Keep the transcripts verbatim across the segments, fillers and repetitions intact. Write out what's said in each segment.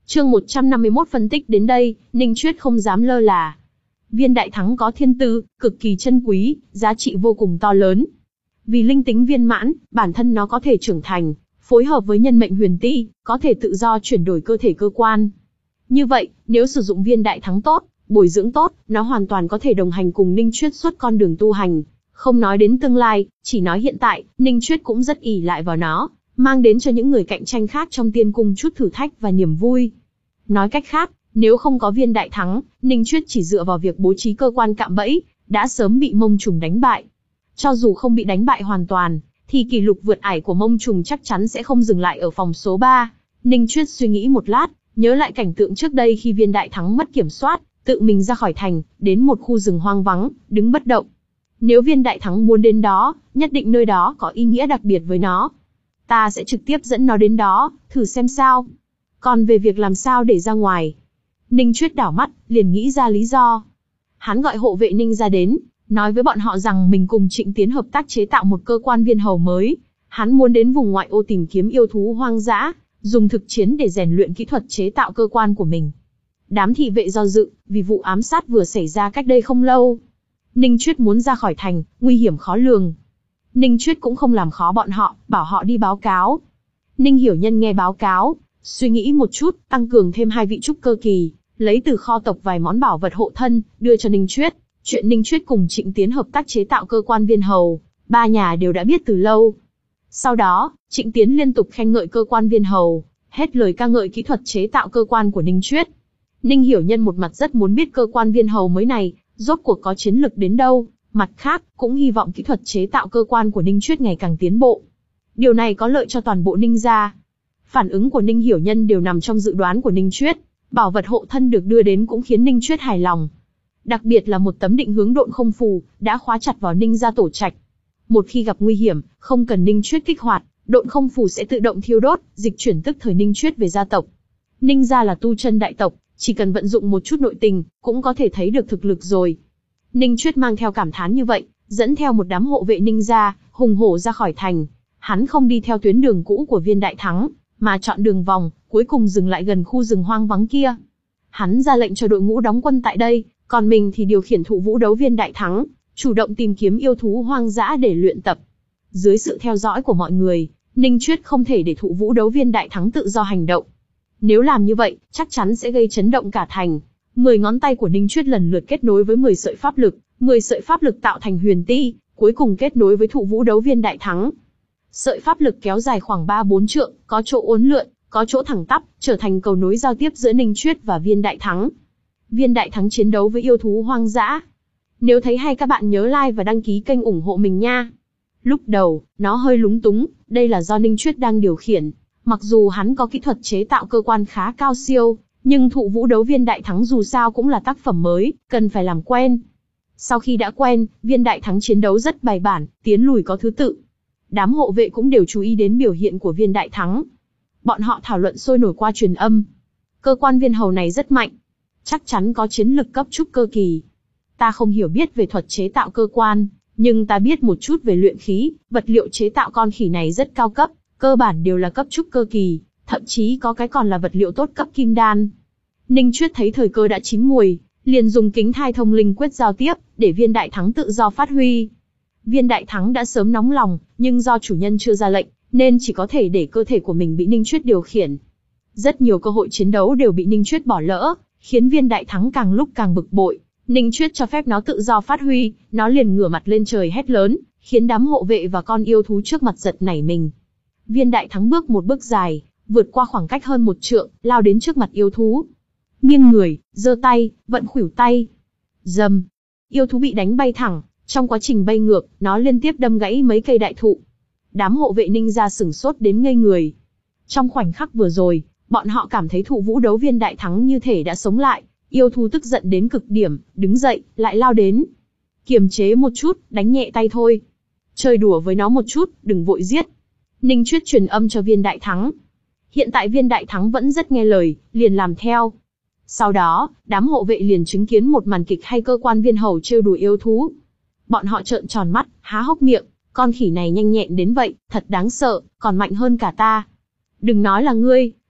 Chương một trăm năm mươi mốt phân tích đến đây, Ninh Chuyết không dám lơ là. Viên đại thắng có thiên tư, cực kỳ chân quý, giá trị vô cùng to lớn. Vì linh tính viên mãn, bản thân nó có thể trưởng thành, phối hợp với nhân mệnh huyền ti, có thể tự do chuyển đổi cơ thể cơ quan. Như vậy, nếu sử dụng viên đại thắng tốt, bồi dưỡng tốt, nó hoàn toàn có thể đồng hành cùng Ninh Chuyết suốt con đường tu hành. Không nói đến tương lai, chỉ nói hiện tại, Ninh Chuyết cũng rất ỷ lại vào nó, mang đến cho những người cạnh tranh khác trong tiên cung chút thử thách và niềm vui. Nói cách khác, nếu không có viên đại thắng, Ninh Chuyết chỉ dựa vào việc bố trí cơ quan cạm bẫy, đã sớm bị Mông Trùng đánh bại. Cho dù không bị đánh bại hoàn toàn, thì kỷ lục vượt ải của Mông Trùng chắc chắn sẽ không dừng lại ở phòng số ba. Ninh Chuyết suy nghĩ một lát, nhớ lại cảnh tượng trước đây khi viên đại thắng mất kiểm soát, tự mình ra khỏi thành, đến một khu rừng hoang vắng, đứng bất động. Nếu viên đại thắng muốn đến đó, nhất định nơi đó có ý nghĩa đặc biệt với nó. Ta sẽ trực tiếp dẫn nó đến đó, thử xem sao. Còn về việc làm sao để ra ngoài, Ninh Chuyết đảo mắt, liền nghĩ ra lý do. Hắn gọi hộ vệ Ninh ra đến, nói với bọn họ rằng mình cùng Trịnh Tiến hợp tác chế tạo một cơ quan viên hầu mới. Hắn muốn đến vùng ngoại ô tìm kiếm yêu thú hoang dã, dùng thực chiến để rèn luyện kỹ thuật chế tạo cơ quan của mình. Đám thị vệ do dự, vì vụ ám sát vừa xảy ra cách đây không lâu. Ninh Chuyết muốn ra khỏi thành, nguy hiểm khó lường. Ninh Chuyết cũng không làm khó bọn họ, bảo họ đi báo cáo. Ninh Hiểu Nhân nghe báo cáo, suy nghĩ một chút, tăng cường thêm hai vị trúc cơ kỳ, lấy từ kho tộc vài món bảo vật hộ thân, đưa cho Ninh Chuyết. Chuyện Ninh Chuyết cùng Trịnh Tiến hợp tác chế tạo cơ quan viên hầu, ba nhà đều đã biết từ lâu. Sau đó, Trịnh Tiến liên tục khen ngợi cơ quan viên hầu, hết lời ca ngợi kỹ thuật chế tạo cơ quan của Ninh Chuyết. Ninh Hiểu Nhân một mặt rất muốn biết cơ quan viên hầu mới này, rốt cuộc có chiến lực đến đâu, mặt khác, cũng hy vọng kỹ thuật chế tạo cơ quan của Ninh Chuyết ngày càng tiến bộ. Điều này có lợi cho toàn bộ Ninh gia. Phản ứng của Ninh Hiểu Nhân đều nằm trong dự đoán của Ninh Chuyết, bảo vật hộ thân được đưa đến cũng khiến Ninh Chuyết hài lòng. Đặc biệt là một tấm định hướng độn không phù, đã khóa chặt vào Ninh gia tổ trạch. Một khi gặp nguy hiểm, không cần Ninh Chuyết kích hoạt, độn không phù sẽ tự động thiêu đốt, dịch chuyển tức thời Ninh Chuyết về gia tộc. Ninh gia là tu chân đại tộc, chỉ cần vận dụng một chút nội tình, cũng có thể thấy được thực lực rồi. Ninh Chuyết mang theo cảm thán như vậy, dẫn theo một đám hộ vệ Ninh gia, hùng hổ ra khỏi thành. Hắn không đi theo tuyến đường cũ của viên đại thắng, mà chọn đường vòng, cuối cùng dừng lại gần khu rừng hoang vắng kia. Hắn ra lệnh cho đội ngũ đóng quân tại đây, còn mình thì điều khiển thụ vũ đấu viên đại thắng, chủ động tìm kiếm yêu thú hoang dã để luyện tập. Dưới sự theo dõi của mọi người, Ninh Chuyết không thể để thụ vũ đấu viên đại thắng tự do hành động. Nếu làm như vậy, chắc chắn sẽ gây chấn động cả thành. Mười ngón tay của Ninh Chuyết lần lượt kết nối với mười sợi pháp lực, mười sợi pháp lực tạo thành huyền ti, cuối cùng kết nối với thụ vũ đấu viên đại thắng. Sợi pháp lực kéo dài khoảng ba bốn trượng, có chỗ uốn lượn, có chỗ thẳng tắp, trở thành cầu nối giao tiếp giữa Ninh Chuyết và viên đại thắng. Viên đại thắng chiến đấu với yêu thú hoang dã. Nếu thấy hay các bạn nhớ like và đăng ký kênh ủng hộ mình nha. Lúc đầu, nó hơi lúng túng, đây là do Ninh Chuyết đang điều khiển. Mặc dù hắn có kỹ thuật chế tạo cơ quan khá cao siêu, nhưng thụ vũ đấu viên đại thắng dù sao cũng là tác phẩm mới, cần phải làm quen. Sau khi đã quen, viên đại thắng chiến đấu rất bài bản, tiến lùi có thứ tự. Đám hộ vệ cũng đều chú ý đến biểu hiện của viên đại thắng. Bọn họ thảo luận sôi nổi qua truyền âm. Cơ quan viên hầu này rất mạnh, chắc chắn có chiến lực cấp trúc cơ kỳ. Ta không hiểu biết về thuật chế tạo cơ quan, nhưng ta biết một chút về luyện khí, vật liệu chế tạo con khỉ này rất cao cấp, cơ bản đều là cấp trúc cơ kỳ, thậm chí có cái còn là vật liệu tốt cấp kim đan. Ninh Chuyết thấy thời cơ đã chín muồi, liền dùng kính thai thông linh quyết giao tiếp, để viên đại thắng tự do phát huy. Viên đại thắng đã sớm nóng lòng, nhưng do chủ nhân chưa ra lệnh, nên chỉ có thể để cơ thể của mình bị Ninh Chuyết điều khiển. Rất nhiều cơ hội chiến đấu đều bị Ninh Chuyết bỏ lỡ, khiến viên đại thắng càng lúc càng bực bội. Ninh Chuyết cho phép nó tự do phát huy, nó liền ngửa mặt lên trời hét lớn, khiến đám hộ vệ và con yêu thú trước mặt giật nảy mình. Viên đại thắng bước một bước dài, vượt qua khoảng cách hơn một trượng, lao đến trước mặt yêu thú. Nghiêng người, giơ tay, vận khuỷu tay. Rầm, yêu thú bị đánh bay thẳng, trong quá trình bay ngược, nó liên tiếp đâm gãy mấy cây đại thụ. Đám hộ vệ Ninh gia sửng sốt đến ngây người. Trong khoảnh khắc vừa rồi, bọn họ cảm thấy thụ vũ đấu viên đại thắng như thể đã sống lại. Yêu thú tức giận đến cực điểm, đứng dậy, lại lao đến. Kiềm chế một chút, đánh nhẹ tay thôi. Chơi đùa với nó một chút, đừng vội giết. Ninh Chuyết truyền âm cho viên đại thắng. Hiện tại viên đại thắng vẫn rất nghe lời, liền làm theo. Sau đó, đám hộ vệ liền chứng kiến một màn kịch hay cơ quan viên hầu trêu đùa yêu thú. Bọn họ trợn tròn mắt, há hốc miệng, con khỉ này nhanh nhẹn đến vậy, thật đáng sợ, còn mạnh hơn cả ta. Đừng nói là ngươi,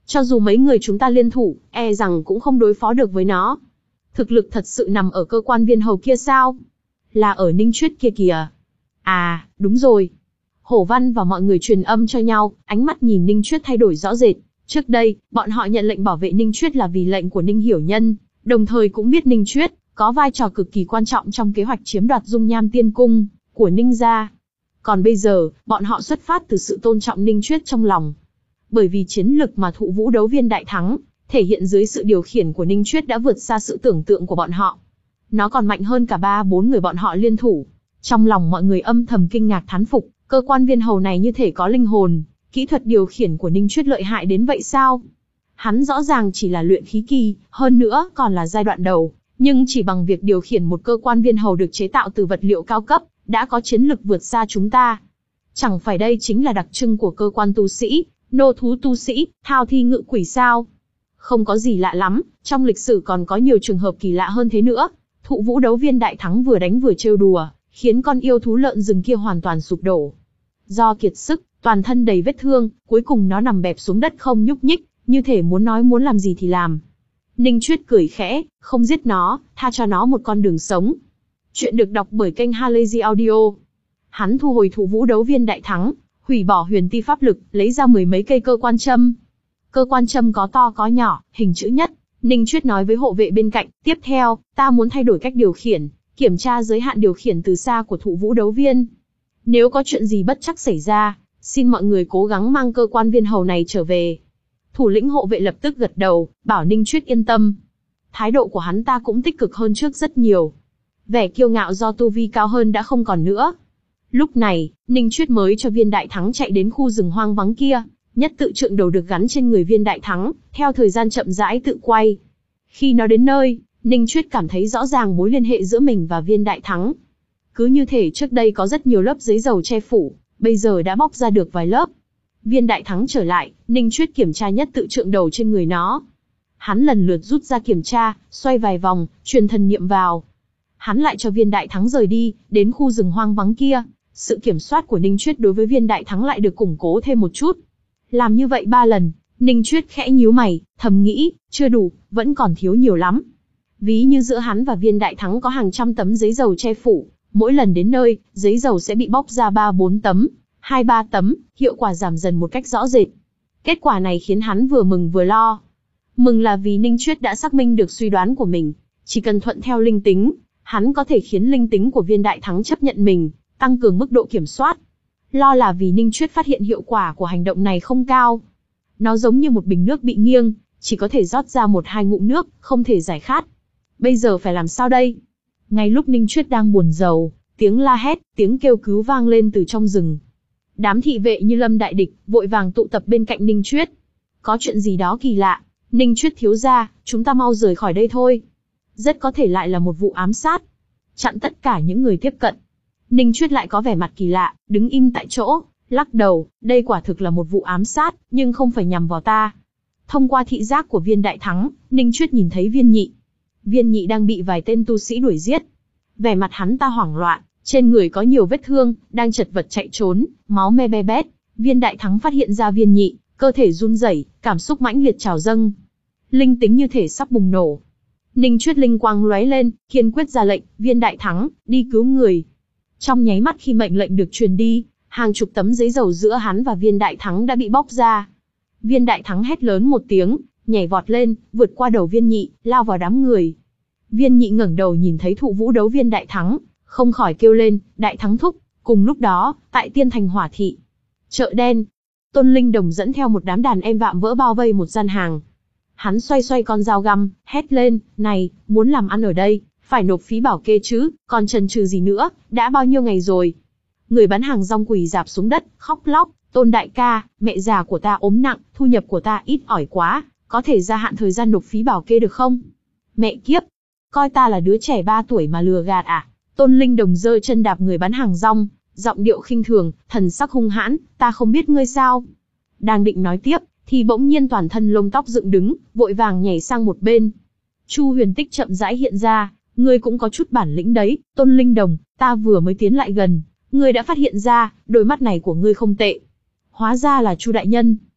Cho dù mấy người chúng ta liên thủ, e rằng cũng không đối phó được với nó. Thực lực thật sự nằm ở cơ quan viên hầu kia sao? Là ở Ninh Chuyết kia kìa. À, đúng rồi. Hổ Văn và mọi người truyền âm cho nhau, ánh mắt nhìn Ninh Chuyết thay đổi rõ rệt. Trước đây, bọn họ nhận lệnh bảo vệ Ninh Chuyết là vì lệnh của Ninh Hiểu Nhân, đồng thời cũng biết Ninh Chuyết có vai trò cực kỳ quan trọng trong kế hoạch chiếm đoạt dung nham tiên cung của Ninh gia. Còn bây giờ, bọn họ xuất phát từ sự tôn trọng Ninh Chuyết trong lòng. Bởi vì chiến lực mà Thụ Vũ đấu viên đại thắng, thể hiện dưới sự điều khiển của Ninh Chuyết đã vượt xa sự tưởng tượng của bọn họ. Nó còn mạnh hơn cả ba bốn người bọn họ liên thủ. Trong lòng mọi người âm thầm kinh ngạc thán phục, cơ quan viên hầu này như thể có linh hồn, kỹ thuật điều khiển của Ninh Chuyết lợi hại đến vậy sao? Hắn rõ ràng chỉ là luyện khí kỳ, hơn nữa còn là giai đoạn đầu, nhưng chỉ bằng việc điều khiển một cơ quan viên hầu được chế tạo từ vật liệu cao cấp, đã có chiến lực vượt xa chúng ta. Chẳng phải đây chính là đặc trưng của cơ quan tu sĩ, nô thú tu sĩ, thao thi ngự quỷ sao? Không có gì lạ lắm, trong lịch sử còn có nhiều trường hợp kỳ lạ hơn thế nữa. Thụ Vũ đấu viên đại thắng vừa đánh vừa trêu đùa, khiến con yêu thú lợn rừng kia hoàn toàn sụp đổ. Do kiệt sức, toàn thân đầy vết thương, cuối cùng nó nằm bẹp xuống đất không nhúc nhích, như thể muốn nói muốn làm gì thì làm. Ninh Chuyết cười khẽ, không giết nó, tha cho nó một con đường sống. Chuyện được đọc bởi kênh Halazy Audio. Hắn thu hồi Thụ Vũ đấu viên đại thắng, hủy bỏ huyền ti pháp lực, lấy ra mười mấy cây cơ quan châm. Cơ quan châm có to có nhỏ, hình chữ nhất. Ninh Chuyết nói với hộ vệ bên cạnh, tiếp theo, ta muốn thay đổi cách điều khiển, kiểm tra giới hạn điều khiển từ xa của Thụ Vũ đấu viên. Nếu có chuyện gì bất trắc xảy ra, xin mọi người cố gắng mang cơ quan viên hầu này trở về. Thủ lĩnh hộ vệ lập tức gật đầu, bảo Ninh Chuyết yên tâm. Thái độ của hắn ta cũng tích cực hơn trước rất nhiều. Vẻ kiêu ngạo do tu vi cao hơn đã không còn nữa. Lúc này, Ninh Chuyết mới cho viên đại thắng chạy đến khu rừng hoang vắng kia. Nhất tự trượng đầu được gắn trên người viên đại thắng, theo thời gian chậm rãi tự quay. Khi nó đến nơi, Ninh Chuyết cảm thấy rõ ràng mối liên hệ giữa mình và viên đại thắng. Cứ như thể trước đây có rất nhiều lớp giấy dầu che phủ, bây giờ đã bóc ra được vài lớp. Viên đại thắng trở lại, Ninh Chuyết kiểm tra nhất tự trượng đầu trên người nó. Hắn lần lượt rút ra kiểm tra, xoay vài vòng, truyền thần niệm vào. Hắn lại cho viên đại thắng rời đi, đến khu rừng hoang vắng kia. Sự kiểm soát của Ninh Chuyết đối với viên đại thắng lại được củng cố thêm một chút. Làm như vậy ba lần, Ninh Chuyết khẽ nhíu mày, thầm nghĩ, chưa đủ, vẫn còn thiếu nhiều lắm. Ví như giữa hắn và viên đại thắng có hàng trăm tấm giấy dầu che phủ, mỗi lần đến nơi, giấy dầu sẽ bị bóc ra ba bốn tấm, hai ba tấm, hiệu quả giảm dần một cách rõ rệt. Kết quả này khiến hắn vừa mừng vừa lo. Mừng là vì Ninh Chuyết đã xác minh được suy đoán của mình, chỉ cần thuận theo linh tính, hắn có thể khiến linh tính của viên đại thắng chấp nhận mình, tăng cường mức độ kiểm soát. Lo là vì Ninh Chuyết phát hiện hiệu quả của hành động này không cao. Nó giống như một bình nước bị nghiêng, chỉ có thể rót ra một hai ngụm nước, không thể giải khát. Bây giờ phải làm sao đây? Ngay lúc Ninh Chuyết đang buồn rầu, tiếng la hét, tiếng kêu cứu vang lên từ trong rừng. Đám thị vệ như lâm đại địch, vội vàng tụ tập bên cạnh Ninh Chuyết. Có chuyện gì đó kỳ lạ, Ninh Chuyết thiếu gia, chúng ta mau rời khỏi đây thôi. Rất có thể lại là một vụ ám sát. Chặn tất cả những người tiếp cận. Ninh Chuyết lại có vẻ mặt kỳ lạ, đứng im tại chỗ, lắc đầu, đây quả thực là một vụ ám sát, nhưng không phải nhằm vào ta. Thông qua thị giác của viên đại thắng, Ninh Chuyết nhìn thấy viên nhị. Viên nhị đang bị vài tên tu sĩ đuổi giết. Vẻ mặt hắn ta hoảng loạn, trên người có nhiều vết thương, đang chật vật chạy trốn, máu me be bét. Viên đại thắng phát hiện ra viên nhị, cơ thể run rẩy, cảm xúc mãnh liệt trào dâng. Linh tính như thể sắp bùng nổ. Ninh Chuyết linh quang lóe lên, kiên quyết ra lệnh, viên đại thắng, đi cứu người. Trong nháy mắt khi mệnh lệnh được truyền đi, hàng chục tấm giấy dầu giữa hắn và viên đại thắng đã bị bóc ra. Viên đại thắng hét lớn một tiếng, nhảy vọt lên, vượt qua đầu viên nhị, lao vào đám người. Viên nhị ngẩng đầu nhìn thấy Thụ Vũ đấu viên đại thắng, không khỏi kêu lên, đại thắng thúc. Cùng lúc đó, tại Tiên Thành Hỏa Thị, chợ đen, Tôn Linh Đồng dẫn theo một đám đàn em vạm vỡ bao vây một gian hàng. Hắn xoay xoay con dao găm, hét lên, này, muốn làm ăn ở đây, phải nộp phí bảo kê chứ, còn chần chừ gì nữa, đã bao nhiêu ngày rồi. Người bán hàng rong quỳ rạp xuống đất, khóc lóc, Tôn đại ca, mẹ già của ta ốm nặng, thu nhập của ta ít ỏi quá, có thể gia hạn thời gian nộp phí bảo kê được không? Mẹ kiếp, coi ta là đứa trẻ ba tuổi mà lừa gạt à? Tôn Linh Đồng giơ chân đạp người bán hàng rong, giọng điệu khinh thường, thần sắc hung hãn, ta không biết ngươi sao? Đang định nói tiếp, thì bỗng nhiên toàn thân lông tóc dựng đứng, vội vàng nhảy sang một bên. Chu Huyền Tích chậm rãi hiện ra, ngươi cũng có chút bản lĩnh đấy, Tôn Linh Đồng, ta vừa mới tiến lại gần, ngươi đã phát hiện ra, đôi mắt này của ngươi không tệ. Hóa ra là Chu đại nhân.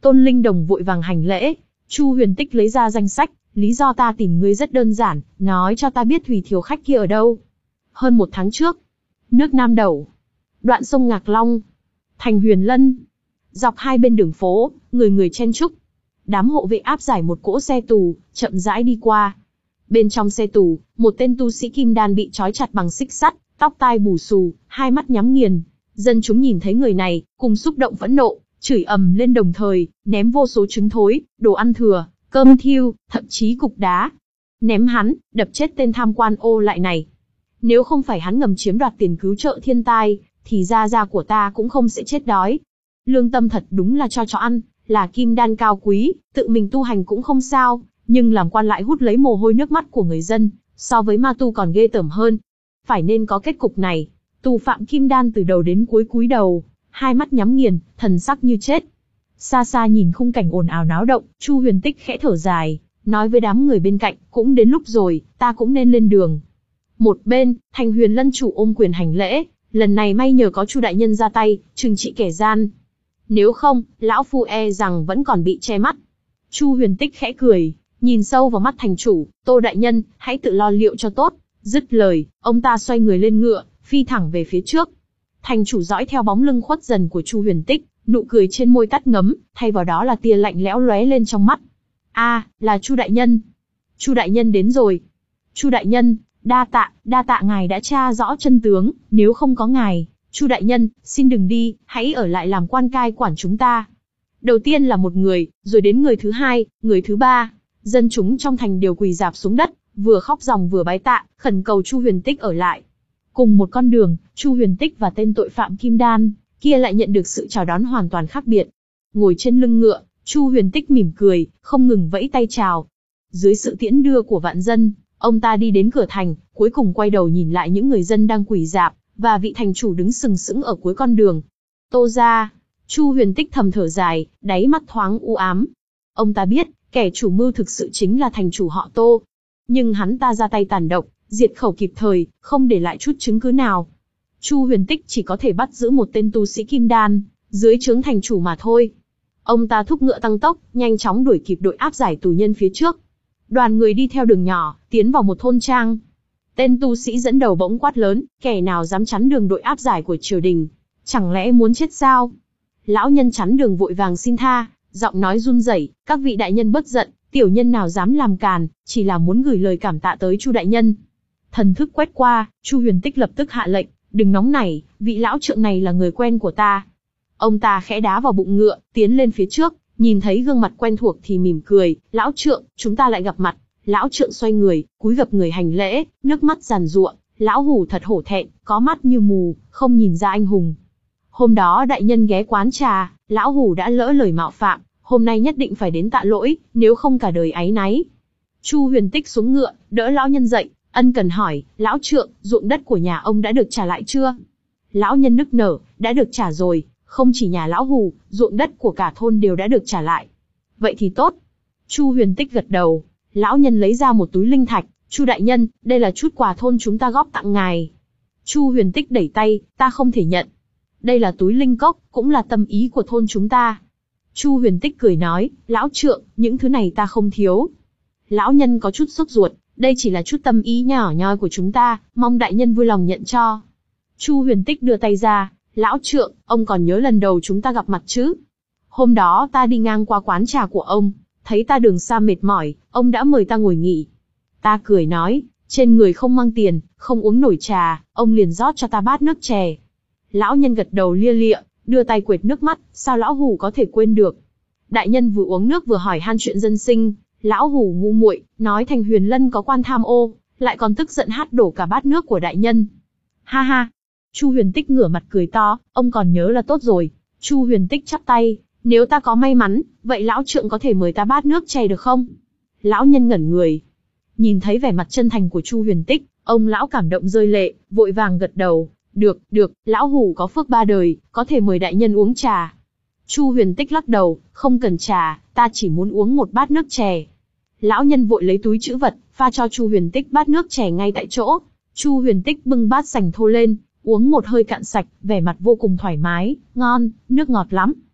Tôn Linh Đồng vội vàng hành lễ. Chu Huyền Tích lấy ra danh sách, lý do ta tìm ngươi rất đơn giản, nói cho ta biết Thủy thiếu khách kia ở đâu. Hơn một tháng trước, nước Nam Đẩu, đoạn sông Ngạc Long, thành Huyền Lân. Dọc hai bên đường phố, người người chen chúc. Đám hộ vệ áp giải một cỗ xe tù, chậm rãi đi qua. Bên trong xe tù, một tên tu sĩ kim đan bị trói chặt bằng xích sắt, tóc tai bù xù, hai mắt nhắm nghiền. Dân chúng nhìn thấy người này, cùng xúc động phẫn nộ, chửi ầm lên đồng thời, ném vô số trứng thối, đồ ăn thừa, cơm thiêu, thậm chí cục đá. Ném hắn, đập chết tên tham quan ô lại này. Nếu không phải hắn ngầm chiếm đoạt tiền cứu trợ thiên tai, thì gia gia của ta cũng không sẽ chết đói. Lương tâm thật đúng là cho chó ăn, là kim đan cao quý, tự mình tu hành cũng không sao, nhưng làm quan lại hút lấy mồ hôi nước mắt của người dân, so với ma tu còn ghê tởm hơn. Phải nên có kết cục này. Tù phạm kim đan từ đầu đến cuối cúi đầu, hai mắt nhắm nghiền, thần sắc như chết. Xa xa nhìn khung cảnh ồn ào náo động, Chu Huyền Tích khẽ thở dài, nói với đám người bên cạnh, cũng đến lúc rồi, ta cũng nên lên đường. Một bên, Thành Huyền Lân chủ ôm quyền hành lễ, lần này may nhờ có Chu đại nhân ra tay, trừng trị kẻ gian. Nếu không, lão phu e rằng vẫn còn bị che mắt. Chu Huyền Tích khẽ cười, nhìn sâu vào mắt thành chủ, Tô đại nhân, hãy tự lo liệu cho tốt. Dứt lời, ông ta xoay người lên ngựa, phi thẳng về phía trước. Thành chủ dõi theo bóng lưng khuất dần của Chu Huyền Tích, nụ cười trên môi tắt ngấm, thay vào đó là tia lạnh lẽo lóe lên trong mắt. A, à, là Chu đại nhân. Chu đại nhân đến rồi. Chu đại nhân, đa tạ, đa tạ ngài đã tra rõ chân tướng, nếu không có ngài, Chu đại nhân, xin đừng đi, hãy ở lại làm quan cai quản chúng ta. Đầu tiên là một người, rồi đến người thứ hai, người thứ ba. Dân chúng trong thành đều quỳ rạp xuống đất, vừa khóc ròng vừa bái tạ, khẩn cầu Chu Huyền Tích ở lại. Cùng một con đường, Chu Huyền Tích và tên tội phạm kim đan kia lại nhận được sự chào đón hoàn toàn khác biệt. Ngồi trên lưng ngựa, Chu Huyền Tích mỉm cười, không ngừng vẫy tay chào. Dưới sự tiễn đưa của vạn dân, ông ta đi đến cửa thành, cuối cùng quay đầu nhìn lại những người dân đang quỳ rạp, và vị thành chủ đứng sừng sững ở cuối con đường. Tô gia. Chu Huyền Tích thầm thở dài, đáy mắt thoáng u ám. Ông ta biết, kẻ chủ mưu thực sự chính là thành chủ họ Tô. Nhưng hắn ta ra tay tàn độc, diệt khẩu kịp thời, không để lại chút chứng cứ nào. Chu Huyền Tích chỉ có thể bắt giữ một tên tu sĩ kim đan, dưới trướng thành chủ mà thôi. Ông ta thúc ngựa tăng tốc, nhanh chóng đuổi kịp đội áp giải tù nhân phía trước. Đoàn người đi theo đường nhỏ, tiến vào một thôn trang. Tên tu sĩ dẫn đầu bỗng quát lớn, kẻ nào dám chắn đường đội áp giải của triều đình? Chẳng lẽ muốn chết sao? Lão nhân chắn đường vội vàng xin tha, giọng nói run rẩy, các vị đại nhân bớt giận, tiểu nhân nào dám làm càn, chỉ là muốn gửi lời cảm tạ tới Chu đại nhân. Thần thức quét qua, Chu Huyền Tích lập tức hạ lệnh, đừng nóng nảy, vị lão trượng này là người quen của ta. Ông ta khẽ đá vào bụng ngựa, tiến lên phía trước, nhìn thấy gương mặt quen thuộc thì mỉm cười, lão trượng, chúng ta lại gặp mặt. Lão trượng xoay người, cúi gập người hành lễ, nước mắt giàn giụa, lão hủ thật hổ thẹn, có mắt như mù, không nhìn ra anh hùng. Hôm đó đại nhân ghé quán trà, lão hủ đã lỡ lời mạo phạm, hôm nay nhất định phải đến tạ lỗi, nếu không cả đời áy náy. Chu Huyền Tích xuống ngựa, đỡ lão nhân dậy, ân cần hỏi, lão trượng, ruộng đất của nhà ông đã được trả lại chưa? Lão nhân nức nở, đã được trả rồi, không chỉ nhà lão hủ, ruộng đất của cả thôn đều đã được trả lại. Vậy thì tốt. Chu Huyền Tích gật đầu, lão nhân lấy ra một túi linh thạch, Chu đại nhân, đây là chút quà thôn chúng ta góp tặng ngài. Chu Huyền Tích đẩy tay, ta không thể nhận. Đây là túi linh cốc, cũng là tâm ý của thôn chúng ta. Chu Huyền Tích cười nói, lão trượng, những thứ này ta không thiếu. Lão nhân có chút sốt ruột, đây chỉ là chút tâm ý nhỏ nhoi của chúng ta, mong đại nhân vui lòng nhận cho. Chu Huyền Tích đưa tay ra, lão trượng, ông còn nhớ lần đầu chúng ta gặp mặt chứ? Hôm đó ta đi ngang qua quán trà của ông, thấy ta đường xa mệt mỏi, ông đã mời ta ngồi nghỉ. Ta cười nói, trên người không mang tiền, không uống nổi trà, ông liền rót cho ta bát nước chè. Lão nhân gật đầu lia lịa, đưa tay quệt nước mắt, sao lão hủ có thể quên được? Đại nhân vừa uống nước vừa hỏi han chuyện dân sinh, lão hủ ngu muội, nói Thành Huyền Lân có quan tham ô, lại còn tức giận hát đổ cả bát nước của đại nhân. Ha ha. Chu Huyền Tích ngửa mặt cười to, ông còn nhớ là tốt rồi. Chu Huyền Tích chắp tay, nếu ta có may mắn, vậy lão trượng có thể mời ta bát nước chè được không? Lão nhân ngẩn người. Nhìn thấy vẻ mặt chân thành của Chu Huyền Tích, ông lão cảm động rơi lệ, vội vàng gật đầu. Được, được, lão hủ có phước ba đời, có thể mời đại nhân uống trà. Chu Huyền Tích lắc đầu, không cần trà, ta chỉ muốn uống một bát nước chè. Lão nhân vội lấy túi trữ vật, pha cho Chu Huyền Tích bát nước chè ngay tại chỗ. Chu Huyền Tích bưng bát sành thô lên, uống một hơi cạn sạch, vẻ mặt vô cùng thoải mái, ngon, nước ngọt lắm.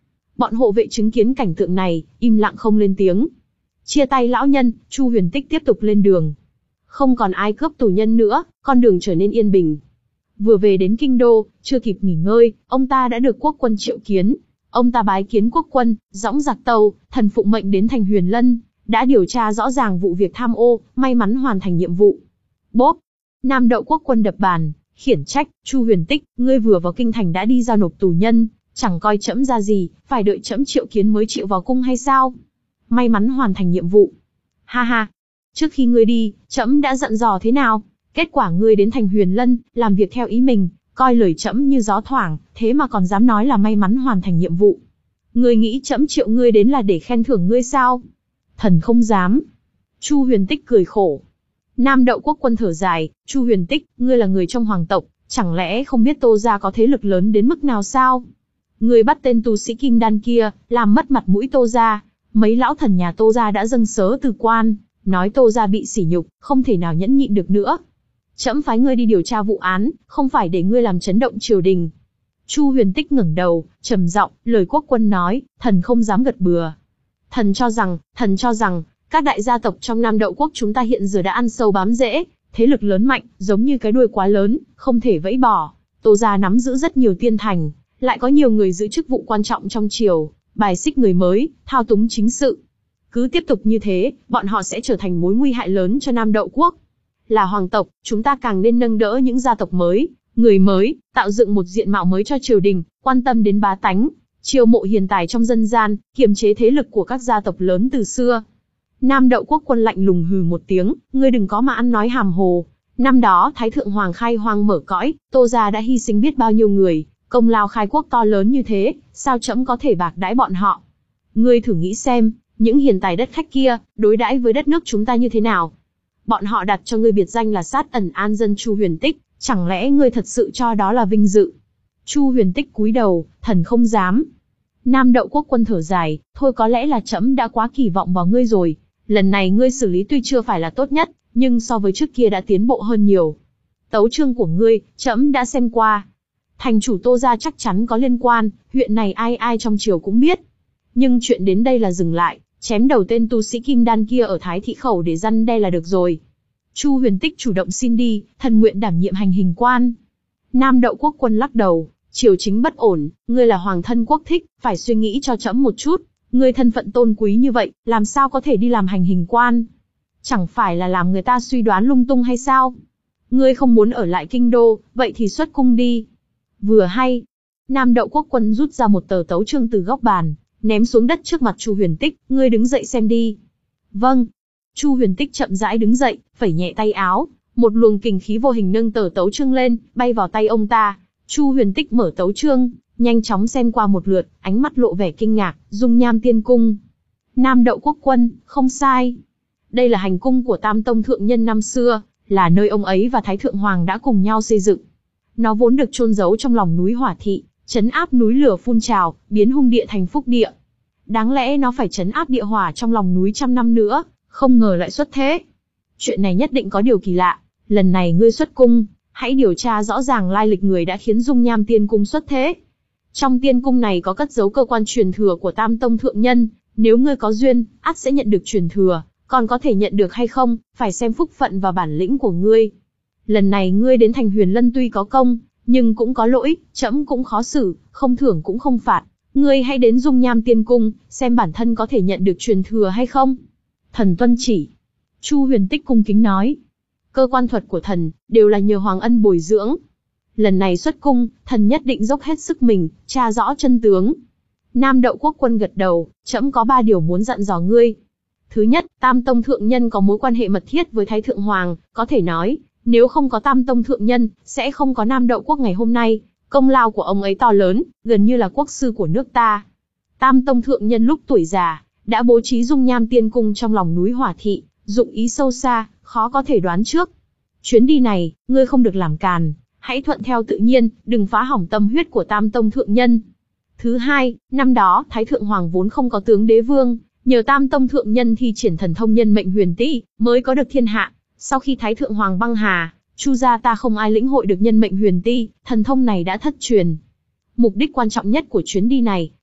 Bọn hộ vệ chứng kiến cảnh tượng này, im lặng không lên tiếng. Chia tay lão nhân, Chu Huyền Tích tiếp tục lên đường. Không còn ai cướp tù nhân nữa, con đường trở nên yên bình. Vừa về đến kinh đô, chưa kịp nghỉ ngơi, ông ta đã được quốc quân triệu kiến. Ông ta bái kiến quốc quân, dõng dạc tâu, thần phụng mệnh đến thành Huyền Lân, đã điều tra rõ ràng vụ việc tham ô, may mắn hoàn thành nhiệm vụ. Bốp! Nam Đậu quốc quân đập bàn, khiển trách, Chu Huyền Tích, ngươi vừa vào kinh thành đã đi giao nộp tù nhân, chẳng coi trẫm ra gì, phải đợi trẫm triệu kiến mới chịu vào cung hay sao? May mắn hoàn thành nhiệm vụ. Ha ha! Trước khi ngươi đi, trẫm đã dặn dò thế nào? Kết quả ngươi đến thành Huyền Lân, làm việc theo ý mình, coi lời trẫm như gió thoảng, thế mà còn dám nói là may mắn hoàn thành nhiệm vụ. Ngươi nghĩ trẫm triệu ngươi đến là để khen thưởng ngươi sao? Thần không dám. Chu Huyền Tích cười khổ. Nam Đậu quốc quân thở dài, Chu Huyền Tích, ngươi là người trong hoàng tộc, chẳng lẽ không biết Tô gia có thế lực lớn đến mức nào sao? Ngươi bắt tên tu sĩ kim đan kia, làm mất mặt mũi Tô gia, mấy lão thần nhà Tô gia đã dâng sớ từ quan, nói Tô gia bị sỉ nhục, không thể nào nhẫn nhịn được nữa. Trẫm phái ngươi đi điều tra vụ án, không phải để ngươi làm chấn động triều đình. Chu Huyền Tích ngẩng đầu, trầm giọng, lời quốc quân nói, thần không dám gật bừa. Thần cho rằng, thần cho rằng, các đại gia tộc trong Nam Đậu quốc chúng ta hiện giờ đã ăn sâu bám rễ, thế lực lớn mạnh, giống như cái đuôi quá lớn, không thể vẫy bỏ. Tô gia nắm giữ rất nhiều tiên thành, lại có nhiều người giữ chức vụ quan trọng trong triều, bài xích người mới, thao túng chính sự. Cứ tiếp tục như thế, bọn họ sẽ trở thành mối nguy hại lớn cho Nam Đậu quốc. Là hoàng tộc, chúng ta càng nên nâng đỡ những gia tộc mới, người mới, tạo dựng một diện mạo mới cho triều đình, quan tâm đến bá tánh, chiêu mộ hiền tài trong dân gian, kiềm chế thế lực của các gia tộc lớn từ xưa. Nam Đậu quốc quân lạnh lùng hừ một tiếng, ngươi đừng có mà ăn nói hàm hồ. Năm đó Thái Thượng Hoàng khai hoang mở cõi, Tô gia đã hy sinh biết bao nhiêu người, công lao khai quốc to lớn như thế, sao trẫm có thể bạc đãi bọn họ? Ngươi thử nghĩ xem, những hiền tài đất khách kia, đối đãi với đất nước chúng ta như thế nào? Bọn họ đặt cho ngươi biệt danh là sát ẩn an dân Chu Huyền Tích, chẳng lẽ ngươi thật sự cho đó là vinh dự? Chu Huyền Tích cúi đầu, thần không dám. Nam Đậu quốc quân thở dài, thôi có lẽ là trẫm đã quá kỳ vọng vào ngươi rồi. Lần này ngươi xử lý tuy chưa phải là tốt nhất, nhưng so với trước kia đã tiến bộ hơn nhiều. Tấu chương của ngươi, trẫm đã xem qua. Thành chủ Tô gia chắc chắn có liên quan, huyện này ai ai trong triều cũng biết. Nhưng chuyện đến đây là dừng lại, chém đầu tên tu sĩ kim đan kia ở Thái Thị Khẩu để răn đe là được rồi. Chu Huyền Tích chủ động xin đi, thần nguyện đảm nhiệm hành hình quan. Nam Đậu quốc quân lắc đầu, triều chính bất ổn, ngươi là hoàng thân quốc thích, phải suy nghĩ cho trẫm một chút. Ngươi thân phận tôn quý như vậy, làm sao có thể đi làm hành hình quan? Chẳng phải là làm người ta suy đoán lung tung hay sao? Ngươi không muốn ở lại kinh đô, vậy thì xuất cung đi. Vừa hay, Nam Đậu quốc quân rút ra một tờ tấu chương từ góc bàn, ném xuống đất trước mặt Chu Huyền Tích, ngươi đứng dậy xem đi. Vâng. Chu Huyền Tích chậm rãi đứng dậy, phẩy nhẹ tay áo, một luồng kình khí vô hình nâng tờ tấu chương lên, bay vào tay ông ta. Chu Huyền Tích mở tấu chương, nhanh chóng xem qua một lượt, ánh mắt lộ vẻ kinh ngạc, dung nham tiên cung. Nam Đậu quốc quân, không sai. Đây là hành cung của Tam Tông thượng nhân năm xưa, là nơi ông ấy và Thái Thượng Hoàng đã cùng nhau xây dựng. Nó vốn được chôn giấu trong lòng núi Hỏa Thị, trấn áp núi lửa phun trào, biến hung địa thành phúc địa. Đáng lẽ nó phải trấn áp địa hỏa trong lòng núi trăm năm nữa, không ngờ lại xuất thế. Chuyện này nhất định có điều kỳ lạ, lần này ngươi xuất cung, hãy điều tra rõ ràng lai lịch người đã khiến dung nham tiên cung xuất thế. Trong tiên cung này có cất giấu cơ quan truyền thừa của Tam Tông thượng nhân, nếu ngươi có duyên, ắt sẽ nhận được truyền thừa, còn có thể nhận được hay không, phải xem phúc phận và bản lĩnh của ngươi. Lần này ngươi đến thành Huyền Lân tuy có công, nhưng cũng có lỗi, trẫm cũng khó xử, không thưởng cũng không phạt. Ngươi hãy đến dung nham tiên cung, xem bản thân có thể nhận được truyền thừa hay không. Thần tuân chỉ. Chu Huyền Tích cung kính nói. Cơ quan thuật của thần, đều là nhờ Hoàng Ân bồi dưỡng. Lần này xuất cung, thần nhất định dốc hết sức mình, tra rõ chân tướng. Nam Đậu quốc quân gật đầu, trẫm có ba điều muốn dặn dò ngươi. Thứ nhất, Tam Tông thượng nhân có mối quan hệ mật thiết với Thái Thượng Hoàng, có thể nói, nếu không có Tam Tông thượng nhân, sẽ không có Nam Đậu quốc ngày hôm nay. Công lao của ông ấy to lớn, gần như là quốc sư của nước ta. Tam Tông thượng nhân lúc tuổi già, đã bố trí dung nham tiên cung trong lòng núi Hỏa Thị, dụng ý sâu xa, khó có thể đoán trước. Chuyến đi này, ngươi không được làm càn, hãy thuận theo tự nhiên, đừng phá hỏng tâm huyết của Tam Tông thượng nhân. Thứ hai, năm đó Thái Thượng Hoàng vốn không có tướng đế vương, nhờ Tam Tông thượng nhân thi triển thần thông nhân mệnh huyền tỷ, mới có được thiên hạ. Sau khi Thái Thượng Hoàng băng hà, Chu gia ta không ai lĩnh hội được nhân mệnh huyền tỷ, thần thông này đã thất truyền. Mục đích quan trọng nhất của chuyến đi này,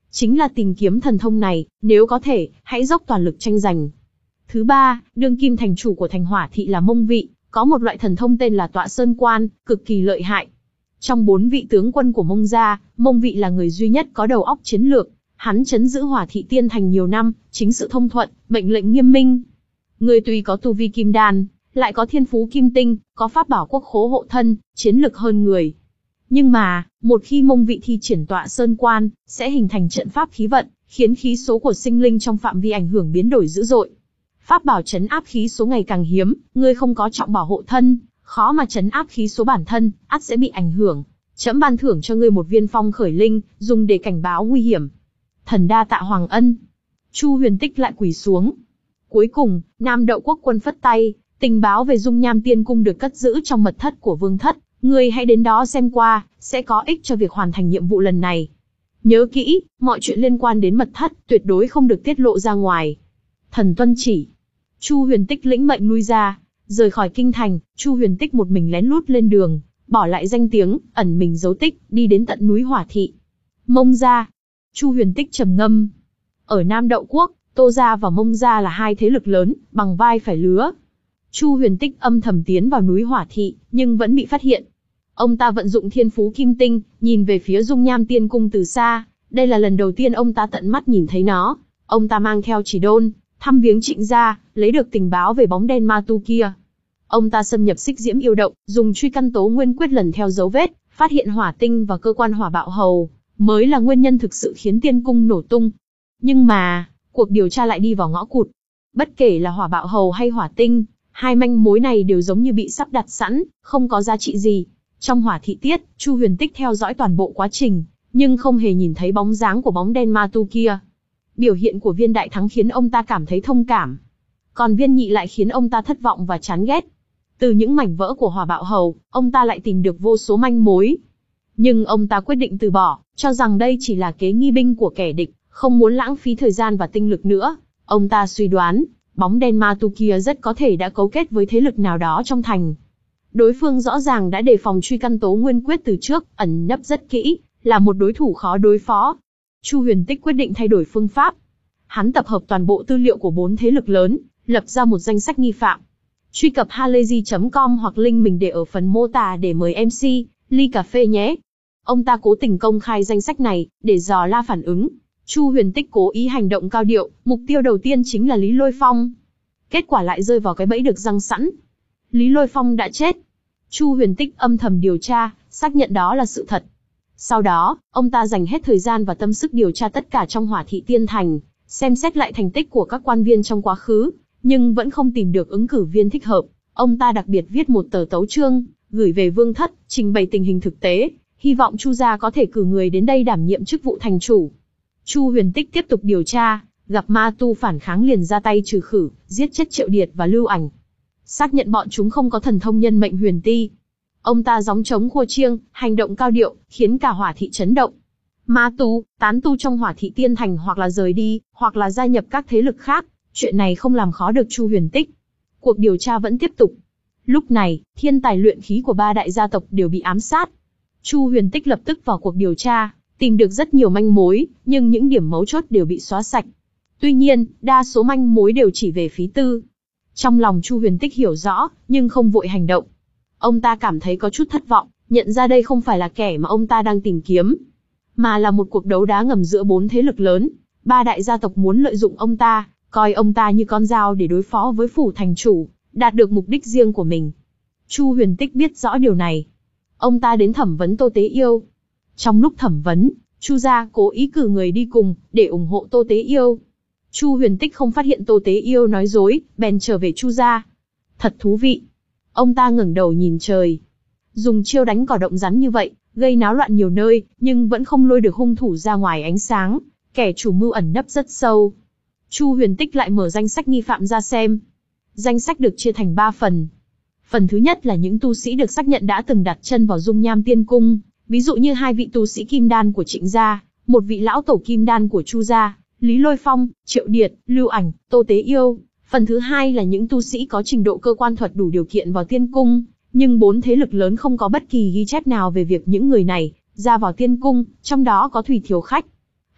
Chính là tìm kiếm thần thông này, nếu có thể, hãy dốc toàn lực tranh giành. Thứ ba, đương kim thành chủ của thành Hỏa thị là Mông Vị, có một loại thần thông tên là Tọa Sơn Quan, cực kỳ lợi hại. Trong bốn vị tướng quân của Mông gia, Mông Vị là người duy nhất có đầu óc chiến lược, hắn trấn giữ Hỏa thị tiên thành nhiều năm, chính sự thông thuận, mệnh lệnh nghiêm minh. Người tuy có tu vi kim đan, lại có thiên phú kim tinh, có pháp bảo quốc khố hộ thân, chiến lực hơn người. Nhưng mà, một khi Mông Vị thi triển Tọa Sơn Quan, sẽ hình thành trận pháp khí vận, khiến khí số của sinh linh trong phạm vi ảnh hưởng biến đổi dữ dội. Pháp bảo trấn áp khí số ngày càng hiếm, ngươi không có trọng bảo hộ thân, khó mà trấn áp khí số bản thân, ắt sẽ bị ảnh hưởng. Trẫm ban thưởng cho ngươi một viên phong khởi linh, dùng để cảnh báo nguy hiểm. Thần đa tạ Hoàng ân. Chu Huyền Tích lại quỳ xuống. Cuối cùng, Nam Đậu Quốc quân phất tay, tình báo về Dung Nham Tiên Cung được cất giữ trong mật thất của Vương Thất, ngươi hãy đến đó xem qua, sẽ có ích cho việc hoàn thành nhiệm vụ lần này. Nhớ kỹ, mọi chuyện liên quan đến mật thất tuyệt đối không được tiết lộ ra ngoài. Thần tuân chỉ. Chu Huyền Tích lĩnh mệnh lui ra, rời khỏi kinh thành. Chu Huyền Tích một mình lén lút lên đường, bỏ lại danh tiếng, ẩn mình giấu tích, đi đến tận núi Hỏa thị. Mông gia. Chu Huyền Tích trầm ngâm. Ở Nam Đậu Quốc, Tô gia và Mông gia là hai thế lực lớn, bằng vai phải lứa. Chu Huyền Tích âm thầm tiến vào núi Hỏa thị, nhưng vẫn bị phát hiện. Ông ta vận dụng thiên phú kim tinh, nhìn về phía Dung Nham Tiên Cung từ xa. Đây là lần đầu tiên ông ta tận mắt nhìn thấy nó. Ông ta mang theo chỉ đôn, thăm viếng Trịnh gia, lấy được tình báo về bóng đen ma tu kia. Ông ta xâm nhập Xích Diễm Yêu Động, dùng truy căn tố nguyên quyết lần theo dấu vết, phát hiện hỏa tinh và cơ quan hỏa bạo hầu, mới là nguyên nhân thực sự khiến tiên cung nổ tung. Nhưng mà, cuộc điều tra lại đi vào ngõ cụt. Bất kể là hỏa bạo hầu hay hỏa tinh, hai manh mối này đều giống như bị sắp đặt sẵn, không có giá trị gì. Trong Hỏa thị tiết, Chu Huyền Tích theo dõi toàn bộ quá trình, nhưng không hề nhìn thấy bóng dáng của bóng đen ma tu kia. Biểu hiện của Viên Đại Thắng khiến ông ta cảm thấy thông cảm. Còn Viên Nhị lại khiến ông ta thất vọng và chán ghét. Từ những mảnh vỡ của hỏa bạo hầu, ông ta lại tìm được vô số manh mối. Nhưng ông ta quyết định từ bỏ, cho rằng đây chỉ là kế nghi binh của kẻ địch, không muốn lãng phí thời gian và tinh lực nữa. Ông ta suy đoán, bóng đen ma tu kia rất có thể đã cấu kết với thế lực nào đó trong thành. Đối phương rõ ràng đã đề phòng truy căn tố nguyên quyết từ trước, ẩn nấp rất kỹ, là một đối thủ khó đối phó. Chu Huyền Tích quyết định thay đổi phương pháp. Hắn tập hợp toàn bộ tư liệu của bốn thế lực lớn, lập ra một danh sách nghi phạm. Truy cập halayzi chấm com hoặc link mình để ở phần mô tả để mời em xê, ly cà phê nhé. Ông ta cố tình công khai danh sách này, để dò la phản ứng. Chu Huyền Tích cố ý hành động cao điệu, mục tiêu đầu tiên chính là Lý Lôi Phong. Kết quả lại rơi vào cái bẫy được giăng sẵn. Lý Lôi Phong đã chết. Chu Huyền Tích âm thầm điều tra, xác nhận đó là sự thật. Sau đó, ông ta dành hết thời gian và tâm sức điều tra tất cả trong Hỏa thị tiên thành, xem xét lại thành tích của các quan viên trong quá khứ, nhưng vẫn không tìm được ứng cử viên thích hợp. Ông ta đặc biệt viết một tờ tấu chương, gửi về Vương Thất, trình bày tình hình thực tế, hy vọng Chu gia có thể cử người đến đây đảm nhiệm chức vụ thành chủ. Chu Huyền Tích tiếp tục điều tra, gặp ma tu phản kháng liền ra tay trừ khử, giết chết Triệu Điệt và Lưu Ảnh. Xác nhận bọn chúng không có thần thông nhân mệnh huyền ti. Ông ta gióng trống khua chiêng, hành động cao điệu, khiến cả Hỏa thị chấn động. Ma tu, tán tu trong Hỏa thị tiên thành hoặc là rời đi, hoặc là gia nhập các thế lực khác. Chuyện này không làm khó được Chu Huyền Tích. Cuộc điều tra vẫn tiếp tục. Lúc này, thiên tài luyện khí của ba đại gia tộc đều bị ám sát. Chu Huyền Tích lập tức vào cuộc điều tra, tìm được rất nhiều manh mối, nhưng những điểm mấu chốt đều bị xóa sạch. Tuy nhiên, đa số manh mối đều chỉ về phí tư. Trong lòng Chu Huyền Tích hiểu rõ, nhưng không vội hành động. Ông ta cảm thấy có chút thất vọng, nhận ra đây không phải là kẻ mà ông ta đang tìm kiếm, mà là một cuộc đấu đá ngầm giữa bốn thế lực lớn. Ba đại gia tộc muốn lợi dụng ông ta, coi ông ta như con dao để đối phó với phủ thành chủ, đạt được mục đích riêng của mình. Chu Huyền Tích biết rõ điều này. Ông ta đến thẩm vấn Tô Tế Yêu. Trong lúc thẩm vấn, Chu gia cố ý cử người đi cùng, để ủng hộ Tô Tế Yêu. Chu Huyền Tích không phát hiện Tô Tế Yêu nói dối, bèn trở về Chu gia. Thật thú vị. Ông ta ngẩng đầu nhìn trời. Dùng chiêu đánh cỏ động rắn như vậy, gây náo loạn nhiều nơi, nhưng vẫn không lôi được hung thủ ra ngoài ánh sáng. Kẻ chủ mưu ẩn nấp rất sâu. Chu Huyền Tích lại mở danh sách nghi phạm ra xem. Danh sách được chia thành ba phần. Phần thứ nhất là những tu sĩ được xác nhận đã từng đặt chân vào Dung Nham Tiên Cung, ví dụ như hai vị tu sĩ kim đan của Trịnh gia, một vị lão tổ kim đan của Chu gia, Lý Lôi Phong, Triệu Điệt, Lưu Ảnh, Tô Tế Yêu. Phần thứ hai là những tu sĩ có trình độ cơ quan thuật đủ điều kiện vào tiên cung, nhưng bốn thế lực lớn không có bất kỳ ghi chép nào về việc những người này ra vào tiên cung, trong đó có Thủy Thiếu Khách.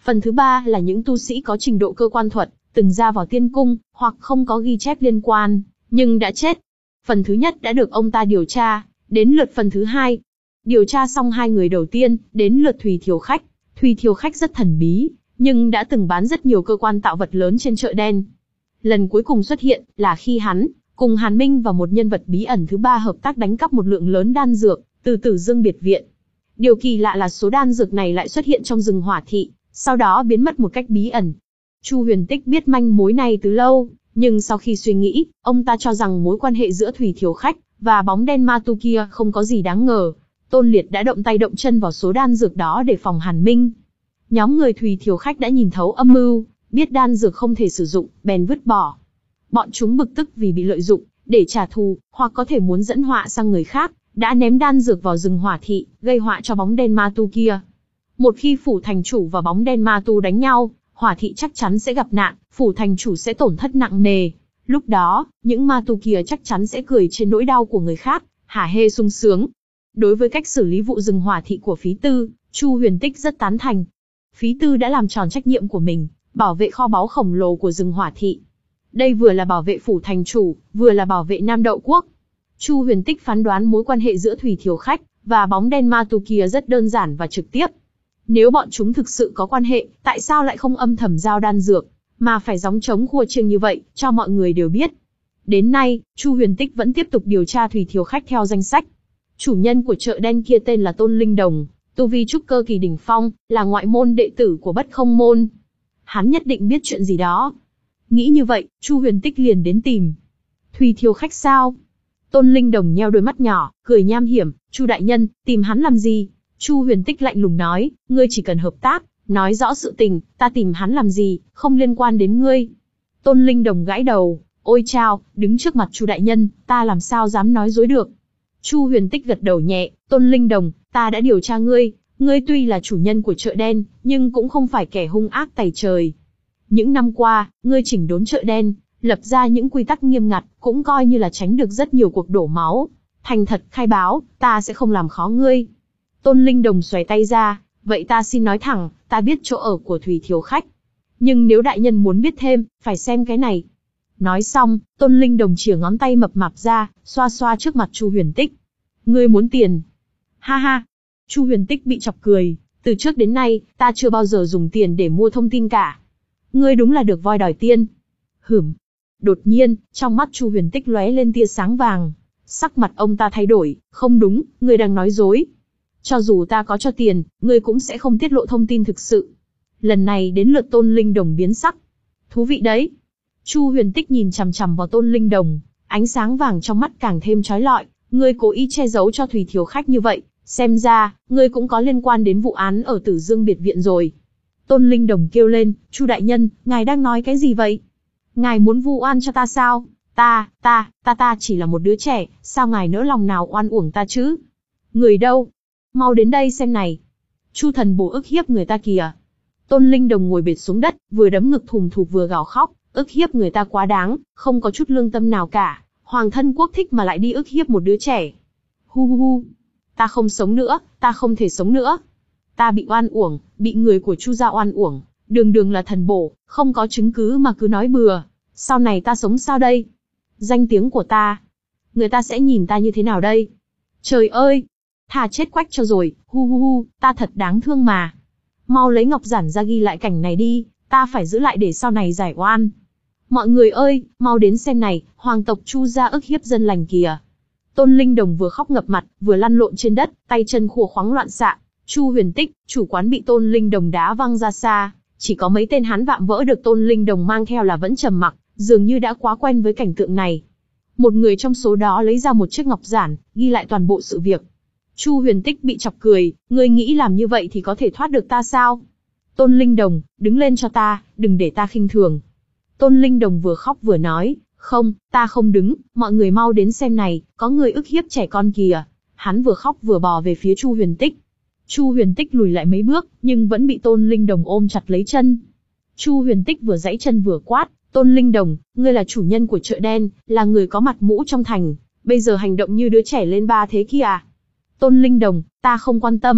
Phần thứ ba là những tu sĩ có trình độ cơ quan thuật, từng ra vào tiên cung, hoặc không có ghi chép liên quan, nhưng đã chết. Phần thứ nhất đã được ông ta điều tra, đến lượt phần thứ hai. Điều tra xong hai người đầu tiên, đến lượt Thùy Thiều Khách. Thùy Thiều Khách rất thần bí, nhưng đã từng bán rất nhiều cơ quan tạo vật lớn trên chợ đen. Lần cuối cùng xuất hiện là khi hắn, cùng Hàn Minh và một nhân vật bí ẩn thứ ba hợp tác đánh cắp một lượng lớn đan dược, từ Tử Dương biệt viện. Điều kỳ lạ là số đan dược này lại xuất hiện trong rừng Hỏa Thị, sau đó biến mất một cách bí ẩn. Chu Huyền Tích biết manh mối này từ lâu, nhưng sau khi suy nghĩ, ông ta cho rằng mối quan hệ giữa Thùy Thiều Khách và bóng đen ma tu kia không có gì đáng ngờ. Tôn Liệt đã động tay động chân vào số đan dược đó để phòng Hàn Minh. Nhóm người Thùy Thiều Khách đã nhìn thấu âm mưu, biết đan dược không thể sử dụng, bèn vứt bỏ. Bọn chúng bực tức vì bị lợi dụng, để trả thù, hoặc có thể muốn dẫn họa sang người khác, đã ném đan dược vào rừng Hỏa Thị, gây họa cho bóng đen ma tu kia. Một khi phủ thành chủ và bóng đen ma tu đánh nhau, Hỏa Thị chắc chắn sẽ gặp nạn, phủ thành chủ sẽ tổn thất nặng nề. Lúc đó, những ma tu kia chắc chắn sẽ cười trên nỗi đau của người khác, hả hê sung sướng. Đối với cách xử lý vụ rừng Hỏa Thị của Phí Tư, Chu Huyền Tích rất tán thành. Phí Tư đã làm tròn trách nhiệm của mình, bảo vệ kho báu khổng lồ của rừng Hỏa Thị. Đây vừa là bảo vệ phủ thành chủ, vừa là bảo vệ Nam Đậu Quốc. Chu Huyền Tích phán đoán mối quan hệ giữa Thùy Thiều Khách và bóng đen ma tu kia rất đơn giản và trực tiếp. Nếu bọn chúng thực sự có quan hệ, tại sao lại không âm thầm giao đan dược, mà phải gióng trống khua chiêng như vậy, cho mọi người đều biết. Đến nay, Chu Huyền Tích vẫn tiếp tục điều tra Thùy Thiều Khách theo danh sách. Chủ nhân của chợ đen kia tên là Tôn Linh Đồng, tu vi trúc cơ kỳ đỉnh phong, là ngoại môn đệ tử của Bất Không môn. Hắn nhất định biết chuyện gì đó. Nghĩ như vậy, Chu Huyền Tích liền đến tìm. Thùy Thiều Khách sao? Tôn Linh Đồng nheo đôi mắt nhỏ, cười nham hiểm, Chu đại nhân, tìm hắn làm gì? Chu Huyền Tích lạnh lùng nói, ngươi chỉ cần hợp tác, nói rõ sự tình, ta tìm hắn làm gì, không liên quan đến ngươi. Tôn Linh Đồng gãi đầu, ôi chao, đứng trước mặt Chu đại nhân, ta làm sao dám nói dối được. Chu Huyền Tích gật đầu nhẹ, Tôn Linh Đồng, ta đã điều tra ngươi, ngươi tuy là chủ nhân của chợ đen, nhưng cũng không phải kẻ hung ác tày trời. Những năm qua, ngươi chỉnh đốn chợ đen, lập ra những quy tắc nghiêm ngặt, cũng coi như là tránh được rất nhiều cuộc đổ máu. Thành thật khai báo, ta sẽ không làm khó ngươi. Tôn Linh Đồng xoay tay ra, vậy ta xin nói thẳng, ta biết chỗ ở của Thùy Thiều Khách. Nhưng nếu đại nhân muốn biết thêm, phải xem cái này. Nói xong, Tôn Linh Đồng chìa ngón tay mập mạp ra, xoa xoa trước mặt Chu Huyền Tích. Ngươi muốn tiền? Ha ha. Chu Huyền Tích bị chọc cười, từ trước đến nay, ta chưa bao giờ dùng tiền để mua thông tin cả. Ngươi đúng là được voi đòi tiên. Hửm. Đột nhiên, trong mắt Chu Huyền Tích lóe lên tia sáng vàng. Sắc mặt ông ta thay đổi, không đúng, ngươi đang nói dối. Cho dù ta có cho tiền, ngươi cũng sẽ không tiết lộ thông tin thực sự. Lần này đến lượt Tôn Linh Đồng biến sắc. Thú vị đấy. Chu Huyền Tích nhìn chằm chằm vào Tôn Linh Đồng, ánh sáng vàng trong mắt càng thêm chói lọi. Ngươi cố ý che giấu cho Thùy Thiều Khách như vậy, xem ra, ngươi cũng có liên quan đến vụ án ở Tử Dương biệt viện rồi. Tôn Linh Đồng kêu lên, Chu đại nhân, ngài đang nói cái gì vậy? Ngài muốn vu oan cho ta sao? Ta, ta, ta ta chỉ là một đứa trẻ, sao ngài nỡ lòng nào oan uổng ta chứ? Người đâu? Mau đến đây xem này. Chu thần bổ ức hiếp người ta kìa. Tôn Linh Đồng ngồi bệt xuống đất, vừa đấm ngực thùm thụp vừa gào khóc, ức hiếp người ta quá đáng, không có chút lương tâm nào cả. Hoàng thân quốc thích mà lại đi ức hiếp một đứa trẻ. Hu hu hu. Ta không sống nữa, ta không thể sống nữa. Ta bị oan uổng, bị người của Chu gia oan uổng, đường đường là thần bổ, không có chứng cứ mà cứ nói bừa. Sau này ta sống sao đây? Danh tiếng của ta, người ta sẽ nhìn ta như thế nào đây? Trời ơi! Thà chết quách cho rồi, hu hu hu, ta thật đáng thương mà. Mau lấy ngọc giản ra ghi lại cảnh này đi, ta phải giữ lại để sau này giải oan. Mọi người ơi, mau đến xem này, hoàng tộc Chu gia ức hiếp dân lành kìa. Tôn Linh Đồng vừa khóc ngập mặt, vừa lăn lộn trên đất, tay chân khua khoáng loạn xạ. Chu Huyền Tích, chủ quán bị Tôn Linh Đồng đá văng ra xa, chỉ có mấy tên hắn vạm vỡ được Tôn Linh Đồng mang theo là vẫn trầm mặc, dường như đã quá quen với cảnh tượng này. Một người trong số đó lấy ra một chiếc ngọc giản, ghi lại toàn bộ sự việc. Chu Huyền Tích bị chọc cười, ngươi nghĩ làm như vậy thì có thể thoát được ta sao? Tôn Linh Đồng, đứng lên cho ta, đừng để ta khinh thường. Tôn Linh Đồng vừa khóc vừa nói, không, ta không đứng, mọi người mau đến xem này, có người ức hiếp trẻ con kìa. Hắn vừa khóc vừa bò về phía Chu Huyền Tích. Chu Huyền Tích lùi lại mấy bước, nhưng vẫn bị Tôn Linh Đồng ôm chặt lấy chân. Chu Huyền Tích vừa giãy chân vừa quát, Tôn Linh Đồng, ngươi là chủ nhân của chợ đen, là người có mặt mũi trong thành, bây giờ hành động như đứa trẻ lên ba thế kia à? Tôn Linh Đồng, ta không quan tâm,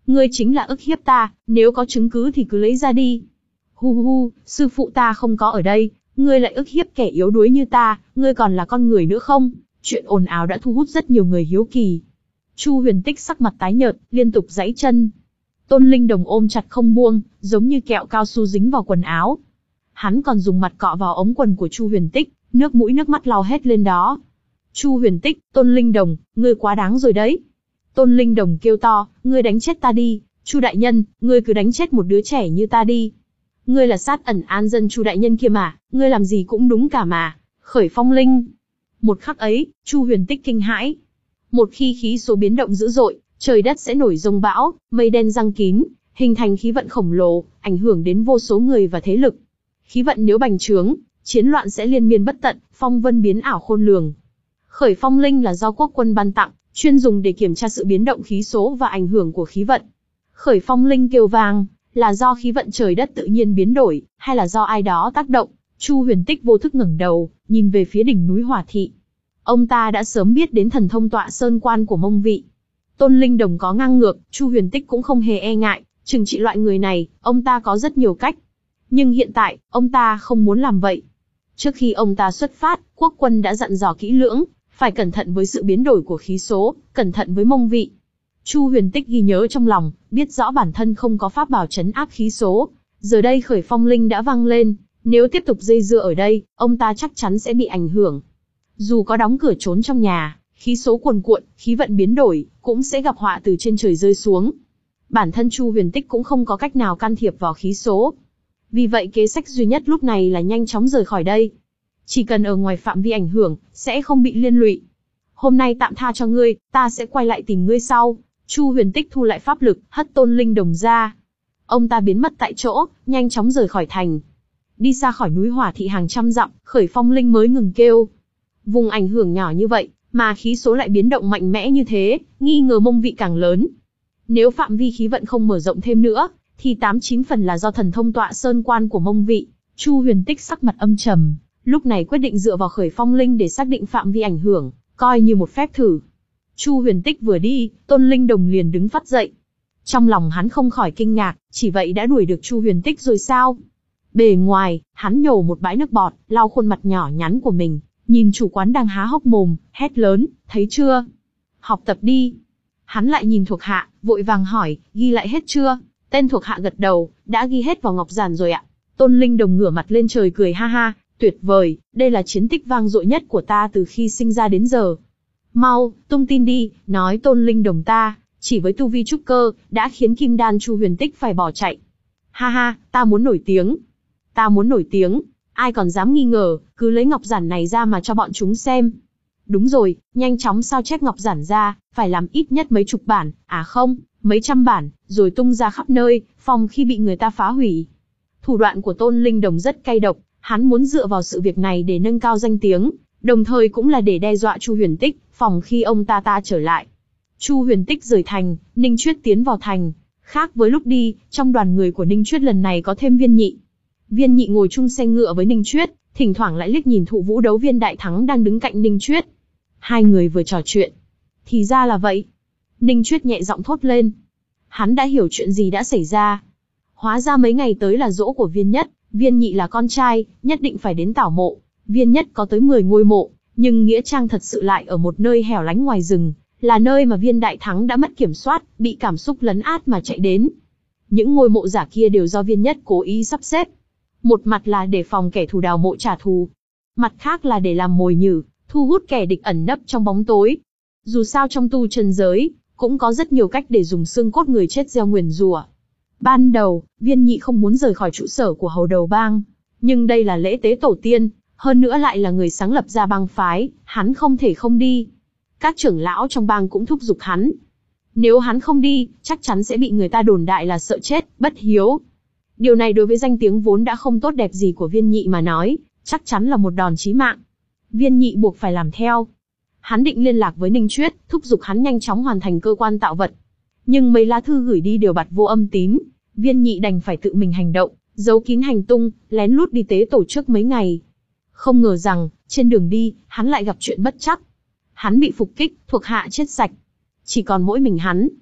Ngươi chính là ức hiếp ta, nếu có chứng cứ thì cứ lấy ra đi. Hu hu hu, sư phụ ta không có ở đây, ngươi lại ức hiếp kẻ yếu đuối như ta, ngươi còn là con người nữa không? Chuyện ồn ào đã thu hút rất nhiều người hiếu kỳ. Chu Huyền Tích sắc mặt tái nhợt, liên tục giãy chân. Tôn Linh Đồng ôm chặt không buông, giống như kẹo cao su dính vào quần áo. Hắn còn dùng mặt cọ vào ống quần của Chu Huyền Tích, nước mũi nước mắt lau hết lên đó. Chu Huyền Tích, Tôn Linh Đồng, ngươi quá đáng rồi đấy. Tôn Linh Đồng kêu to, ngươi đánh chết ta đi, Chu đại nhân, ngươi cứ đánh chết một đứa trẻ như ta đi. Ngươi là sát ẩn an dân Chu đại nhân kia mà, ngươi làm gì cũng đúng cả mà. Khởi phong linh. Một khắc ấy, Chu Huyền Tích kinh hãi. Một khi khí số biến động dữ dội, trời đất sẽ nổi giông bão, mây đen giăng kín, hình thành khí vận khổng lồ, ảnh hưởng đến vô số người và thế lực. Khí vận nếu bành trướng, chiến loạn sẽ liên miên bất tận, phong vân biến ảo khôn lường. Khởi phong linh là do quốc quân ban tặng, chuyên dùng để kiểm tra sự biến động khí số và ảnh hưởng của khí vận. Khởi phong linh kêu vang, là do khí vận trời đất tự nhiên biến đổi, hay là do ai đó tác động? Chu Huyền Tích vô thức ngẩng đầu, nhìn về phía đỉnh núi Hỏa Thị. Ông ta đã sớm biết đến thần thông tọa sơn quan của Mông Vị. Tôn Linh Đồng có ngang ngược, Chu Huyền Tích cũng không hề e ngại, trừng trị loại người này, ông ta có rất nhiều cách. Nhưng hiện tại, ông ta không muốn làm vậy. Trước khi ông ta xuất phát, quốc quân đã dặn dò kỹ lưỡng, phải cẩn thận với sự biến đổi của khí số, cẩn thận với Mông Vị. Chu Huyền Tích ghi nhớ trong lòng, biết rõ bản thân không có pháp bảo trấn áp khí số. Giờ đây khởi phong linh đã vang lên, nếu tiếp tục dây dưa ở đây, ông ta chắc chắn sẽ bị ảnh hưởng. Dù có đóng cửa trốn trong nhà, khí số cuồn cuộn, khí vận biến đổi, cũng sẽ gặp họa từ trên trời rơi xuống. Bản thân Chu Huyền Tích cũng không có cách nào can thiệp vào khí số. Vì vậy kế sách duy nhất lúc này là nhanh chóng rời khỏi đây. Chỉ cần ở ngoài phạm vi ảnh hưởng, sẽ không bị liên lụy. Hôm nay tạm tha cho ngươi, ta sẽ quay lại tìm ngươi sau. Chu Huyền Tích thu lại pháp lực, hất Tôn Linh Đồng ra. Ông ta biến mất tại chỗ, nhanh chóng rời khỏi thành. Đi xa khỏi núi Hỏa Thị hàng trăm dặm, khởi phong linh mới ngừng kêu. Vùng ảnh hưởng nhỏ như vậy, mà khí số lại biến động mạnh mẽ như thế, nghi ngờ Mông Vị càng lớn. Nếu phạm vi khí vận không mở rộng thêm nữa, thì tám chín phần là do thần thông tọa sơn quan của Mông Vị. Chu Huyền Tích sắc mặt âm trầm, lúc này quyết định dựa vào khởi phong linh để xác định phạm vi ảnh hưởng, coi như một phép thử. Chu Huyền Tích vừa đi, Tôn Linh Đồng liền đứng phắt dậy. Trong lòng hắn không khỏi kinh ngạc, chỉ vậy đã đuổi được Chu Huyền Tích rồi sao? Bề ngoài, hắn nhổ một bãi nước bọt, lau khuôn mặt nhỏ nhắn của mình, nhìn chủ quán đang há hốc mồm, hét lớn, thấy chưa? Học tập đi. Hắn lại nhìn thuộc hạ, vội vàng hỏi, ghi lại hết chưa? Tên thuộc hạ gật đầu, đã ghi hết vào ngọc giản rồi ạ. Tôn Linh Đồng ngửa mặt lên trời cười ha ha, tuyệt vời, đây là chiến tích vang dội nhất của ta từ khi sinh ra đến giờ. Mau, tung tin đi, nói Tôn Linh Đồng ta, chỉ với tu vi trúc cơ, đã khiến kim đan Chu Huyền Tích phải bỏ chạy. Ha ha, ta muốn nổi tiếng. Ta muốn nổi tiếng, ai còn dám nghi ngờ, cứ lấy ngọc giản này ra mà cho bọn chúng xem. Đúng rồi, nhanh chóng sao chép ngọc giản ra, phải làm ít nhất mấy chục bản, à không, mấy trăm bản, rồi tung ra khắp nơi, phòng khi bị người ta phá hủy. Thủ đoạn của Tôn Linh Đồng rất cay độc, hắn muốn dựa vào sự việc này để nâng cao danh tiếng, đồng thời cũng là để đe dọa Chu Huyền Tích, phòng khi ông ta ta trở lại. Chu Huyền Tích rời thành, Ninh Chuyết tiến vào thành. Khác với lúc đi, trong đoàn người của Ninh Chuyết lần này có thêm Viên Nhị. Viên Nhị ngồi chung xe ngựa với Ninh Chuyết, thỉnh thoảng lại liếc nhìn Thụ Vũ Đấu Viên Đại Thắng đang đứng cạnh Ninh Chuyết. Hai người vừa trò chuyện. Thì ra là vậy. Ninh Chuyết nhẹ giọng thốt lên. Hắn đã hiểu chuyện gì đã xảy ra. Hóa ra mấy ngày tới là giỗ của Viên Nhất, Viên Nhị là con trai, nhất định phải đến tảo mộ. Viên Nhất có tới mười ngôi mộ, nhưng nghĩa trang thật sự lại ở một nơi hẻo lánh ngoài rừng, là nơi mà Viên Đại Thắng đã mất kiểm soát, bị cảm xúc lấn át mà chạy đến. Những ngôi mộ giả kia đều do Viên Nhất cố ý sắp xếp. Một mặt là để phòng kẻ thù đào mộ trả thù, mặt khác là để làm mồi nhử, thu hút kẻ địch ẩn nấp trong bóng tối. Dù sao trong tu chân giới, cũng có rất nhiều cách để dùng xương cốt người chết gieo nguyền rủa. Ban đầu, Viên Nhị không muốn rời khỏi trụ sở của Hầu Đầu Bang, nhưng đây là lễ tế tổ tiên, hơn nữa lại là người sáng lập ra bang phái, hắn không thể không đi. Các trưởng lão trong bang cũng thúc giục hắn. Nếu hắn không đi, chắc chắn sẽ bị người ta đồn đại là sợ chết, bất hiếu. Điều này đối với danh tiếng vốn đã không tốt đẹp gì của Viên Nhị mà nói, chắc chắn là một đòn chí mạng. Viên Nhị buộc phải làm theo. Hắn định liên lạc với Ninh Chuyết, thúc giục hắn nhanh chóng hoàn thành cơ quan tạo vật. Nhưng mấy lá thư gửi đi đều bặt vô âm tín, Viên Nhị đành phải tự mình hành động, giấu kín hành tung, lén lút đi tế tổ trước mấy ngày. Không ngờ rằng, trên đường đi, hắn lại gặp chuyện bất trắc. Hắn bị phục kích, thuộc hạ chết sạch. Chỉ còn mỗi mình hắn.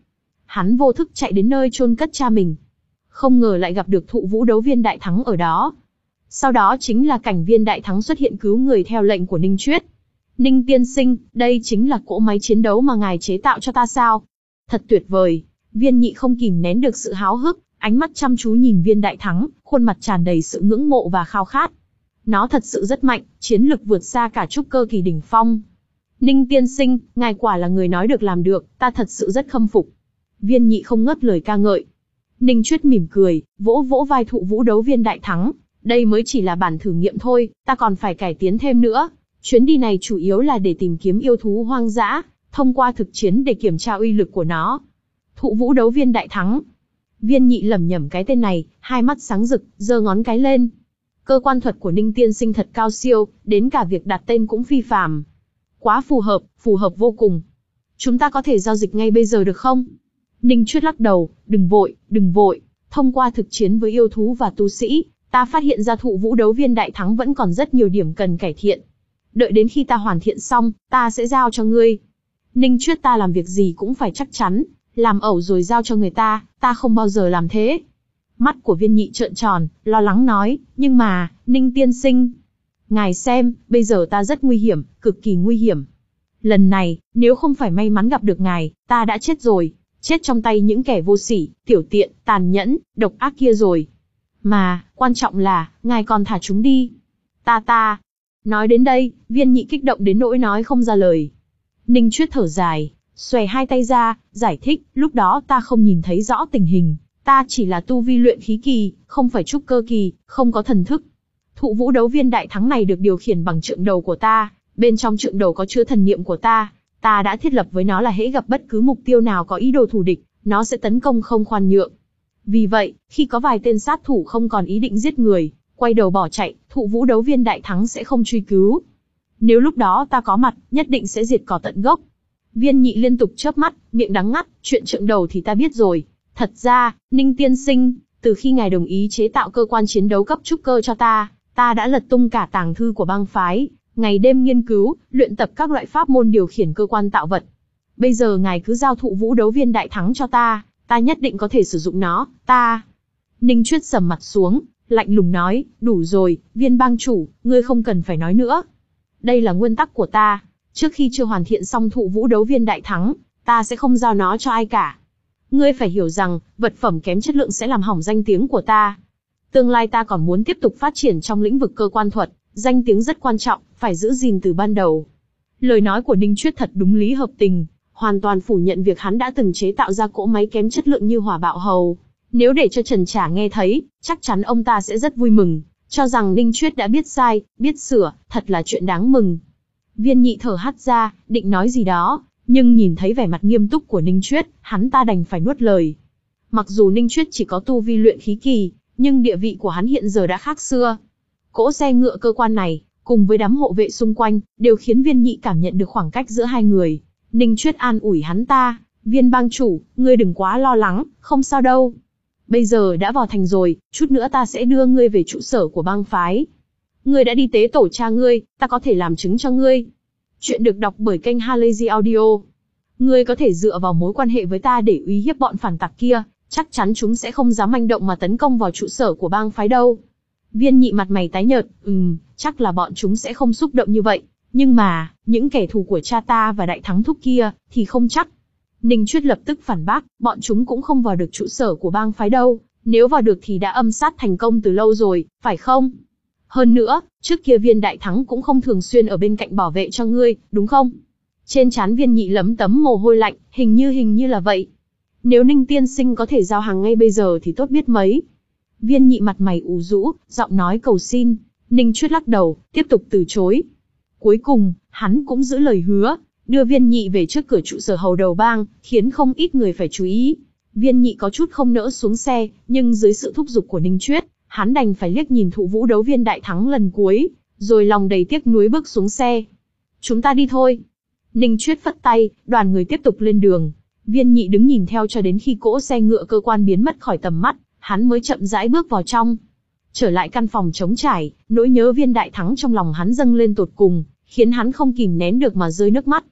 hắn vô thức chạy đến nơi chôn cất cha mình. Không ngờ lại gặp được Thụ Vũ Đấu Viên Đại Thắng ở đó. Sau đó chính là cảnh Viên Đại Thắng xuất hiện cứu người theo lệnh của Ninh Chuyết. Ninh tiên sinh, đây chính là cỗ máy chiến đấu mà ngài chế tạo cho ta sao? Thật tuyệt vời. Viên Nhị không kìm nén được sự háo hức, ánh mắt chăm chú nhìn Viên Đại Thắng, khuôn mặt tràn đầy sự ngưỡng mộ và khao khát. Nó thật sự rất mạnh, chiến lực vượt xa cả trúc cơ kỳ đỉnh phong. Ninh tiên sinh, ngài quả là người nói được làm được, ta thật sự rất khâm phục. Viên Nhị không ngớt lời ca ngợi. Ninh Chuyết mỉm cười, vỗ vỗ vai Thụ Vũ Đấu Viên Đại Thắng. Đây mới chỉ là bản thử nghiệm thôi, ta còn phải cải tiến thêm nữa. Chuyến đi này chủ yếu là để tìm kiếm yêu thú hoang dã, thông qua thực chiến để kiểm tra uy lực của nó. Thụ Vũ Đấu Viên Đại Thắng. Viên Nhị lẩm nhẩm cái tên này, hai mắt sáng rực, giơ ngón cái lên. Cơ quan thuật của Ninh tiên sinh thật cao siêu, đến cả việc đặt tên cũng phi phàm. Quá phù hợp, phù hợp vô cùng. Chúng ta có thể giao dịch ngay bây giờ được không? Ninh Chuyết lắc đầu, đừng vội, đừng vội. Thông qua thực chiến với yêu thú và tu sĩ, ta phát hiện ra Thụ Vũ Đấu Viên Đại Thắng vẫn còn rất nhiều điểm cần cải thiện. Đợi đến khi ta hoàn thiện xong, ta sẽ giao cho ngươi. Ninh Chuyết, ta làm việc gì cũng phải chắc chắn, làm ẩu rồi giao cho người ta, ta không bao giờ làm thế. Mắt của Viên Nhị trợn tròn, lo lắng nói, nhưng mà, Ninh tiên sinh. Ngài xem, bây giờ ta rất nguy hiểm, cực kỳ nguy hiểm. Lần này, nếu không phải may mắn gặp được ngài, ta đã chết rồi. Chết trong tay những kẻ vô sỉ, tiểu tiện, tàn nhẫn, độc ác kia rồi. Mà, quan trọng là, ngài còn thả chúng đi. Ta ta. Nói đến đây, Viên Nhị kích động đến nỗi nói không ra lời. Ninh Chuyết thở dài, xòe hai tay ra, giải thích, lúc đó ta không nhìn thấy rõ tình hình. Ta chỉ là tu vi luyện khí kỳ, không phải trúc cơ kỳ, không có thần thức. Thụ Vũ Đấu Viên Đại Thắng này được điều khiển bằng trượng đầu của ta, bên trong trượng đầu có chứa thần niệm của ta. Ta đã thiết lập với nó là hễ gặp bất cứ mục tiêu nào có ý đồ thù địch, nó sẽ tấn công không khoan nhượng. Vì vậy, khi có vài tên sát thủ không còn ý định giết người, quay đầu bỏ chạy, Thụ Vũ Đấu Viên Đại Thắng sẽ không truy cứu. Nếu lúc đó ta có mặt, nhất định sẽ diệt cỏ tận gốc. Viên Nhị liên tục chớp mắt, miệng đắng ngắt, chuyện trượng đầu thì ta biết rồi. Thật ra, Ninh tiên sinh, từ khi ngài đồng ý chế tạo cơ quan chiến đấu cấp trúc cơ cho ta, ta đã lật tung cả tàng thư của bang phái, ngày đêm nghiên cứu, luyện tập các loại pháp môn điều khiển cơ quan tạo vật. Bây giờ ngài cứ giao Thụ Vũ Đấu Viên Đại Thắng cho ta, ta nhất định có thể sử dụng nó, ta. Ninh Chuyết sầm mặt xuống, lạnh lùng nói, đủ rồi, Viên bang chủ, ngươi không cần phải nói nữa. Đây là nguyên tắc của ta, trước khi chưa hoàn thiện xong Thụ Vũ Đấu Viên Đại Thắng, ta sẽ không giao nó cho ai cả. Ngươi phải hiểu rằng, vật phẩm kém chất lượng sẽ làm hỏng danh tiếng của ta. Tương lai ta còn muốn tiếp tục phát triển trong lĩnh vực cơ quan thuật, danh tiếng rất quan trọng, phải giữ gìn từ ban đầu. Lời nói của Ninh Chuyết thật đúng lý hợp tình, hoàn toàn phủ nhận việc hắn đã từng chế tạo ra cỗ máy kém chất lượng như Hỏa Bạo Hầu. Nếu để cho Trần Trả nghe thấy, chắc chắn ông ta sẽ rất vui mừng, cho rằng Ninh Chuyết đã biết sai, biết sửa, thật là chuyện đáng mừng. Viên Nhị thở hắt ra, định nói gì đó, nhưng nhìn thấy vẻ mặt nghiêm túc của Ninh Chuyết, hắn ta đành phải nuốt lời. Mặc dù Ninh Chuyết chỉ có tu vi luyện khí kỳ, nhưng địa vị của hắn hiện giờ đã khác xưa. Cỗ xe ngựa cơ quan này, cùng với đám hộ vệ xung quanh, đều khiến Viên Nhị cảm nhận được khoảng cách giữa hai người. Ninh Chuyết an ủi hắn ta, Viên bang chủ, ngươi đừng quá lo lắng, không sao đâu. Bây giờ đã vào thành rồi, chút nữa ta sẽ đưa ngươi về trụ sở của bang phái. Ngươi đã đi tế tổ cha ngươi, ta có thể làm chứng cho ngươi. Chuyện được đọc bởi kênh Halazy Audio. Ngươi có thể dựa vào mối quan hệ với ta để uy hiếp bọn phản tặc kia, chắc chắn chúng sẽ không dám manh động mà tấn công vào trụ sở của bang phái đâu. Viên Nhị mặt mày tái nhợt, ừm, chắc là bọn chúng sẽ không xúc động như vậy, nhưng mà, những kẻ thù của cha ta và Đại Thắng thúc kia, thì không chắc. Ninh Chuyết lập tức phản bác, bọn chúng cũng không vào được trụ sở của bang phái đâu, nếu vào được thì đã âm sát thành công từ lâu rồi, phải không? Hơn nữa, trước kia Viên Đại Thắng cũng không thường xuyên ở bên cạnh bảo vệ cho ngươi, đúng không? Trên trán Viên Nhị lấm tấm mồ hôi lạnh, hình như hình như là vậy. Nếu Ninh tiên sinh có thể giao hàng ngay bây giờ thì tốt biết mấy. Viên Nhị mặt mày ủ rũ, giọng nói cầu xin. Ninh Chuyết lắc đầu, tiếp tục từ chối. Cuối cùng, hắn cũng giữ lời hứa, đưa Viên Nhị về trước cửa trụ sở hầu đầu bang, khiến không ít người phải chú ý. Viên Nhị có chút không nỡ xuống xe, nhưng dưới sự thúc giục của Ninh Chuyết, hắn đành phải liếc nhìn Thụ Vũ Đấu Viên Đại Thắng lần cuối, rồi lòng đầy tiếc nuối bước xuống xe. Chúng ta đi thôi. Ninh Chuyết phất tay, đoàn người tiếp tục lên đường. Viên Nhị đứng nhìn theo cho đến khi cỗ xe ngựa cơ quan biến mất khỏi tầm mắt, hắn mới chậm rãi bước vào trong. Trở lại căn phòng trống trải, nỗi nhớ Viên Đại Thắng trong lòng hắn dâng lên tột cùng, khiến hắn không kìm nén được mà rơi nước mắt.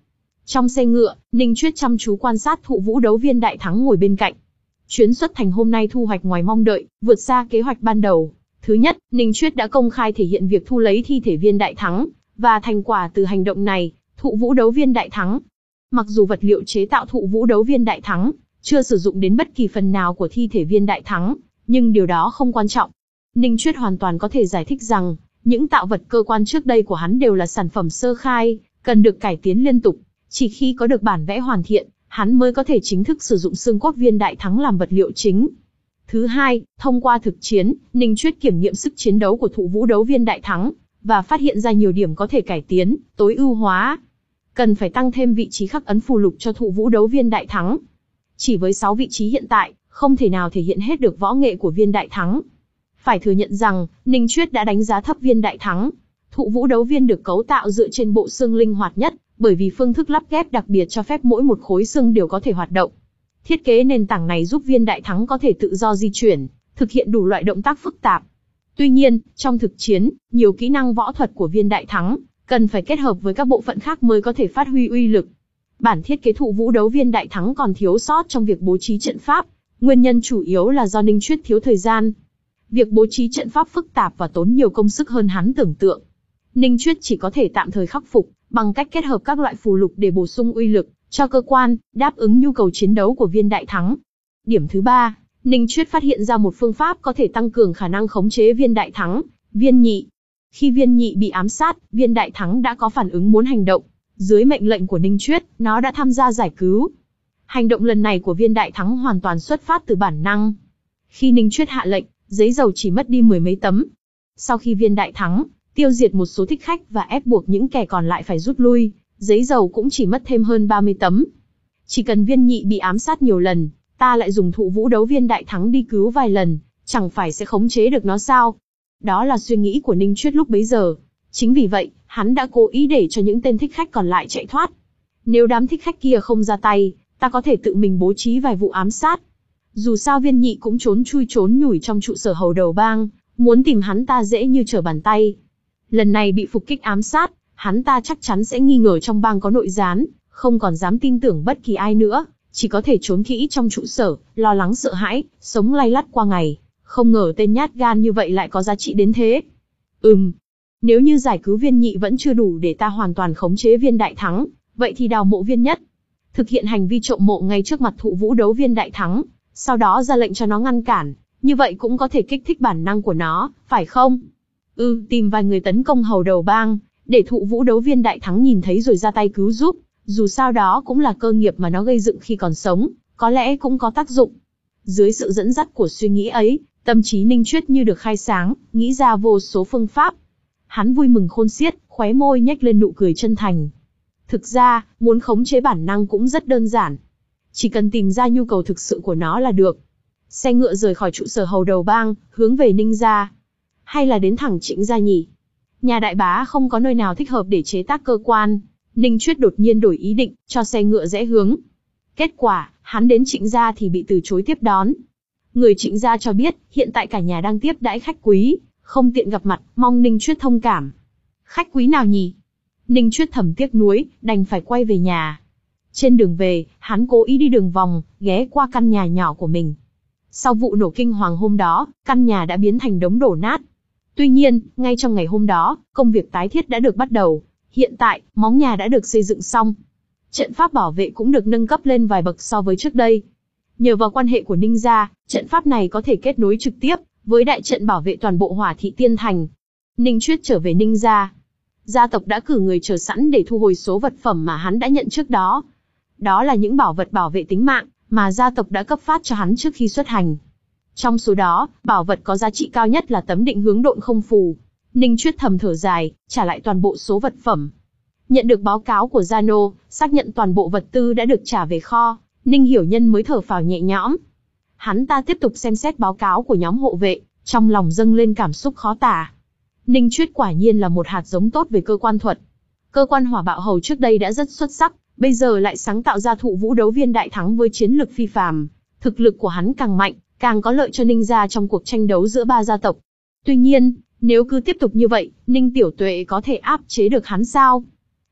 Trong xe ngựa, Ninh Chuyết chăm chú quan sát Thụ Vũ Đấu Viên Đại Thắng ngồi bên cạnh. Chuyến xuất thành hôm nay thu hoạch ngoài mong đợi, vượt xa kế hoạch ban đầu. Thứ nhất, Ninh Chuyết đã công khai thể hiện việc thu lấy thi thể Viên Đại Thắng, và thành quả từ hành động này, Thụ Vũ Đấu Viên Đại Thắng. Mặc dù vật liệu chế tạo Thụ Vũ Đấu Viên Đại Thắng chưa sử dụng đến bất kỳ phần nào của thi thể Viên Đại Thắng, nhưng điều đó không quan trọng. Ninh Chuyết hoàn toàn có thể giải thích rằng, những tạo vật cơ quan trước đây của hắn đều là sản phẩm sơ khai, cần được cải tiến liên tục. Chỉ khi có được bản vẽ hoàn thiện, hắn mới có thể chính thức sử dụng xương cốt Viên Đại Thắng làm vật liệu chính. Thứ hai, thông qua thực chiến, Ninh Chuyết kiểm nghiệm sức chiến đấu của Thụ Vũ Đấu Viên Đại Thắng, và phát hiện ra nhiều điểm có thể cải tiến, tối ưu hóa. Cần phải tăng thêm vị trí khắc ấn phù lục cho Thụ Vũ Đấu Viên Đại Thắng. Chỉ với sáu vị trí hiện tại, không thể nào thể hiện hết được võ nghệ của Viên Đại Thắng. Phải thừa nhận rằng, Ninh Chuyết đã đánh giá thấp Viên Đại Thắng. Thụ Vũ Đấu Viên được cấu tạo dựa trên bộ xương linh hoạt nhất, bởi vì phương thức lắp ghép đặc biệt cho phép mỗi một khối xương đều có thể hoạt động. Thiết kế nền tảng này giúp Viên Đại Thắng có thể tự do di chuyển, thực hiện đủ loại động tác phức tạp. Tuy nhiên, trong thực chiến, nhiều kỹ năng võ thuật của Viên Đại Thắng cần phải kết hợp với các bộ phận khác mới có thể phát huy uy lực. Bản thiết kế Thụ Vũ Đấu Viên Đại Thắng còn thiếu sót trong việc bố trí trận pháp, nguyên nhân chủ yếu là do Ninh Chuyết thiếu thời gian. Việc bố trí trận pháp phức tạp và tốn nhiều công sức hơn hắn tưởng tượng. Ninh Chuyết chỉ có thể tạm thời khắc phục, bằng cách kết hợp các loại phù lục để bổ sung uy lực cho cơ quan, đáp ứng nhu cầu chiến đấu của Viên Đại Thắng. Điểm thứ ba, Ninh Chuyết phát hiện ra một phương pháp có thể tăng cường khả năng khống chế Viên Đại Thắng, Viên Nhị. Khi Viên Nhị bị ám sát, Viên Đại Thắng đã có phản ứng muốn hành động. Dưới mệnh lệnh của Ninh Chuyết, nó đã tham gia giải cứu. Hành động lần này của Viên Đại Thắng hoàn toàn xuất phát từ bản năng. Khi Ninh Chuyết hạ lệnh, giấy dầu chỉ mất đi mười mấy tấm. Sau khi Viên Đại Thắng tiêu diệt một số thích khách và ép buộc những kẻ còn lại phải rút lui, giấy dầu cũng chỉ mất thêm hơn ba mươi tấm. Chỉ cần Viên Nhị bị ám sát nhiều lần, ta lại dùng Thụ Vũ Đấu Viên Đại Thắng đi cứu vài lần, chẳng phải sẽ khống chế được nó sao? Đó là suy nghĩ của Ninh Chuyết lúc bấy giờ. Chính vì vậy, hắn đã cố ý để cho những tên thích khách còn lại chạy thoát. Nếu đám thích khách kia không ra tay, ta có thể tự mình bố trí vài vụ ám sát. Dù sao Viên Nhị cũng trốn chui trốn nhủi trong trụ sở hầu đầu bang, muốn tìm hắn ta dễ như trở bàn tay. Lần này bị phục kích ám sát, hắn ta chắc chắn sẽ nghi ngờ trong bang có nội gián, không còn dám tin tưởng bất kỳ ai nữa, chỉ có thể trốn kỹ trong trụ sở, lo lắng sợ hãi, sống lay lắt qua ngày. Không ngờ tên nhát gan như vậy lại có giá trị đến thế. Ừm, nếu như giải cứu Viên Nhị vẫn chưa đủ để ta hoàn toàn khống chế Viên Đại Thắng, vậy thì đào mộ Viên Nhất. Thực hiện hành vi trộm mộ ngay trước mặt Thụ Vũ Đấu Viên Đại Thắng, sau đó ra lệnh cho nó ngăn cản, như vậy cũng có thể kích thích bản năng của nó, phải không? Ừ, tìm vài người tấn công hầu đầu bang, để Thụ Vũ Đấu Viên Đại Thắng nhìn thấy rồi ra tay cứu giúp, dù sao đó cũng là cơ nghiệp mà nó gây dựng khi còn sống, có lẽ cũng có tác dụng. Dưới sự dẫn dắt của suy nghĩ ấy, tâm trí Ninh Chuyết như được khai sáng, nghĩ ra vô số phương pháp. Hắn vui mừng khôn xiết, khóe môi nhếch lên nụ cười chân thành. Thực ra, muốn khống chế bản năng cũng rất đơn giản. Chỉ cần tìm ra nhu cầu thực sự của nó là được. Xe ngựa rời khỏi trụ sở hầu đầu bang, hướng về Ninh gia. Hay là đến thẳng Trịnh gia nhỉ? Nhà đại bá không có nơi nào thích hợp để chế tác cơ quan. Ninh Chuyết đột nhiên đổi ý định, cho xe ngựa rẽ hướng. Kết quả, hắn đến Trịnh gia thì bị từ chối tiếp đón. Người Trịnh gia cho biết, hiện tại cả nhà đang tiếp đãi khách quý, không tiện gặp mặt, mong Ninh Chuyết thông cảm. Khách quý nào nhỉ? Ninh Chuyết thầm tiếc nuối, đành phải quay về nhà. Trên đường về, hắn cố ý đi đường vòng, ghé qua căn nhà nhỏ của mình. Sau vụ nổ kinh hoàng hôm đó, căn nhà đã biến thành đống đổ nát. Tuy nhiên, ngay trong ngày hôm đó, công việc tái thiết đã được bắt đầu. Hiện tại, móng nhà đã được xây dựng xong. Trận pháp bảo vệ cũng được nâng cấp lên vài bậc so với trước đây. Nhờ vào quan hệ của Ninh gia, trận pháp này có thể kết nối trực tiếp với đại trận bảo vệ toàn bộ Hỏa Thị Tiên Thành. Ninh Chuyết trở về Ninh gia. Gia tộc đã cử người chờ sẵn để thu hồi số vật phẩm mà hắn đã nhận trước đó. Đó là những bảo vật bảo vệ tính mạng mà gia tộc đã cấp phát cho hắn trước khi xuất hành. Trong số đó, bảo vật có giá trị cao nhất là tấm định hướng độn không phù. Ninh Chuyết thầm thở dài, trả lại toàn bộ số vật phẩm. Nhận được báo cáo của Gia Nô, xác nhận toàn bộ vật tư đã được trả về kho, Ninh Hiểu Nhân mới thở phào nhẹ nhõm. Hắn ta tiếp tục xem xét báo cáo của nhóm hộ vệ, trong lòng dâng lên cảm xúc khó tả. Ninh Chuyết quả nhiên là một hạt giống tốt về cơ quan thuật. Cơ quan hỏa bạo hầu trước đây đã rất xuất sắc, bây giờ lại sáng tạo ra Thụ Vũ Đấu Viên Đại Thắng với chiến lực phi phàm. Thực lực của hắn càng mạnh, càng có lợi cho Ninh gia trong cuộc tranh đấu giữa ba gia tộc. Tuy nhiên, nếu cứ tiếp tục như vậy, Ninh Tiểu Tuệ có thể áp chế được hắn sao?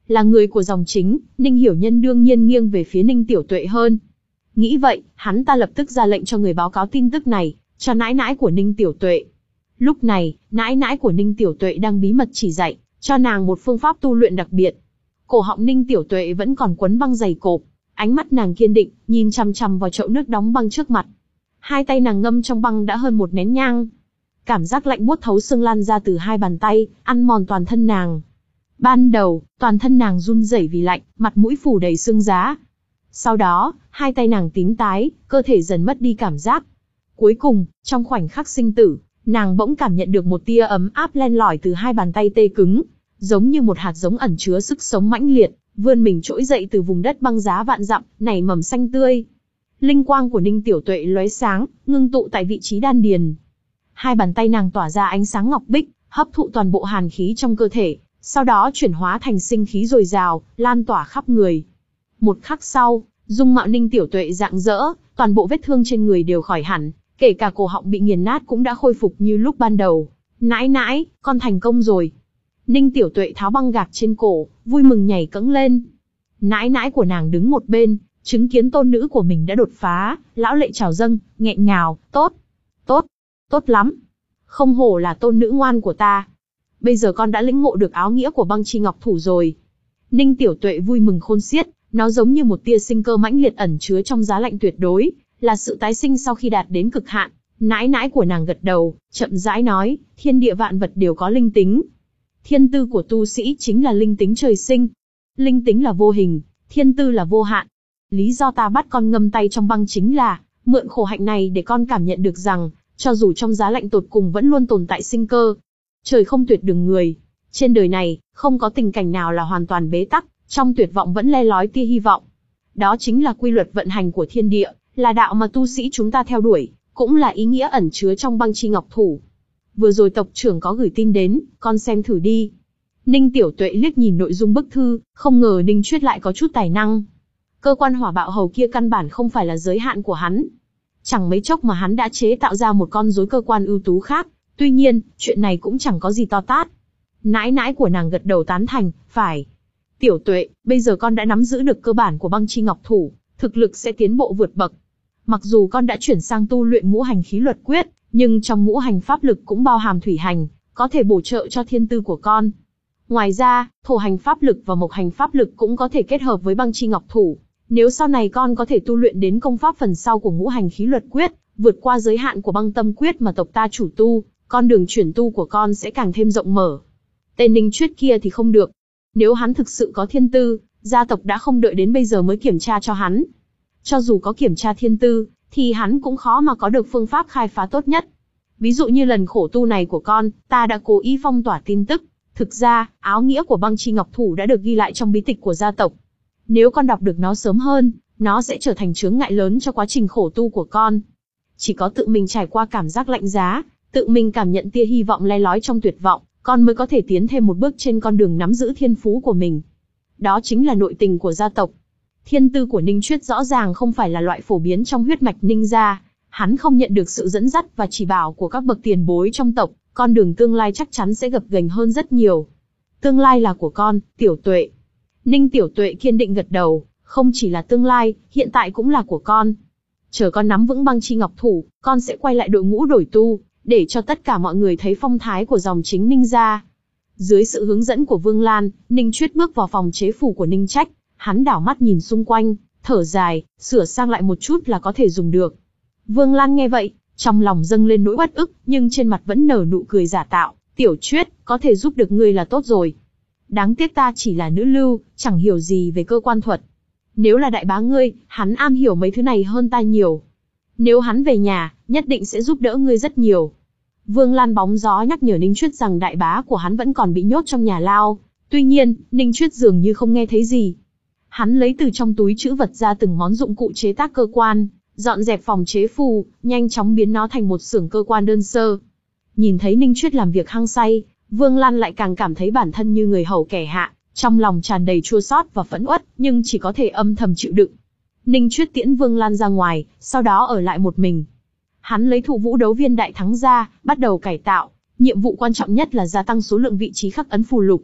Là người của dòng chính, Ninh Hiểu Nhân đương nhiên nghiêng về phía Ninh Tiểu Tuệ hơn. Nghĩ vậy, hắn ta lập tức ra lệnh cho người báo cáo tin tức này, cho nãi nãi của Ninh Tiểu Tuệ. Lúc này, nãi nãi của Ninh Tiểu Tuệ đang bí mật chỉ dạy, cho nàng một phương pháp tu luyện đặc biệt. Cổ họng Ninh Tiểu Tuệ vẫn còn quấn băng dày cộp, ánh mắt nàng kiên định, nhìn chằm chằm vào chậu nước đóng băng trước mặt. Hai tay nàng ngâm trong băng đã hơn một nén nhang. Cảm giác lạnh buốt thấu xương lan ra từ hai bàn tay, ăn mòn toàn thân nàng. Ban đầu, toàn thân nàng run rẩy vì lạnh, mặt mũi phủ đầy sương giá. Sau đó, hai tay nàng tím tái, cơ thể dần mất đi cảm giác. Cuối cùng, trong khoảnh khắc sinh tử, nàng bỗng cảm nhận được một tia ấm áp len lỏi từ hai bàn tay tê cứng, giống như một hạt giống ẩn chứa sức sống mãnh liệt, vươn mình trỗi dậy từ vùng đất băng giá vạn dặm, nảy mầm xanh tươi. Linh quang của Ninh Tiểu Tuệ lóe sáng, ngưng tụ tại vị trí đan điền. Hai bàn tay nàng tỏa ra ánh sáng ngọc bích, hấp thụ toàn bộ hàn khí trong cơ thể, sau đó chuyển hóa thành sinh khí dồi dào, lan tỏa khắp người. Một khắc sau, dung mạo Ninh Tiểu Tuệ rạng rỡ, toàn bộ vết thương trên người đều khỏi hẳn, kể cả cổ họng bị nghiền nát cũng đã khôi phục như lúc ban đầu. Nãi nãi, con thành công rồi. Ninh Tiểu Tuệ tháo băng gạc trên cổ, vui mừng nhảy cẫng lên. Nãi nãi của nàng đứng một bên, chứng kiến tôn nữ của mình đã đột phá, lão lệ trào dâng, nghẹn ngào, tốt, tốt, tốt lắm. Không hổ là tôn nữ ngoan của ta. Bây giờ con đã lĩnh ngộ được áo nghĩa của băng chi ngọc thủ rồi. Ninh Tiểu Tuệ vui mừng khôn xiết, nó giống như một tia sinh cơ mãnh liệt ẩn chứa trong giá lạnh tuyệt đối, là sự tái sinh sau khi đạt đến cực hạn. Nãi nãi của nàng gật đầu, chậm rãi nói, thiên địa vạn vật đều có linh tính. Thiên tư của tu sĩ chính là linh tính trời sinh. Linh tính là vô hình, thiên tư là vô hạn. Lý do ta bắt con ngâm tay trong băng chính là, mượn khổ hạnh này để con cảm nhận được rằng, cho dù trong giá lạnh tột cùng vẫn luôn tồn tại sinh cơ. Trời không tuyệt đường người. Trên đời này, không có tình cảnh nào là hoàn toàn bế tắc, trong tuyệt vọng vẫn le lói tia hy vọng. Đó chính là quy luật vận hành của thiên địa, là đạo mà tu sĩ chúng ta theo đuổi, cũng là ý nghĩa ẩn chứa trong băng chi ngọc thủ. Vừa rồi tộc trưởng có gửi tin đến, con xem thử đi. Ninh Tiểu Tuệ liếc nhìn nội dung bức thư, không ngờ Ninh Chuyết lại có chút tài năng. Cơ quan hỏa bạo hầu kia căn bản không phải là giới hạn của hắn. Chẳng mấy chốc mà hắn đã chế tạo ra một con rối cơ quan ưu tú khác. Tuy nhiên, chuyện này cũng chẳng có gì to tát. Nãi nãi của nàng gật đầu tán thành, phải. Tiểu Tuệ, bây giờ con đã nắm giữ được cơ bản của băng chi ngọc thủ, thực lực sẽ tiến bộ vượt bậc. Mặc dù con đã chuyển sang tu luyện ngũ hành khí luật quyết, nhưng trong ngũ hành pháp lực cũng bao hàm thủy hành, có thể bổ trợ cho thiên tư của con. Ngoài ra, thổ hành pháp lực và mộc hành pháp lực cũng có thể kết hợp với băng chi ngọc thủ. Nếu sau này con có thể tu luyện đến công pháp phần sau của ngũ hành khí luật quyết, vượt qua giới hạn của băng tâm quyết mà tộc ta chủ tu, con đường chuyển tu của con sẽ càng thêm rộng mở. Tên Ninh Chuyết kia thì không được. Nếu hắn thực sự có thiên tư, gia tộc đã không đợi đến bây giờ mới kiểm tra cho hắn. Cho dù có kiểm tra thiên tư, thì hắn cũng khó mà có được phương pháp khai phá tốt nhất. Ví dụ như lần khổ tu này của con, ta đã cố ý phong tỏa tin tức. Thực ra, áo nghĩa của băng chi ngọc thủ đã được ghi lại trong bí tịch của gia tộc. Nếu con đọc được nó sớm hơn, nó sẽ trở thành chướng ngại lớn cho quá trình khổ tu của con. Chỉ có tự mình trải qua cảm giác lạnh giá, tự mình cảm nhận tia hy vọng le lói trong tuyệt vọng, con mới có thể tiến thêm một bước trên con đường nắm giữ thiên phú của mình. Đó chính là nội tình của gia tộc. Thiên tư của Ninh Chuyết rõ ràng không phải là loại phổ biến trong huyết mạch Ninh gia. Hắn không nhận được sự dẫn dắt và chỉ bảo của các bậc tiền bối trong tộc, con đường tương lai chắc chắn sẽ gập ghềnh hơn rất nhiều. Tương lai là của con, Tiểu Tuệ. Ninh Tiểu Tuệ kiên định gật đầu, không chỉ là tương lai, hiện tại cũng là của con. Chờ con nắm vững băng chi ngọc thủ, con sẽ quay lại đội ngũ đổi tu, để cho tất cả mọi người thấy phong thái của dòng chính Ninh gia. Dưới sự hướng dẫn của Vương Lan, Ninh Chuyết bước vào phòng chế phủ của Ninh Trách, hắn đảo mắt nhìn xung quanh, thở dài, sửa sang lại một chút là có thể dùng được. Vương Lan nghe vậy, trong lòng dâng lên nỗi uất ức, nhưng trên mặt vẫn nở nụ cười giả tạo. Tiểu Chuyết, có thể giúp được ngươi là tốt rồi. Đáng tiếc ta chỉ là nữ lưu, chẳng hiểu gì về cơ quan thuật. Nếu là đại bá ngươi, hắn am hiểu mấy thứ này hơn ta nhiều. Nếu hắn về nhà, nhất định sẽ giúp đỡ ngươi rất nhiều. Vương Lan bóng gió nhắc nhở Ninh Chuyết rằng đại bá của hắn vẫn còn bị nhốt trong nhà lao. Tuy nhiên, Ninh Chuyết dường như không nghe thấy gì. Hắn lấy từ trong túi trữ vật ra từng món dụng cụ chế tác cơ quan, dọn dẹp phòng chế phù, nhanh chóng biến nó thành một xưởng cơ quan đơn sơ. Nhìn thấy Ninh Chuyết làm việc hăng say, Vương Lan lại càng cảm thấy bản thân như người hầu kẻ hạ, trong lòng tràn đầy chua xót và phẫn uất, nhưng chỉ có thể âm thầm chịu đựng. Ninh Chuyết tiễn Vương Lan ra ngoài, sau đó ở lại một mình. Hắn lấy thụ vũ đấu viên đại thắng ra, bắt đầu cải tạo. Nhiệm vụ quan trọng nhất là gia tăng số lượng vị trí khắc ấn phù lục.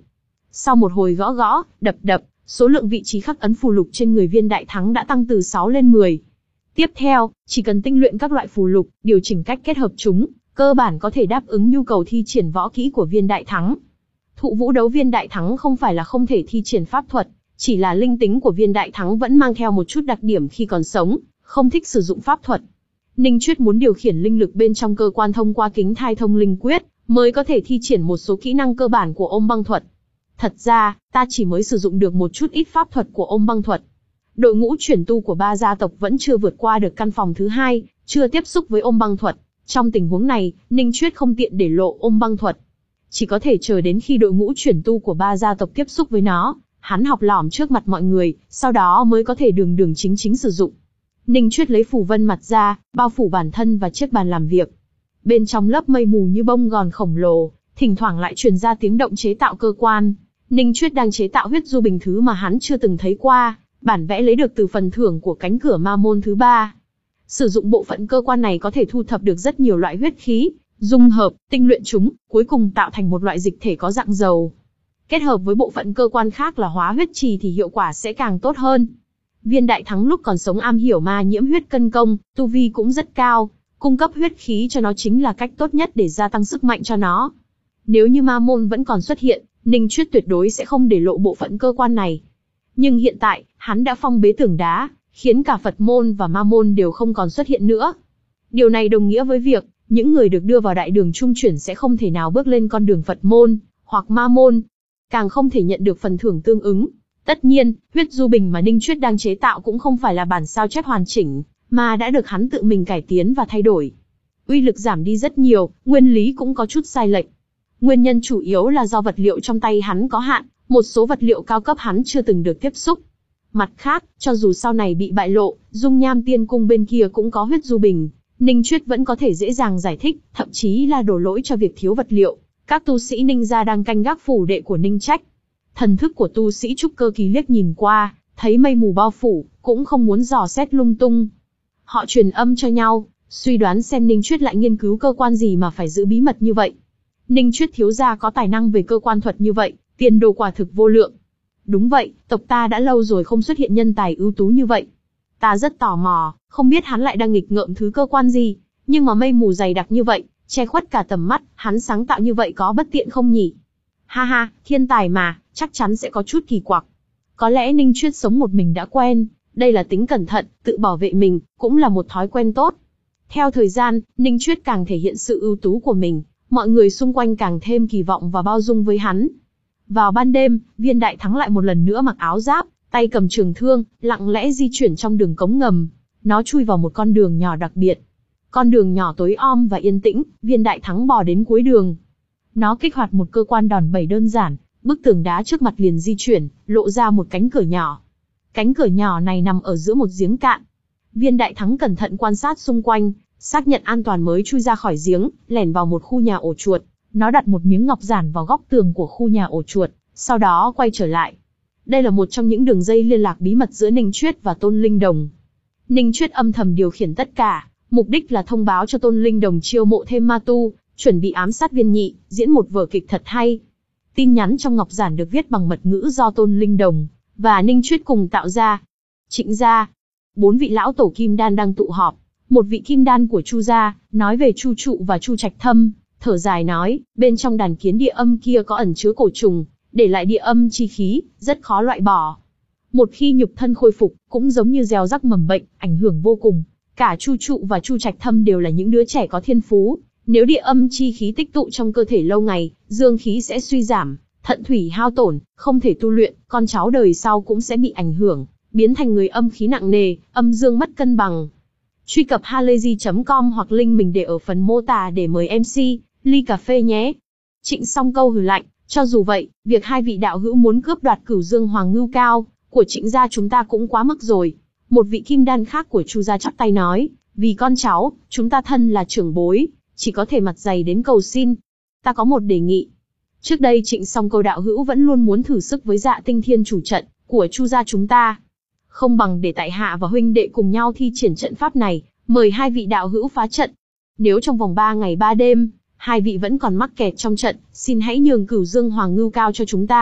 Sau một hồi gõ gõ, đập đập, số lượng vị trí khắc ấn phù lục trên người Viên Đại Thắng đã tăng từ sáu lên mười. Tiếp theo, chỉ cần tinh luyện các loại phù lục, điều chỉnh cách kết hợp chúng, cơ bản có thể đáp ứng nhu cầu thi triển võ kỹ của Viên Đại Thắng. Thụ Vũ Đấu Viên Đại Thắng không phải là không thể thi triển pháp thuật, chỉ là linh tính của Viên Đại Thắng vẫn mang theo một chút đặc điểm khi còn sống, không thích sử dụng pháp thuật. Ninh Chuyết muốn điều khiển linh lực bên trong cơ quan thông qua kính thai thông linh quyết, mới có thể thi triển một số kỹ năng cơ bản của ôm băng thuật. Thật ra, ta chỉ mới sử dụng được một chút ít pháp thuật của ôm băng thuật. Đội ngũ chuyển tu của ba gia tộc vẫn chưa vượt qua được căn phòng thứ hai, chưa tiếp xúc với ôm băng thuật. Trong tình huống này, Ninh Chuyết không tiện để lộ ôm băng thuật. Chỉ có thể chờ đến khi đội ngũ chuyển tu của ba gia tộc tiếp xúc với nó, hắn học lỏm trước mặt mọi người, sau đó mới có thể đường đường chính chính sử dụng. Ninh Chuyết lấy phù vân mặt ra, bao phủ bản thân và chiếc bàn làm việc. Bên trong lớp mây mù như bông gòn khổng lồ, thỉnh thoảng lại truyền ra tiếng động chế tạo cơ quan. Ninh Chuyết đang chế tạo huyết du bình, thứ mà hắn chưa từng thấy qua, bản vẽ lấy được từ phần thưởng của cánh cửa ma môn thứ ba. Sử dụng bộ phận cơ quan này có thể thu thập được rất nhiều loại huyết khí, dung hợp, tinh luyện chúng, cuối cùng tạo thành một loại dịch thể có dạng dầu. Kết hợp với bộ phận cơ quan khác là hóa huyết trì thì hiệu quả sẽ càng tốt hơn. Viên Đại Thắng lúc còn sống am hiểu ma nhiễm huyết cân công, tu vi cũng rất cao, cung cấp huyết khí cho nó chính là cách tốt nhất để gia tăng sức mạnh cho nó. Nếu như ma môn vẫn còn xuất hiện, Ninh Chuyết tuyệt đối sẽ không để lộ bộ phận cơ quan này. Nhưng hiện tại, hắn đã phong bế tường đá, khiến cả Phật môn và ma môn đều không còn xuất hiện nữa. Điều này đồng nghĩa với việc, những người được đưa vào đại đường trung chuyển sẽ không thể nào bước lên con đường Phật môn, hoặc ma môn, càng không thể nhận được phần thưởng tương ứng. Tất nhiên, huyết du bình mà Ninh Chuyết đang chế tạo cũng không phải là bản sao chép hoàn chỉnh, mà đã được hắn tự mình cải tiến và thay đổi. Uy lực giảm đi rất nhiều, nguyên lý cũng có chút sai lệch. Nguyên nhân chủ yếu là do vật liệu trong tay hắn có hạn, một số vật liệu cao cấp hắn chưa từng được tiếp xúc. Mặt khác, cho dù sau này bị bại lộ, dung nham tiên cung bên kia cũng có huyết du bình, Ninh Chuyết vẫn có thể dễ dàng giải thích, thậm chí là đổ lỗi cho việc thiếu vật liệu. Các tu sĩ Ninh gia đang canh gác phủ đệ của Ninh Trách. Thần thức của tu sĩ trúc cơ kỳ liếc nhìn qua, thấy mây mù bao phủ, cũng không muốn dò xét lung tung. Họ truyền âm cho nhau, suy đoán xem Ninh Chuyết lại nghiên cứu cơ quan gì mà phải giữ bí mật như vậy. Ninh Chuyết thiếu gia có tài năng về cơ quan thuật như vậy, tiền đồ quả thực vô lượng. Đúng vậy, tộc ta đã lâu rồi không xuất hiện nhân tài ưu tú như vậy. Ta rất tò mò, không biết hắn lại đang nghịch ngợm thứ cơ quan gì, nhưng mà mây mù dày đặc như vậy, che khuất cả tầm mắt, hắn sáng tạo như vậy có bất tiện không nhỉ? Ha ha, thiên tài mà, chắc chắn sẽ có chút kỳ quặc. Có lẽ Ninh Chuyết sống một mình đã quen, đây là tính cẩn thận, tự bảo vệ mình, cũng là một thói quen tốt. Theo thời gian, Ninh Chuyết càng thể hiện sự ưu tú của mình, mọi người xung quanh càng thêm kỳ vọng và bao dung với hắn. Vào ban đêm, Viên Đại Thắng lại một lần nữa mặc áo giáp, tay cầm trường thương, lặng lẽ di chuyển trong đường cống ngầm. Nó chui vào một con đường nhỏ đặc biệt. Con đường nhỏ tối om và yên tĩnh, Viên Đại Thắng bò đến cuối đường. Nó kích hoạt một cơ quan đòn bẩy đơn giản, bức tường đá trước mặt liền di chuyển, lộ ra một cánh cửa nhỏ. Cánh cửa nhỏ này nằm ở giữa một giếng cạn. Viên Đại Thắng cẩn thận quan sát xung quanh, xác nhận an toàn mới chui ra khỏi giếng, lẻn vào một khu nhà ổ chuột. Nó đặt một miếng ngọc giản vào góc tường của khu nhà ổ chuột, sau đó quay trở lại. Đây là một trong những đường dây liên lạc bí mật giữa Ninh Chuyết và Tôn Linh Đồng. Ninh Chuyết âm thầm điều khiển tất cả, mục đích là thông báo cho Tôn Linh Đồng chiêu mộ thêm ma tu, chuẩn bị ám sát Viên Nhị, diễn một vở kịch thật hay. Tin nhắn trong ngọc giản được viết bằng mật ngữ do Tôn Linh Đồng và Ninh Chuyết cùng tạo ra. Trịnh gia, bốn vị lão tổ kim đan đang tụ họp. Một vị kim đan của Chu gia nói về Chu trụ và Chu Trạch Thâm, thở dài nói, bên trong đàn kiến địa âm kia có ẩn chứa cổ trùng, để lại địa âm chi khí, rất khó loại bỏ. Một khi nhục thân khôi phục, cũng giống như gieo rắc mầm bệnh, ảnh hưởng vô cùng. Cả Chu trụ và Chu Trạch Thâm đều là những đứa trẻ có thiên phú. Nếu địa âm chi khí tích tụ trong cơ thể lâu ngày, dương khí sẽ suy giảm, thận thủy hao tổn, không thể tu luyện, con cháu đời sau cũng sẽ bị ảnh hưởng, biến thành người âm khí nặng nề, âm dương mất cân bằng. Truy cập halayzi chấm com hoặc link mình để ở phần mô tả để mời em xê, ly cà phê nhé. Trịnh Song Câu hừ lạnh, cho dù vậy, việc hai vị đạo hữu muốn cướp đoạt Cửu Dương Hoàng Ngưu Cao của Trịnh gia chúng ta cũng quá mức rồi. Một vị kim đan khác của Chu gia chắp tay nói, vì con cháu, chúng ta thân là trưởng bối, chỉ có thể mặt dày đến cầu xin. Ta có một đề nghị. Trước đây Trịnh Song Câu đạo hữu vẫn luôn muốn thử sức với Dạ Tinh Thiên chủ trận của Chu gia chúng ta. Không bằng để tại hạ và huynh đệ cùng nhau thi triển trận pháp này, mời hai vị đạo hữu phá trận. Nếu trong vòng ba ngày ba đêm, hai vị vẫn còn mắc kẹt trong trận, xin hãy nhường Cửu Dương Hoàng Ngưu Cao cho chúng ta.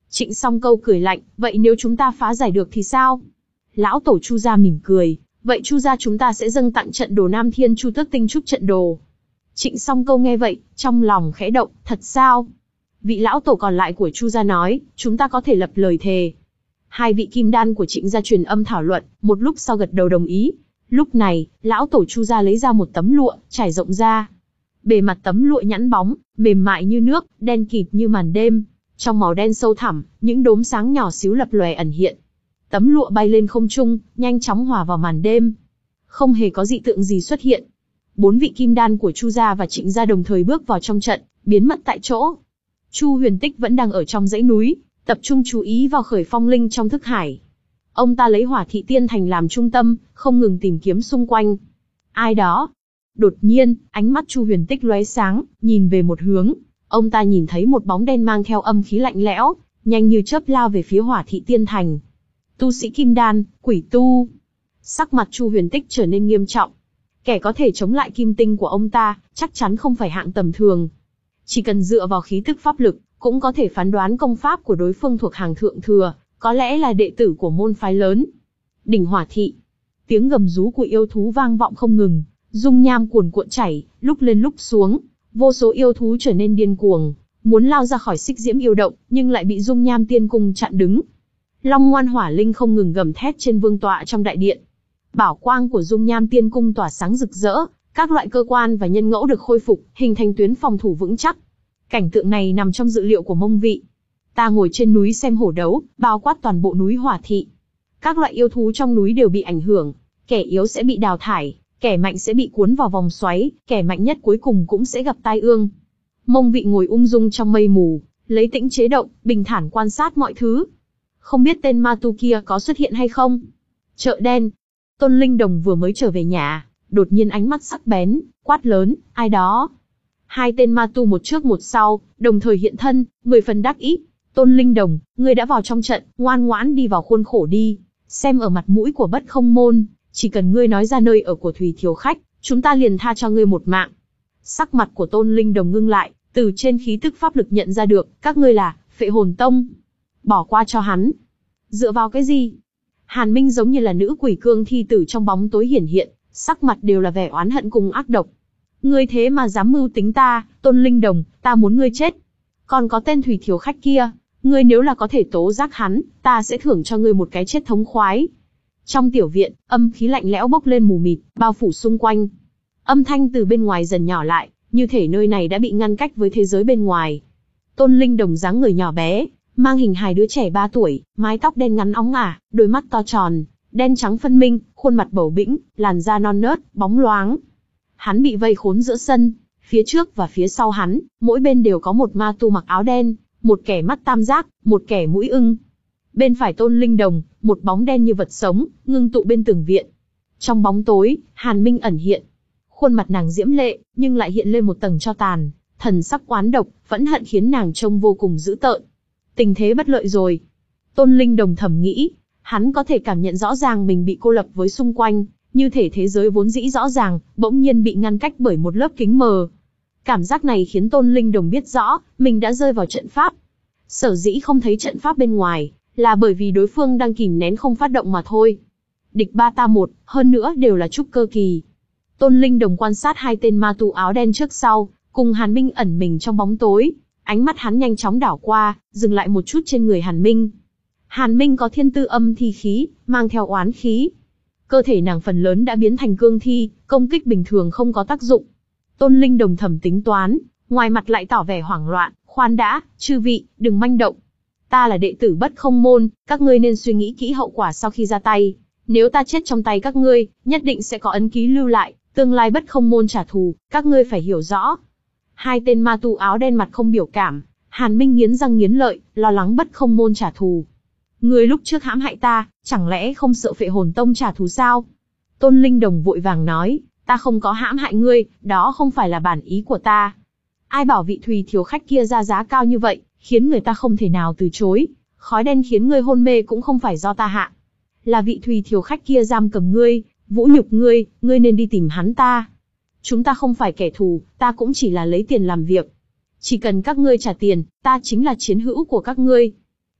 Trịnh Song Câu cười lạnh, vậy nếu chúng ta phá giải được thì sao? Lão tổ Chu gia mỉm cười, vậy Chu gia chúng ta sẽ dâng tặng trận đồ Nam Thiên Chu Tước Tinh Trúc trận đồ. Trịnh Song Câu nghe vậy, trong lòng khẽ động, thật sao? Vị lão tổ còn lại của Chu gia nói, chúng ta có thể lập lời thề. Hai vị kim đan của Trịnh gia truyền âm thảo luận, một lúc sau gật đầu đồng ý. Lúc này, lão tổ Chu gia lấy ra một tấm lụa, trải rộng ra. Bề mặt tấm lụa nhẵn bóng, mềm mại như nước, đen kịt như màn đêm. Trong màu đen sâu thẳm, những đốm sáng nhỏ xíu lập lòe ẩn hiện. Tấm lụa bay lên không trung, nhanh chóng hòa vào màn đêm. Không hề có dị tượng gì xuất hiện. Bốn vị kim đan của Chu gia và Trịnh gia đồng thời bước vào trong trận, biến mất tại chỗ. Chu Huyền Tích vẫn đang ở trong dãy núi, tập trung chú ý vào khởi phong linh trong thức hải. Ông ta lấy Hỏa Thị Tiên Thành làm trung tâm, không ngừng tìm kiếm xung quanh. Ai đó? Đột nhiên, ánh mắt Chu Huyền Tích lóe sáng, nhìn về một hướng. Ông ta nhìn thấy một bóng đen mang theo âm khí lạnh lẽo, nhanh như chớp lao về phía Hỏa Thị Tiên Thành. Tu sĩ kim đan, quỷ tu. Sắc mặt Chu Huyền Tích trở nên nghiêm trọng. Kẻ có thể chống lại kim tinh của ông ta, chắc chắn không phải hạng tầm thường. Chỉ cần dựa vào khí tức pháp lực, cũng có thể phán đoán công pháp của đối phương thuộc hàng thượng thừa, có lẽ là đệ tử của môn phái lớn. Đỉnh Hỏa Thị. Tiếng gầm rú của yêu thú vang vọng không ngừng, dung nham cuồn cuộn chảy, lúc lên lúc xuống. Vô số yêu thú trở nên điên cuồng, muốn lao ra khỏi xích diễm yêu động, nhưng lại bị dung nham tiên cung chặn đứng. Long Ngoan Hỏa Linh không ngừng gầm thét trên vương tọa trong đại điện. Bảo quang của dung nham tiên cung tỏa sáng rực rỡ, các loại cơ quan và nhân ngẫu được khôi phục, hình thành tuyến phòng thủ vững chắc. Cảnh tượng này nằm trong dự liệu của Mông Vị. Ta ngồi trên núi xem hổ đấu, bao quát toàn bộ núi Hỏa Thị. Các loại yêu thú trong núi đều bị ảnh hưởng, kẻ yếu sẽ bị đào thải, kẻ mạnh sẽ bị cuốn vào vòng xoáy, kẻ mạnh nhất cuối cùng cũng sẽ gặp tai ương. Mông Vị ngồi ung dung trong mây mù, lấy tĩnh chế động, bình thản quan sát mọi thứ. Không biết tên ma tu kia có xuất hiện hay không? Chợ đen. Tôn Linh Đồng vừa mới trở về nhà, đột nhiên ánh mắt sắc bén, quát lớn, ai đó? Hai tên ma tu một trước một sau, đồng thời hiện thân, mười phần đắc ý. Tôn Linh Đồng, ngươi đã vào trong trận, ngoan ngoãn đi vào khuôn khổ đi. Xem ở mặt mũi của Bất Không Môn, chỉ cần ngươi nói ra nơi ở của Thủy Thiếu Khách, chúng ta liền tha cho ngươi một mạng. Sắc mặt của Tôn Linh Đồng ngưng lại, từ trên khí tức pháp lực nhận ra được, các ngươi là Phệ Hồn Tông. Bỏ qua cho hắn. Dựa vào cái gì? Hàn Minh giống như là nữ quỷ cương thi tử trong bóng tối hiển hiện, sắc mặt đều là vẻ oán hận cùng ác độc. Ngươi thế mà dám mưu tính ta, Tôn Linh Đồng, ta muốn ngươi chết. Còn có tên Thủy Thiếu Khách kia, ngươi nếu là có thể tố giác hắn, ta sẽ thưởng cho ngươi một cái chết thống khoái. Trong tiểu viện, âm khí lạnh lẽo bốc lên mù mịt, bao phủ xung quanh. Âm thanh từ bên ngoài dần nhỏ lại, như thể nơi này đã bị ngăn cách với thế giới bên ngoài. Tôn Linh Đồng dáng người nhỏ bé, mang hình hài đứa trẻ ba tuổi, mái tóc đen ngắn óng ả, đôi mắt to tròn, đen trắng phân minh, khuôn mặt bầu bĩnh, làn da non nớt, bóng loáng. Hắn bị vây khốn giữa sân, phía trước và phía sau hắn, mỗi bên đều có một ma tu mặc áo đen, một kẻ mắt tam giác, một kẻ mũi ưng. Bên phải Tôn Linh Đồng, một bóng đen như vật sống, ngưng tụ bên tường viện. Trong bóng tối, Hàn Minh ẩn hiện. Khuôn mặt nàng diễm lệ, nhưng lại hiện lên một tầng tro tàn, thần sắc oán độc, phẫn hận khiến nàng trông vô cùng dữ tợn. Tình thế bất lợi rồi. Tôn Linh Đồng thầm nghĩ, hắn có thể cảm nhận rõ ràng mình bị cô lập với xung quanh, như thể thế giới vốn dĩ rõ ràng, bỗng nhiên bị ngăn cách bởi một lớp kính mờ. Cảm giác này khiến Tôn Linh Đồng biết rõ, mình đã rơi vào trận pháp. Sở dĩ không thấy trận pháp bên ngoài, là bởi vì đối phương đang kìm nén không phát động mà thôi. Địch ba ta một, hơn nữa đều là trúc cơ kỳ. Tôn Linh Đồng quan sát hai tên ma tu áo đen trước sau, cùng Hàn Minh ẩn mình trong bóng tối. Ánh mắt hắn nhanh chóng đảo qua, dừng lại một chút trên người Hàn Minh. Hàn Minh có thiên tư âm thi khí, mang theo oán khí. Cơ thể nàng phần lớn đã biến thành cương thi, công kích bình thường không có tác dụng. Tôn Linh Đồng thầm tính toán, ngoài mặt lại tỏ vẻ hoảng loạn, khoan đã, chư vị, đừng manh động. Ta là đệ tử Bất Không Môn, các ngươi nên suy nghĩ kỹ hậu quả sau khi ra tay. Nếu ta chết trong tay các ngươi, nhất định sẽ có ấn ký lưu lại, tương lai Bất Không Môn trả thù, các ngươi phải hiểu rõ. Hai tên ma tu áo đen mặt không biểu cảm, Hàn Minh nghiến răng nghiến lợi, lo lắng Bất Không Môn trả thù. Ngươi lúc trước hãm hại ta, chẳng lẽ không sợ Phệ Hồn Tông trả thù sao? Tôn Linh Đồng vội vàng nói, ta không có hãm hại ngươi, đó không phải là bản ý của ta. Ai bảo vị Thùy Thiếu Khách kia ra giá cao như vậy, khiến người ta không thể nào từ chối. Khói đen khiến ngươi hôn mê cũng không phải do ta hạ. Là vị Thùy Thiếu Khách kia giam cầm ngươi, vũ nhục ngươi, ngươi nên đi tìm hắn ta. Chúng ta không phải kẻ thù, ta cũng chỉ là lấy tiền làm việc. Chỉ cần các ngươi trả tiền, ta chính là chiến hữu của các ngươi.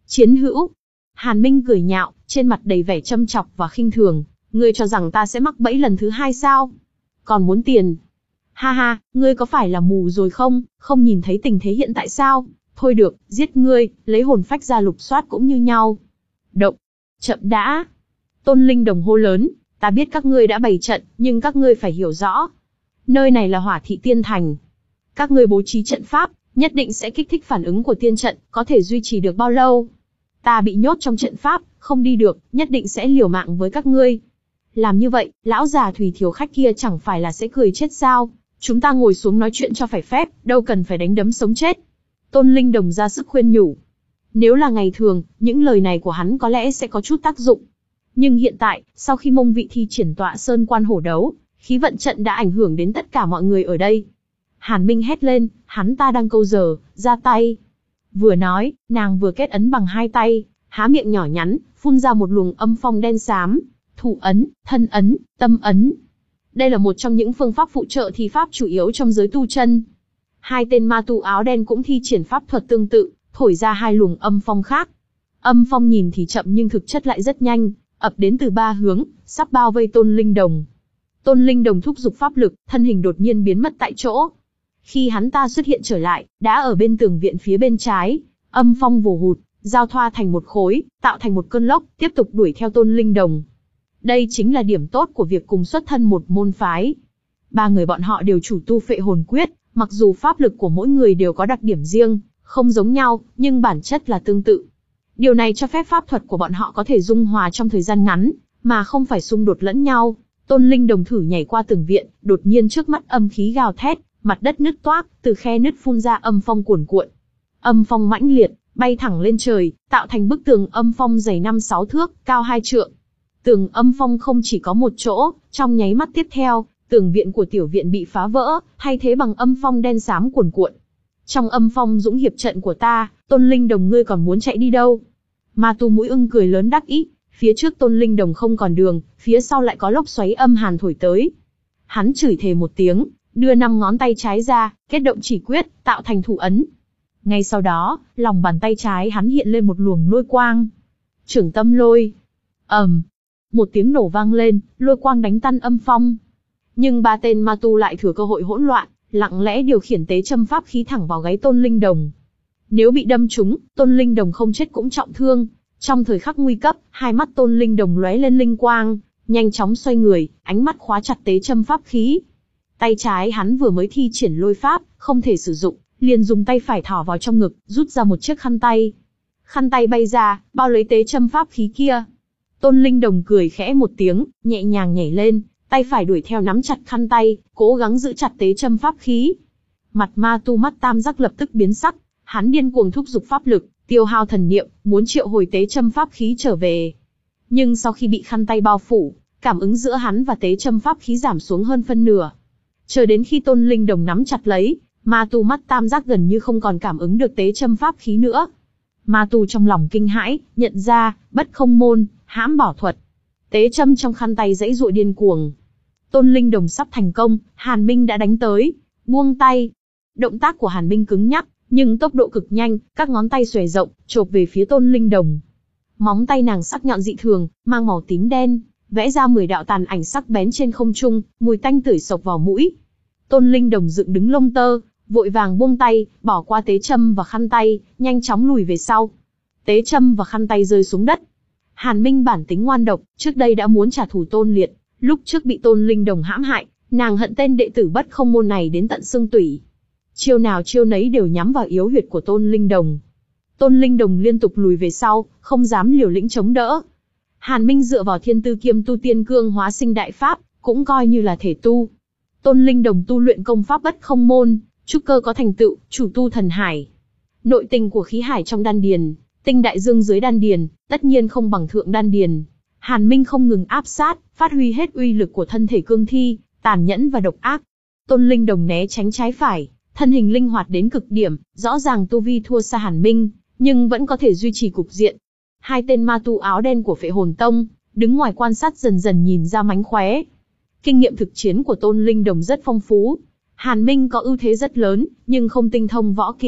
Chiến hữu. Hàn Minh cười nhạo, trên mặt đầy vẻ châm chọc và khinh thường. Ngươi cho rằng ta sẽ mắc bẫy lần thứ hai sao? Còn muốn tiền? Ha ha, ngươi có phải là mù rồi không, không nhìn thấy tình thế hiện tại sao? Thôi được, giết ngươi, lấy hồn phách ra lục soát cũng như nhau. Động. Chậm đã. Tôn Linh Đồng hô lớn, ta biết các ngươi đã bày trận, nhưng các ngươi phải hiểu rõ. Nơi này là Hỏa Thị Tiên Thành. Các ngươi bố trí trận pháp, nhất định sẽ kích thích phản ứng của tiên trận, có thể duy trì được bao lâu? Ta bị nhốt trong trận pháp, không đi được, nhất định sẽ liều mạng với các ngươi. Làm như vậy, lão già Thủy Thiếu Khách kia chẳng phải là sẽ cười chết sao? Chúng ta ngồi xuống nói chuyện cho phải phép, đâu cần phải đánh đấm sống chết. Tôn Linh Đồng ra sức khuyên nhủ. Nếu là ngày thường, những lời này của hắn có lẽ sẽ có chút tác dụng. Nhưng hiện tại, sau khi Mông Vị thi triển tọa sơn quan hổ đấu, khí vận trận đã ảnh hưởng đến tất cả mọi người ở đây. Hàn Minh hét lên, hắn ta đang câu giờ, ra tay. Vừa nói, nàng vừa kết ấn bằng hai tay, há miệng nhỏ nhắn, phun ra một luồng âm phong đen xám. Thủ ấn, thân ấn, tâm ấn. Đây là một trong những phương pháp phụ trợ thi pháp chủ yếu trong giới tu chân. Hai tên ma tu áo đen cũng thi triển pháp thuật tương tự, thổi ra hai luồng âm phong khác. Âm phong nhìn thì chậm nhưng thực chất lại rất nhanh, ập đến từ ba hướng, sắp bao vây Tôn Linh Đồng. Tôn Linh Đồng thúc giục pháp lực, thân hình đột nhiên biến mất tại chỗ. Khi hắn ta xuất hiện trở lại, đã ở bên tường viện phía bên trái, âm phong vồ hụt, giao thoa thành một khối, tạo thành một cơn lốc, tiếp tục đuổi theo Tôn Linh Đồng. Đây chính là điểm tốt của việc cùng xuất thân một môn phái. Ba người bọn họ đều chủ tu Phệ Hồn Quyết, mặc dù pháp lực của mỗi người đều có đặc điểm riêng, không giống nhau, nhưng bản chất là tương tự. Điều này cho phép pháp thuật của bọn họ có thể dung hòa trong thời gian ngắn, mà không phải xung đột lẫn nhau. Tôn Linh Đồng thử nhảy qua tường viện, đột nhiên trước mắt âm khí gào thét, mặt đất nứt toác, từ khe nứt phun ra âm phong cuồn cuộn. Âm phong mãnh liệt, bay thẳng lên trời, tạo thành bức tường âm phong dày năm sáu thước, cao hai trượng. Tường âm phong không chỉ có một chỗ, trong nháy mắt tiếp theo, tường viện của tiểu viện bị phá vỡ, thay thế bằng âm phong đen xám cuồn cuộn. Trong âm phong dũng hiệp trận của ta, Tôn Linh Đồng ngươi còn muốn chạy đi đâu? Ma tu mũi ưng cười lớn đắc ý, phía trước Tôn Linh Đồng không còn đường, phía sau lại có lốc xoáy âm hàn thổi tới. Hắn chửi thề một tiếng, đưa năm ngón tay trái ra, kết động chỉ quyết, tạo thành thủ ấn. Ngay sau đó, lòng bàn tay trái hắn hiện lên một luồng lôi quang. Trưởng tâm lôi. ầm, um, một tiếng nổ vang lên, lôi quang đánh tan âm phong. Nhưng ba tên ma tu lại thừa cơ hội hỗn loạn, lặng lẽ điều khiển tế châm pháp khí thẳng vào gáy Tôn Linh Đồng. Nếu bị đâm trúng, Tôn Linh Đồng không chết cũng trọng thương. Trong thời khắc nguy cấp, hai mắt Tôn Linh Đồng lóe lên linh quang, nhanh chóng xoay người, ánh mắt khóa chặt tế châm pháp khí. Tay trái hắn vừa mới thi triển lôi pháp, không thể sử dụng, liền dùng tay phải thỏ vào trong ngực, rút ra một chiếc khăn tay. Khăn tay bay ra, bao lấy tế châm pháp khí kia. Tôn Linh Đồng cười khẽ một tiếng, nhẹ nhàng nhảy lên, tay phải đuổi theo nắm chặt khăn tay, cố gắng giữ chặt tế châm pháp khí. Mặt ma tu mắt tam giác lập tức biến sắc, hắn điên cuồng thúc giục pháp lực, tiêu hao thần niệm, muốn triệu hồi tế châm pháp khí trở về. Nhưng sau khi bị khăn tay bao phủ, cảm ứng giữa hắn và tế châm pháp khí giảm xuống hơn phân nửa. Chờ đến khi Tôn Linh Đồng nắm chặt lấy, ma tu mắt tam giác gần như không còn cảm ứng được tế châm pháp khí nữa. Ma tu trong lòng kinh hãi, nhận ra, bất không môn, hãm bảo thuật. Tế châm trong khăn tay giãy giụa điên cuồng. Tôn Linh Đồng sắp thành công, Hàn Minh đã đánh tới, buông tay. Động tác của Hàn Minh cứng nhắc, nhưng tốc độ cực nhanh, các ngón tay xòe rộng, chộp về phía Tôn Linh Đồng. Móng tay nàng sắc nhọn dị thường, mang màu tím đen, vẽ ra mười đạo tàn ảnh sắc bén trên không trung, mùi tanh tưởi sộc vào mũi. Tôn Linh Đồng dựng đứng lông tơ, vội vàng buông tay, bỏ qua tế châm và khăn tay, nhanh chóng lùi về sau. Tế châm và khăn tay rơi xuống đất. Hàn Minh bản tính ngoan độc, trước đây đã muốn trả thù Tôn Liệt, lúc trước bị Tôn Linh Đồng hãm hại, nàng hận tên đệ tử bất không môn này đến tận xương tủy. Chiêu nào chiêu nấy đều nhắm vào yếu huyệt của Tôn Linh Đồng. Tôn Linh Đồng liên tục lùi về sau, không dám liều lĩnh chống đỡ. Hàn Minh dựa vào thiên tư kiêm tu tiên cương hóa sinh đại pháp, cũng coi như là thể tu. Tôn Linh Đồng tu luyện công pháp bất không môn, trúc cơ có thành tựu, chủ tu thần hải. Nội tình của khí hải trong đan điền, tinh đại dương dưới đan điền, tất nhiên không bằng thượng đan điền. Hàn Minh không ngừng áp sát, phát huy hết uy lực của thân thể cương thi, tàn nhẫn và độc ác. Tôn Linh Đồng né tránh trái phải, thân hình linh hoạt đến cực điểm, rõ ràng tu vi thua xa Hàn Minh, nhưng vẫn có thể duy trì cục diện. Hai tên ma tu áo đen của Phệ Hồn Tông, đứng ngoài quan sát dần dần nhìn ra mánh khóe. Kinh nghiệm thực chiến của Tôn Linh Đồng rất phong phú. Hàn Minh có ưu thế rất lớn, nhưng không tinh thông võ kỹ,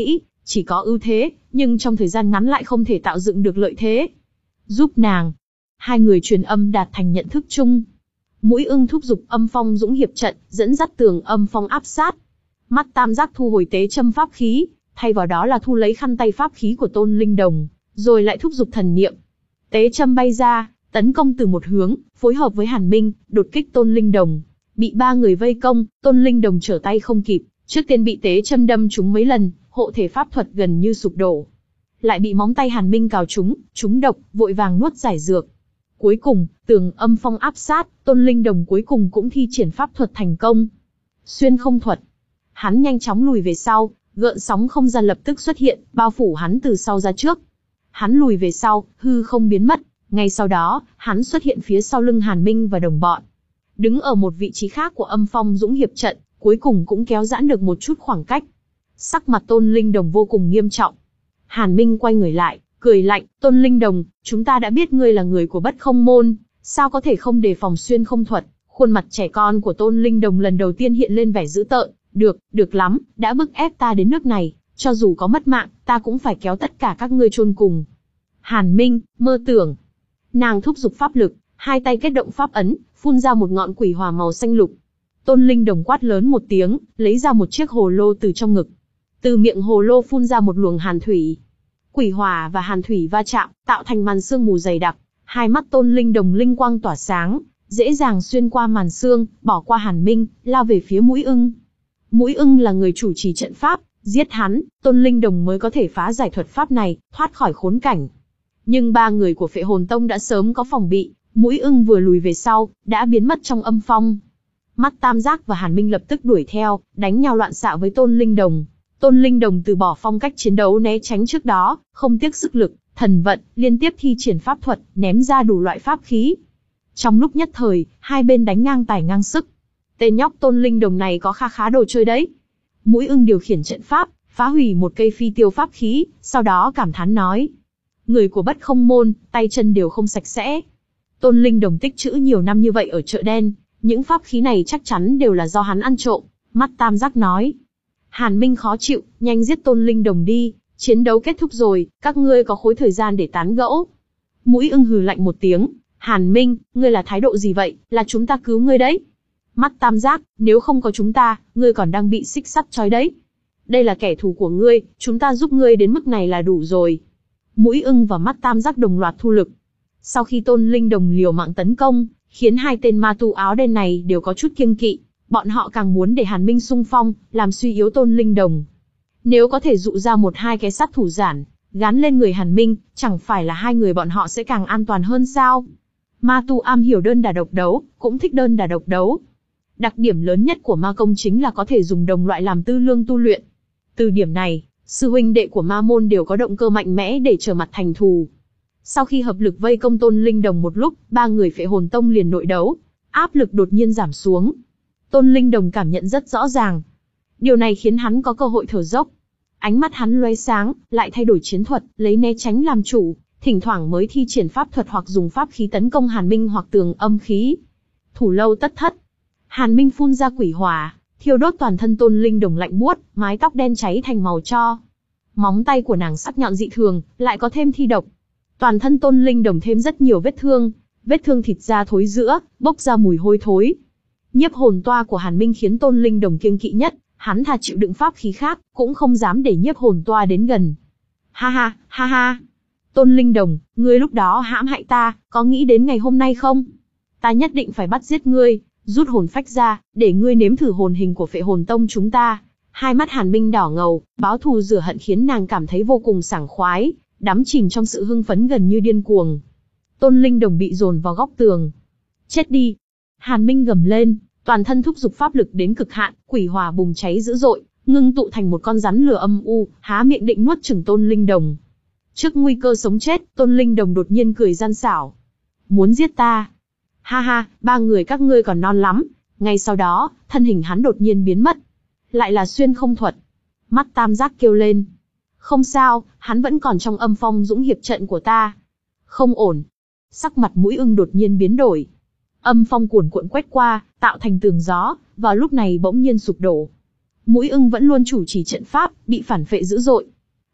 chỉ có ưu thế, nhưng trong thời gian ngắn lại không thể tạo dựng được lợi thế. Giúp nàng. Hai người truyền âm đạt thành nhận thức chung. Mũi Ưng thúc giục Âm Phong Dũng hiệp trận, dẫn dắt Tường Âm Phong áp sát. Mắt Tam Giác thu hồi tế châm pháp khí, thay vào đó là thu lấy khăn tay pháp khí của Tôn Linh Đồng, rồi lại thúc giục thần niệm. Tế châm bay ra, tấn công từ một hướng, phối hợp với Hàn Minh, đột kích Tôn Linh Đồng. Bị ba người vây công, Tôn Linh Đồng trở tay không kịp, trước tiên bị tế châm đâm trúng mấy lần, hộ thể pháp thuật gần như sụp đổ. Lại bị móng tay Hàn Minh cào trúng, trúng độc, vội vàng nuốt giải dược. Cuối cùng, Tường Âm Phong áp sát, Tôn Linh Đồng cuối cùng cũng thi triển pháp thuật thành công. Xuyên không thuật. Hắn nhanh chóng lùi về sau, gợn sóng không gian lập tức xuất hiện, bao phủ hắn từ sau ra trước. Hắn lùi về sau, hư không biến mất, ngay sau đó, hắn xuất hiện phía sau lưng Hàn Minh và đồng bọn. Đứng ở một vị trí khác của Âm Phong Dũng hiệp trận, cuối cùng cũng kéo giãn được một chút khoảng cách. Sắc mặt Tôn Linh Đồng vô cùng nghiêm trọng. Hàn Minh quay người lại, cười lạnh, Tôn Linh Đồng, chúng ta đã biết ngươi là người của Bất Không Môn, sao có thể không đề phòng xuyên không thuật. Khuôn mặt trẻ con của Tôn Linh Đồng lần đầu tiên hiện lên vẻ dữ tợn. Được, được lắm, đã bức ép ta đến nước này, cho dù có mất mạng, ta cũng phải kéo tất cả các ngươi chôn cùng. Hàn Minh, mơ tưởng. Nàng thúc giục pháp lực, hai tay kết động pháp ấn, phun ra một ngọn quỷ hỏa màu xanh lục. Tôn Linh Đồng quát lớn một tiếng, lấy ra một chiếc hồ lô từ trong ngực. Từ miệng hồ lô phun ra một luồng hàn thủy. Quỷ hỏa và hàn thủy va chạm, tạo thành màn sương mù dày đặc. Hai mắt Tôn Linh Đồng linh quang tỏa sáng, dễ dàng xuyên qua màn sương, bỏ qua Hàn Minh, lao về phía Mũi Ưng. Mũi Ưng là người chủ trì trận pháp, giết hắn, Tôn Linh Đồng mới có thể phá giải thuật pháp này, thoát khỏi khốn cảnh. Nhưng ba người của Phệ Hồn Tông đã sớm có phòng bị, Mũi Ưng vừa lùi về sau, đã biến mất trong âm phong. Mắt Tam Giác và Hàn Minh lập tức đuổi theo, đánh nhau loạn xạ với Tôn Linh Đồng. Tôn Linh Đồng từ bỏ phong cách chiến đấu né tránh trước đó, không tiếc sức lực, thần vận, liên tiếp thi triển pháp thuật, ném ra đủ loại pháp khí. Trong lúc nhất thời, hai bên đánh ngang tài ngang sức. Tên nhóc Tôn Linh Đồng này có kha khá đồ chơi đấy. Mũi Ưng điều khiển trận pháp, phá hủy một cây phi tiêu pháp khí, sau đó cảm thán nói. Người của Bất Không Môn, tay chân đều không sạch sẽ. Tôn Linh Đồng tích trữ nhiều năm như vậy ở chợ đen, những pháp khí này chắc chắn đều là do hắn ăn trộm. Mắt Tam Giác nói. Hàn Minh khó chịu, nhanh giết Tôn Linh Đồng đi, chiến đấu kết thúc rồi, các ngươi có khối thời gian để tán gẫu. Mũi Ưng hừ lạnh một tiếng. Hàn Minh, ngươi là thái độ gì vậy, là chúng ta cứu ngươi đấy. Mắt Tam Giác, nếu không có chúng ta, ngươi còn đang bị xích sắt trói đấy. Đây là kẻ thù của ngươi, chúng ta giúp ngươi đến mức này là đủ rồi. Mũi Ưng và mắt Tam Giác đồng loạt thu lực. Sau khi Tôn Linh Đồng liều mạng tấn công, khiến hai tên ma tu áo đen này đều có chút kiêng kỵ. Bọn họ càng muốn để Hàn Minh xung phong, làm suy yếu Tôn Linh Đồng. Nếu có thể dụ ra một hai cái sát thủ giản, gán lên người Hàn Minh, chẳng phải là hai người bọn họ sẽ càng an toàn hơn sao? Ma tu am hiểu đơn đả độc đấu, cũng thích đơn đả độc đấu. Đặc điểm lớn nhất của ma công chính là có thể dùng đồng loại làm tư lương tu luyện. Từ điểm này, sư huynh đệ của ma môn đều có động cơ mạnh mẽ để trở mặt thành thù. Sau khi hợp lực vây công Tôn Linh Đồng một lúc, ba người Phệ Hồn Tông liền nội đấu, áp lực đột nhiên giảm xuống. Tôn Linh Đồng cảm nhận rất rõ ràng. Điều này khiến hắn có cơ hội thở dốc. Ánh mắt hắn lóe sáng, lại thay đổi chiến thuật, lấy né tránh làm chủ, thỉnh thoảng mới thi triển pháp thuật hoặc dùng pháp khí tấn công Hàn Minh hoặc tường âm khí. Thủ lâu tất thất. Hàn Minh phun ra quỷ hỏa, thiêu đốt toàn thân Tôn Linh Đồng lạnh buốt, mái tóc đen cháy thành màu tro. Móng tay của nàng sắc nhọn dị thường, lại có thêm thi độc. Toàn thân Tôn Linh Đồng thêm rất nhiều vết thương, vết thương thịt da thối rữa, bốc ra mùi hôi thối. Nhiếp hồn toa của Hàn Minh khiến Tôn Linh Đồng kiêng kỵ nhất, hắn thà chịu đựng pháp khí khác, cũng không dám để nhiếp hồn toa đến gần. Ha ha, ha ha. Tôn Linh Đồng, ngươi lúc đó hãm hại ta, có nghĩ đến ngày hôm nay không? Ta nhất định phải bắt giết ngươi, rút hồn phách ra, để ngươi nếm thử hồn hình của Phệ Hồn Tông chúng ta. Hai mắt Hàn Minh đỏ ngầu, báo thù rửa hận khiến nàng cảm thấy vô cùng sảng khoái, đắm chìm trong sự hưng phấn gần như điên cuồng. Tôn Linh Đồng bị dồn vào góc tường. Chết đi! Hàn Minh gầm lên, toàn thân thúc giục pháp lực đến cực hạn, quỷ hỏa bùng cháy dữ dội, ngưng tụ thành một con rắn lửa âm u, há miệng định nuốt chửng Tôn Linh Đồng. Trước nguy cơ sống chết, Tôn Linh Đồng đột nhiên cười gian xảo. Muốn giết ta? Ha ha, ba người các ngươi còn non lắm. Ngay sau đó, thân hình hắn đột nhiên biến mất. Lại là xuyên không thuật. Mắt Tam Giác kêu lên. Không sao, hắn vẫn còn trong âm phong dũng hiệp trận của ta. Không ổn. Sắc mặt Mũi Ưng đột nhiên biến đổi. Âm phong cuồn cuộn quét qua, tạo thành tường gió, vào lúc này bỗng nhiên sụp đổ. Mũi Ưng vẫn luôn chủ trì trận pháp, bị phản phệ dữ dội.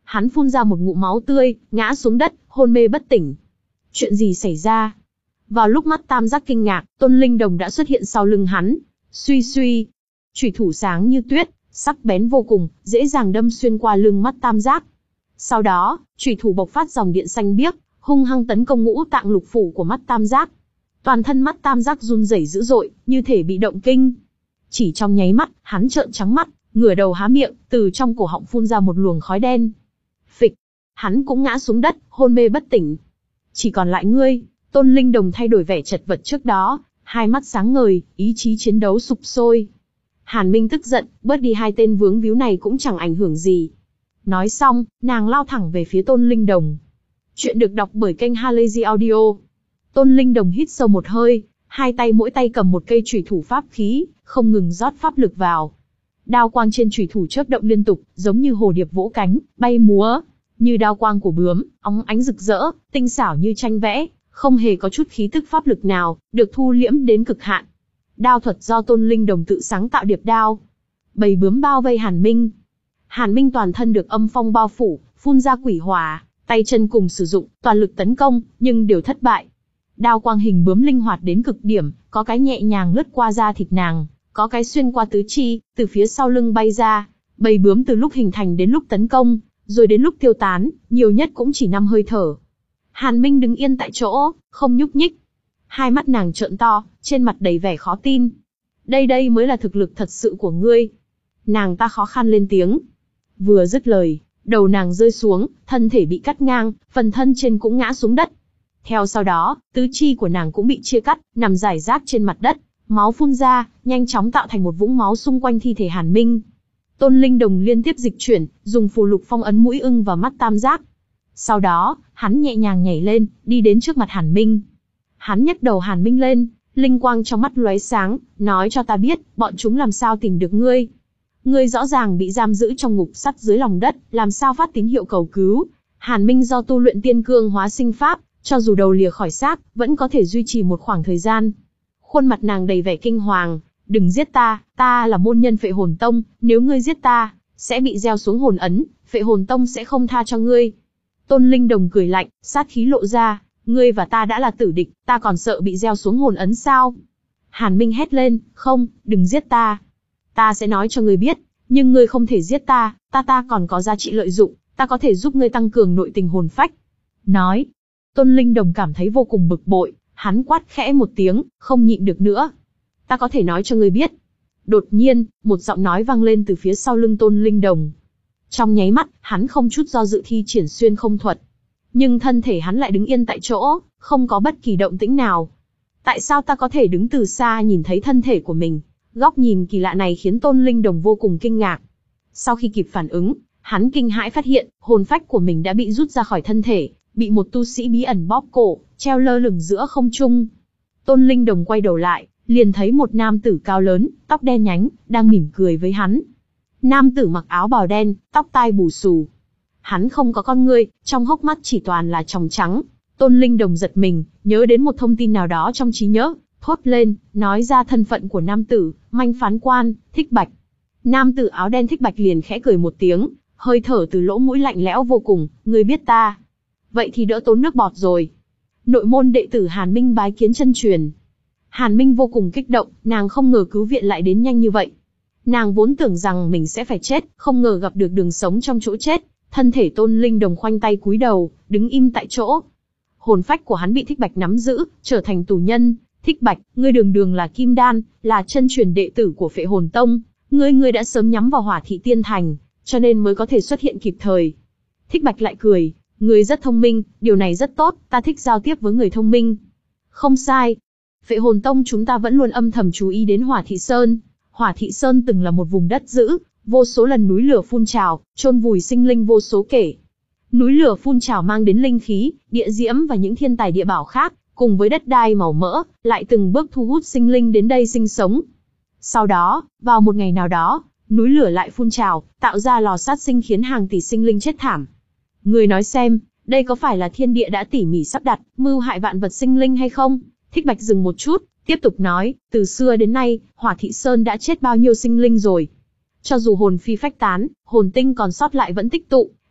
Hắn phun ra một ngụm máu tươi, ngã xuống đất, hôn mê bất tỉnh. Chuyện gì xảy ra? Vào lúc mắt Tam Giác kinh ngạc, Tôn Linh Đồng đã xuất hiện sau lưng hắn. Suy suy, chủy thủ sáng như tuyết, sắc bén vô cùng, dễ dàng đâm xuyên qua lưng mắt Tam Giác. Sau đó, chủy thủ bộc phát dòng điện xanh biếc, hung hăng tấn công ngũ tạng lục phủ của mắt Tam Giác. Toàn thân mắt Tam Giác run rẩy dữ dội, như thể bị động kinh. Chỉ trong nháy mắt, hắn trợn trắng mắt, ngửa đầu há miệng, từ trong cổ họng phun ra một luồng khói đen. Phịch, hắn cũng ngã xuống đất, hôn mê bất tỉnh. Chỉ còn lại ngươi. Tôn Linh Đồng thay đổi vẻ chật vật trước đó, hai mắt sáng ngời, ý chí chiến đấu sục sôi. Hàn Minh tức giận, bớt đi hai tên vướng víu này cũng chẳng ảnh hưởng gì. Nói xong, nàng lao thẳng về phía Tôn Linh Đồng. Chuyện được đọc bởi kênh Halazy Audio. Tôn Linh Đồng hít sâu một hơi, hai tay mỗi tay cầm một cây chủy thủ pháp khí, không ngừng rót pháp lực vào. Đao quang trên chủy thủ chớp động liên tục, giống như hồ điệp vỗ cánh, bay múa, như đao quang của bướm, óng ánh rực rỡ, tinh xảo như tranh vẽ, không hề có chút khí tức pháp lực nào, được thu liễm đến cực hạn. Đao thuật do Tôn Linh Đồng tự sáng tạo điệp đao. Bầy bướm bao vây Hàn Minh. Hàn Minh toàn thân được âm phong bao phủ, phun ra quỷ hỏa, tay chân cùng sử dụng, toàn lực tấn công, nhưng đều thất bại. Đao quang hình bướm linh hoạt đến cực điểm, có cái nhẹ nhàng lướt qua da thịt nàng, có cái xuyên qua tứ chi, từ phía sau lưng bay ra. Bầy bướm từ lúc hình thành đến lúc tấn công, rồi đến lúc tiêu tán, nhiều nhất cũng chỉ năm hơi thở. Hàn Minh đứng yên tại chỗ, không nhúc nhích. Hai mắt nàng trợn to, trên mặt đầy vẻ khó tin. Đây đây mới là thực lực thật sự của ngươi. Nàng ta khó khăn lên tiếng. Vừa dứt lời, đầu nàng rơi xuống, thân thể bị cắt ngang, phần thân trên cũng ngã xuống đất. Theo sau đó, tứ chi của nàng cũng bị chia cắt, nằm rải rác trên mặt đất, máu phun ra, nhanh chóng tạo thành một vũng máu xung quanh thi thể Hàn Minh. Tôn Linh Đồng liên tiếp dịch chuyển, dùng phù lục phong ấn mũi ưng vào mắt Tam Giác. Sau đó, hắn nhẹ nhàng nhảy lên, đi đến trước mặt Hàn Minh. Hắn nhấc đầu Hàn Minh lên, linh quang trong mắt lóe sáng, nói cho ta biết, bọn chúng làm sao tìm được ngươi. Ngươi rõ ràng bị giam giữ trong ngục sắt dưới lòng đất, làm sao phát tín hiệu cầu cứu. Hàn Minh do tu luyện tiên cương hóa sinh pháp, cho dù đầu lìa khỏi xác, vẫn có thể duy trì một khoảng thời gian. Khuôn mặt nàng đầy vẻ kinh hoàng, đừng giết ta, ta là môn nhân Phệ Hồn Tông, nếu ngươi giết ta, sẽ bị gieo xuống hồn ấn, Phệ Hồn Tông sẽ không tha cho ngươi. Tôn Linh Đồng cười lạnh, sát khí lộ ra, ngươi và ta đã là tử địch, ta còn sợ bị gieo xuống hồn ấn sao? Hàn Minh hét lên, không, đừng giết ta. Ta sẽ nói cho ngươi biết, nhưng ngươi không thể giết ta, ta ta còn có giá trị lợi dụng, ta có thể giúp ngươi tăng cường nội tình hồn phách. Nói, Tôn Linh Đồng cảm thấy vô cùng bực bội, hắn quát khẽ một tiếng, không nhịn được nữa. Ta có thể nói cho ngươi biết. Đột nhiên, một giọng nói vang lên từ phía sau lưng Tôn Linh Đồng. Trong nháy mắt, hắn không chút do dự thi triển xuyên không thuật. Nhưng thân thể hắn lại đứng yên tại chỗ, không có bất kỳ động tĩnh nào. Tại sao ta có thể đứng từ xa nhìn thấy thân thể của mình? Góc nhìn kỳ lạ này khiến Tôn Linh Đồng vô cùng kinh ngạc. Sau khi kịp phản ứng, hắn kinh hãi phát hiện, hồn phách của mình đã bị rút ra khỏi thân thể, bị một tu sĩ bí ẩn bóp cổ, treo lơ lửng giữa không trung. Tôn Linh Đồng quay đầu lại, liền thấy một nam tử cao lớn, tóc đen nhánh, đang mỉm cười với hắn. Nam tử mặc áo bào đen, tóc tai bù xù. Hắn không có con ngươi, trong hốc mắt chỉ toàn là tròng trắng. Tôn Linh Đồng giật mình, nhớ đến một thông tin nào đó trong trí nhớ, thốt lên, nói ra thân phận của nam tử, Manh Phán Quan, Thích Bạch. Nam tử áo đen Thích Bạch liền khẽ cười một tiếng, hơi thở từ lỗ mũi lạnh lẽo vô cùng, ngươi biết ta. Vậy thì đỡ tốn nước bọt rồi. Nội môn đệ tử Hàn Minh bái kiến chân truyền. Hàn Minh vô cùng kích động, nàng không ngờ cứu viện lại đến nhanh như vậy. Nàng vốn tưởng rằng mình sẽ phải chết, không ngờ gặp được đường sống trong chỗ chết. Thân thể Tôn Linh Đồng khoanh tay cúi đầu, đứng im tại chỗ. Hồn phách của hắn bị Thích Bạch nắm giữ, trở thành tù nhân. Thích Bạch, ngươi đường đường là Kim Đan, là chân truyền đệ tử của Phệ Hồn Tông. Ngươi ngươi đã sớm nhắm vào Hỏa Thị Tiên Thành, cho nên mới có thể xuất hiện kịp thời. Thích Bạch lại cười, ngươi rất thông minh, điều này rất tốt, ta thích giao tiếp với người thông minh. Không sai. Phệ Hồn Tông chúng ta vẫn luôn âm thầm chú ý đến Hỏa Thị Sơn. Hỏa Thị Sơn từng là một vùng đất dữ, vô số lần núi lửa phun trào, chôn vùi sinh linh vô số kể. Núi lửa phun trào mang đến linh khí, địa diễm và những thiên tài địa bảo khác, cùng với đất đai màu mỡ, lại từng bước thu hút sinh linh đến đây sinh sống. Sau đó, vào một ngày nào đó, núi lửa lại phun trào, tạo ra lò sát sinh khiến hàng tỷ sinh linh chết thảm. Người nói xem, đây có phải là thiên địa đã tỉ mỉ sắp đặt, mưu hại vạn vật sinh linh hay không? Thích Bạch dừng một chút, tiếp tục nói, từ xưa đến nay, Hỏa Thị Sơn đã chết bao nhiêu sinh linh rồi. Cho dù hồn phi phách tán, hồn tinh còn sót lại vẫn tích tụ,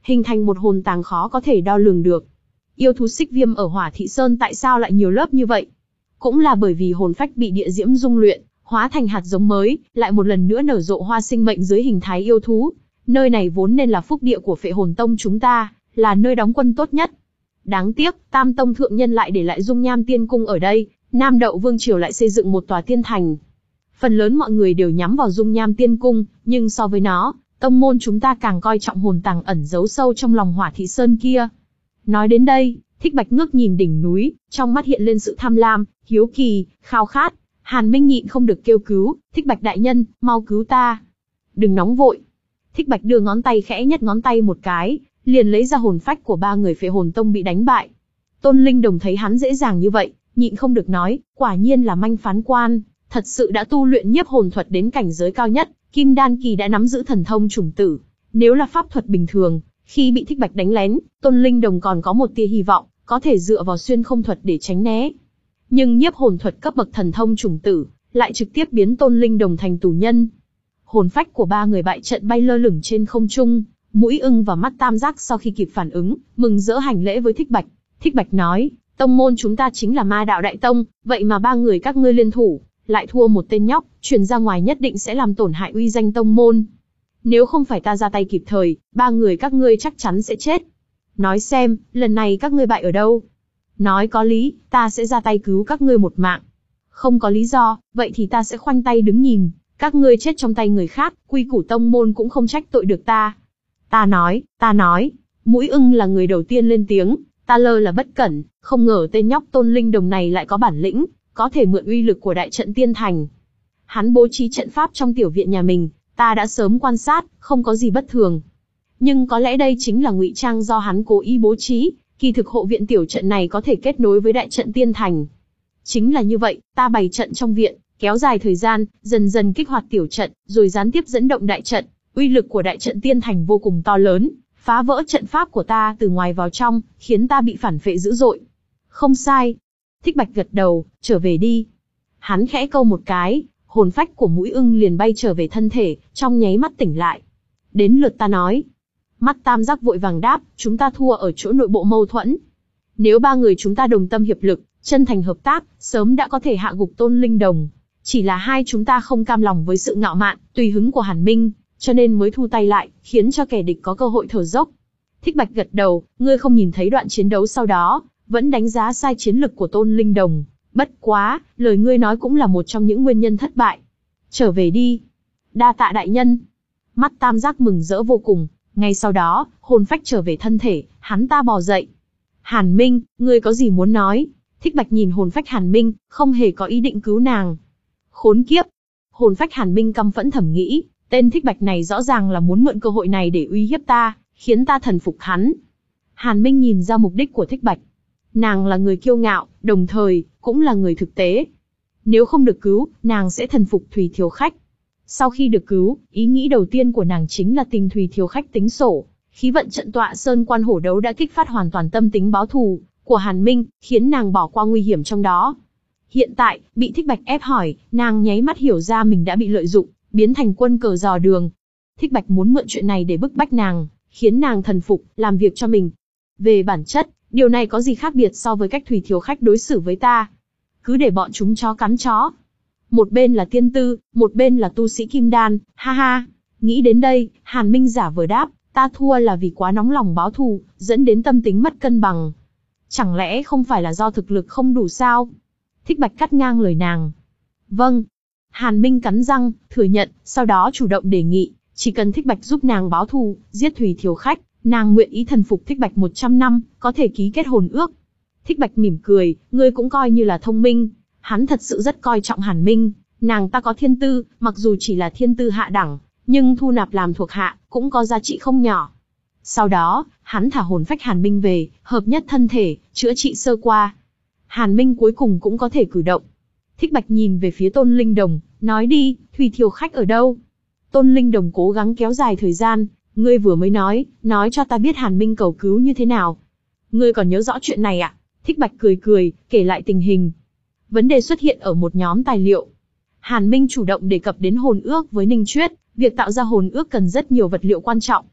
hình thành một hồn tàng khó có thể đo lường được. Yêu thú xích viêm ở Hỏa Thị Sơn tại sao lại nhiều lớp như vậy? Cũng là bởi vì hồn phách bị địa diễm dung luyện, hóa thành hạt giống mới, lại một lần nữa nở rộ hoa sinh mệnh dưới hình thái yêu thú. Nơi này vốn nên là phúc địa của Phệ Hồn Tông chúng ta, là nơi đóng quân tốt nhất. Đáng tiếc, Tam Tông thượng nhân lại để lại Dung Nham Tiên Cung ở đây, Nam Đậu Vương Triều lại xây dựng một tòa tiên thành. Phần lớn mọi người đều nhắm vào Dung Nham Tiên Cung, nhưng so với nó, tông môn chúng ta càng coi trọng hồn tàng ẩn giấu sâu trong lòng Hỏa Thị Sơn kia. Nói đến đây, Thích Bạch ngước nhìn đỉnh núi, trong mắt hiện lên sự tham lam, hiếu kỳ, khao khát. Hàn Minh nhịn không được kêu cứu, Thích Bạch đại nhân, mau cứu ta. Đừng nóng vội. Thích Bạch đưa ngón tay khẽ nhất ngón tay một cái, liền lấy ra hồn phách của ba người Phệ Hồn Tông bị đánh bại. Tôn Linh Đồng thấy hắn dễ dàng như vậy, nhịn không được nói, quả nhiên là manh phán quan, thật sự đã tu luyện nhiếp hồn thuật đến cảnh giới cao nhất, Kim Đan kỳ đã nắm giữ thần thông chủng tử. Nếu là pháp thuật bình thường, khi bị Thích Bạch đánh lén, Tôn Linh Đồng còn có một tia hy vọng, có thể dựa vào xuyên không thuật để tránh né. Nhưng nhiếp hồn thuật cấp bậc thần thông chủng tử, lại trực tiếp biến Tôn Linh Đồng thành tù nhân. Hồn phách của ba người bại trận bay lơ lửng trên không trung, Mũi Ưng và Mắt Tam Giác sau khi kịp phản ứng, mừng rỡ hành lễ với Thích Bạch. Thích Bạch nói, tông môn chúng ta chính là Ma Đạo Đại Tông, vậy mà ba người các ngươi liên thủ, lại thua một tên nhóc, truyền ra ngoài nhất định sẽ làm tổn hại uy danh tông môn. Nếu không phải ta ra tay kịp thời, ba người các ngươi chắc chắn sẽ chết. Nói xem, lần này các ngươi bại ở đâu? Nói có lý, ta sẽ ra tay cứu các ngươi một mạng. Không có lý do, vậy thì ta sẽ khoanh tay đứng nhìn, các ngươi chết trong tay người khác, quy củ tông môn cũng không trách tội được ta. Ta nói, ta nói, Mũi Ưng là người đầu tiên lên tiếng, ta lơ là bất cẩn, không ngờ tên nhóc Tôn Linh Đồng này lại có bản lĩnh, có thể mượn uy lực của đại trận tiên thành. Hắn bố trí trận pháp trong tiểu viện nhà mình, ta đã sớm quan sát, không có gì bất thường. Nhưng có lẽ đây chính là ngụy trang do hắn cố ý bố trí, kỳ thực hộ viện tiểu trận này có thể kết nối với đại trận tiên thành. Chính là như vậy, ta bày trận trong viện, kéo dài thời gian, dần dần kích hoạt tiểu trận, rồi gián tiếp dẫn động đại trận. Uy lực của đại trận tiên thành vô cùng to lớn, phá vỡ trận pháp của ta từ ngoài vào trong, khiến ta bị phản phệ dữ dội. Không sai. Thích Bạch gật đầu, trở về đi. Hắn khẽ câu một cái, hồn phách của Mũi Ưng liền bay trở về thân thể, trong nháy mắt tỉnh lại. Đến lượt ta nói. Mắt Tam Giác vội vàng đáp, chúng ta thua ở chỗ nội bộ mâu thuẫn. Nếu ba người chúng ta đồng tâm hiệp lực, chân thành hợp tác, sớm đã có thể hạ gục Tôn Linh Đồng. Chỉ là hai chúng ta không cam lòng với sự ngạo mạn, tùy hứng của Hàn Minh, cho nên mới thu tay lại, khiến cho kẻ địch có cơ hội thở dốc. Thích Bạch gật đầu, ngươi không nhìn thấy đoạn chiến đấu sau đó, vẫn đánh giá sai chiến lực của Tôn Linh Đồng. Bất quá, lời ngươi nói cũng là một trong những nguyên nhân thất bại. Trở về đi. Đa tạ đại nhân. Mắt Tam Giác mừng rỡ vô cùng, ngay sau đó, hồn phách trở về thân thể, hắn ta bò dậy. Hàn Minh, ngươi có gì muốn nói? Thích Bạch nhìn hồn phách Hàn Minh, không hề có ý định cứu nàng. Khốn kiếp. Hồn phách Hàn Minh căm phẫn thầm nghĩ, tên Thích Bạch này rõ ràng là muốn mượn cơ hội này để uy hiếp ta, khiến ta thần phục hắn. Hàn Minh nhìn ra mục đích của Thích Bạch. Nàng là người kiêu ngạo, đồng thời, cũng là người thực tế. Nếu không được cứu, nàng sẽ thần phục Thùy Thiếu Khách. Sau khi được cứu, ý nghĩ đầu tiên của nàng chính là tìm Thùy Thiếu Khách tính sổ. Khí vận trận tọa sơn quan hổ đấu đã kích phát hoàn toàn tâm tính báo thù của Hàn Minh, khiến nàng bỏ qua nguy hiểm trong đó. Hiện tại, bị Thích Bạch ép hỏi, nàng nháy mắt hiểu ra mình đã bị lợi dụng, biến thành quân cờ dò đường. Thích Bạch muốn mượn chuyện này để bức bách nàng, khiến nàng thần phục, làm việc cho mình. Về bản chất, điều này có gì khác biệt so với cách Thùy Thiếu Khách đối xử với ta? Cứ để bọn chúng chó cắn chó. Một bên là tiên tư, một bên là tu sĩ kim đan, ha ha. Nghĩ đến đây, Hàn Minh giả vờ đáp, ta thua là vì quá nóng lòng báo thù, dẫn đến tâm tính mất cân bằng. Chẳng lẽ không phải là do thực lực không đủ sao? Thích Bạch cắt ngang lời nàng. Vâng. Hàn Minh cắn răng, thừa nhận, sau đó chủ động đề nghị, chỉ cần Thích Bạch giúp nàng báo thù, giết Thùy Thiếu Khách, nàng nguyện ý thần phục Thích Bạch một trăm năm, có thể ký kết hồn ước. Thích Bạch mỉm cười, ngươi cũng coi như là thông minh. Hắn thật sự rất coi trọng Hàn Minh, nàng ta có thiên tư, mặc dù chỉ là thiên tư hạ đẳng, nhưng thu nạp làm thuộc hạ, cũng có giá trị không nhỏ. Sau đó, hắn thả hồn phách Hàn Minh về, hợp nhất thân thể, chữa trị sơ qua. Hàn Minh cuối cùng cũng có thể cử động. Thích Bạch nhìn về phía Tôn Linh Đồng, nói đi, Thùy Thiếu Khách ở đâu? Tôn Linh Đồng cố gắng kéo dài thời gian, ngươi vừa mới nói, nói cho ta biết Hàn Minh cầu cứu như thế nào. Ngươi còn nhớ rõ chuyện này ạ? À? Thích Bạch cười cười, kể lại tình hình. Vấn đề xuất hiện ở một nhóm tài liệu. Hàn Minh chủ động đề cập đến hồn ước với Ninh Chuyết, việc tạo ra hồn ước cần rất nhiều vật liệu quan trọng.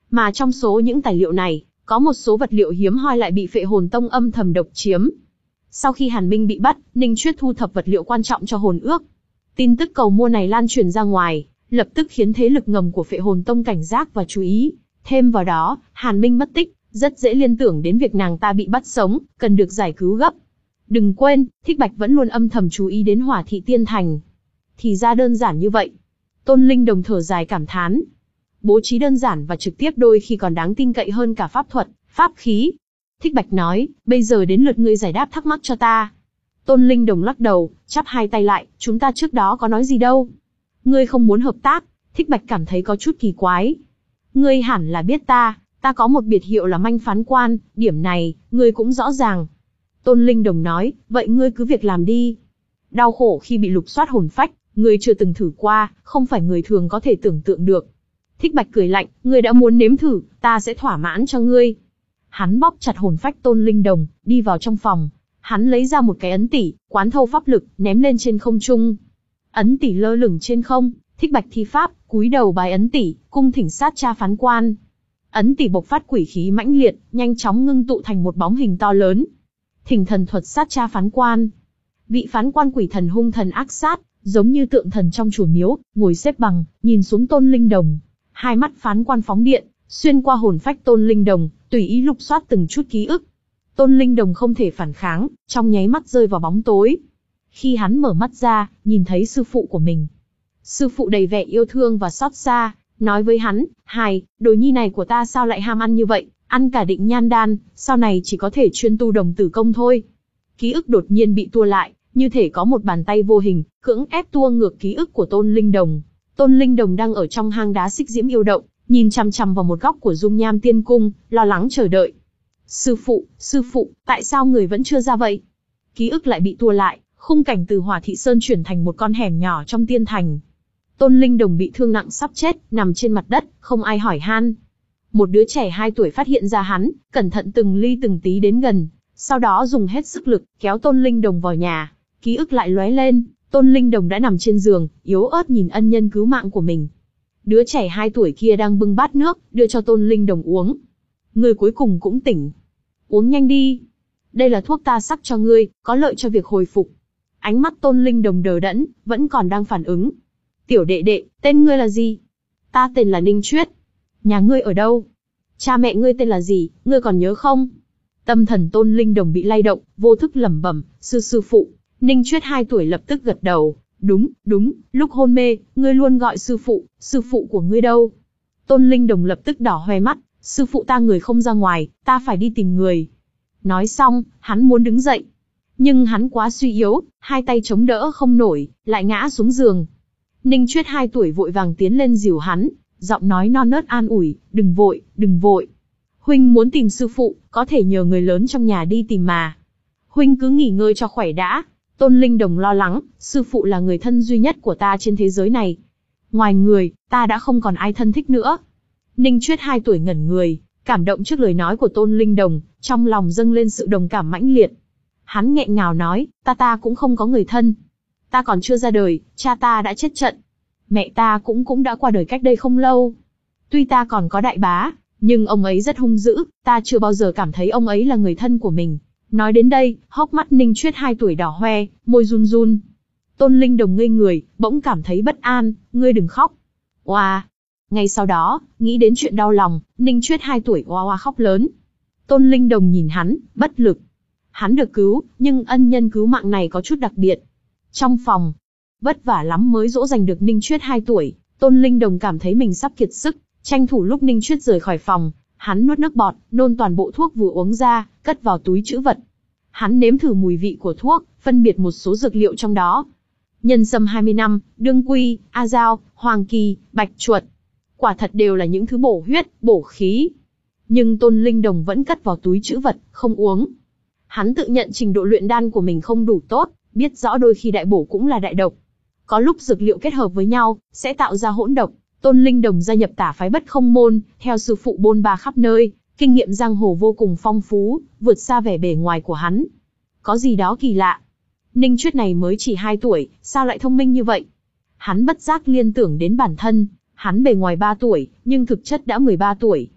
Mà trong số những tài liệu này, có một số vật liệu hiếm hoi lại bị Phệ Hồn Tông âm thầm độc chiếm. Sau khi Hàn Minh bị bắt, Ninh Chuyết thu thập vật liệu quan trọng cho hồn ước. Tin tức cầu mua này lan truyền ra ngoài, lập tức khiến thế lực ngầm của Phệ Hồn Tông cảnh giác và chú ý. Thêm vào đó, Hàn Minh mất tích, rất dễ liên tưởng đến việc nàng ta bị bắt sống, cần được giải cứu gấp. Đừng quên, Thích Bạch vẫn luôn âm thầm chú ý đến Hỏa Thị Tiên Thành. Thì ra đơn giản như vậy. Tôn Linh Đồng thở dài cảm thán. Bố trí đơn giản và trực tiếp đôi khi còn đáng tin cậy hơn cả pháp thuật, pháp khí. Thích Bạch nói, bây giờ đến lượt ngươi giải đáp thắc mắc cho ta. Tôn Linh Đồng lắc đầu, chắp hai tay lại, chúng ta trước đó có nói gì đâu. Ngươi không muốn hợp tác, Thích Bạch cảm thấy có chút kỳ quái. Ngươi hẳn là biết ta, ta có một biệt hiệu là Manh Phán Quan, điểm này, ngươi cũng rõ ràng. Tôn Linh Đồng nói, vậy ngươi cứ việc làm đi. Đau khổ khi bị lục soát hồn phách, ngươi chưa từng thử qua, không phải người thường có thể tưởng tượng được. Thích Bạch cười lạnh, ngươi đã muốn nếm thử, ta sẽ thỏa mãn cho ngươi. Hắn bóp chặt hồn phách Tôn Linh Đồng, đi vào trong phòng. Hắn lấy ra một cái ấn tỷ, quán thâu pháp lực, ném lên trên không trung. Ấn tỷ lơ lửng trên không, Thích Bạch thi pháp, cúi đầu bái ấn tỷ, cung thỉnh sát cha phán quan. Ấn tỷ bộc phát quỷ khí mãnh liệt, nhanh chóng ngưng tụ thành một bóng hình to lớn. Thỉnh thần thuật sát cha phán quan. Vị phán quan quỷ thần hung thần ác sát, giống như tượng thần trong chùa miếu, ngồi xếp bằng, nhìn xuống Tôn Linh Đồng. Hai mắt phán quan phóng điện, xuyên qua hồn phách Tôn Linh Đồng, tùy ý lục soát từng chút ký ức. Tôn Linh Đồng không thể phản kháng, trong nháy mắt rơi vào bóng tối. Khi hắn mở mắt ra, nhìn thấy sư phụ của mình. Sư phụ đầy vẻ yêu thương và xót xa, nói với hắn, hài, đồ nhi này của ta sao lại ham ăn như vậy, ăn cả định nhan đan, sau này chỉ có thể chuyên tu đồng tử công thôi. Ký ức đột nhiên bị tua lại, như thể có một bàn tay vô hình, cưỡng ép tua ngược ký ức của Tôn Linh Đồng. Tôn Linh Đồng đang ở trong hang đá xích diễm yêu động, nhìn chằm chằm vào một góc của dung nham tiên cung, lo lắng chờ đợi. Sư phụ, sư phụ, tại sao người vẫn chưa ra vậy? Ký ức lại bị tua lại, khung cảnh từ Hỏa Thị Sơn chuyển thành một con hẻm nhỏ trong tiên thành. Tôn Linh Đồng bị thương nặng sắp chết, nằm trên mặt đất, không ai hỏi han. Một đứa trẻ hai tuổi phát hiện ra hắn, cẩn thận từng ly từng tí đến gần, sau đó dùng hết sức lực, kéo Tôn Linh Đồng vào nhà. Ký ức lại lóe lên, Tôn Linh Đồng đã nằm trên giường, yếu ớt nhìn ân nhân cứu mạng của mình. Đứa trẻ hai tuổi kia đang bưng bát nước, đưa cho Tôn Linh Đồng uống. Người cuối cùng cũng tỉnh. Uống nhanh đi. Đây là thuốc ta sắc cho ngươi, có lợi cho việc hồi phục. Ánh mắt Tôn Linh Đồng đờ đẫn, vẫn còn đang phản ứng. Tiểu đệ đệ, tên ngươi là gì? Ta tên là Ninh Chuyết. Nhà ngươi ở đâu? Cha mẹ ngươi tên là gì, ngươi còn nhớ không? Tâm thần Tôn Linh Đồng bị lay động, vô thức lẩm bẩm, sư sư phụ. Ninh Chuyết hai tuổi lập tức gật đầu. Đúng, đúng, lúc hôn mê, ngươi luôn gọi sư phụ, sư phụ của ngươi đâu? Tôn Linh Đồng lập tức đỏ hoe mắt, sư phụ ta người không ra ngoài, ta phải đi tìm người. Nói xong, hắn muốn đứng dậy. Nhưng hắn quá suy yếu, hai tay chống đỡ không nổi, lại ngã xuống giường. Ninh Chuyết hai tuổi vội vàng tiến lên dìu hắn, giọng nói non nớt an ủi, đừng vội, đừng vội. Huynh muốn tìm sư phụ, có thể nhờ người lớn trong nhà đi tìm mà. Huynh cứ nghỉ ngơi cho khỏe đã. Tôn Linh Đồng lo lắng, sư phụ là người thân duy nhất của ta trên thế giới này. Ngoài người, ta đã không còn ai thân thích nữa. Ninh Chuyết hai tuổi ngẩn người, cảm động trước lời nói của Tôn Linh Đồng, trong lòng dâng lên sự đồng cảm mãnh liệt. Hắn nghẹn ngào nói, ta ta cũng không có người thân. Ta còn chưa ra đời, cha ta đã chết trận. Mẹ ta cũng cũng đã qua đời cách đây không lâu. Tuy ta còn có đại bá, nhưng ông ấy rất hung dữ, ta chưa bao giờ cảm thấy ông ấy là người thân của mình. Nói đến đây, hốc mắt Ninh Chuyết hai tuổi đỏ hoe, môi run run. Tôn Linh Đồng ngây người, bỗng cảm thấy bất an, ngươi đừng khóc. Oa! Ngay sau đó, nghĩ đến chuyện đau lòng, Ninh Chuyết hai tuổi oa oa khóc lớn. Tôn Linh Đồng nhìn hắn, bất lực. Hắn được cứu, nhưng ân nhân cứu mạng này có chút đặc biệt. Trong phòng, vất vả lắm mới dỗ dành được Ninh Chuyết hai tuổi, Tôn Linh Đồng cảm thấy mình sắp kiệt sức, tranh thủ lúc Ninh Chuyết rời khỏi phòng, hắn nuốt nước bọt, nôn toàn bộ thuốc vừa uống ra, cất vào túi trữ vật. Hắn nếm thử mùi vị của thuốc, phân biệt một số dược liệu trong đó. Nhân sâm hai mươi năm, đương quy, a dao, hoàng kỳ, bạch chuột. Quả thật đều là những thứ bổ huyết, bổ khí. Nhưng Tôn Linh Đồng vẫn cất vào túi trữ vật, không uống. Hắn tự nhận trình độ luyện đan của mình không đủ tốt, biết rõ đôi khi đại bổ cũng là đại độc. Có lúc dược liệu kết hợp với nhau, sẽ tạo ra hỗn độc. Tôn Linh Đồng gia nhập tả phái Bất Không Môn, theo sư phụ bôn ba khắp nơi, kinh nghiệm giang hồ vô cùng phong phú, vượt xa vẻ bề ngoài của hắn. Có gì đó kỳ lạ. Ninh Chuyết này mới chỉ hai tuổi, sao lại thông minh như vậy? Hắn bất giác liên tưởng đến bản thân, hắn bề ngoài ba tuổi, nhưng thực chất đã mười ba tuổi.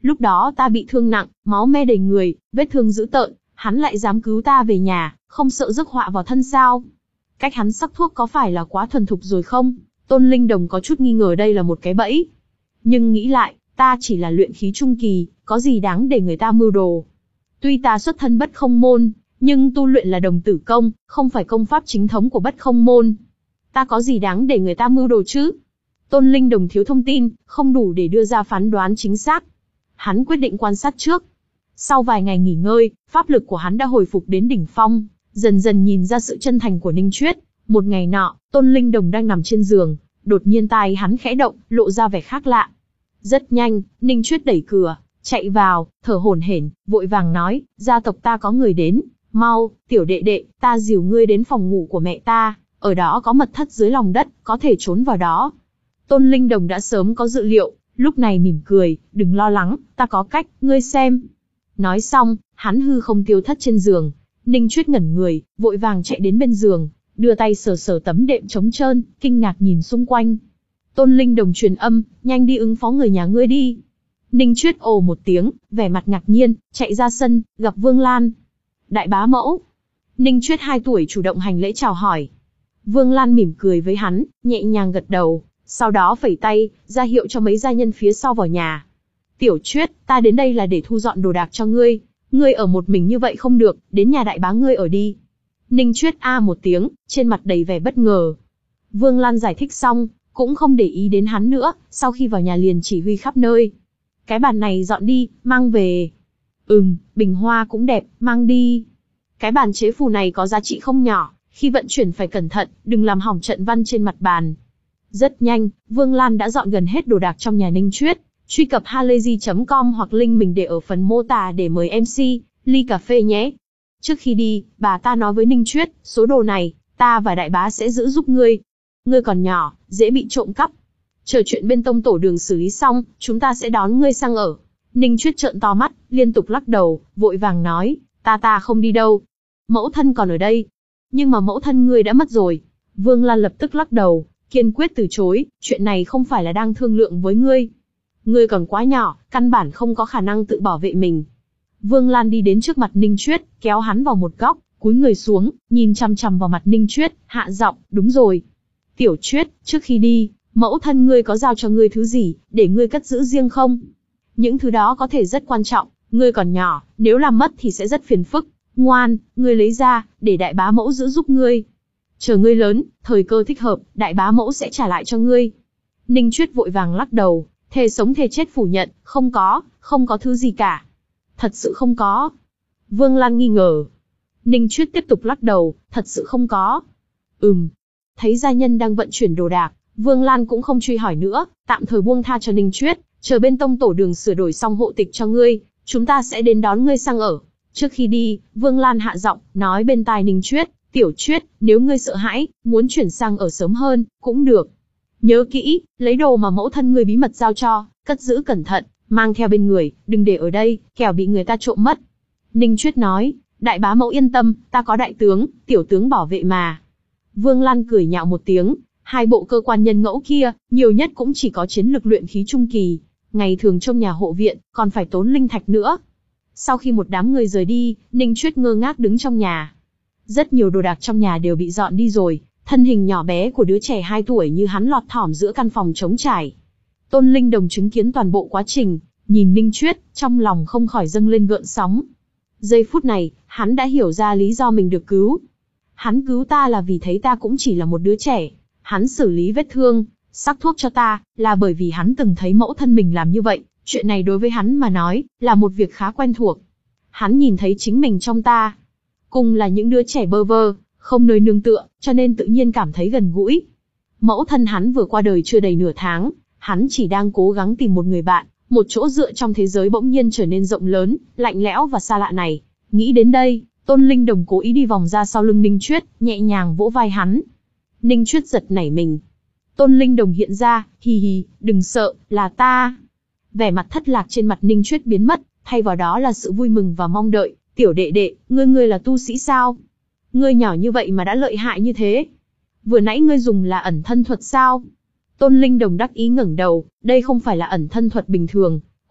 Lúc đó ta bị thương nặng, máu me đầy người, vết thương dữ tợn, hắn lại dám cứu ta về nhà, không sợ rước họa vào thân sao? Cách hắn sắc thuốc có phải là quá thuần thục rồi không? Tôn Linh Đồng có chút nghi ngờ đây là một cái bẫy. Nhưng nghĩ lại, ta chỉ là luyện khí trung kỳ, có gì đáng để người ta mưu đồ. Tuy ta xuất thân Bất Không môn, nhưng tu luyện là Đồng Tử công, không phải công pháp chính thống của Bất Không môn. Ta có gì đáng để người ta mưu đồ chứ? Tôn Linh Đồng thiếu thông tin, không đủ để đưa ra phán đoán chính xác. Hắn quyết định quan sát trước. Sau vài ngày nghỉ ngơi, pháp lực của hắn đã hồi phục đến đỉnh phong, dần dần nhìn ra sự chân thành của Ninh Chuyết. Một ngày nọ, Tôn Linh Đồng đang nằm trên giường, đột nhiên tai hắn khẽ động, lộ ra vẻ khác lạ. Rất nhanh, Ninh Chuyết đẩy cửa, chạy vào, thở hổn hển, vội vàng nói, gia tộc ta có người đến, mau, tiểu đệ đệ, ta dìu ngươi đến phòng ngủ của mẹ ta, ở đó có mật thất dưới lòng đất, có thể trốn vào đó. Tôn Linh Đồng đã sớm có dự liệu, lúc này mỉm cười, đừng lo lắng, ta có cách, ngươi xem. Nói xong, hắn hư không tiêu thất trên giường. Ninh Chuyết ngẩn người, vội vàng chạy đến bên giường, đưa tay sờ sờ tấm đệm trống trơn, kinh ngạc nhìn xung quanh. Tôn Linh Đồng truyền âm, nhanh đi ứng phó người nhà ngươi đi. Ninh Chuyết ồ một tiếng, vẻ mặt ngạc nhiên, chạy ra sân, gặp Vương Lan. Đại bá mẫu. Ninh Chuyết hai tuổi chủ động hành lễ chào hỏi. Vương Lan mỉm cười với hắn, nhẹ nhàng gật đầu, sau đó phẩy tay, ra hiệu cho mấy gia nhân phía sau vào nhà. Tiểu Chuyết, ta đến đây là để thu dọn đồ đạc cho ngươi. Ngươi ở một mình như vậy không được, đến nhà đại bá ngươi ở đi. Ninh Chuyết a một tiếng, trên mặt đầy vẻ bất ngờ. Vương Lan giải thích xong, cũng không để ý đến hắn nữa, sau khi vào nhà liền chỉ huy khắp nơi. Cái bàn này dọn đi, mang về. Ừm, bình hoa cũng đẹp, mang đi. Cái bàn chế phù này có giá trị không nhỏ, khi vận chuyển phải cẩn thận, đừng làm hỏng trận văn trên mặt bàn. Rất nhanh, Vương Lan đã dọn gần hết đồ đạc trong nhà Ninh Chuyết. Truy cập halayzi chấm com hoặc link mình để ở phần mô tả để mời em xê, ly cà phê nhé. Trước khi đi, bà ta nói với Ninh Chuyết, số đồ này, ta và đại bá sẽ giữ giúp ngươi. Ngươi còn nhỏ, dễ bị trộm cắp. Chờ chuyện bên tông tổ đường xử lý xong, chúng ta sẽ đón ngươi sang ở. Ninh Chuyết trợn to mắt, liên tục lắc đầu, vội vàng nói, ta ta không đi đâu. Mẫu thân còn ở đây. Nhưng mà mẫu thân ngươi đã mất rồi. Vương Lan lập tức lắc đầu, kiên quyết từ chối, chuyện này không phải là đang thương lượng với ngươi. Ngươi còn quá nhỏ, căn bản không có khả năng tự bảo vệ mình. Vương Lan đi đến trước mặt Ninh Chuyết, kéo hắn vào một góc, cúi người xuống, nhìn chằm chằm vào mặt Ninh Chuyết, hạ giọng, đúng rồi. Tiểu Chuyết, trước khi đi, mẫu thân ngươi có giao cho ngươi thứ gì, để ngươi cất giữ riêng không? Những thứ đó có thể rất quan trọng, ngươi còn nhỏ, nếu làm mất thì sẽ rất phiền phức. Ngoan, ngươi lấy ra, để đại bá mẫu giữ giúp ngươi. Chờ ngươi lớn, thời cơ thích hợp, đại bá mẫu sẽ trả lại cho ngươi. Ninh Chuyết vội vàng lắc đầu, thề sống thề chết phủ nhận, không có, không có thứ gì cả. Thật sự không có. Vương Lan nghi ngờ. Ninh Chuyết tiếp tục lắc đầu, thật sự không có. Ừm. Thấy gia nhân đang vận chuyển đồ đạc, Vương Lan cũng không truy hỏi nữa, tạm thời buông tha cho Ninh Chuyết, chờ bên tông tổ đường sửa đổi xong hộ tịch cho ngươi, chúng ta sẽ đến đón ngươi sang ở. Trước khi đi, Vương Lan hạ giọng, nói bên tai Ninh Chuyết, Tiểu Chuyết, nếu ngươi sợ hãi, muốn chuyển sang ở sớm hơn, cũng được. Nhớ kỹ, lấy đồ mà mẫu thân ngươi bí mật giao cho, cất giữ cẩn thận, mang theo bên người, đừng để ở đây, kẻo bị người ta trộm mất. Ninh Chuyết nói, đại bá mẫu yên tâm, ta có đại tướng, tiểu tướng bảo vệ mà. Vương Lan cười nhạo một tiếng, hai bộ cơ quan nhân ngẫu kia, nhiều nhất cũng chỉ có chiến lực luyện khí trung kỳ, ngày thường trong nhà hộ viện, còn phải tốn linh thạch nữa. Sau khi một đám người rời đi, Ninh Chuyết ngơ ngác đứng trong nhà. Rất nhiều đồ đạc trong nhà đều bị dọn đi rồi, thân hình nhỏ bé của đứa trẻ hai tuổi như hắn lọt thỏm giữa căn phòng trống trải. Tôn Linh Đồng chứng kiến toàn bộ quá trình, nhìn Ninh Chuyết, trong lòng không khỏi dâng lên gợn sóng. Giây phút này, hắn đã hiểu ra lý do mình được cứu. Hắn cứu ta là vì thấy ta cũng chỉ là một đứa trẻ. Hắn xử lý vết thương, sắc thuốc cho ta, là bởi vì hắn từng thấy mẫu thân mình làm như vậy. Chuyện này đối với hắn mà nói, là một việc khá quen thuộc. Hắn nhìn thấy chính mình trong ta. Cùng là những đứa trẻ bơ vơ, không nơi nương tựa, cho nên tự nhiên cảm thấy gần gũi. Mẫu thân hắn vừa qua đời chưa đầy nửa tháng, hắn chỉ đang cố gắng tìm một người bạn, một chỗ dựa trong thế giới bỗng nhiên trở nên rộng lớn, lạnh lẽo và xa lạ này. Nghĩ đến đây, Tôn Linh Đồng cố ý đi vòng ra sau lưng Ninh Chuyết, nhẹ nhàng vỗ vai hắn. Ninh Chuyết giật nảy mình. Tôn Linh Đồng hiện ra, hì hì, đừng sợ, là ta. Vẻ mặt thất lạc trên mặt Ninh Chuyết biến mất, thay vào đó là sự vui mừng và mong đợi. Tiểu đệ đệ, ngươi ngươi là tu sĩ sao? Ngươi nhỏ như vậy mà đã lợi hại như thế. Vừa nãy ngươi dùng là ẩn thân thuật sao? Tôn Linh Đồng đắc ý ngẩng đầu, đây không phải là ẩn thân thuật bình thường.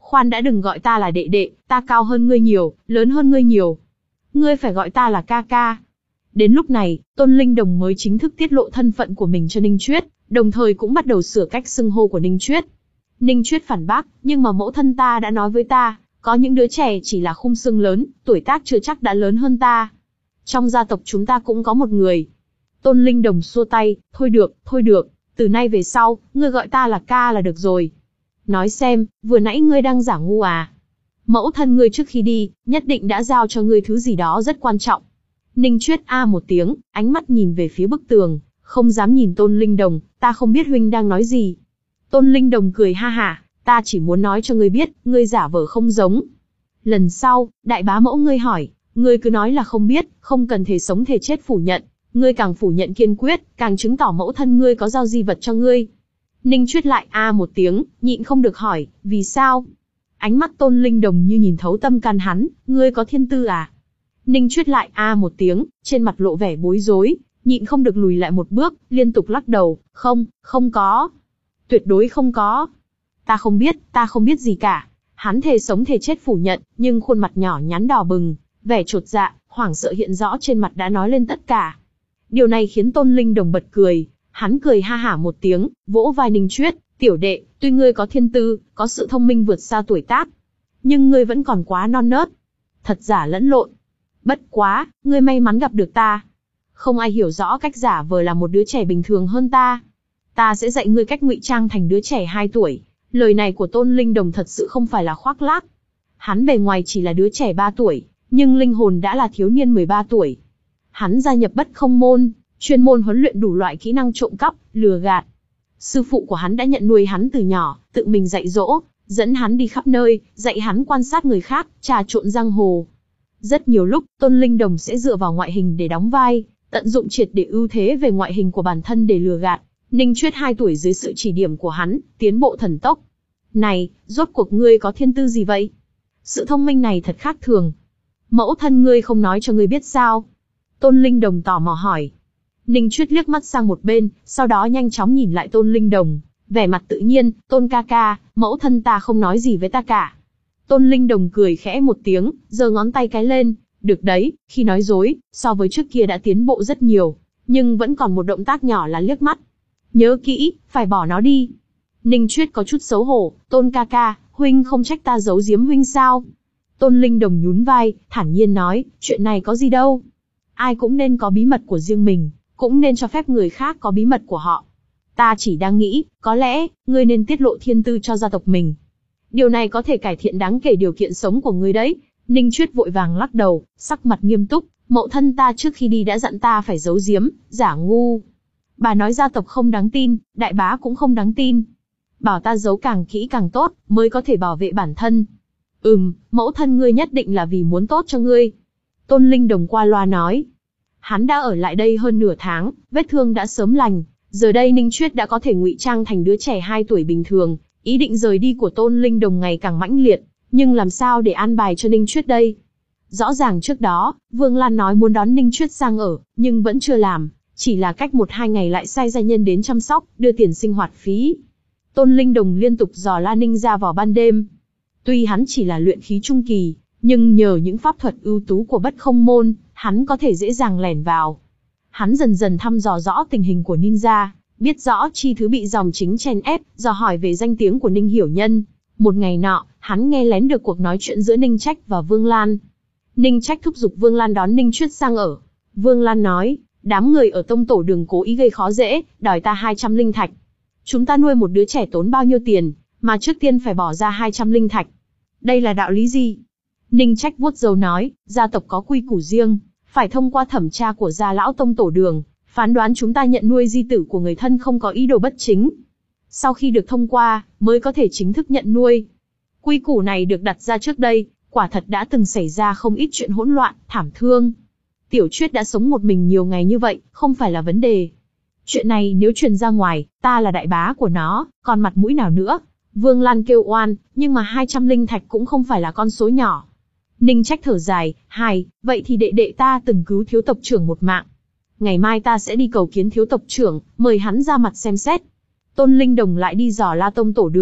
Khoan đã, đừng gọi ta là đệ đệ, ta cao hơn ngươi nhiều, lớn hơn ngươi nhiều. Ngươi phải gọi ta là ca ca. Đến lúc này, Tôn Linh Đồng mới chính thức tiết lộ thân phận của mình cho Ninh Chuyết, đồng thời cũng bắt đầu sửa cách xưng hô của Ninh Chuyết. Ninh Chuyết phản bác, nhưng mà mẫu thân ta đã nói với ta, có những đứa trẻ chỉ là khung xương lớn, tuổi tác chưa chắc đã lớn hơn ta. Trong gia tộc chúng ta cũng có một người. Tôn Linh Đồng xua tay, thôi được, thôi được, từ nay về sau, ngươi gọi ta là ca là được rồi. Nói xem, vừa nãy ngươi đang giả ngu à? Mẫu thân ngươi trước khi đi, nhất định đã giao cho ngươi thứ gì đó rất quan trọng. Ninh Chuyết a một tiếng, ánh mắt nhìn về phía bức tường, không dám nhìn Tôn Linh Đồng, ta không biết huynh đang nói gì. Tôn Linh Đồng cười ha hả, ta chỉ muốn nói cho ngươi biết, ngươi giả vờ không giống. Lần sau, đại bá mẫu ngươi hỏi, ngươi cứ nói là không biết, không cần thể sống thể chết phủ nhận. Ngươi càng phủ nhận kiên quyết, càng chứng tỏ mẫu thân ngươi có giao di vật cho ngươi. Ninh Chuyết lại a một tiếng, nhịn không được hỏi, vì sao? Ánh mắt Tôn Linh Đồng như nhìn thấu tâm can hắn, ngươi có thiên tư à? Ninh Chuyết lại a một tiếng, trên mặt lộ vẻ bối rối, nhịn không được lùi lại một bước, liên tục lắc đầu, không, không có. Tuyệt đối không có. Ta không biết, ta không biết gì cả. Hắn thề sống thề chết phủ nhận, nhưng khuôn mặt nhỏ nhắn đỏ bừng, vẻ chột dạ, hoảng sợ hiện rõ trên mặt đã nói lên tất cả. Điều này khiến Tôn Linh Đồng bật cười, hắn cười ha hả một tiếng, vỗ vai Ninh Chuyết, tiểu đệ, tuy ngươi có thiên tư, có sự thông minh vượt xa tuổi tác, nhưng ngươi vẫn còn quá non nớt. Thật giả lẫn lộn. Bất quá, ngươi may mắn gặp được ta. Không ai hiểu rõ cách giả vờ là một đứa trẻ bình thường hơn ta. Ta sẽ dạy ngươi cách ngụy trang thành đứa trẻ hai tuổi. Lời này của Tôn Linh Đồng thật sự không phải là khoác lác. Hắn bề ngoài chỉ là đứa trẻ ba tuổi, nhưng linh hồn đã là thiếu niên mười ba tuổi. Hắn gia nhập Bất Không môn, chuyên môn huấn luyện đủ loại kỹ năng trộm cắp, lừa gạt. Sư phụ của hắn đã nhận nuôi hắn từ nhỏ, tự mình dạy dỗ, dẫn hắn đi khắp nơi, dạy hắn quan sát người khác, trà trộn giang hồ. Rất nhiều lúc, Tôn Linh Đồng sẽ dựa vào ngoại hình để đóng vai, tận dụng triệt để ưu thế về ngoại hình của bản thân để lừa gạt. Ninh Chuyết hai tuổi dưới sự chỉ điểm của hắn, tiến bộ thần tốc. Này, rốt cuộc ngươi có thiên tư gì vậy? Sự thông minh này thật khác thường. Mẫu thân ngươi không nói cho ngươi biết sao? Tôn Linh Đồng tò mò hỏi. Ninh Chuyết liếc mắt sang một bên, sau đó nhanh chóng nhìn lại Tôn Linh Đồng, vẻ mặt tự nhiên, Tôn ca ca, mẫu thân ta không nói gì với ta cả. Tôn Linh Đồng cười khẽ một tiếng, giơ ngón tay cái lên, được đấy, khi nói dối, so với trước kia đã tiến bộ rất nhiều, nhưng vẫn còn một động tác nhỏ là liếc mắt. Nhớ kỹ, phải bỏ nó đi. Ninh Chuyết có chút xấu hổ, Tôn ca ca, huynh không trách ta giấu giếm huynh sao? Tôn Linh Đồng nhún vai, thản nhiên nói, chuyện này có gì đâu. Ai cũng nên có bí mật của riêng mình, cũng nên cho phép người khác có bí mật của họ. Ta chỉ đang nghĩ, có lẽ, ngươi nên tiết lộ thiên tư cho gia tộc mình. Điều này có thể cải thiện đáng kể điều kiện sống của ngươi đấy. Ninh Chuyết vội vàng lắc đầu, sắc mặt nghiêm túc, mẫu thân ta trước khi đi đã dặn ta phải giấu giếm, giả ngu. Bà nói gia tộc không đáng tin, đại bá cũng không đáng tin. Bảo ta giấu càng kỹ càng tốt, mới có thể bảo vệ bản thân. Ừm, mẫu thân ngươi nhất định là vì muốn tốt cho ngươi. Tôn Linh Đồng qua loa nói. Hắn đã ở lại đây hơn nửa tháng, vết thương đã sớm lành. Giờ đây Ninh Chuyết đã có thể ngụy trang thành đứa trẻ hai tuổi bình thường. Ý định rời đi của Tôn Linh Đồng ngày càng mãnh liệt. Nhưng làm sao để an bài cho Ninh Chuyết đây? Rõ ràng trước đó, Vương Lan nói muốn đón Ninh Chuyết sang ở, nhưng vẫn chưa làm. Chỉ là cách một hai ngày lại sai gia nhân đến chăm sóc, đưa tiền sinh hoạt phí. Tôn Linh Đồng liên tục dò la Ninh ra vào ban đêm. Tuy hắn chỉ là luyện khí trung kỳ, nhưng nhờ những pháp thuật ưu tú của Bất Không môn, hắn có thể dễ dàng lẻn vào. Hắn dần dần thăm dò rõ tình hình của ninja, biết rõ chi thứ bị dòng chính chen ép, dò hỏi về danh tiếng của Ninh Hiểu Nhân. Một ngày nọ, hắn nghe lén được cuộc nói chuyện giữa Ninh Trách và Vương Lan. Ninh Trách thúc giục Vương Lan đón Ninh Chuyết sang ở. Vương Lan nói, đám người ở tông tổ đường cố ý gây khó dễ, đòi ta hai trăm linh thạch. Chúng ta nuôi một đứa trẻ tốn bao nhiêu tiền, mà trước tiên phải bỏ ra hai trăm linh thạch. Đây là đạo lý gì? Ninh Trách vuốt râu nói, gia tộc có quy củ riêng, phải thông qua thẩm tra của gia lão tông tổ đường, phán đoán chúng ta nhận nuôi di tử của người thân không có ý đồ bất chính. Sau khi được thông qua, mới có thể chính thức nhận nuôi. Quy củ này được đặt ra trước đây, quả thật đã từng xảy ra không ít chuyện hỗn loạn, thảm thương. Tiểu Chuyết đã sống một mình nhiều ngày như vậy, không phải là vấn đề. Chuyện này nếu truyền ra ngoài, ta là đại bá của nó, còn mặt mũi nào nữa? Vương Lan kêu oan, nhưng mà hai trăm linh thạch cũng không phải là con số nhỏ. Ninh Trách thở dài, hài, vậy thì đệ đệ ta từng cứu thiếu tộc trưởng một mạng. Ngày mai ta sẽ đi cầu kiến thiếu tộc trưởng, mời hắn ra mặt xem xét. Tôn Linh Đồng lại đi dò la tông tổ đường,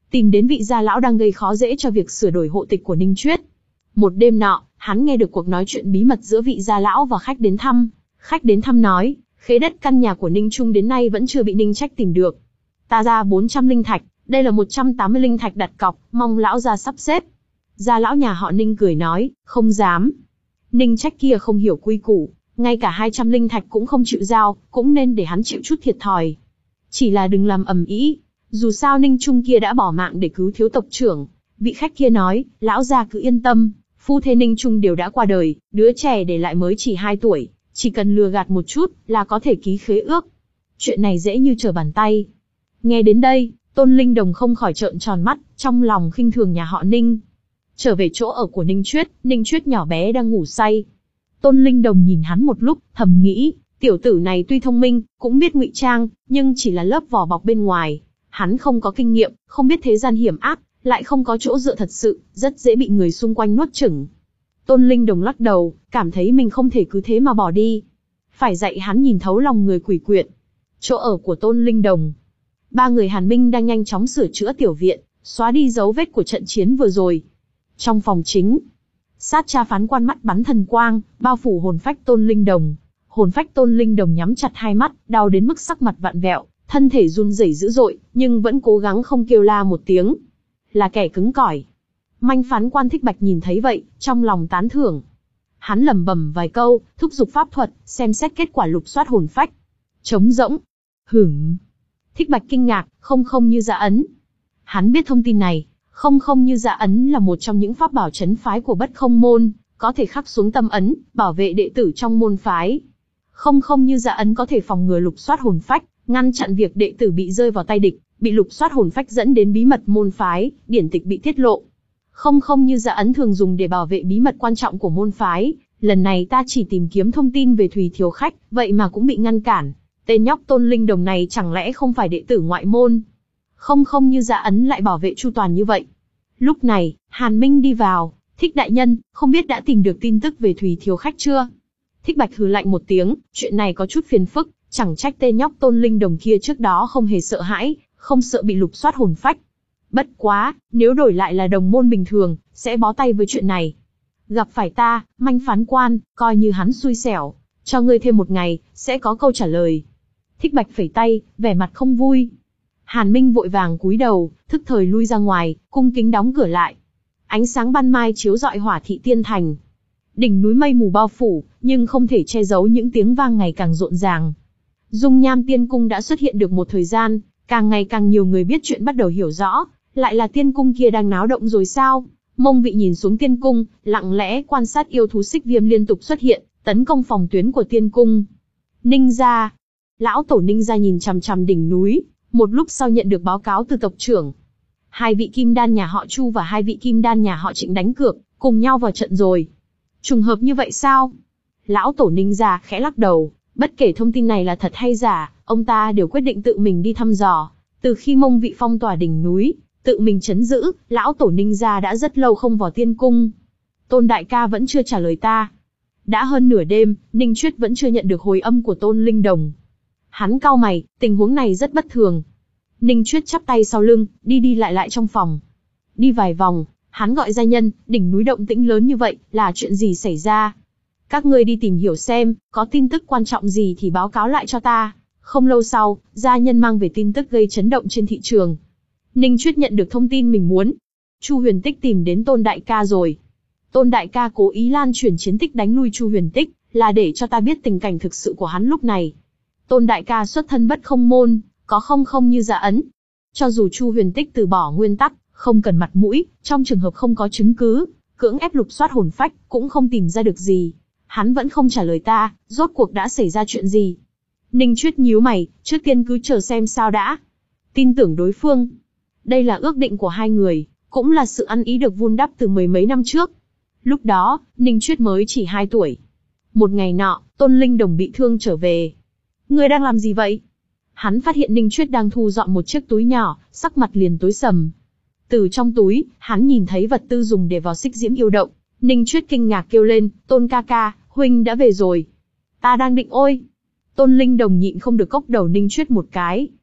tìm đến vị gia lão đang gây khó dễ cho việc sửa đổi hộ tịch của Ninh Chuyết. Một đêm nọ, hắn nghe được cuộc nói chuyện bí mật giữa vị gia lão và khách đến thăm. Khách đến thăm nói, khế đất căn nhà của Ninh Trung đến nay vẫn chưa bị Ninh Trách tìm được. Ta ra bốn trăm linh thạch, đây là một trăm tám mươi linh thạch đặt cọc, mong lão gia sắp xếp. Gia lão nhà họ Ninh cười nói, không dám. Ninh Trách kia không hiểu quy củ, ngay cả hai trăm linh thạch cũng không chịu giao, cũng nên để hắn chịu chút thiệt thòi. Chỉ là đừng làm ầm ĩ, dù sao Ninh Trung kia đã bỏ mạng để cứu thiếu tộc trưởng. Vị khách kia nói, lão gia cứ yên tâm, phu thê Ninh Trung đều đã qua đời, đứa trẻ để lại mới chỉ hai tuổi, chỉ cần lừa gạt một chút là có thể ký khế ước. Chuyện này dễ như trở bàn tay. Nghe đến đây, Tôn Linh Đồng không khỏi trợn tròn mắt, trong lòng khinh thường nhà họ Ninh. Trở về chỗ ở của Ninh Chuyết, Ninh Chuyết nhỏ bé đang ngủ say. Tôn Linh Đồng nhìn hắn một lúc, thầm nghĩ, tiểu tử này tuy thông minh, cũng biết ngụy trang, nhưng chỉ là lớp vỏ bọc bên ngoài. Hắn không có kinh nghiệm, không biết thế gian hiểm ác, lại không có chỗ dựa thật sự, rất dễ bị người xung quanh nuốt chửng. Tôn Linh Đồng lắc đầu, cảm thấy mình không thể cứ thế mà bỏ đi. Phải dạy hắn nhìn thấu lòng người quỷ quyệt. Chỗ ở của Tôn Linh Đồng. Ba người Hàn Minh đang nhanh chóng sửa chữa tiểu viện, xóa đi dấu vết của trận chiến vừa rồi. Trong phòng chính, sát cha phán quan mắt bắn thần quang, bao phủ hồn phách Tôn Linh Đồng. Hồn phách Tôn Linh Đồng nhắm chặt hai mắt, đau đến mức sắc mặt vặn vẹo, thân thể run rẩy dữ dội, nhưng vẫn cố gắng không kêu la một tiếng. Là kẻ cứng cỏi. Manh phán quan Thích Bạch nhìn thấy vậy, trong lòng tán thưởng. Hắn lẩm bẩm vài câu, thúc giục pháp thuật, xem xét kết quả lục soát hồn phách. Trống rỗng. Hửng. Thích Bạch kinh ngạc, không không như dạ ấn. Hắn biết thông tin này, không không như dạ ấn là một trong những pháp bảo trấn phái của Bất Không môn, có thể khắc xuống tâm ấn, bảo vệ đệ tử trong môn phái. Không không như dạ ấn có thể phòng ngừa lục soát hồn phách, ngăn chặn việc đệ tử bị rơi vào tay địch, bị lục soát hồn phách dẫn đến bí mật môn phái, điển tịch bị tiết lộ. Không không như dạ ấn thường dùng để bảo vệ bí mật quan trọng của môn phái, lần này ta chỉ tìm kiếm thông tin về Thùy Thiếu Khách, vậy mà cũng bị ngăn cản. Tên nhóc Tôn Linh Đồng này chẳng lẽ không phải đệ tử ngoại môn? Không không như dạ ấn lại bảo vệ chu toàn như vậy. Lúc này, Hàn Minh đi vào, Thích đại nhân, không biết đã tìm được tin tức về Thùy Thiếu Khách chưa? Thích Bạch hừ lạnh một tiếng, chuyện này có chút phiền phức, chẳng trách tên nhóc Tôn Linh Đồng kia trước đó không hề sợ hãi, không sợ bị lục soát hồn phách. Bất quá, nếu đổi lại là đồng môn bình thường, sẽ bó tay với chuyện này. Gặp phải ta, Manh phán quan, coi như hắn xui xẻo, cho ngươi thêm một ngày, sẽ có câu trả lời. Thích Bạch phẩy tay, vẻ mặt không vui. Hàn Minh vội vàng cúi đầu, thức thời lui ra ngoài, cung kính đóng cửa lại. Ánh sáng ban mai chiếu rọi Hỏa Thị Tiên Thành. Đỉnh núi mây mù bao phủ, nhưng không thể che giấu những tiếng vang ngày càng rộn ràng. Dung Nham Tiên Cung đã xuất hiện được một thời gian, càng ngày càng nhiều người biết chuyện bắt đầu hiểu rõ, lại là tiên cung kia đang náo động rồi sao? Mông Vị nhìn xuống tiên cung, lặng lẽ quan sát yêu thú xích viêm liên tục xuất hiện, tấn công phòng tuyến của tiên cung. Ninh gia, lão tổ Ninh gia nhìn chằm chằm đỉnh núi, một lúc sau nhận được báo cáo từ tộc trưởng. Hai vị kim đan nhà họ Chu và hai vị kim đan nhà họ Trịnh đánh cược, cùng nhau vào trận rồi. Trùng hợp như vậy sao? Lão tổ Ninh gia khẽ lắc đầu, bất kể thông tin này là thật hay giả, ông ta đều quyết định tự mình đi thăm dò. Từ khi Mông Vị phong tỏa đỉnh núi, tự mình trấn giữ, lão tổ Ninh gia đã rất lâu không vào tiên cung. Tôn đại ca vẫn chưa trả lời ta. Đã hơn nửa đêm, Ninh Chuyết vẫn chưa nhận được hồi âm của Tôn Linh Đồng. Hắn cau mày, tình huống này rất bất thường. Ninh Chuyết chắp tay sau lưng, đi đi lại lại trong phòng. Đi vài vòng, hắn gọi gia nhân, đỉnh núi động tĩnh lớn như vậy, là chuyện gì xảy ra? Các ngươi đi tìm hiểu xem, có tin tức quan trọng gì thì báo cáo lại cho ta. Không lâu sau, gia nhân mang về tin tức gây chấn động trên thị trường. Ninh Chuyết nhận được thông tin mình muốn. Chu Huyền Tích tìm đến Tôn đại ca rồi. Tôn đại ca cố ý lan truyền chiến tích đánh lui Chu Huyền Tích, là để cho ta biết tình cảnh thực sự của hắn lúc này. Tôn đại ca xuất thân Bất Không môn, có không không như dạ ấn. Cho dù Chu Huyền Tích từ bỏ nguyên tắc, không cần mặt mũi, trong trường hợp không có chứng cứ, cưỡng ép lục soát hồn phách, cũng không tìm ra được gì. Hắn vẫn không trả lời ta, rốt cuộc đã xảy ra chuyện gì? Ninh Chuyết nhíu mày, trước tiên cứ chờ xem sao đã. Tin tưởng đối phương. Đây là ước định của hai người, cũng là sự ăn ý được vun đắp từ mười mấy năm trước. Lúc đó, Ninh Chuyết mới chỉ hai tuổi. Một ngày nọ, Tôn Linh Đồng bị thương trở về. Ngươi đang làm gì vậy? Hắn phát hiện Ninh Chuyết đang thu dọn một chiếc túi nhỏ, sắc mặt liền tối sầm. Từ trong túi, hắn nhìn thấy vật tư dùng để vào xích diễm yêu động. Ninh Chuyết kinh ngạc kêu lên, Tôn ca ca, huynh đã về rồi. Ta đang định ôi. Tôn Linh Đồng nhịn không được cốc đầu Ninh Chuyết một cái.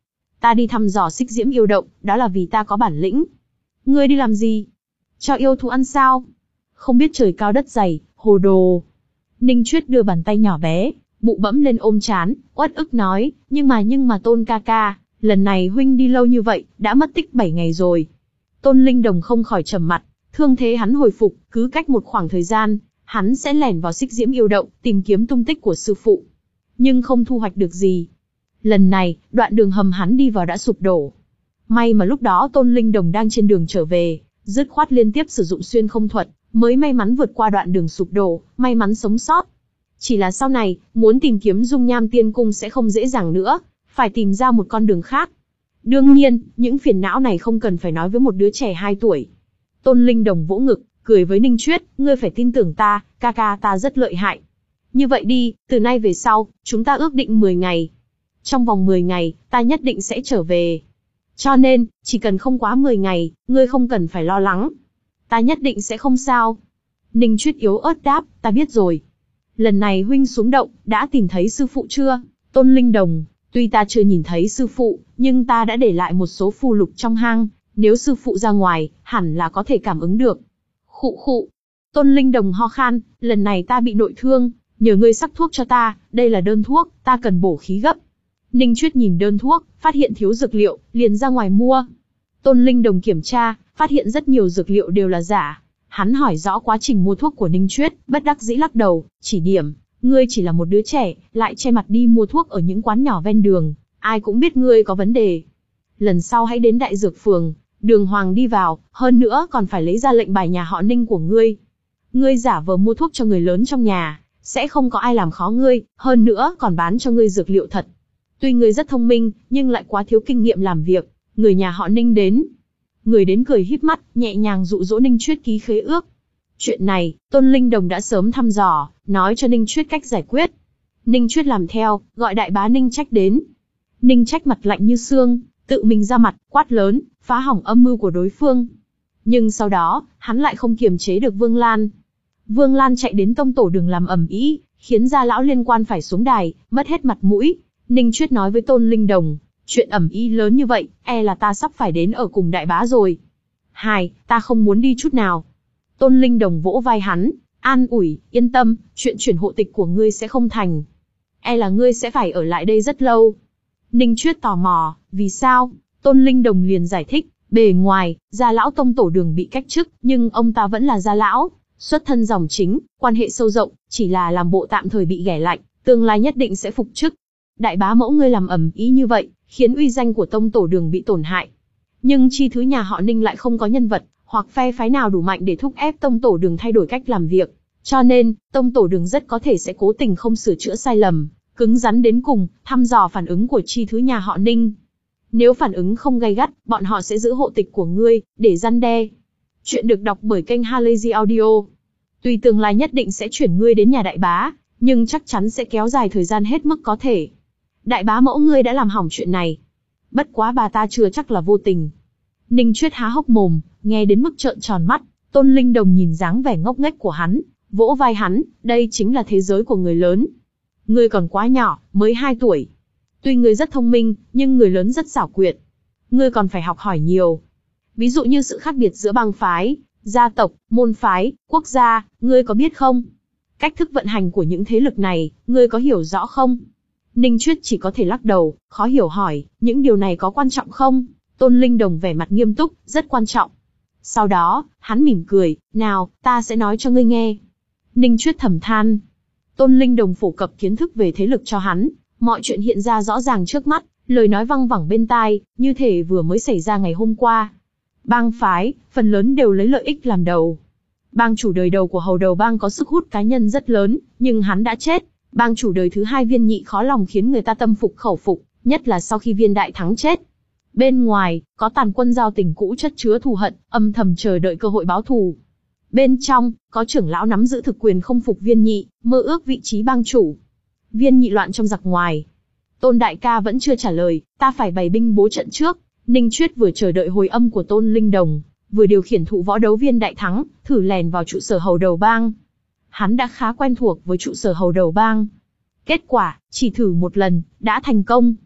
Ta đi thăm dò xích diễm yêu động, đó là vì ta có bản lĩnh. Ngươi đi làm gì? Cho yêu thú ăn sao? Không biết trời cao đất dày, hồ đồ. Ninh Chuyết đưa bàn tay nhỏ bé, bụ bẫm lên ôm trán, uất ức nói, nhưng mà nhưng mà Tôn ca ca, lần này huynh đi lâu như vậy, đã mất tích bảy ngày rồi. Tôn Linh Đồng không khỏi trầm mặt, thương thế hắn hồi phục, cứ cách một khoảng thời gian, hắn sẽ lẻn vào xích diễm yêu động, tìm kiếm tung tích của sư phụ. Nhưng không thu hoạch được gì. Lần này, đoạn đường hầm hắn đi vào đã sụp đổ. May mà lúc đó Tôn Linh Đồng đang trên đường trở về, dứt khoát liên tiếp sử dụng xuyên không thuật, mới may mắn vượt qua đoạn đường sụp đổ, may mắn sống sót. Chỉ là sau này, muốn tìm kiếm dung nham tiên cung sẽ không dễ dàng nữa, phải tìm ra một con đường khác. Đương nhiên, những phiền não này không cần phải nói với một đứa trẻ hai tuổi. Tôn Linh Đồng vỗ ngực, cười với Ninh Chuyết, ngươi phải tin tưởng ta, ca ca ta rất lợi hại. Như vậy đi, từ nay về sau, chúng ta ước định mười ngày. Trong vòng mười ngày, ta nhất định sẽ trở về. Cho nên, chỉ cần không quá mười ngày, ngươi không cần phải lo lắng. Ta nhất định sẽ không sao. Ninh Chuyết yếu ớt đáp, ta biết rồi. Lần này huynh xuống động, đã tìm thấy sư phụ chưa? Tôn Linh Đồng, tuy ta chưa nhìn thấy sư phụ, nhưng ta đã để lại một số phù lục trong hang. Nếu sư phụ ra ngoài, hẳn là có thể cảm ứng được. Khụ khụ. Tôn Linh Đồng ho khan, lần này ta bị nội thương, nhờ ngươi sắc thuốc cho ta, đây là đơn thuốc, ta cần bổ khí gấp. Ninh Chuyết nhìn đơn thuốc, phát hiện thiếu dược liệu, liền ra ngoài mua. Tôn Linh Đồng kiểm tra, phát hiện rất nhiều dược liệu đều là giả. Hắn hỏi rõ quá trình mua thuốc của Ninh Chuyết, bất đắc dĩ lắc đầu, chỉ điểm, ngươi chỉ là một đứa trẻ, lại che mặt đi mua thuốc ở những quán nhỏ ven đường, ai cũng biết ngươi có vấn đề. Lần sau hãy đến Đại Dược Phường, đường hoàng đi vào, hơn nữa còn phải lấy ra lệnh bài nhà họ Ninh của ngươi. Ngươi giả vờ mua thuốc cho người lớn trong nhà, sẽ không có ai làm khó ngươi, hơn nữa còn bán cho ngươi dược liệu thật. Tuy ngươi rất thông minh, nhưng lại quá thiếu kinh nghiệm làm việc. Người nhà họ Ninh đến. Người đến cười híp mắt, nhẹ nhàng dụ dỗ Ninh Chuyết ký khế ước. Chuyện này, Tôn Linh Đồng đã sớm thăm dò, nói cho Ninh Chuyết cách giải quyết. Ninh Chuyết làm theo, gọi đại bá Ninh Trách đến. Ninh Trách mặt lạnh như xương, tự mình ra mặt, quát lớn, phá hỏng âm mưu của đối phương. Nhưng sau đó, hắn lại không kiềm chế được Vương Lan. Vương Lan chạy đến tông tổ đường làm ầm ĩ, khiến gia lão liên quan phải xuống đài, mất hết mặt mũi. Ninh Chuyết nói với Tôn Linh Đồng, chuyện ầm ĩ lớn như vậy, e là ta sắp phải đến ở cùng đại bá rồi. Hai, ta không muốn đi chút nào. Tôn Linh Đồng vỗ vai hắn, an ủi, yên tâm, chuyện chuyển hộ tịch của ngươi sẽ không thành. E là ngươi sẽ phải ở lại đây rất lâu. Ninh Chuyết tò mò, vì sao? Tôn Linh Đồng liền giải thích, bề ngoài, gia lão tông tổ đường bị cách chức, nhưng ông ta vẫn là gia lão, xuất thân dòng chính, quan hệ sâu rộng, chỉ là làm bộ tạm thời bị ghẻ lạnh, tương lai nhất định sẽ phục chức. Đại bá mẫu ngươi làm ầm ĩ như vậy, khiến uy danh của tông tổ đường bị tổn hại. Nhưng chi thứ nhà họ Ninh lại không có nhân vật, hoặc phe phái nào đủ mạnh để thúc ép tông tổ đường thay đổi cách làm việc. Cho nên, tông tổ đường rất có thể sẽ cố tình không sửa chữa sai lầm, cứng rắn đến cùng, thăm dò phản ứng của chi thứ nhà họ Ninh. Nếu phản ứng không gay gắt, bọn họ sẽ giữ hộ tịch của ngươi, để răn đe. Chuyện được đọc bởi kênh Halazy Audio. Tuy tương lai nhất định sẽ chuyển ngươi đến nhà đại bá, nhưng chắc chắn sẽ kéo dài thời gian hết mức có thể. Đại bá mẫu ngươi đã làm hỏng chuyện này. Bất quá bà ta chưa chắc là vô tình. Ninh Chuyết há hốc mồm, nghe đến mức trợn tròn mắt. Tôn Linh Đồng nhìn dáng vẻ ngốc nghếch của hắn, vỗ vai hắn, đây chính là thế giới của người lớn. Ngươi còn quá nhỏ, mới hai tuổi. Tuy ngươi rất thông minh, nhưng người lớn rất xảo quyệt. Ngươi còn phải học hỏi nhiều. Ví dụ như sự khác biệt giữa bang phái, gia tộc, môn phái, quốc gia, ngươi có biết không? Cách thức vận hành của những thế lực này, ngươi có hiểu rõ không? Ninh Chuyết chỉ có thể lắc đầu, khó hiểu hỏi, những điều này có quan trọng không? Tôn Linh Đồng vẻ mặt nghiêm túc, rất quan trọng. Sau đó, hắn mỉm cười, nào, ta sẽ nói cho ngươi nghe. Ninh Chuyết thầm than. Tôn Linh Đồng phổ cập kiến thức về thế lực cho hắn, mọi chuyện hiện ra rõ ràng trước mắt, lời nói văng vẳng bên tai, như thể vừa mới xảy ra ngày hôm qua. Bang phái, phần lớn đều lấy lợi ích làm đầu. Bang chủ đời đầu của Hầu Đầu Bang có sức hút cá nhân rất lớn, nhưng hắn đã chết. Bang chủ đời thứ hai Viên Nhị khó lòng khiến người ta tâm phục khẩu phục, nhất là sau khi Viên Đại Thắng chết. Bên ngoài, có tàn quân giao tình cũ chất chứa thù hận, âm thầm chờ đợi cơ hội báo thù. Bên trong, có trưởng lão nắm giữ thực quyền không phục Viên Nhị, mơ ước vị trí bang chủ. Viên Nhị loạn trong giặc ngoài. Tôn đại ca vẫn chưa trả lời, ta phải bày binh bố trận trước. Ninh Chuyết vừa chờ đợi hồi âm của Tôn Linh Đồng, vừa điều khiển thụ võ đấu Viên Đại Thắng, thử lèn vào trụ sở Hầu Đầu Bang. Hắn đã khá quen thuộc với trụ sở Hầu Đầu Bang. Kết quả, chỉ thử một lần, đã thành công.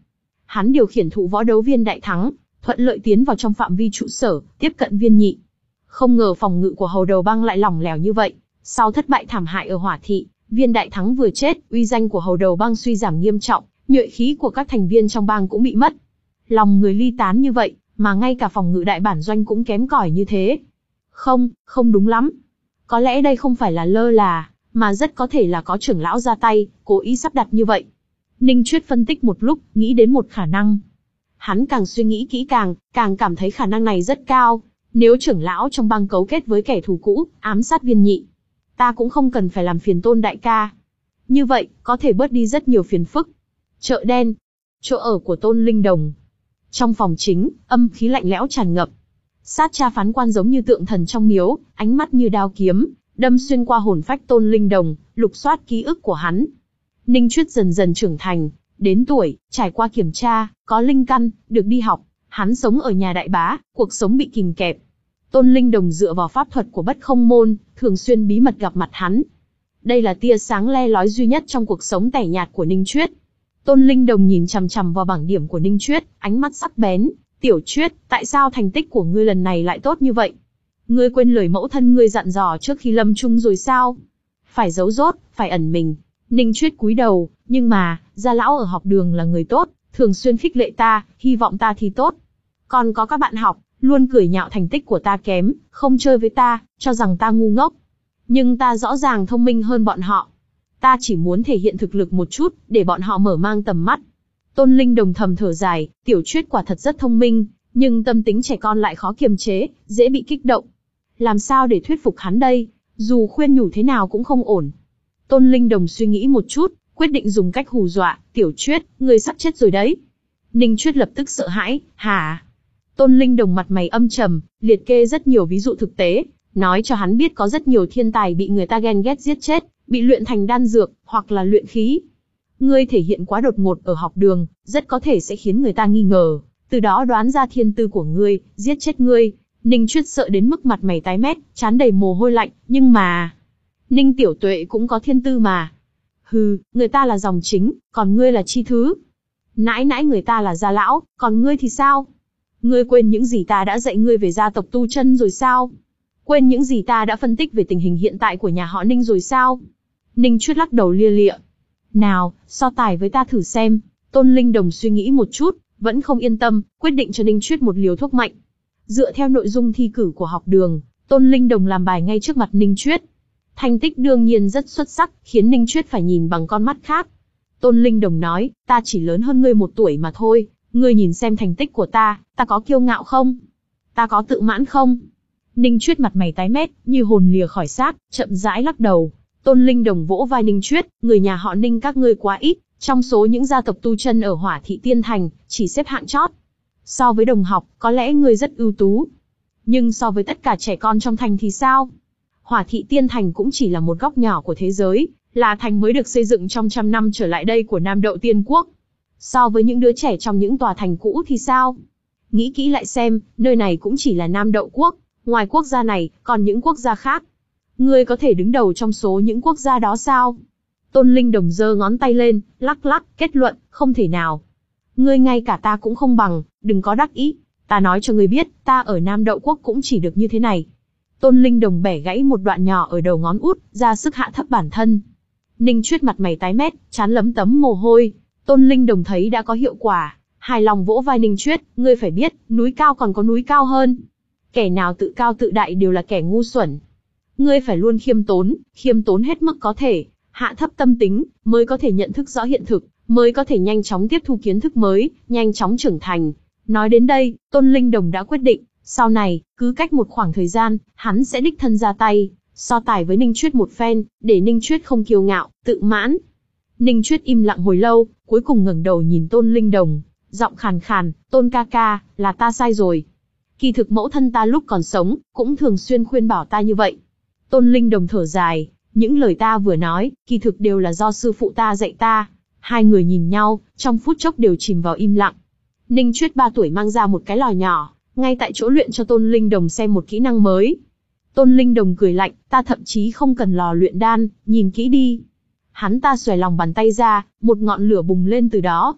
hắn điều khiển thụ võ đấu viên đại thắng, thuận lợi tiến vào trong phạm vi trụ sở, tiếp cận viên nhị. Không ngờ phòng ngự của hầu đầu bang lại lỏng lẻo như vậy. Sau thất bại thảm hại ở Hỏa thị, viên đại thắng vừa chết, uy danh của hầu đầu bang suy giảm nghiêm trọng, nhuệ khí của các thành viên trong bang cũng bị mất. Lòng người ly tán như vậy, mà ngay cả phòng ngự đại bản doanh cũng kém cỏi như thế. Không, không đúng lắm. Có lẽ đây không phải là lơ là, mà rất có thể là có trưởng lão ra tay, cố ý sắp đặt như vậy. Ninh Chuyết phân tích một lúc, nghĩ đến một khả năng. Hắn càng suy nghĩ kỹ càng, càng cảm thấy khả năng này rất cao. Nếu trưởng lão trong bang cấu kết với kẻ thù cũ, ám sát viên nhị, ta cũng không cần phải làm phiền Tôn đại ca. Như vậy, có thể bớt đi rất nhiều phiền phức. Chợ đen, chỗ ở của Tôn Linh Đồng. Trong phòng chính, âm khí lạnh lẽo tràn ngập. Sát cha phán quan giống như tượng thần trong miếu, ánh mắt như đao kiếm, đâm xuyên qua hồn phách Tôn Linh Đồng, lục soát ký ức của hắn. Ninh Chuyết dần dần trưởng thành, đến tuổi, trải qua kiểm tra, có linh căn, được đi học. Hắn sống ở nhà đại bá, cuộc sống bị kìm kẹp. Tôn Linh Đồng dựa vào pháp thuật của Bất Không Môn, thường xuyên bí mật gặp mặt hắn. Đây là tia sáng le lói duy nhất trong cuộc sống tẻ nhạt của Ninh Chuyết. Tôn Linh Đồng nhìn chằm chằm vào bảng điểm của Ninh Chuyết, ánh mắt sắc bén. Tiểu Chuyết, tại sao thành tích của ngươi lần này lại tốt như vậy? Ngươi quên lời mẫu thân ngươi dặn dò trước khi lâm chung rồi sao? Phải giấu rốt, phải ẩn mình. Ninh Chuyết cúi đầu, nhưng mà, gia lão ở học đường là người tốt, thường xuyên khích lệ ta, hy vọng ta thi tốt. Còn có các bạn học, luôn cười nhạo thành tích của ta kém, không chơi với ta, cho rằng ta ngu ngốc. Nhưng ta rõ ràng thông minh hơn bọn họ. Ta chỉ muốn thể hiện thực lực một chút, để bọn họ mở mang tầm mắt. Tôn Linh Đồng thầm thở dài, Tiểu Chuyết quả thật rất thông minh, nhưng tâm tính trẻ con lại khó kiềm chế, dễ bị kích động. Làm sao để thuyết phục hắn đây? Dù khuyên nhủ thế nào cũng không ổn. Tôn Linh Đồng suy nghĩ một chút, quyết định dùng cách hù dọa, Tiểu Chuyết, ngươi sắp chết rồi đấy. Ninh Chuyết lập tức sợ hãi, hả? Tôn Linh Đồng mặt mày âm trầm, liệt kê rất nhiều ví dụ thực tế, nói cho hắn biết có rất nhiều thiên tài bị người ta ghen ghét giết chết, bị luyện thành đan dược, hoặc là luyện khí. Ngươi thể hiện quá đột ngột ở học đường, rất có thể sẽ khiến người ta nghi ngờ, từ đó đoán ra thiên tư của ngươi, giết chết ngươi. Ninh Chuyết sợ đến mức mặt mày tái mét, trán đầy mồ hôi lạnh, nhưng mà... Ninh Tiểu Tuệ cũng có thiên tư mà. Hừ, người ta là dòng chính, còn ngươi là chi thứ. Nãi nãi người ta là gia lão, còn ngươi thì sao? Ngươi quên những gì ta đã dạy ngươi về gia tộc Tu Chân rồi sao? Quên những gì ta đã phân tích về tình hình hiện tại của nhà họ Ninh rồi sao? Ninh Chuyết lắc đầu lia lịa. Nào, so tài với ta thử xem. Tôn Linh Đồng suy nghĩ một chút, vẫn không yên tâm, quyết định cho Ninh Chuyết một liều thuốc mạnh. Dựa theo nội dung thi cử của học đường, Tôn Linh Đồng làm bài ngay trước mặt Ninh Chuyết. Thành tích đương nhiên rất xuất sắc, khiến Ninh Chuyết phải nhìn bằng con mắt khác. Tôn Linh Đồng nói, ta chỉ lớn hơn ngươi một tuổi mà thôi, ngươi nhìn xem thành tích của ta, ta có kiêu ngạo không? Ta có tự mãn không? Ninh Chuyết mặt mày tái mét, như hồn lìa khỏi xác, chậm rãi lắc đầu. Tôn Linh Đồng vỗ vai Ninh Chuyết, người nhà họ Ninh các ngươi quá ít, trong số những gia tộc tu chân ở Hỏa thị Tiên Thành, chỉ xếp hạng chót. So với đồng học, có lẽ ngươi rất ưu tú. Nhưng so với tất cả trẻ con trong thành thì sao? Hỏa thị Tiên Thành cũng chỉ là một góc nhỏ của thế giới, là thành mới được xây dựng trong trăm năm trở lại đây của Nam Đậu Tiên Quốc. So với những đứa trẻ trong những tòa thành cũ thì sao? Nghĩ kỹ lại xem, nơi này cũng chỉ là Nam Đậu Quốc, ngoài quốc gia này, còn những quốc gia khác. Ngươi có thể đứng đầu trong số những quốc gia đó sao? Tôn Linh Đồng giơ ngón tay lên, lắc lắc, kết luận, không thể nào. Ngươi ngay cả ta cũng không bằng, đừng có đắc ý. Ta nói cho ngươi biết, ta ở Nam Đậu Quốc cũng chỉ được như thế này. Tôn Linh Đồng bẻ gãy một đoạn nhỏ ở đầu ngón út, ra sức hạ thấp bản thân. Ninh Chuyết mặt mày tái mét, trán lấm tấm mồ hôi. Tôn Linh Đồng thấy đã có hiệu quả, hài lòng vỗ vai Ninh Chuyết, ngươi phải biết, núi cao còn có núi cao hơn. Kẻ nào tự cao tự đại đều là kẻ ngu xuẩn. Ngươi phải luôn khiêm tốn, khiêm tốn hết mức có thể, hạ thấp tâm tính, mới có thể nhận thức rõ hiện thực, mới có thể nhanh chóng tiếp thu kiến thức mới, nhanh chóng trưởng thành. Nói đến đây, Tôn Linh Đồng đã quyết định, sau này, cứ cách một khoảng thời gian, hắn sẽ đích thân ra tay, so tài với Ninh Chuyết một phen, để Ninh Chuyết không kiêu ngạo, tự mãn. Ninh Chuyết im lặng hồi lâu, cuối cùng ngẩng đầu nhìn Tôn Linh Đồng, giọng khàn khàn, Tôn ca ca, là ta sai rồi. Kỳ thực mẫu thân ta lúc còn sống, cũng thường xuyên khuyên bảo ta như vậy. Tôn Linh Đồng thở dài, những lời ta vừa nói, kỳ thực đều là do sư phụ ta dạy ta. Hai người nhìn nhau, trong phút chốc đều chìm vào im lặng. Ninh Chuyết ba tuổi mang ra một cái lò nhỏ, ngay tại chỗ luyện cho Tôn Linh Đồng xem một kỹ năng mới. Tôn Linh Đồng cười lạnh, ta thậm chí không cần lò luyện đan, nhìn kỹ đi. Hắn ta xòe lòng bàn tay ra, một ngọn lửa bùng lên từ đó.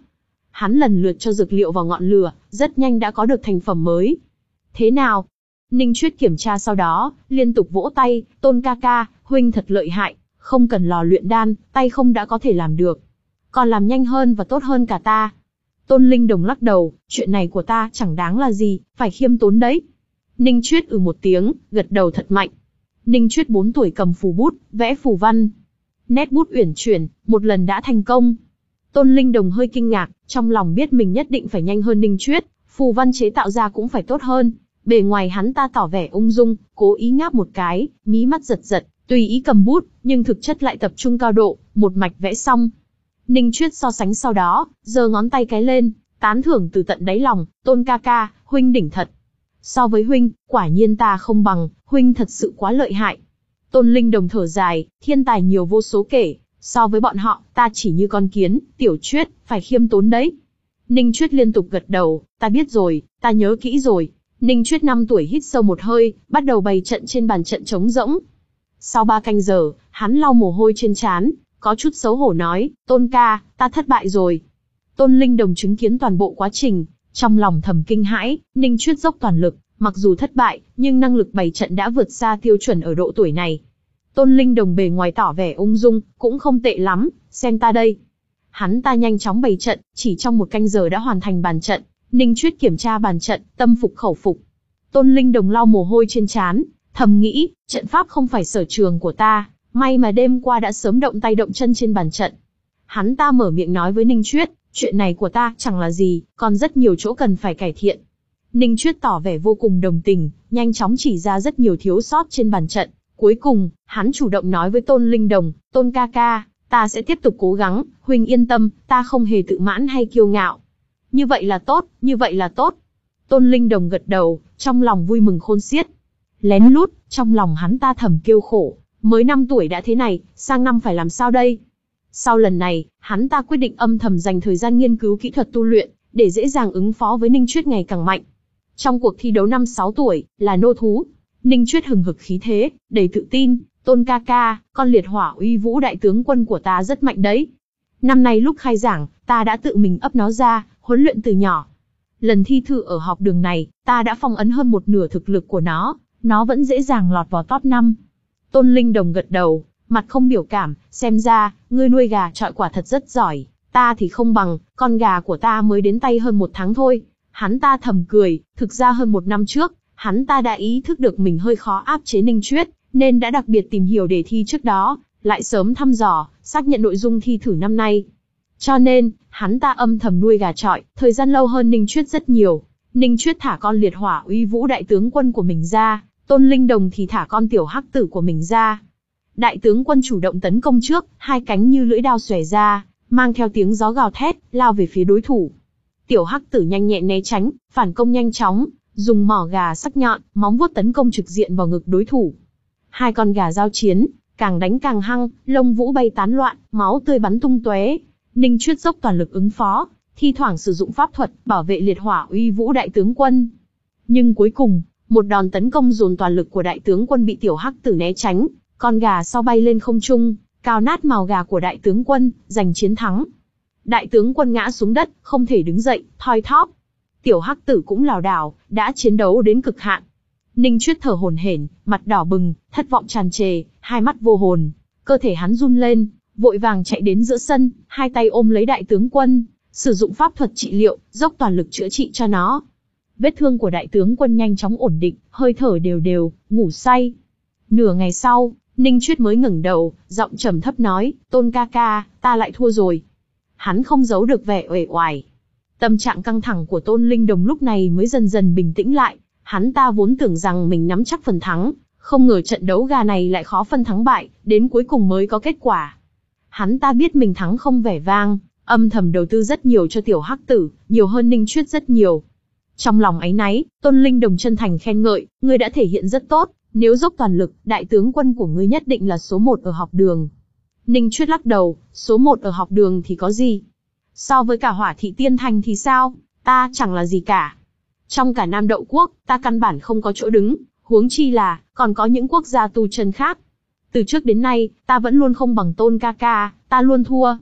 Hắn lần lượt cho dược liệu vào ngọn lửa, rất nhanh đã có được thành phẩm mới. Thế nào? Ninh Chuyết kiểm tra sau đó, liên tục vỗ tay, Tôn ca ca, huynh thật lợi hại, không cần lò luyện đan, tay không đã có thể làm được. Còn làm nhanh hơn và tốt hơn cả ta. Tôn Linh Đồng lắc đầu, chuyện này của ta chẳng đáng là gì, phải khiêm tốn đấy. Ninh Chuyết ừ một tiếng, gật đầu thật mạnh. Ninh Chuyết bốn tuổi cầm phù bút, vẽ phù văn. Nét bút uyển chuyển, một lần đã thành công. Tôn Linh Đồng hơi kinh ngạc, trong lòng biết mình nhất định phải nhanh hơn Ninh Chuyết, phù văn chế tạo ra cũng phải tốt hơn. Bề ngoài hắn ta tỏ vẻ ung dung, cố ý ngáp một cái, mí mắt giật giật, tùy ý cầm bút, nhưng thực chất lại tập trung cao độ, một mạch vẽ xong. Ninh Chuyết so sánh sau đó, giơ ngón tay cái lên, tán thưởng từ tận đáy lòng, Tôn ca ca, huynh đỉnh thật. So với huynh, quả nhiên ta không bằng, huynh thật sự quá lợi hại. Tôn Linh Đồng thở dài, thiên tài nhiều vô số kể, so với bọn họ, ta chỉ như con kiến, Tiểu Chuyết, phải khiêm tốn đấy. Ninh Chuyết liên tục gật đầu, ta biết rồi, ta nhớ kỹ rồi. Ninh Chuyết năm tuổi hít sâu một hơi, bắt đầu bày trận trên bàn trận trống rỗng. Sau ba canh giờ, hắn lau mồ hôi trên trán, có chút xấu hổ nói, Tôn ca, ta thất bại rồi. Tôn Linh Đồng chứng kiến toàn bộ quá trình, trong lòng thầm kinh hãi, Ninh Chuyết dốc toàn lực, mặc dù thất bại, nhưng năng lực bày trận đã vượt xa tiêu chuẩn ở độ tuổi này. Tôn Linh Đồng bề ngoài tỏ vẻ ung dung, cũng không tệ lắm, xem ta đây. Hắn ta nhanh chóng bày trận, chỉ trong một canh giờ đã hoàn thành bàn trận. Ninh Chuyết kiểm tra bàn trận, tâm phục khẩu phục. Tôn Linh Đồng lau mồ hôi trên trán, thầm nghĩ, trận pháp không phải sở trường của ta, may mà đêm qua đã sớm động tay động chân trên bàn trận. Hắn ta mở miệng nói với Ninh Chuyết, chuyện này của ta chẳng là gì, còn rất nhiều chỗ cần phải cải thiện. Ninh Chuyết tỏ vẻ vô cùng đồng tình, nhanh chóng chỉ ra rất nhiều thiếu sót trên bàn trận. Cuối cùng, hắn chủ động nói với Tôn Linh Đồng, Tôn ca ca, ta sẽ tiếp tục cố gắng, huynh yên tâm, ta không hề tự mãn hay kiêu ngạo. Như vậy là tốt, như vậy là tốt. Tôn Linh Đồng gật đầu, trong lòng vui mừng khôn xiết. Lén lút, trong lòng hắn ta thầm kêu khổ, mới năm tuổi đã thế này, sang năm phải làm sao đây? Sau lần này, hắn ta quyết định âm thầm dành thời gian nghiên cứu kỹ thuật tu luyện, để dễ dàng ứng phó với Ninh Chuyết ngày càng mạnh. Trong cuộc thi đấu năm sáu tuổi, là nô thú, Ninh Chuyết hừng hực khí thế, đầy tự tin, Tôn ca ca, con liệt hỏa uy vũ đại tướng quân của ta rất mạnh đấy. Năm nay lúc khai giảng, ta đã tự mình ấp nó ra, huấn luyện từ nhỏ. Lần thi thử ở học đường này, ta đã phong ấn hơn một nửa thực lực của nó, nó vẫn dễ dàng lọt vào top năm. Tôn Linh Đồng gật đầu, mặt không biểu cảm, xem ra, ngươi nuôi gà chọi quả thật rất giỏi, ta thì không bằng, con gà của ta mới đến tay hơn một tháng thôi. Hắn ta thầm cười, thực ra hơn một năm trước, hắn ta đã ý thức được mình hơi khó áp chế Ninh Chuyết, nên đã đặc biệt tìm hiểu đề thi trước đó, lại sớm thăm dò, xác nhận nội dung thi thử năm nay. Cho nên, hắn ta âm thầm nuôi gà chọi, thời gian lâu hơn Ninh Chuyết rất nhiều. Ninh Chuyết thả con liệt hỏa uy vũ đại tướng quân của mình ra, Tôn Linh Đồng thì thả con tiểu hắc tử của mình ra. Đại tướng quân chủ động tấn công trước, hai cánh như lưỡi đao xòe ra, mang theo tiếng gió gào thét, lao về phía đối thủ. Tiểu hắc tử nhanh nhẹn né tránh, phản công nhanh chóng, dùng mỏ gà sắc nhọn, móng vuốt tấn công trực diện vào ngực đối thủ. Hai con gà giao chiến, càng đánh càng hăng, lông vũ bay tán loạn, máu tươi bắn tung tóe. Ninh Chuyết dốc toàn lực ứng phó, thi thoảng sử dụng pháp thuật bảo vệ liệt hỏa uy vũ đại tướng quân. Nhưng cuối cùng, một đòn tấn công dồn toàn lực của đại tướng quân bị tiểu hắc tử né tránh, con gà sau bay lên không trung, cào nát mào gà của đại tướng quân, giành chiến thắng. Đại tướng quân ngã xuống đất, không thể đứng dậy, thoi thóp. Tiểu hắc tử cũng lảo đảo, đã chiến đấu đến cực hạn. Ninh Chuyết thở hổn hển, mặt đỏ bừng, thất vọng tràn trề, hai mắt vô hồn, cơ thể hắn run lên, vội vàng chạy đến giữa sân, hai tay ôm lấy đại tướng quân, sử dụng pháp thuật trị liệu, dốc toàn lực chữa trị cho nó. Vết thương của đại tướng quân nhanh chóng ổn định, hơi thở đều đều, ngủ say. Nửa ngày sau, Ninh Chuyết mới ngẩng đầu, giọng trầm thấp nói, Tôn ca ca, ta lại thua rồi. Hắn không giấu được vẻ uể oải. Tâm trạng căng thẳng của Tôn Linh Đồng lúc này mới dần dần bình tĩnh lại. Hắn ta vốn tưởng rằng mình nắm chắc phần thắng, không ngờ trận đấu gà này lại khó phân thắng bại, đến cuối cùng mới có kết quả. Hắn ta biết mình thắng không vẻ vang, âm thầm đầu tư rất nhiều cho tiểu hắc tử, nhiều hơn Ninh Chuyết rất nhiều. Trong lòng áy náy, Tôn Linh Đồng chân thành khen ngợi, ngươi đã thể hiện rất tốt, nếu dốc toàn lực, đại tướng quân của ngươi nhất định là số một ở học đường. Ninh Chuyết lắc đầu, số một ở học đường thì có gì? So với cả Hỏa Thị Tiên Thành thì sao? Ta chẳng là gì cả. Trong cả Nam Đậu Quốc, ta căn bản không có chỗ đứng, huống chi là, còn có những quốc gia tu chân khác. Từ trước đến nay, ta vẫn luôn không bằng Tôn ca ca, ta luôn thua.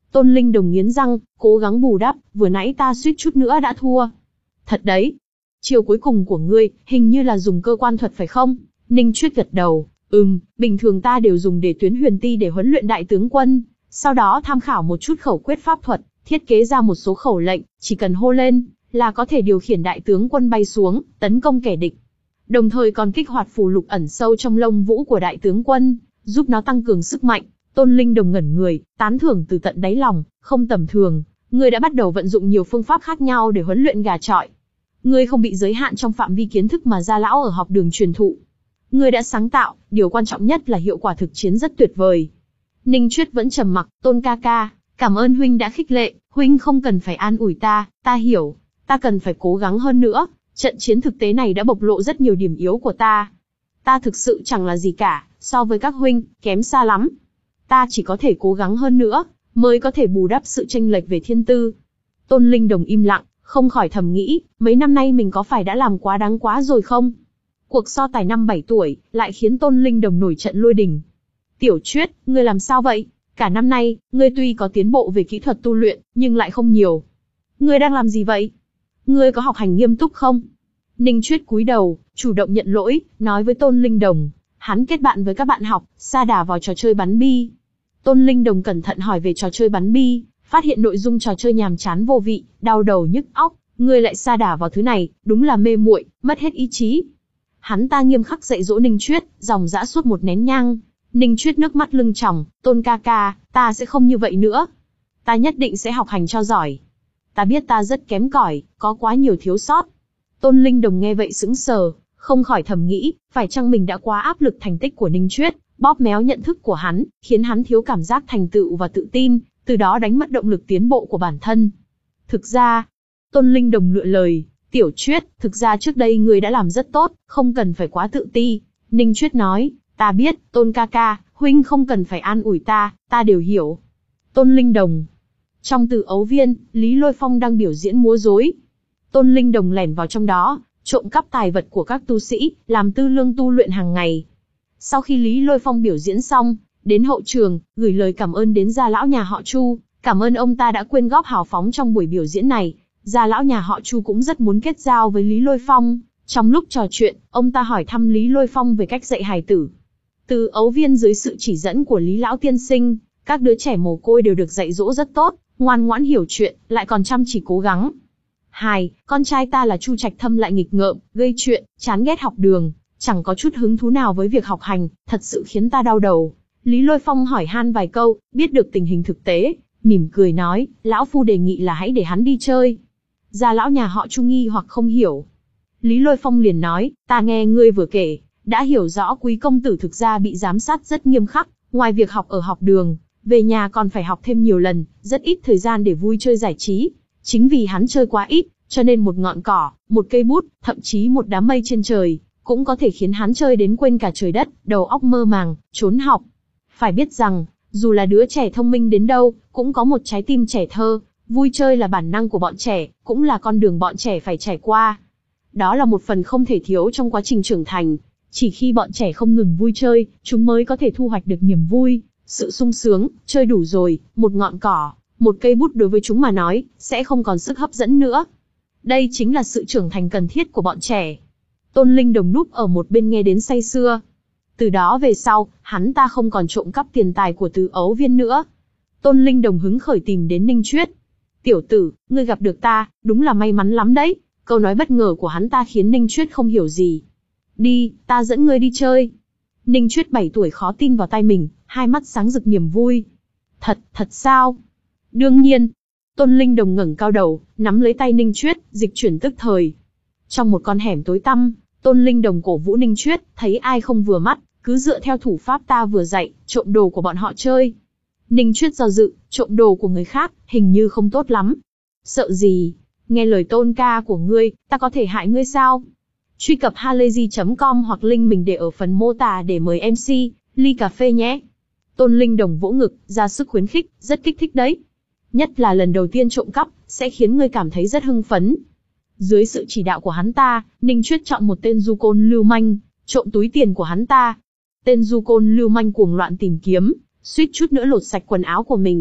Tôn Linh Đồng nghiến răng, cố gắng bù đắp, vừa nãy ta suýt chút nữa đã thua. Thật đấy. Chiều cuối cùng của ngươi, hình như là dùng cơ quan thuật phải không? Ninh Chuyết gật đầu, ừm, bình thường ta đều dùng để tuyến huyền ti để huấn luyện đại tướng quân, sau đó tham khảo một chút khẩu quyết pháp thuật, thiết kế ra một số khẩu lệnh, chỉ cần hô lên, là có thể điều khiển đại tướng quân bay xuống, tấn công kẻ địch. Đồng thời còn kích hoạt phù lục ẩn sâu trong lông vũ của đại tướng quân, giúp nó tăng cường sức mạnh. Tôn Linh Đồng ngẩn người, tán thưởng từ tận đáy lòng, không tầm thường, ngươi đã bắt đầu vận dụng nhiều phương pháp khác nhau để huấn luyện gà chọi. Ngươi không bị giới hạn trong phạm vi kiến thức mà gia lão ở học đường truyền thụ. Ngươi đã sáng tạo, điều quan trọng nhất là hiệu quả thực chiến rất tuyệt vời. Ninh Chuyết vẫn trầm mặc, Tôn ca ca, cảm ơn huynh đã khích lệ, huynh không cần phải an ủi ta, ta hiểu, ta cần phải cố gắng hơn nữa, trận chiến thực tế này đã bộc lộ rất nhiều điểm yếu của ta. Ta thực sự chẳng là gì cả, so với các huynh, kém xa lắm. Ta chỉ có thể cố gắng hơn nữa, mới có thể bù đắp sự chênh lệch về thiên tư. Tôn Linh Đồng im lặng, không khỏi thầm nghĩ, mấy năm nay mình có phải đã làm quá đáng quá rồi không? Cuộc so tài năm bảy tuổi, lại khiến Tôn Linh Đồng nổi trận lôi đình. Tiểu Chuyết, ngươi làm sao vậy? Cả năm nay, ngươi tuy có tiến bộ về kỹ thuật tu luyện, nhưng lại không nhiều. Ngươi đang làm gì vậy? Ngươi có học hành nghiêm túc không? Ninh Chuyết cúi đầu, chủ động nhận lỗi, nói với Tôn Linh Đồng. Hắn kết bạn với các bạn học, sa đà vào trò chơi bắn bi. Tôn Linh Đồng cẩn thận hỏi về trò chơi bắn bi, phát hiện nội dung trò chơi nhàm chán vô vị, đau đầu nhức óc. Ngươi lại sa đà vào thứ này, đúng là mê muội, mất hết ý chí. Hắn ta nghiêm khắc dạy dỗ Ninh Chuyết, dòng dã suốt một nén nhang. Ninh Chuyết nước mắt lưng tròng, Tôn ca ca, ta sẽ không như vậy nữa. Ta nhất định sẽ học hành cho giỏi. Ta biết ta rất kém cỏi, có quá nhiều thiếu sót. Tôn Linh Đồng nghe vậy sững sờ, không khỏi thầm nghĩ, phải chăng mình đã quá áp lực thành tích của Ninh Chuyết, bóp méo nhận thức của hắn, khiến hắn thiếu cảm giác thành tựu và tự tin, từ đó đánh mất động lực tiến bộ của bản thân. Thực ra, Tôn Linh Đồng lựa lời, Tiểu Chuyết, thực ra trước đây ngươi đã làm rất tốt, không cần phải quá tự ti. Ninh Chuyết nói, ta biết, Tôn ca ca, huynh không cần phải an ủi ta, ta đều hiểu. Tôn Linh Đồng. Trong Tử Ấu Viên, Lý Lôi Phong đang biểu diễn múa rối. Tôn Linh Đồng lẻn vào trong đó, trộm cắp tài vật của các tu sĩ, làm tư lương tu luyện hàng ngày. Sau khi Lý Lôi Phong biểu diễn xong, đến hậu trường, gửi lời cảm ơn đến gia lão nhà họ Chu, cảm ơn ông ta đã quyên góp hào phóng trong buổi biểu diễn này. Gia lão nhà họ Chu cũng rất muốn kết giao với Lý Lôi Phong. Trong lúc trò chuyện, ông ta hỏi thăm Lý Lôi Phong về cách dạy hài tử. Từ Ấu Viên dưới sự chỉ dẫn của Lý lão tiên sinh, các đứa trẻ mồ côi đều được dạy dỗ rất tốt, ngoan ngoãn hiểu chuyện, lại còn chăm chỉ cố gắng. Hai, con trai ta là Chu Trạch Thâm lại nghịch ngợm, gây chuyện, chán ghét học đường, chẳng có chút hứng thú nào với việc học hành, thật sự khiến ta đau đầu. Lý Lôi Phong hỏi han vài câu, biết được tình hình thực tế, mỉm cười nói, lão phu đề nghị là hãy để hắn đi chơi. Gia lão nhà họ Chu nghi hoặc không hiểu. Lý Lôi Phong liền nói, ta nghe ngươi vừa kể, đã hiểu rõ quý công tử thực ra bị giám sát rất nghiêm khắc, ngoài việc học ở học đường, về nhà còn phải học thêm nhiều lần, rất ít thời gian để vui chơi giải trí. Chính vì hắn chơi quá ít, cho nên một ngọn cỏ, một cây bút, thậm chí một đám mây trên trời, cũng có thể khiến hắn chơi đến quên cả trời đất, đầu óc mơ màng, trốn học. Phải biết rằng, dù là đứa trẻ thông minh đến đâu, cũng có một trái tim trẻ thơ, vui chơi là bản năng của bọn trẻ, cũng là con đường bọn trẻ phải trải qua. Đó là một phần không thể thiếu trong quá trình trưởng thành. Chỉ khi bọn trẻ không ngừng vui chơi, chúng mới có thể thu hoạch được niềm vui, sự sung sướng, chơi đủ rồi, một ngọn cỏ, một cây bút đối với chúng mà nói, sẽ không còn sức hấp dẫn nữa. Đây chính là sự trưởng thành cần thiết của bọn trẻ. Tôn Linh Đồng núp ở một bên nghe đến say sưa. Từ đó về sau, hắn ta không còn trộm cắp tiền tài của Từ Ấu Viên nữa. Tôn Linh Đồng hứng khởi tìm đến Ninh Chuyết. Tiểu tử, ngươi gặp được ta, đúng là may mắn lắm đấy. Câu nói bất ngờ của hắn ta khiến Ninh Chuyết không hiểu gì. Đi, ta dẫn ngươi đi chơi. Ninh Chuyết bảy tuổi khó tin vào tai mình, hai mắt sáng rực niềm vui. Thật, thật sao? Đương nhiên. Tôn Linh Đồng ngẩng cao đầu, nắm lấy tay Ninh Chuyết, dịch chuyển tức thời. Trong một con hẻm tối tăm, Tôn Linh Đồng cổ vũ Ninh Chuyết, thấy ai không vừa mắt, cứ dựa theo thủ pháp ta vừa dạy, trộm đồ của bọn họ chơi. Ninh Chuyết do dự, trộm đồ của người khác, hình như không tốt lắm. Sợ gì? Nghe lời Tôn ca của ngươi, ta có thể hại ngươi sao? Truy cập halayzi chấm com hoặc link mình để ở phần mô tả để mời em xê, ly cà phê nhé. Tôn Linh Đồng vỗ ngực, ra sức khuyến khích, rất kích thích đấy. Nhất là lần đầu tiên trộm cắp, sẽ khiến ngươi cảm thấy rất hưng phấn. Dưới sự chỉ đạo của hắn ta, Ninh Chuyết chọn một tên du côn lưu manh, trộm túi tiền của hắn ta. Tên du côn lưu manh cuồng loạn tìm kiếm, suýt chút nữa lột sạch quần áo của mình.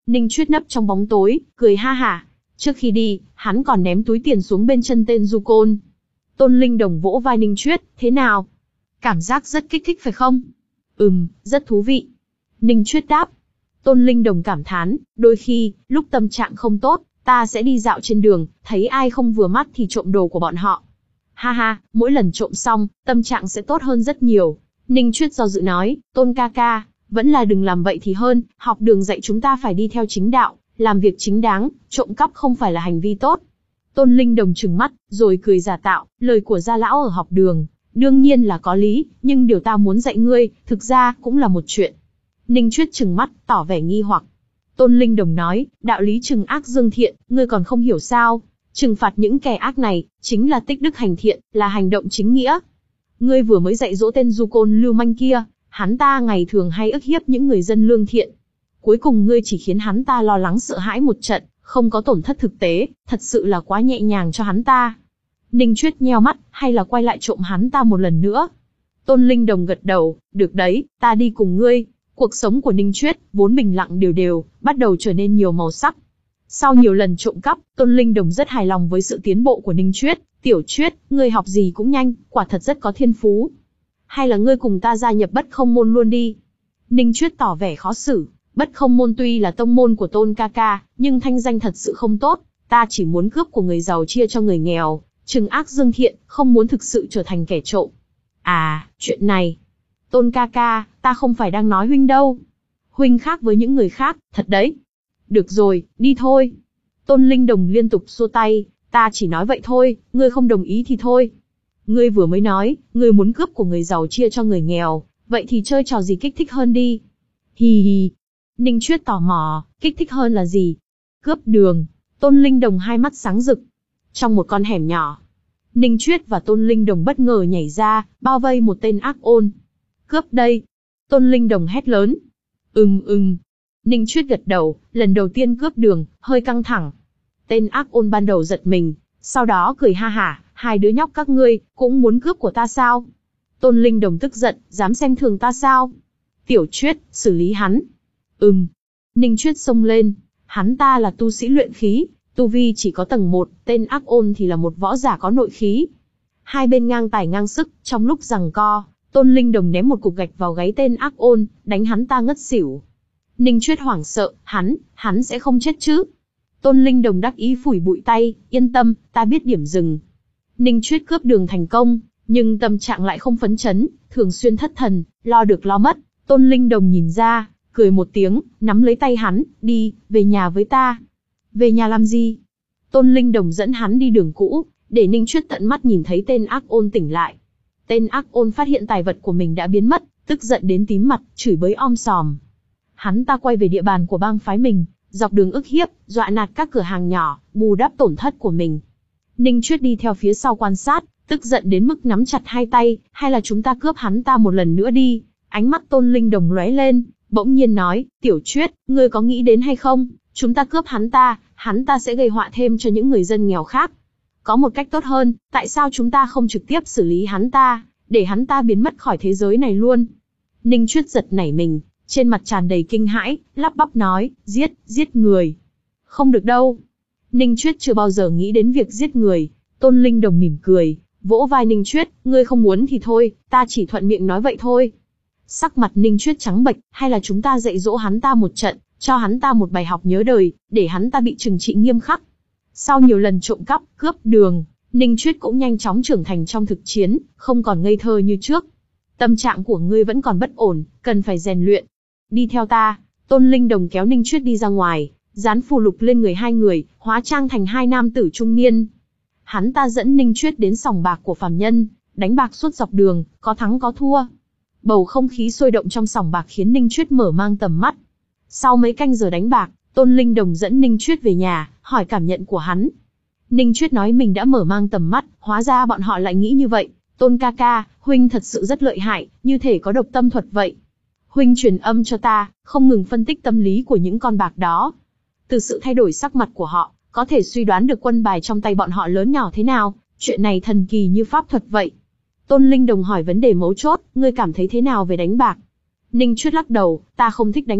Ninh Chuyết nấp trong bóng tối, cười ha hả. Trước khi đi, hắn còn ném túi tiền xuống bên chân tên du côn. Tôn Linh Đồng vỗ vai Ninh Chuyết, thế nào? Cảm giác rất kích thích phải không? Ừm, rất thú vị. Ninh Chuyết đáp. Tôn Linh Đồng cảm thán, đôi khi, lúc tâm trạng không tốt, ta sẽ đi dạo trên đường, thấy ai không vừa mắt thì trộm đồ của bọn họ. Ha ha, mỗi lần trộm xong, tâm trạng sẽ tốt hơn rất nhiều. Ninh Chuyết do dự nói, Tôn ca ca, vẫn là đừng làm vậy thì hơn, học đường dạy chúng ta phải đi theo chính đạo, làm việc chính đáng, trộm cắp không phải là hành vi tốt. Tôn Linh Đồng trừng mắt, rồi cười giả tạo, lời của gia lão ở học đường, đương nhiên là có lý, nhưng điều ta muốn dạy ngươi, thực ra cũng là một chuyện. Ninh Chuyết trừng mắt, tỏ vẻ nghi hoặc. Tôn Linh Đồng nói, đạo lý trừng ác dương thiện, ngươi còn không hiểu sao? Trừng phạt những kẻ ác này, chính là tích đức hành thiện, là hành động chính nghĩa. Ngươi vừa mới dạy dỗ tên du côn lưu manh kia, hắn ta ngày thường hay ức hiếp những người dân lương thiện. Cuối cùng ngươi chỉ khiến hắn ta lo lắng sợ hãi một trận, không có tổn thất thực tế, thật sự là quá nhẹ nhàng cho hắn ta. Ninh Chuyết nheo mắt, hay là quay lại trộm hắn ta một lần nữa? Tôn Linh Đồng gật đầu, được đấy, ta đi cùng ngươi. Cuộc sống của Ninh Chuyết, vốn bình lặng đều đều, bắt đầu trở nên nhiều màu sắc. Sau nhiều lần trộm cắp, Tôn Linh Đồng rất hài lòng với sự tiến bộ của Ninh Chuyết. Tiểu Chuyết, ngươi học gì cũng nhanh, quả thật rất có thiên phú. Hay là ngươi cùng ta gia nhập Bất Không Môn luôn đi? Ninh Chuyết tỏ vẻ khó xử. Bất Không Môn tuy là tông môn của Tôn ca ca, nhưng thanh danh thật sự không tốt. Ta chỉ muốn cướp của người giàu chia cho người nghèo, trừng ác dương thiện, không muốn thực sự trở thành kẻ trộm. À, chuyện này. Tôn ca ca, ta không phải đang nói huynh đâu. Huynh khác với những người khác, thật đấy. Được rồi, đi thôi. Tôn Linh Đồng liên tục xua tay, ta chỉ nói vậy thôi, ngươi không đồng ý thì thôi. Ngươi vừa mới nói, ngươi muốn cướp của người giàu chia cho người nghèo, vậy thì chơi trò gì kích thích hơn đi. Hì hì. Ninh Chuyết tò mò, kích thích hơn là gì? Cướp đường. Tôn Linh Đồng hai mắt sáng rực. Trong một con hẻm nhỏ, Ninh Chuyết và Tôn Linh Đồng bất ngờ nhảy ra, bao vây một tên ác ôn. Cướp đây. Tôn Linh Đồng hét lớn. Ừm ừm. Ninh Chuyết gật đầu, lần đầu tiên cướp đường, hơi căng thẳng. Tên ác ôn ban đầu giật mình, sau đó cười ha hả, hai đứa nhóc các ngươi, cũng muốn cướp của ta sao? Tôn Linh Đồng tức giận, dám xem thường ta sao? Tiểu Chuyết, xử lý hắn. Ừm. Ninh Chuyết xông lên, hắn ta là tu sĩ luyện khí, tu vi chỉ có tầng một, tên ác ôn thì là một võ giả có nội khí. Hai bên ngang tài ngang sức, trong lúc giằng co, Tôn Linh Đồng ném một cục gạch vào gáy tên ác ôn, đánh hắn ta ngất xỉu. Ninh Chuyết hoảng sợ, hắn, hắn sẽ không chết chứ? Tôn Linh Đồng đắc ý phủi bụi tay, yên tâm, ta biết điểm dừng. Ninh Chuyết cướp đường thành công, nhưng tâm trạng lại không phấn chấn, thường xuyên thất thần, lo được lo mất. Tôn Linh Đồng nhìn ra, cười một tiếng, nắm lấy tay hắn, đi, về nhà với ta. Về nhà làm gì? Tôn Linh Đồng dẫn hắn đi đường cũ, để Ninh Chuyết tận mắt nhìn thấy tên ác ôn tỉnh lại. Tên ác ôn phát hiện tài vật của mình đã biến mất, tức giận đến tím mặt, chửi bới om sòm. Hắn ta quay về địa bàn của bang phái mình, dọc đường ức hiếp, dọa nạt các cửa hàng nhỏ, bù đắp tổn thất của mình. Ninh Chuyết đi theo phía sau quan sát, tức giận đến mức nắm chặt hai tay, hay là chúng ta cướp hắn ta một lần nữa đi. Ánh mắt Tôn Linh Đồng lóe lên, bỗng nhiên nói, Tiểu Chuyết, ngươi có nghĩ đến hay không? Chúng ta cướp hắn ta, hắn ta sẽ gây họa thêm cho những người dân nghèo khác. Có một cách tốt hơn, tại sao chúng ta không trực tiếp xử lý hắn ta, để hắn ta biến mất khỏi thế giới này luôn? Ninh Chuyết giật nảy mình, trên mặt tràn đầy kinh hãi, lắp bắp nói, giết, giết người. Không được đâu. Ninh Chuyết chưa bao giờ nghĩ đến việc giết người. Tôn Linh Đồng mỉm cười, vỗ vai Ninh Chuyết, ngươi không muốn thì thôi, ta chỉ thuận miệng nói vậy thôi. Sắc mặt Ninh Chuyết trắng bệch, hay là chúng ta dạy dỗ hắn ta một trận, cho hắn ta một bài học nhớ đời, để hắn ta bị trừng trị nghiêm khắc. Sau nhiều lần trộm cắp, cướp đường, Ninh Chuyết cũng nhanh chóng trưởng thành trong thực chiến, không còn ngây thơ như trước. Tâm trạng của ngươi vẫn còn bất ổn, cần phải rèn luyện. Đi theo ta. Tôn Linh Đồng kéo Ninh Chuyết đi ra ngoài, dán phù lục lên người hai người, hóa trang thành hai nam tử trung niên. Hắn ta dẫn Ninh Chuyết đến sòng bạc của phàm nhân, đánh bạc suốt dọc đường, có thắng có thua. Bầu không khí sôi động trong sòng bạc khiến Ninh Chuyết mở mang tầm mắt. Sau mấy canh giờ đánh bạc, Tôn Linh Đồng dẫn Ninh Chuyết về nhà, hỏi cảm nhận của hắn. Ninh Chuyết nói mình đã mở mang tầm mắt, hóa ra bọn họ lại nghĩ như vậy. Tôn ca ca, huynh thật sự rất lợi hại, như thể có độc tâm thuật vậy. Huynh truyền âm cho ta, không ngừng phân tích tâm lý của những con bạc đó. Từ sự thay đổi sắc mặt của họ, có thể suy đoán được quân bài trong tay bọn họ lớn nhỏ thế nào, chuyện này thần kỳ như pháp thuật vậy. Tôn Linh Đồng hỏi vấn đề mấu chốt, ngươi cảm thấy thế nào về đánh bạc? Ninh Chuyết lắc đầu, ta không thích đánh bạc,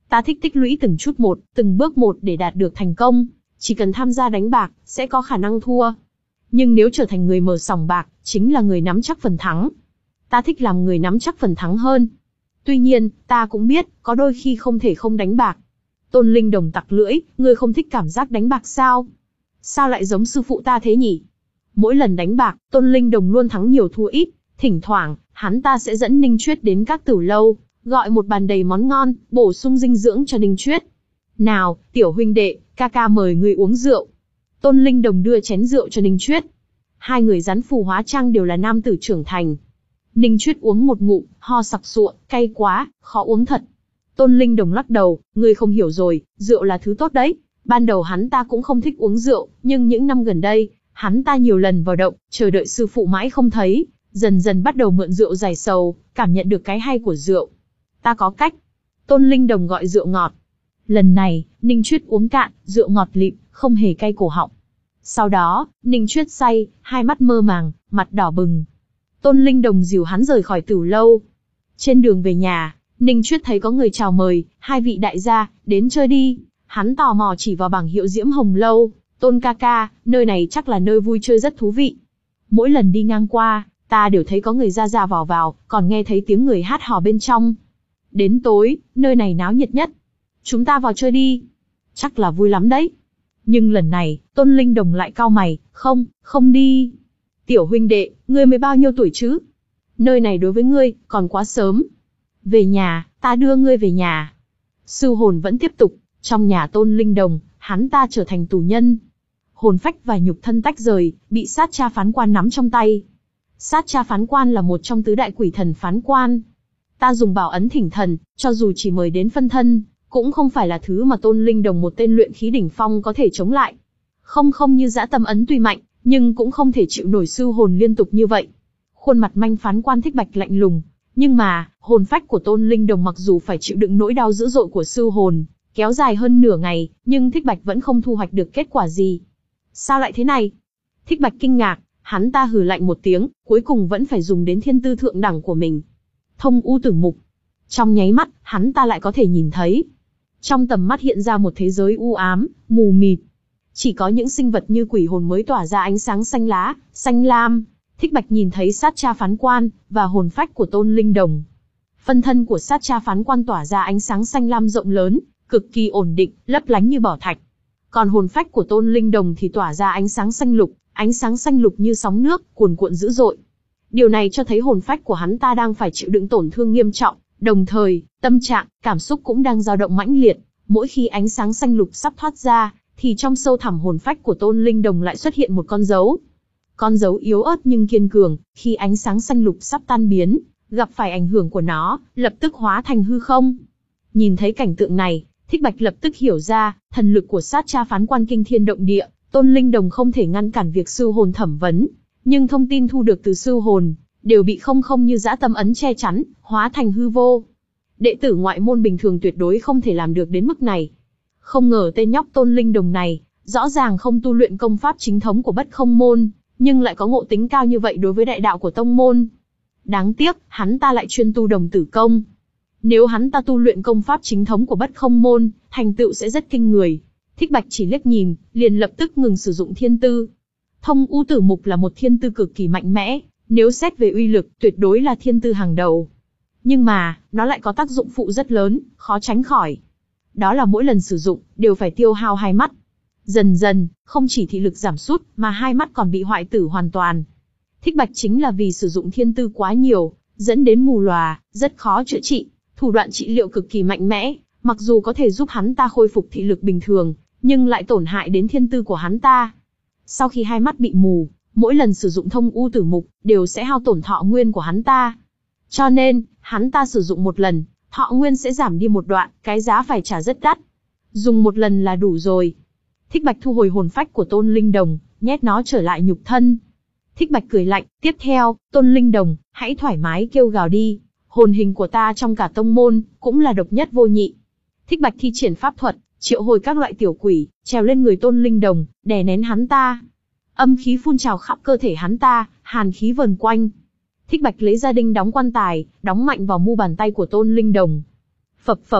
Ta thích tích lũy từng chút một, từng bước một để đạt được thành công. Chỉ cần tham gia đánh bạc, sẽ có khả năng thua. Nhưng nếu trở thành người mở sòng bạc, chính là người nắm chắc phần thắng. Ta thích làm người nắm chắc phần thắng hơn. Tuy nhiên, ta cũng biết, có đôi khi không thể không đánh bạc. Tôn Linh Đồng tặc lưỡi, ngươi không thích cảm giác đánh bạc sao? Sao lại giống sư phụ ta thế nhỉ? Mỗi lần đánh bạc, Tôn Linh Đồng luôn thắng nhiều thua ít. Thỉnh thoảng, hắn ta sẽ dẫn Ninh Chuyết đến các tửu lâu, gọi một bàn đầy món ngon, bổ sung dinh dưỡng cho Ninh Chuyết. Nào, tiểu huynh đệ, ca ca mời ngươi uống rượu. Tôn Linh Đồng đưa chén rượu cho Ninh Chuyết. Hai người rắn phù hóa trang đều là nam tử trưởng thành. Ninh Chuyết uống một ngụm, ho sặc sụa, cay quá, khó uống thật. Tôn Linh Đồng lắc đầu, ngươi không hiểu rồi, rượu là thứ tốt đấy. Ban đầu hắn ta cũng không thích uống rượu, nhưng những năm gần đây, hắn ta nhiều lần vào động, chờ đợi sư phụ mãi không thấy, dần dần bắt đầu mượn rượu giải sầu, cảm nhận được cái hay của rượu. Ta có cách. Tôn Linh Đồng gọi rượu ngọt. Lần này, Ninh Chuyết uống cạn, rượu ngọt lịm, không hề cay cổ họng. Sau đó, Ninh Chuyết say, hai mắt mơ màng, mặt đỏ bừng. Tôn Linh Đồng dìu hắn rời khỏi tửu lâu. Trên đường về nhà, Ninh Chuyết thấy có người chào mời, hai vị đại gia, đến chơi đi. Hắn tò mò chỉ vào bảng hiệu Diễm Hồng Lâu, Tôn ca ca, nơi này chắc là nơi vui chơi rất thú vị. Mỗi lần đi ngang qua, ta đều thấy có người ra ra vào vào, còn nghe thấy tiếng người hát hò bên trong. Đến tối, nơi này náo nhiệt nhất. Chúng ta vào chơi đi. Chắc là vui lắm đấy. Nhưng lần này, Tôn Linh Đồng lại cau mày, không, không đi. Tiểu huynh đệ, ngươi mới bao nhiêu tuổi chứ? Nơi này đối với ngươi, còn quá sớm. Về nhà, ta đưa ngươi về nhà. Sư hồn vẫn tiếp tục, trong nhà Tôn Linh Đồng, hắn ta trở thành tù nhân. Hồn phách và nhục thân tách rời, bị sát cha phán quan nắm trong tay. Sát cha phán quan là một trong tứ đại quỷ thần phán quan. Ta dùng bảo ấn thỉnh thần, cho dù chỉ mời đến phân thân, cũng không phải là thứ mà Tôn Linh Đồng một tên luyện khí đỉnh phong có thể chống lại. Không không như dã tâm ấn tuy mạnh, nhưng cũng không thể chịu nổi sư hồn liên tục như vậy. Khuôn mặt manh phán quan Thích Bạch lạnh lùng, nhưng mà, hồn phách của Tôn Linh Đồng mặc dù phải chịu đựng nỗi đau dữ dội của sư hồn, kéo dài hơn nửa ngày, nhưng Thích Bạch vẫn không thu hoạch được kết quả gì. Sao lại thế này? Thích Bạch kinh ngạc, hắn ta hừ lạnh một tiếng, cuối cùng vẫn phải dùng đến thiên tư thượng đẳng của mình. Thông u tử mục. Trong nháy mắt, hắn ta lại có thể nhìn thấy. Trong tầm mắt hiện ra một thế giới u ám, mù mịt. Chỉ có những sinh vật như quỷ hồn mới tỏa ra ánh sáng xanh lá, xanh lam. Thích Bạch nhìn thấy sát cha phán quan, và hồn phách của Tôn Linh Đồng. Phân thân của sát cha phán quan tỏa ra ánh sáng xanh lam rộng lớn, cực kỳ ổn định, lấp lánh như bảo thạch. Còn hồn phách của Tôn Linh Đồng thì tỏa ra ánh sáng xanh lục, ánh sáng xanh lục như sóng nước, cuồn cuộn dữ dội. Điều này cho thấy hồn phách của hắn ta đang phải chịu đựng tổn thương nghiêm trọng, đồng thời, tâm trạng, cảm xúc cũng đang dao động mãnh liệt. Mỗi khi ánh sáng xanh lục sắp thoát ra, thì trong sâu thẳm hồn phách của Tôn Linh Đồng lại xuất hiện một con dấu. Con dấu yếu ớt nhưng kiên cường, khi ánh sáng xanh lục sắp tan biến, gặp phải ảnh hưởng của nó, lập tức hóa thành hư không. Nhìn thấy cảnh tượng này, Thích Bạch lập tức hiểu ra, thần lực của sát cha phán quan kinh thiên động địa, Tôn Linh Đồng không thể ngăn cản việc sư hồn thẩm vấn, nhưng thông tin thu được từ sư hồn, đều bị không không như dã tâm ấn che chắn, hóa thành hư vô. Đệ tử ngoại môn bình thường tuyệt đối không thể làm được đến mức này. Không ngờ tên nhóc Tôn Linh Đồng này, rõ ràng không tu luyện công pháp chính thống của Bất Không môn, nhưng lại có ngộ tính cao như vậy đối với đại đạo của tông môn. Đáng tiếc, hắn ta lại chuyên tu đồng tử công. Nếu hắn ta tu luyện công pháp chính thống của Bất Không môn, thành tựu sẽ rất kinh người. Thích Bạch chỉ liếc nhìn, liền lập tức ngừng sử dụng thiên tư. Thông u tử mục là một thiên tư cực kỳ mạnh mẽ, nếu xét về uy lực, tuyệt đối là thiên tư hàng đầu. Nhưng mà, nó lại có tác dụng phụ rất lớn, khó tránh khỏi. Đó là mỗi lần sử dụng, đều phải tiêu hao hai mắt. Dần dần, không chỉ thị lực giảm sút, mà hai mắt còn bị hoại tử hoàn toàn. Thích Bạch chính là vì sử dụng thiên tư quá nhiều, dẫn đến mù lòa, rất khó chữa trị. Thủ đoạn trị liệu cực kỳ mạnh mẽ, mặc dù có thể giúp hắn ta khôi phục thị lực bình thường, nhưng lại tổn hại đến thiên tư của hắn ta. Sau khi hai mắt bị mù, mỗi lần sử dụng thông u tử mục, đều sẽ hao tổn thọ nguyên của hắn ta. Cho nên, hắn ta sử dụng một lần, thọ nguyên sẽ giảm đi một đoạn, cái giá phải trả rất đắt. Dùng một lần là đủ rồi. Thích Bạch thu hồi hồn phách của Tôn Linh Đồng, nhét nó trở lại nhục thân. Thích Bạch cười lạnh, tiếp theo, Tôn Linh Đồng, hãy thoải mái kêu gào đi. Hồn hình của ta trong cả tông môn, cũng là độc nhất vô nhị. Thích Bạch thi triển pháp thuật, triệu hồi các loại tiểu quỷ, trèo lên người Tôn Linh Đồng, đè nén hắn ta. Âm khí phun trào khắp cơ thể hắn ta, hàn khí vờn quanh. Thích Bạch lấy ra đinh đóng quan tài, đóng mạnh vào mu bàn tay của Tôn Linh Đồng. Phập phập.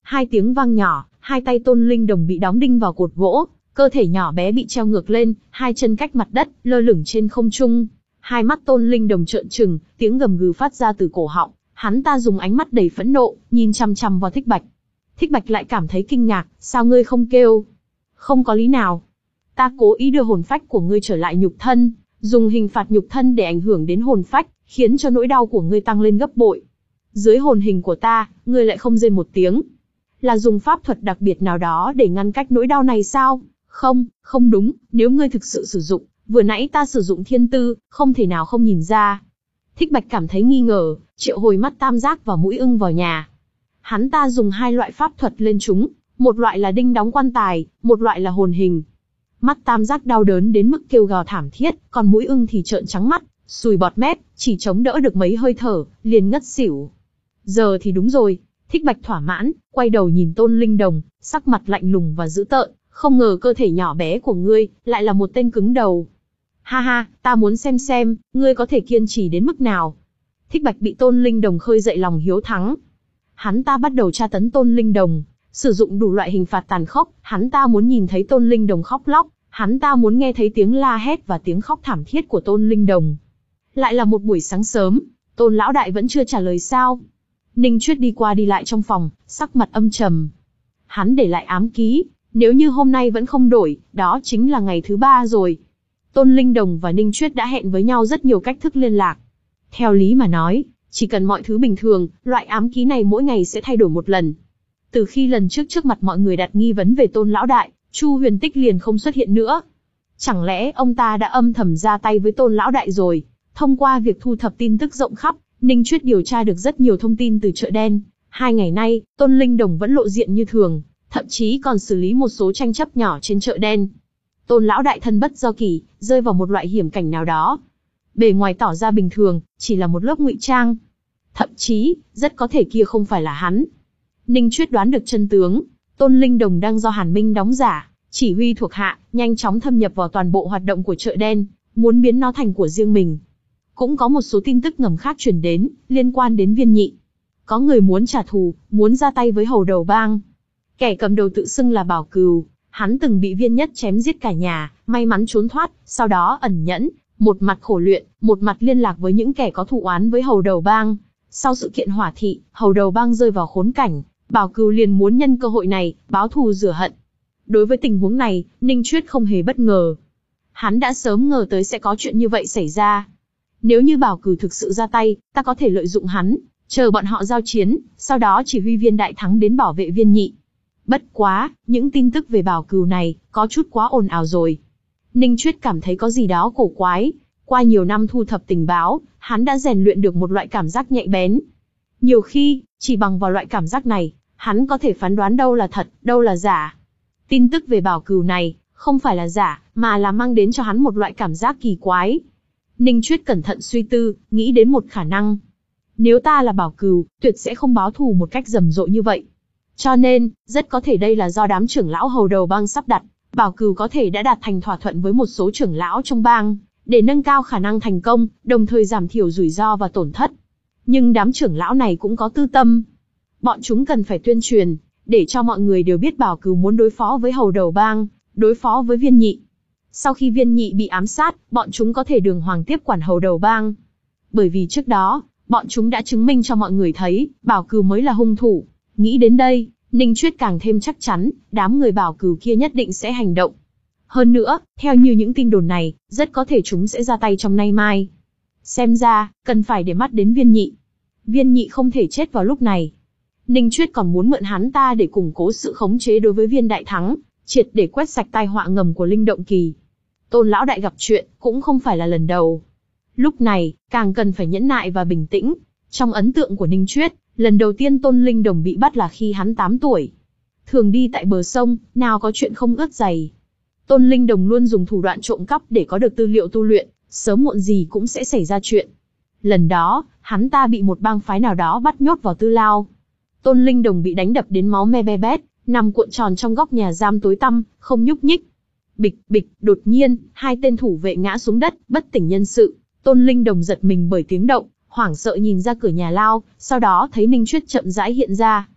Hai tiếng vang nhỏ, hai tay Tôn Linh Đồng bị đóng đinh vào cột gỗ, cơ thể nhỏ bé bị treo ngược lên, hai chân cách mặt đất, lơ lửng trên không trung. Hai mắt Tôn Linh Đồng trợn trừng, tiếng gầm gừ phát ra từ cổ họng, hắn ta dùng ánh mắt đầy phẫn nộ, nhìn chằm chằm vào Thích Bạch. Thích Bạch lại cảm thấy kinh ngạc, sao ngươi không kêu? Không có lý nào. Ta cố ý đưa hồn phách của ngươi trở lại nhục thân, dùng hình phạt nhục thân để ảnh hưởng đến hồn phách, khiến cho nỗi đau của ngươi tăng lên gấp bội. Dưới hồn hình của ta, ngươi lại không rên một tiếng. Là dùng pháp thuật đặc biệt nào đó để ngăn cách nỗi đau này sao? Không, không đúng, nếu ngươi thực sự sử dụng, vừa nãy ta sử dụng thiên tư, không thể nào không nhìn ra. Thích Bạch cảm thấy nghi ngờ, triệu hồi mắt tam giác và mũi ưng vào nhà. Hắn ta dùng hai loại pháp thuật lên chúng, một loại là đinh đóng quan tài, một loại là hồn hình. Mắt tam giác đau đớn đến mức kêu gào thảm thiết, còn mũi ưng thì trợn trắng mắt, sùi bọt mép, chỉ chống đỡ được mấy hơi thở, liền ngất xỉu. Giờ thì đúng rồi. Thích Bạch thỏa mãn, quay đầu nhìn Tôn Linh Đồng, sắc mặt lạnh lùng và dữ tợn, không ngờ cơ thể nhỏ bé của ngươi, lại là một tên cứng đầu. Ha ha, ta muốn xem xem, ngươi có thể kiên trì đến mức nào. Thích Bạch bị Tôn Linh Đồng khơi dậy lòng hiếu thắng. Hắn ta bắt đầu tra tấn Tôn Linh Đồng, sử dụng đủ loại hình phạt tàn khốc, hắn ta muốn nhìn thấy Tôn Linh Đồng khóc lóc, hắn ta muốn nghe thấy tiếng la hét và tiếng khóc thảm thiết của Tôn Linh Đồng. Lại là một buổi sáng sớm, Tôn lão đại vẫn chưa trả lời sao? Ninh Chuyết đi qua đi lại trong phòng, sắc mặt âm trầm. Hắn để lại ám ký, nếu như hôm nay vẫn không đổi, đó chính là ngày thứ ba rồi. Tôn Linh Đồng và Ninh Chuyết đã hẹn với nhau rất nhiều cách thức liên lạc. Theo lý mà nói, chỉ cần mọi thứ bình thường, loại ám ký này mỗi ngày sẽ thay đổi một lần. Từ khi lần trước trước mặt mọi người đặt nghi vấn về Tôn lão đại, Chu Huyền Tích liền không xuất hiện nữa. Chẳng lẽ ông ta đã âm thầm ra tay với Tôn lão đại rồi? Thông qua việc thu thập tin tức rộng khắp, Ninh Chuyết điều tra được rất nhiều thông tin từ chợ đen. Hai ngày nay, Tôn Linh Đồng vẫn lộ diện như thường, thậm chí còn xử lý một số tranh chấp nhỏ trên chợ đen. Tôn lão đại thân bất do kỷ, rơi vào một loại hiểm cảnh nào đó. Bề ngoài tỏ ra bình thường, chỉ là một lớp ngụy trang. Thậm chí, rất có thể kia không phải là hắn. Ninh Chuyết đoán được chân tướng, Tôn Linh Đồng đang do Hàn Minh đóng giả, chỉ huy thuộc hạ, nhanh chóng thâm nhập vào toàn bộ hoạt động của chợ đen, muốn biến nó thành của riêng mình. Cũng có một số tin tức ngầm khác truyền đến, liên quan đến Viên Nhị. Có người muốn trả thù, muốn ra tay với hầu đầu bang. Kẻ cầm đầu tự xưng là Bảo Cừu, hắn từng bị Viên Nhất chém giết cả nhà, may mắn trốn thoát, sau đó ẩn nhẫn, một mặt khổ luyện, một mặt liên lạc với những kẻ có thù oán với hầu đầu bang. Sau sự kiện hỏa thị, hầu đầu bang rơi vào khốn cảnh, Bảo Cừu liền muốn nhân cơ hội này, báo thù rửa hận. Đối với tình huống này, Ninh Chuyết không hề bất ngờ. Hắn đã sớm ngờ tới sẽ có chuyện như vậy xảy ra. Nếu như Bảo Cừu thực sự ra tay, ta có thể lợi dụng hắn, chờ bọn họ giao chiến, sau đó chỉ huy Viên Đại Thắng đến bảo vệ Viên Nhị. Bất quá, những tin tức về Bảo Cừu này, có chút quá ồn ào rồi. Ninh Chuyết cảm thấy có gì đó cổ quái. Qua nhiều năm thu thập tình báo, hắn đã rèn luyện được một loại cảm giác nhạy bén. Nhiều khi, chỉ bằng vào loại cảm giác này, hắn có thể phán đoán đâu là thật, đâu là giả. Tin tức về Bảo Cừu này, không phải là giả, mà là mang đến cho hắn một loại cảm giác kỳ quái. Ninh Chuyết cẩn thận suy tư, nghĩ đến một khả năng. Nếu ta là Bảo Cừu, tuyệt sẽ không báo thù một cách rầm rộ như vậy. Cho nên, rất có thể đây là do đám trưởng lão hầu đầu bang sắp đặt. Bảo Cừu có thể đã đạt thành thỏa thuận với một số trưởng lão trong bang, để nâng cao khả năng thành công, đồng thời giảm thiểu rủi ro và tổn thất. Nhưng đám trưởng lão này cũng có tư tâm. Bọn chúng cần phải tuyên truyền, để cho mọi người đều biết Bảo Cừu muốn đối phó với hầu đầu bang, đối phó với Viên Nhị. Sau khi Viên Nhị bị ám sát, bọn chúng có thể đường hoàng tiếp quản hầu đầu bang. Bởi vì trước đó, bọn chúng đã chứng minh cho mọi người thấy, Bảo Cừu mới là hung thủ. Nghĩ đến đây, Ninh Chuyết càng thêm chắc chắn, đám người Bảo Cừu kia nhất định sẽ hành động. Hơn nữa, theo như những tin đồn này, rất có thể chúng sẽ ra tay trong nay mai. Xem ra, cần phải để mắt đến Viên Nhị. Viên Nhị không thể chết vào lúc này. Ninh Chuyết còn muốn mượn hắn ta để củng cố sự khống chế đối với Viên Đại Thắng, triệt để quét sạch tai họa ngầm của Linh Động Kỳ. Tôn lão đại gặp chuyện, cũng không phải là lần đầu. Lúc này, càng cần phải nhẫn nại và bình tĩnh. Trong ấn tượng của Ninh Chuyết, lần đầu tiên Tôn Linh Đồng bị bắt là khi hắn tám tuổi. Thường đi tại bờ sông, nào có chuyện không ướt giày. Tôn Linh Đồng luôn dùng thủ đoạn trộm cắp để có được tư liệu tu luyện, sớm muộn gì cũng sẽ xảy ra chuyện. Lần đó, hắn ta bị một bang phái nào đó bắt nhốt vào tư lao. Tôn Linh Đồng bị đánh đập đến máu me be bét, nằm cuộn tròn trong góc nhà giam tối tăm, không nhúc nhích. Bịch, bịch, đột nhiên, hai tên thủ vệ ngã xuống đất, bất tỉnh nhân sự. Tôn Linh Đồng giật mình bởi tiếng động, hoảng sợ nhìn ra cửa nhà lao, sau đó thấy Ninh Chuyết chậm rãi hiện ra.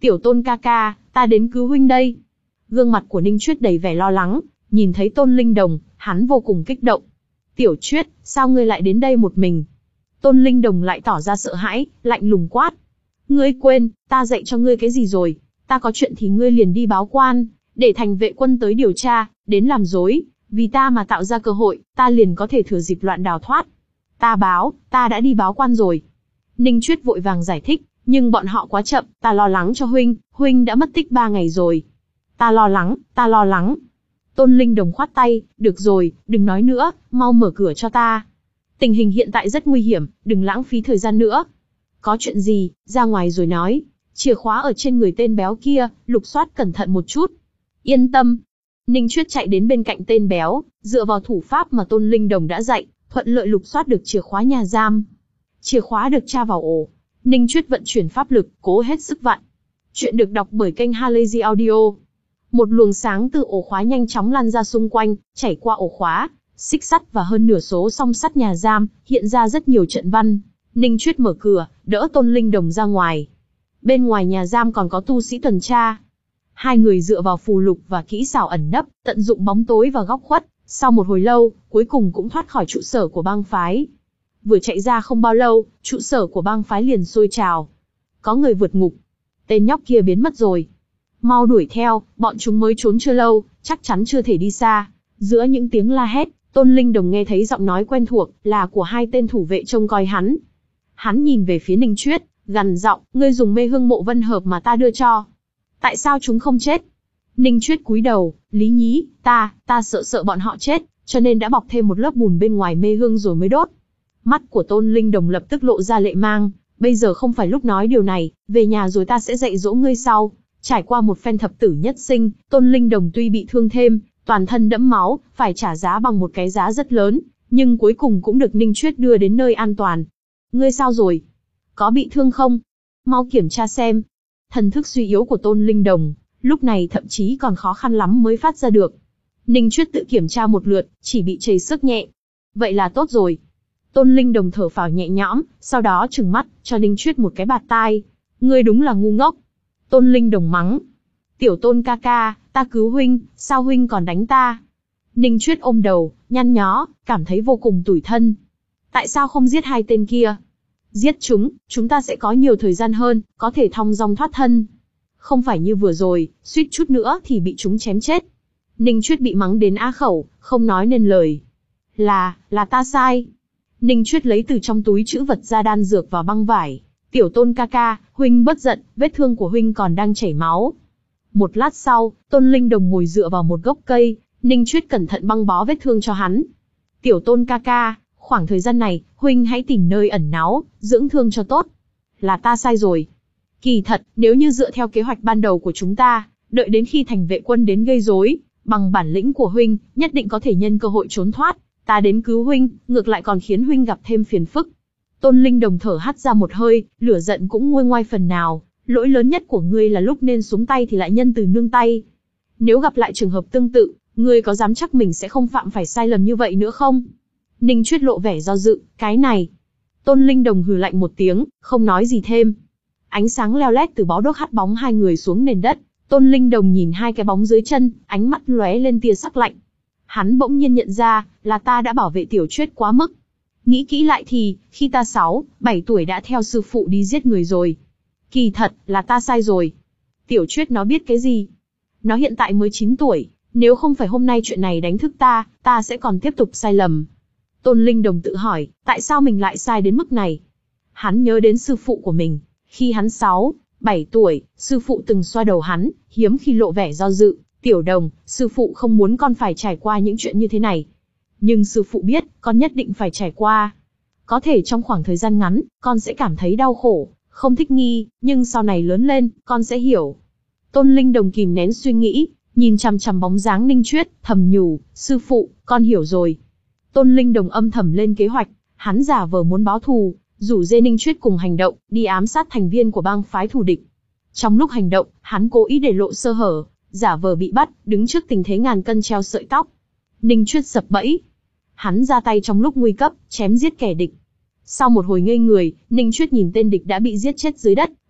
Tiểu Tôn ca ca, ta đến cứu huynh đây. Gương mặt của Ninh Chuyết đầy vẻ lo lắng, nhìn thấy Tôn Linh Đồng, hắn vô cùng kích động. Tiểu Chuyết, sao ngươi lại đến đây một mình? Tôn Linh Đồng lại tỏ ra sợ hãi, lạnh lùng quát. Ngươi quên, ta dạy cho ngươi cái gì rồi? Ta có chuyện thì ngươi liền đi báo quan, để thành vệ quân tới điều tra, đến làm dối, vì ta mà tạo ra cơ hội, ta liền có thể thừa dịp loạn đào thoát. Ta báo, ta đã đi báo quan rồi. Ninh Chuyết vội vàng giải thích, nhưng bọn họ quá chậm, ta lo lắng cho huynh, huynh đã mất tích ba ngày rồi. Ta lo lắng, ta lo lắng. Tôn Linh Đồng khoát tay, được rồi, đừng nói nữa, mau mở cửa cho ta. Tình hình hiện tại rất nguy hiểm, đừng lãng phí thời gian nữa. Có chuyện gì, ra ngoài rồi nói. Chìa khóa ở trên người tên béo kia, lục soát cẩn thận một chút. Yên tâm. Ninh Chuyết chạy đến bên cạnh tên béo, dựa vào thủ pháp mà Tôn Linh Đồng đã dạy, thuận lợi lục soát được chìa khóa nhà giam. Chìa khóa được tra vào ổ. Ninh Chuyết vận chuyển pháp lực, cố hết sức vặn. Chuyện được đọc bởi kênh Halazy Audio. Một luồng sáng từ ổ khóa nhanh chóng lan ra xung quanh, chảy qua ổ khóa, xích sắt và hơn nửa số song sắt nhà giam, hiện ra rất nhiều trận văn. Ninh Chuyết mở cửa, đỡ Tôn Linh Đồng ra ngoài. Bên ngoài nhà giam còn có tu sĩ tuần tra. Hai người dựa vào phù lục và kỹ xảo ẩn nấp, tận dụng bóng tối và góc khuất. Sau một hồi lâu, cuối cùng cũng thoát khỏi trụ sở của bang phái. Vừa chạy ra không bao lâu, trụ sở của bang phái liền sôi trào. Có người vượt ngục. Tên nhóc kia biến mất rồi. Mau đuổi theo, bọn chúng mới trốn chưa lâu, chắc chắn chưa thể đi xa. Giữa những tiếng la hét, Tôn Linh Đồng nghe thấy giọng nói quen thuộc, là của hai tên thủ vệ trông coi hắn. Hắn nhìn về phía Ninh Chuyết, gằn giọng, ngươi dùng mê hương mộ vân hợp mà ta đưa cho. Tại sao chúng không chết? Ninh Chuyết cúi đầu, Lý Nhí, ta, ta sợ sợ bọn họ chết, cho nên đã bọc thêm một lớp bùn bên ngoài mê hương rồi mới đốt. Mắt của Tôn Linh Đồng lập tức lộ ra lệ mang, bây giờ không phải lúc nói điều này, về nhà rồi ta sẽ dạy dỗ ngươi sau. Trải qua một phen thập tử nhất sinh, Tôn Linh Đồng tuy bị thương thêm, toàn thân đẫm máu, phải trả giá bằng một cái giá rất lớn, nhưng cuối cùng cũng được Ninh Chuyết đưa đến nơi an toàn. Ngươi sao rồi? Có bị thương không? Mau kiểm tra xem. Thần thức suy yếu của Tôn Linh Đồng, lúc này thậm chí còn khó khăn lắm mới phát ra được. Ninh Chuyết tự kiểm tra một lượt, chỉ bị chảy xước nhẹ. Vậy là tốt rồi. Tôn Linh Đồng thở phào nhẹ nhõm, sau đó trừng mắt, cho Ninh Chuyết một cái bạt tai. Ngươi đúng là ngu ngốc. Tôn Linh Đồng mắng. Tiểu Tôn ca ca, ta cứu huynh, sao huynh còn đánh ta? Ninh Chuyết ôm đầu, nhăn nhó, cảm thấy vô cùng tủi thân. Tại sao không giết hai tên kia? Giết chúng, chúng ta sẽ có nhiều thời gian hơn, có thể thong dong thoát thân. Không phải như vừa rồi, suýt chút nữa thì bị chúng chém chết. Ninh Chuyết bị mắng đến á khẩu, không nói nên lời. Là, là ta sai. Ninh Chuyết lấy từ trong túi trữ vật ra đan dược và băng vải. Tiểu Tôn ca ca, huynh bất giận, vết thương của huynh còn đang chảy máu. Một lát sau, Tôn Linh Đồng ngồi dựa vào một gốc cây, Ninh Chuyết cẩn thận băng bó vết thương cho hắn. Tiểu Tôn ca ca, khoảng thời gian này, huynh hãy tìm nơi ẩn náu, dưỡng thương cho tốt. Là ta sai rồi. Kỳ thật, nếu như dựa theo kế hoạch ban đầu của chúng ta, đợi đến khi thành vệ quân đến gây rối, bằng bản lĩnh của huynh, nhất định có thể nhân cơ hội trốn thoát. Ta đến cứu huynh, ngược lại còn khiến huynh gặp thêm phiền phức. Tôn Linh Đồng thở hắt ra một hơi, lửa giận cũng nguôi ngoai phần nào. Lỗi lớn nhất của ngươi là lúc nên xuống tay thì lại nhân từ nương tay. Nếu gặp lại trường hợp tương tự, ngươi có dám chắc mình sẽ không phạm phải sai lầm như vậy nữa không? Ninh Chuyết lộ vẻ do dự, cái này. Tôn Linh Đồng hừ lạnh một tiếng, không nói gì thêm. Ánh sáng leo lét từ bó đuốc hắt bóng hai người xuống nền đất. Tôn Linh Đồng nhìn hai cái bóng dưới chân, ánh mắt lóe lên tia sắc lạnh. Hắn bỗng nhiên nhận ra, là ta đã bảo vệ Tiểu Chuyết quá mức. Nghĩ kỹ lại thì, khi ta sáu, bảy tuổi đã theo sư phụ đi giết người rồi. Kỳ thật, là ta sai rồi. Tiểu Chuyết nó biết cái gì? Nó hiện tại mới chín tuổi, nếu không phải hôm nay chuyện này đánh thức ta, ta sẽ còn tiếp tục sai lầm. Tôn Linh Đồng tự hỏi, tại sao mình lại sai đến mức này? Hắn nhớ đến sư phụ của mình. Khi hắn sáu, bảy tuổi, sư phụ từng xoa đầu hắn, hiếm khi lộ vẻ do dự. Tiểu Đồng, sư phụ không muốn con phải trải qua những chuyện như thế này. Nhưng sư phụ biết, con nhất định phải trải qua. Có thể trong khoảng thời gian ngắn, con sẽ cảm thấy đau khổ, không thích nghi, nhưng sau này lớn lên, con sẽ hiểu. Tôn Linh Đồng kìm nén suy nghĩ, nhìn chằm chằm bóng dáng Ninh Chuyết, thầm nhủ, sư phụ, con hiểu rồi. Tôn Linh Đồng âm thầm lên kế hoạch, hắn giả vờ muốn báo thù, rủ dê Ninh Chuyết cùng hành động, đi ám sát thành viên của bang phái thù địch. Trong lúc hành động, hắn cố ý để lộ sơ hở, giả vờ bị bắt, đứng trước tình thế ngàn cân treo sợi tóc. Ninh Chuyết sập bẫy. Hắn ra tay trong lúc nguy cấp, chém giết kẻ địch. Sau một hồi ngây người, Ninh Chuyết nhìn tên địch đã bị giết chết dưới đất,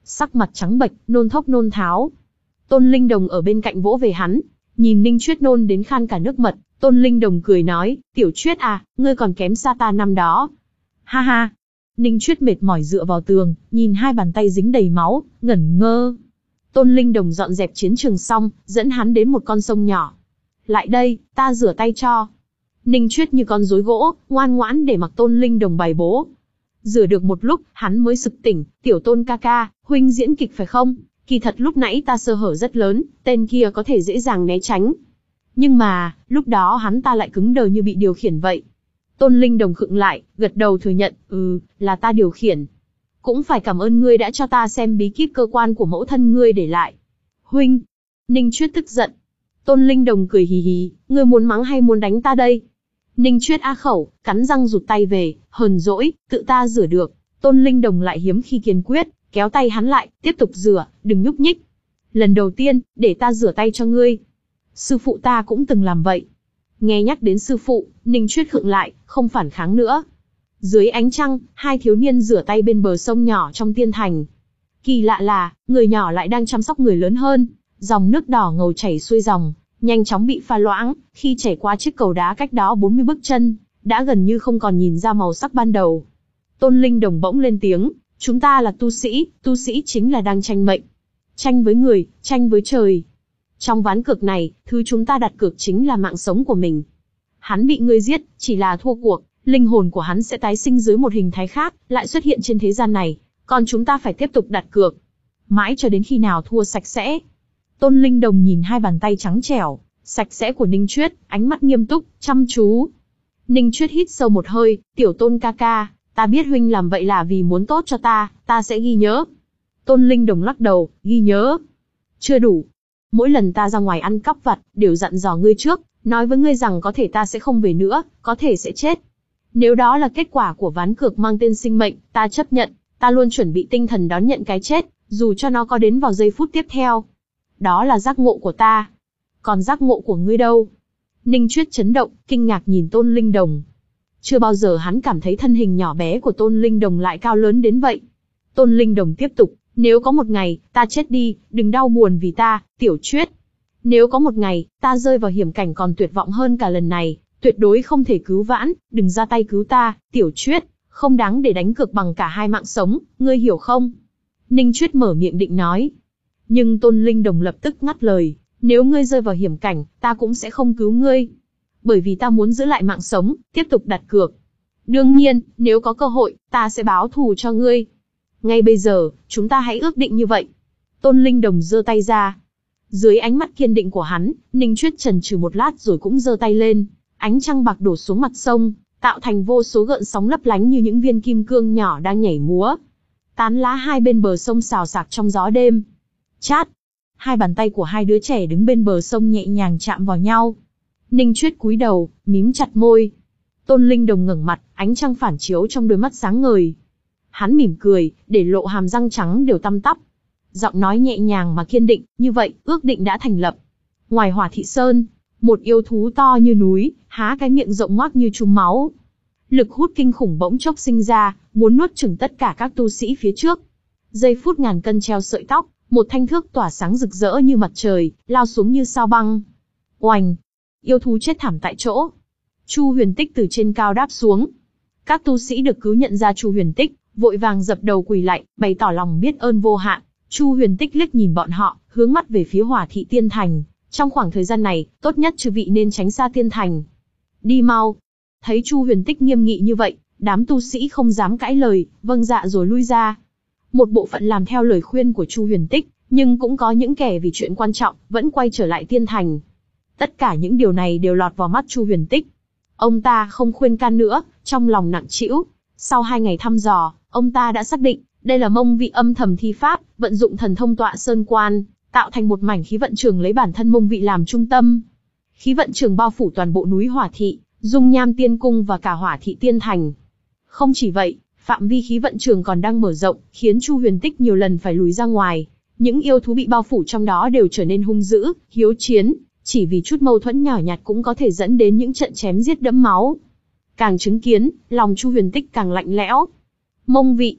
sắc mặt trắng bệch, nôn thốc nôn tháo. Tôn Linh Đồng ở bên cạnh vỗ về hắn, nhìn Ninh Chuyết nôn đến khan cả nước mật, Tôn Linh Đồng cười nói, Tiểu Chuyết à, ngươi còn kém xa ta năm đó. Ha ha. Ninh Chuyết mệt mỏi dựa vào tường, nhìn hai bàn tay dính đầy máu, ngẩn ngơ. Tôn Linh Đồng dọn dẹp chiến trường xong, dẫn hắn đến một con sông nhỏ. Lại đây, ta rửa tay cho. Ninh Chuyết như con rối gỗ, ngoan ngoãn để mặc Tôn Linh Đồng bày bố. Rửa được một lúc, hắn mới sực tỉnh, Tiểu Tôn ca ca, huynh diễn kịch phải không? Kỳ thật lúc nãy ta sơ hở rất lớn, tên kia có thể dễ dàng né tránh. Nhưng mà, lúc đó hắn ta lại cứng đờ như bị điều khiển vậy. Tôn Linh Đồng khựng lại, gật đầu thừa nhận, ừ, là ta điều khiển. Cũng phải cảm ơn ngươi đã cho ta xem bí kíp cơ quan của mẫu thân ngươi để lại. Huynh! Ninh Chuyết tức giận. Tôn Linh Đồng cười hì hì, ngươi muốn mắng hay muốn đánh ta đây? Ninh Chuyết á khẩu, cắn răng rụt tay về, hờn dỗi, tự ta rửa được. Tôn Linh Đồng lại hiếm khi kiên quyết, kéo tay hắn lại, tiếp tục rửa, đừng nhúc nhích. Lần đầu tiên, để ta rửa tay cho ngươi. Sư phụ ta cũng từng làm vậy. Nghe nhắc đến sư phụ, Ninh Chuyết khựng lại, không phản kháng nữa. Dưới ánh trăng, hai thiếu niên rửa tay bên bờ sông nhỏ trong tiên thành. Kỳ lạ là, người nhỏ lại đang chăm sóc người lớn hơn. Dòng nước đỏ ngầu chảy xuôi dòng, nhanh chóng bị pha loãng, khi chảy qua chiếc cầu đá cách đó bốn mươi bước chân, đã gần như không còn nhìn ra màu sắc ban đầu. Tôn Linh Đồng bỗng lên tiếng, chúng ta là tu sĩ, tu sĩ chính là đang tranh mệnh. Tranh với người, tranh với trời. Trong ván cược này, thứ chúng ta đặt cược chính là mạng sống của mình. Hắn bị ngươi giết, chỉ là thua cuộc, linh hồn của hắn sẽ tái sinh dưới một hình thái khác, lại xuất hiện trên thế gian này, còn chúng ta phải tiếp tục đặt cược. Mãi cho đến khi nào thua sạch sẽ. Tôn Linh Đồng nhìn hai bàn tay trắng trẻo, sạch sẽ của Ninh Chuyết, ánh mắt nghiêm túc, chăm chú. Ninh Chuyết hít sâu một hơi, Tiểu Tôn ca ca, ta biết huynh làm vậy là vì muốn tốt cho ta, ta sẽ ghi nhớ. Tôn Linh Đồng lắc đầu, ghi nhớ. Chưa đủ. Mỗi lần ta ra ngoài ăn cắp vặt, đều dặn dò ngươi trước, nói với ngươi rằng có thể ta sẽ không về nữa, có thể sẽ chết. Nếu đó là kết quả của ván cược mang tên sinh mệnh, ta chấp nhận, ta luôn chuẩn bị tinh thần đón nhận cái chết, dù cho nó có đến vào giây phút tiếp theo. Đó là giác ngộ của ta. Còn giác ngộ của ngươi đâu? Ninh Chuyết chấn động, kinh ngạc nhìn Tôn Linh Đồng. Chưa bao giờ hắn cảm thấy thân hình nhỏ bé của Tôn Linh Đồng lại cao lớn đến vậy. Tôn Linh Đồng tiếp tục, nếu có một ngày, ta chết đi, đừng đau buồn vì ta, Tiểu Chuyết. Nếu có một ngày, ta rơi vào hiểm cảnh còn tuyệt vọng hơn cả lần này, tuyệt đối không thể cứu vãn, đừng ra tay cứu ta, Tiểu Chuyết, không đáng để đánh cược bằng cả hai mạng sống, ngươi hiểu không? Ninh Chuyết mở miệng định nói. Nhưng Tôn Linh Đồng lập tức ngắt lời, nếu ngươi rơi vào hiểm cảnh, ta cũng sẽ không cứu ngươi. Bởi vì ta muốn giữ lại mạng sống, tiếp tục đặt cược. Đương nhiên, nếu có cơ hội, ta sẽ báo thù cho ngươi. Ngay bây giờ, chúng ta hãy ước định như vậy. Tôn Linh Đồng giơ tay ra. Dưới ánh mắt kiên định của hắn, Ninh Chuyết chần chừ một lát rồi cũng giơ tay lên. Ánh trăng bạc đổ xuống mặt sông, tạo thành vô số gợn sóng lấp lánh như những viên kim cương nhỏ đang nhảy múa. Tán lá hai bên bờ sông xào xạc trong gió đêm. Chát! Hai bàn tay của hai đứa trẻ đứng bên bờ sông nhẹ nhàng chạm vào nhau. Ninh Chuyết cúi đầu, mím chặt môi. Tôn Linh Đồng ngẩng mặt, ánh trăng phản chiếu trong đôi mắt sáng ngời. Hắn mỉm cười, để lộ hàm răng trắng đều tăm tắp. Giọng nói nhẹ nhàng mà kiên định, như vậy, ước định đã thành lập. Ngoài Hỏa Thị Sơn, một yêu thú to như núi, há cái miệng rộng ngoác như chùm máu. Lực hút kinh khủng bỗng chốc sinh ra, muốn nuốt chửng tất cả các tu sĩ phía trước. Giây phút ngàn cân treo sợi tóc, một thanh thước tỏa sáng rực rỡ như mặt trời, lao xuống như sao băng. Oành! Yêu thú chết thảm tại chỗ. Chu Huyền Tích từ trên cao đáp xuống. Các tu sĩ được cứu nhận ra Chu Huyền Tích, vội vàng dập đầu quỳ lạy, bày tỏ lòng biết ơn vô hạn. Chu Huyền Tích liếc nhìn bọn họ, hướng mắt về phía Hỏa Thị Tiên Thành. Trong khoảng thời gian này, tốt nhất chư vị nên tránh xa Tiên Thành. Đi mau! Thấy Chu Huyền Tích nghiêm nghị như vậy, đám tu sĩ không dám cãi lời, vâng dạ rồi lui ra. Một bộ phận làm theo lời khuyên của Chu Huyền Tích, nhưng cũng có những kẻ vì chuyện quan trọng, vẫn quay trở lại Tiên Thành. Tất cả những điều này đều lọt vào mắt Chu Huyền Tích. Ông ta không khuyên can nữa, trong lòng nặng trĩu. Sau hai ngày thăm dò, ông ta đã xác định, đây là Mông Vị âm thầm thi pháp, vận dụng thần thông tọa sơn quan, tạo thành một mảnh khí vận trường lấy bản thân Mông Vị làm trung tâm. Khí vận trường bao phủ toàn bộ núi Hỏa Thị, Dung Nham Tiên Cung và cả Hỏa Thị Tiên Thành. Không chỉ vậy, phạm vi khí vận trường còn đang mở rộng, khiến Chu Huyền Tích nhiều lần phải lùi ra ngoài. Những yêu thú bị bao phủ trong đó đều trở nên hung dữ, hiếu chiến, chỉ vì chút mâu thuẫn nhỏ nhặt cũng có thể dẫn đến những trận chém giết đẫm máu. Càng chứng kiến, lòng Chu Huyền Tích càng lạnh lẽo. Mông Vị,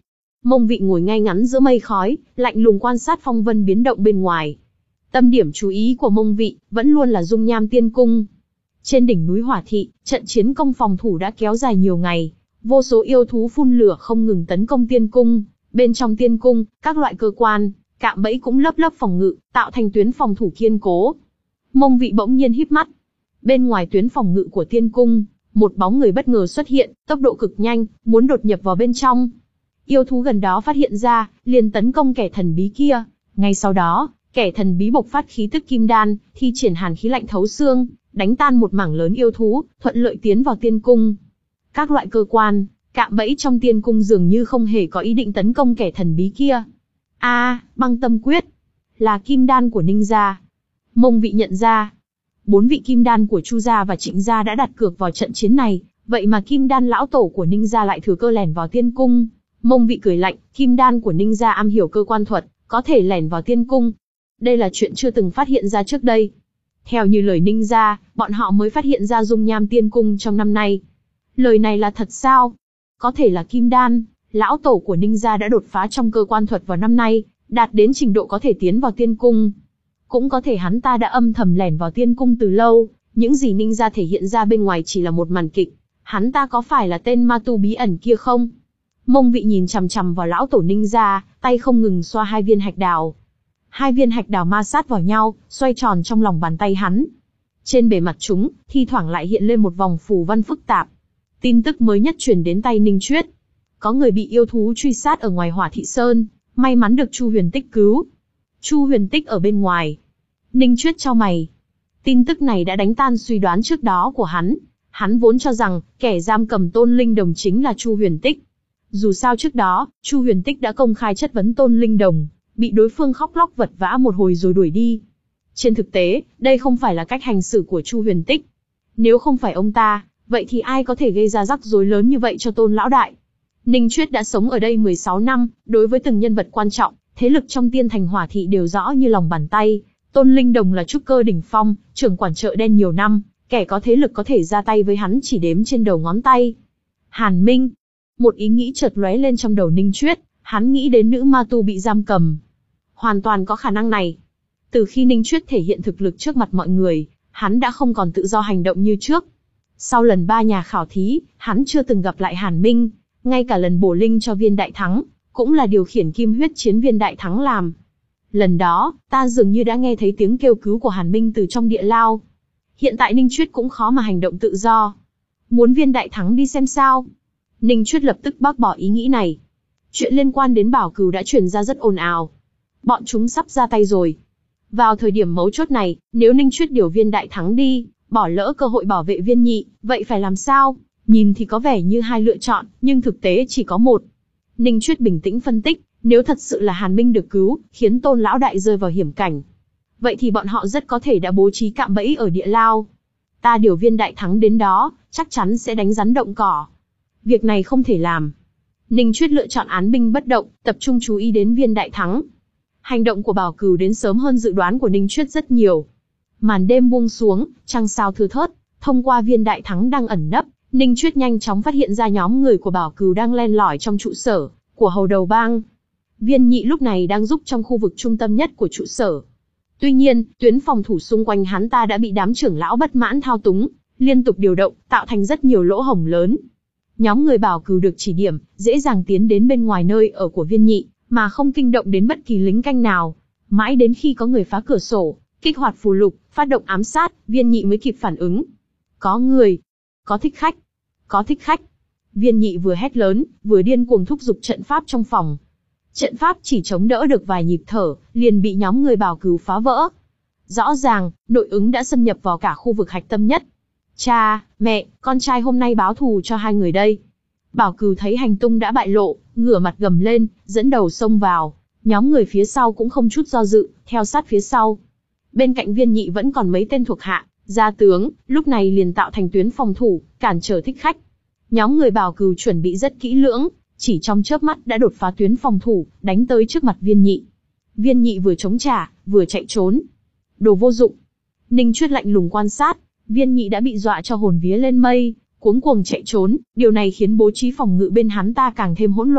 Mông Vị ngồi ngay ngắn giữa mây khói, lạnh lùng quan sát phong vân biến động bên ngoài. Tâm điểm chú ý của Mông Vị vẫn luôn là dung nham tiên cung. Trên đỉnh núi Hỏa Thị, trận chiến công phòng thủ đã kéo dài nhiều ngày, vô số yêu thú phun lửa không ngừng tấn công tiên cung. Bên trong tiên cung, các loại cơ quan, cạm bẫy cũng lớp lớp phòng ngự, tạo thành tuyến phòng thủ kiên cố. Mông Vị bỗng nhiên híp mắt. Bên ngoài tuyến phòng ngự của tiên cung, một bóng người bất ngờ xuất hiện, tốc độ cực nhanh, muốn đột nhập vào bên trong. Yêu thú gần đó phát hiện ra, liền tấn công kẻ thần bí kia. Ngay sau đó, kẻ thần bí bộc phát khí tức kim đan, thi triển hàn khí lạnh thấu xương, đánh tan một mảng lớn yêu thú, thuận lợi tiến vào tiên cung. Các loại cơ quan, cạm bẫy trong tiên cung dường như không hề có ý định tấn công kẻ thần bí kia. A, à, băng tâm quyết, là kim đan của Ninh gia. Mông Vị nhận ra, bốn vị kim đan của Chu gia và Trịnh gia đã đặt cược vào trận chiến này, vậy mà kim đan lão tổ của Ninh gia lại thừa cơ lẻn vào tiên cung. Mông Vị cười lạnh, kim đan của Ninh gia am hiểu cơ quan thuật, có thể lẻn vào tiên cung. Đây là chuyện chưa từng phát hiện ra trước đây. Theo như lời Ninh gia, bọn họ mới phát hiện ra dung nham tiên cung trong năm nay. Lời này là thật sao? Có thể là kim đan, lão tổ của Ninh gia đã đột phá trong cơ quan thuật vào năm nay, đạt đến trình độ có thể tiến vào tiên cung. Cũng có thể hắn ta đã âm thầm lẻn vào tiên cung từ lâu, những gì Ninh gia thể hiện ra bên ngoài chỉ là một màn kịch. Hắn ta có phải là tên ma tu bí ẩn kia không? Mông Vị nhìn chằm chằm vào lão tổ Ninh gia, tay không ngừng xoa hai viên hạch đào. Hai viên hạch đào ma sát vào nhau, xoay tròn trong lòng bàn tay hắn. Trên bề mặt chúng, thi thoảng lại hiện lên một vòng phù văn phức tạp. Tin tức mới nhất truyền đến tay Ninh Chuyết. Có người bị yêu thú truy sát ở ngoài Hỏa Thị Sơn, may mắn được Chu Huyền Tích cứu. Chu Huyền Tích ở bên ngoài. Ninh Chuyết chau mày. Tin tức này đã đánh tan suy đoán trước đó của hắn. Hắn vốn cho rằng, kẻ giam cầm Tôn Linh Đồng chính là Chu Huyền Tích. Dù sao trước đó, Chu Huyền Tích đã công khai chất vấn Tôn Linh Đồng, bị đối phương khóc lóc vật vã một hồi rồi đuổi đi. Trên thực tế, đây không phải là cách hành xử của Chu Huyền Tích. Nếu không phải ông ta, vậy thì ai có thể gây ra rắc rối lớn như vậy cho Tôn lão đại? Ninh Chuyết đã sống ở đây mười sáu năm, đối với từng nhân vật quan trọng, thế lực trong tiên thành Hỏa Thị đều rõ như lòng bàn tay. Tôn Linh Đồng là trúc cơ đỉnh phong, trưởng quản chợ đen nhiều năm, kẻ có thế lực có thể ra tay với hắn chỉ đếm trên đầu ngón tay. Hàn Minh. Một ý nghĩ chợt lóe lên trong đầu Ninh Chuyết, hắn nghĩ đến nữ ma tu bị giam cầm. Hoàn toàn có khả năng này. Từ khi Ninh Chuyết thể hiện thực lực trước mặt mọi người, hắn đã không còn tự do hành động như trước. Sau lần ba nhà khảo thí, hắn chưa từng gặp lại Hàn Minh, ngay cả lần bổ linh cho viên đại thắng, cũng là điều khiển kim huyết chiến viên đại thắng làm. Lần đó, ta dường như đã nghe thấy tiếng kêu cứu của Hàn Minh từ trong địa lao. Hiện tại Ninh Chuyết cũng khó mà hành động tự do. Muốn viên đại thắng đi xem sao? Ninh Chuyết lập tức bác bỏ ý nghĩ này. Chuyện liên quan đến Bảo Cừu đã truyền ra rất ồn ào. Bọn chúng sắp ra tay rồi. Vào thời điểm mấu chốt này, nếu Ninh Chuyết điều viên đại thắng đi, bỏ lỡ cơ hội bảo vệ viên nhị, vậy phải làm sao? Nhìn thì có vẻ như hai lựa chọn, nhưng thực tế chỉ có một. Ninh Chuyết bình tĩnh phân tích, nếu thật sự là Hàn Minh được cứu, khiến Tôn lão đại rơi vào hiểm cảnh, vậy thì bọn họ rất có thể đã bố trí cạm bẫy ở địa lao. Ta điều viên đại thắng đến đó, chắc chắn sẽ đánh rắn động cỏ. Việc này không thể làm. Ninh Chuyết lựa chọn án binh bất động, tập trung chú ý đến viên đại thắng. Hành động của Bảo Cừu đến sớm hơn dự đoán của Ninh Chuyết rất nhiều. Màn đêm buông xuống, trăng sao thưa thớt, thông qua viên đại thắng đang ẩn nấp, Ninh Chuyết nhanh chóng phát hiện ra nhóm người của Bảo Cừu đang len lỏi trong trụ sở của Hầu Đầu Bang. Viên nhị lúc này đang giúp trong khu vực trung tâm nhất của trụ sở. Tuy nhiên, tuyến phòng thủ xung quanh hắn ta đã bị đám trưởng lão bất mãn thao túng, liên tục điều động, tạo thành rất nhiều lỗ hổng lớn. Nhóm người Bảo Cừu được chỉ điểm, dễ dàng tiến đến bên ngoài nơi ở của viên nhị, mà không kinh động đến bất kỳ lính canh nào. Mãi đến khi có người phá cửa sổ, kích hoạt phù lục, phát động ám sát, viên nhị mới kịp phản ứng. Có người, có thích khách, có thích khách. Viên nhị vừa hét lớn, vừa điên cuồng thúc giục trận pháp trong phòng. Trận pháp chỉ chống đỡ được vài nhịp thở, liền bị nhóm người Bảo Cừu phá vỡ. Rõ ràng, nội ứng đã xâm nhập vào cả khu vực hạch tâm nhất. Cha, mẹ, con trai hôm nay báo thù cho hai người đây. Bảo Cừu thấy hành tung đã bại lộ, ngửa mặt gầm lên, dẫn đầu xông vào. Nhóm người phía sau cũng không chút do dự, theo sát phía sau. Bên cạnh viên nhị vẫn còn mấy tên thuộc hạ, gia tướng, lúc này liền tạo thành tuyến phòng thủ, cản trở thích khách. Nhóm người Bảo Cừu chuẩn bị rất kỹ lưỡng, chỉ trong chớp mắt đã đột phá tuyến phòng thủ, đánh tới trước mặt viên nhị. Viên nhị vừa chống trả, vừa chạy trốn. Đồ vô dụng. Ninh Chuyết lạnh lùng quan sát, viên nhị đã bị dọa cho hồn vía lên mây, cuống cuồng chạy trốn, điều này khiến bố trí phòng ngự bên hắn ta càng thêm hỗn loạn,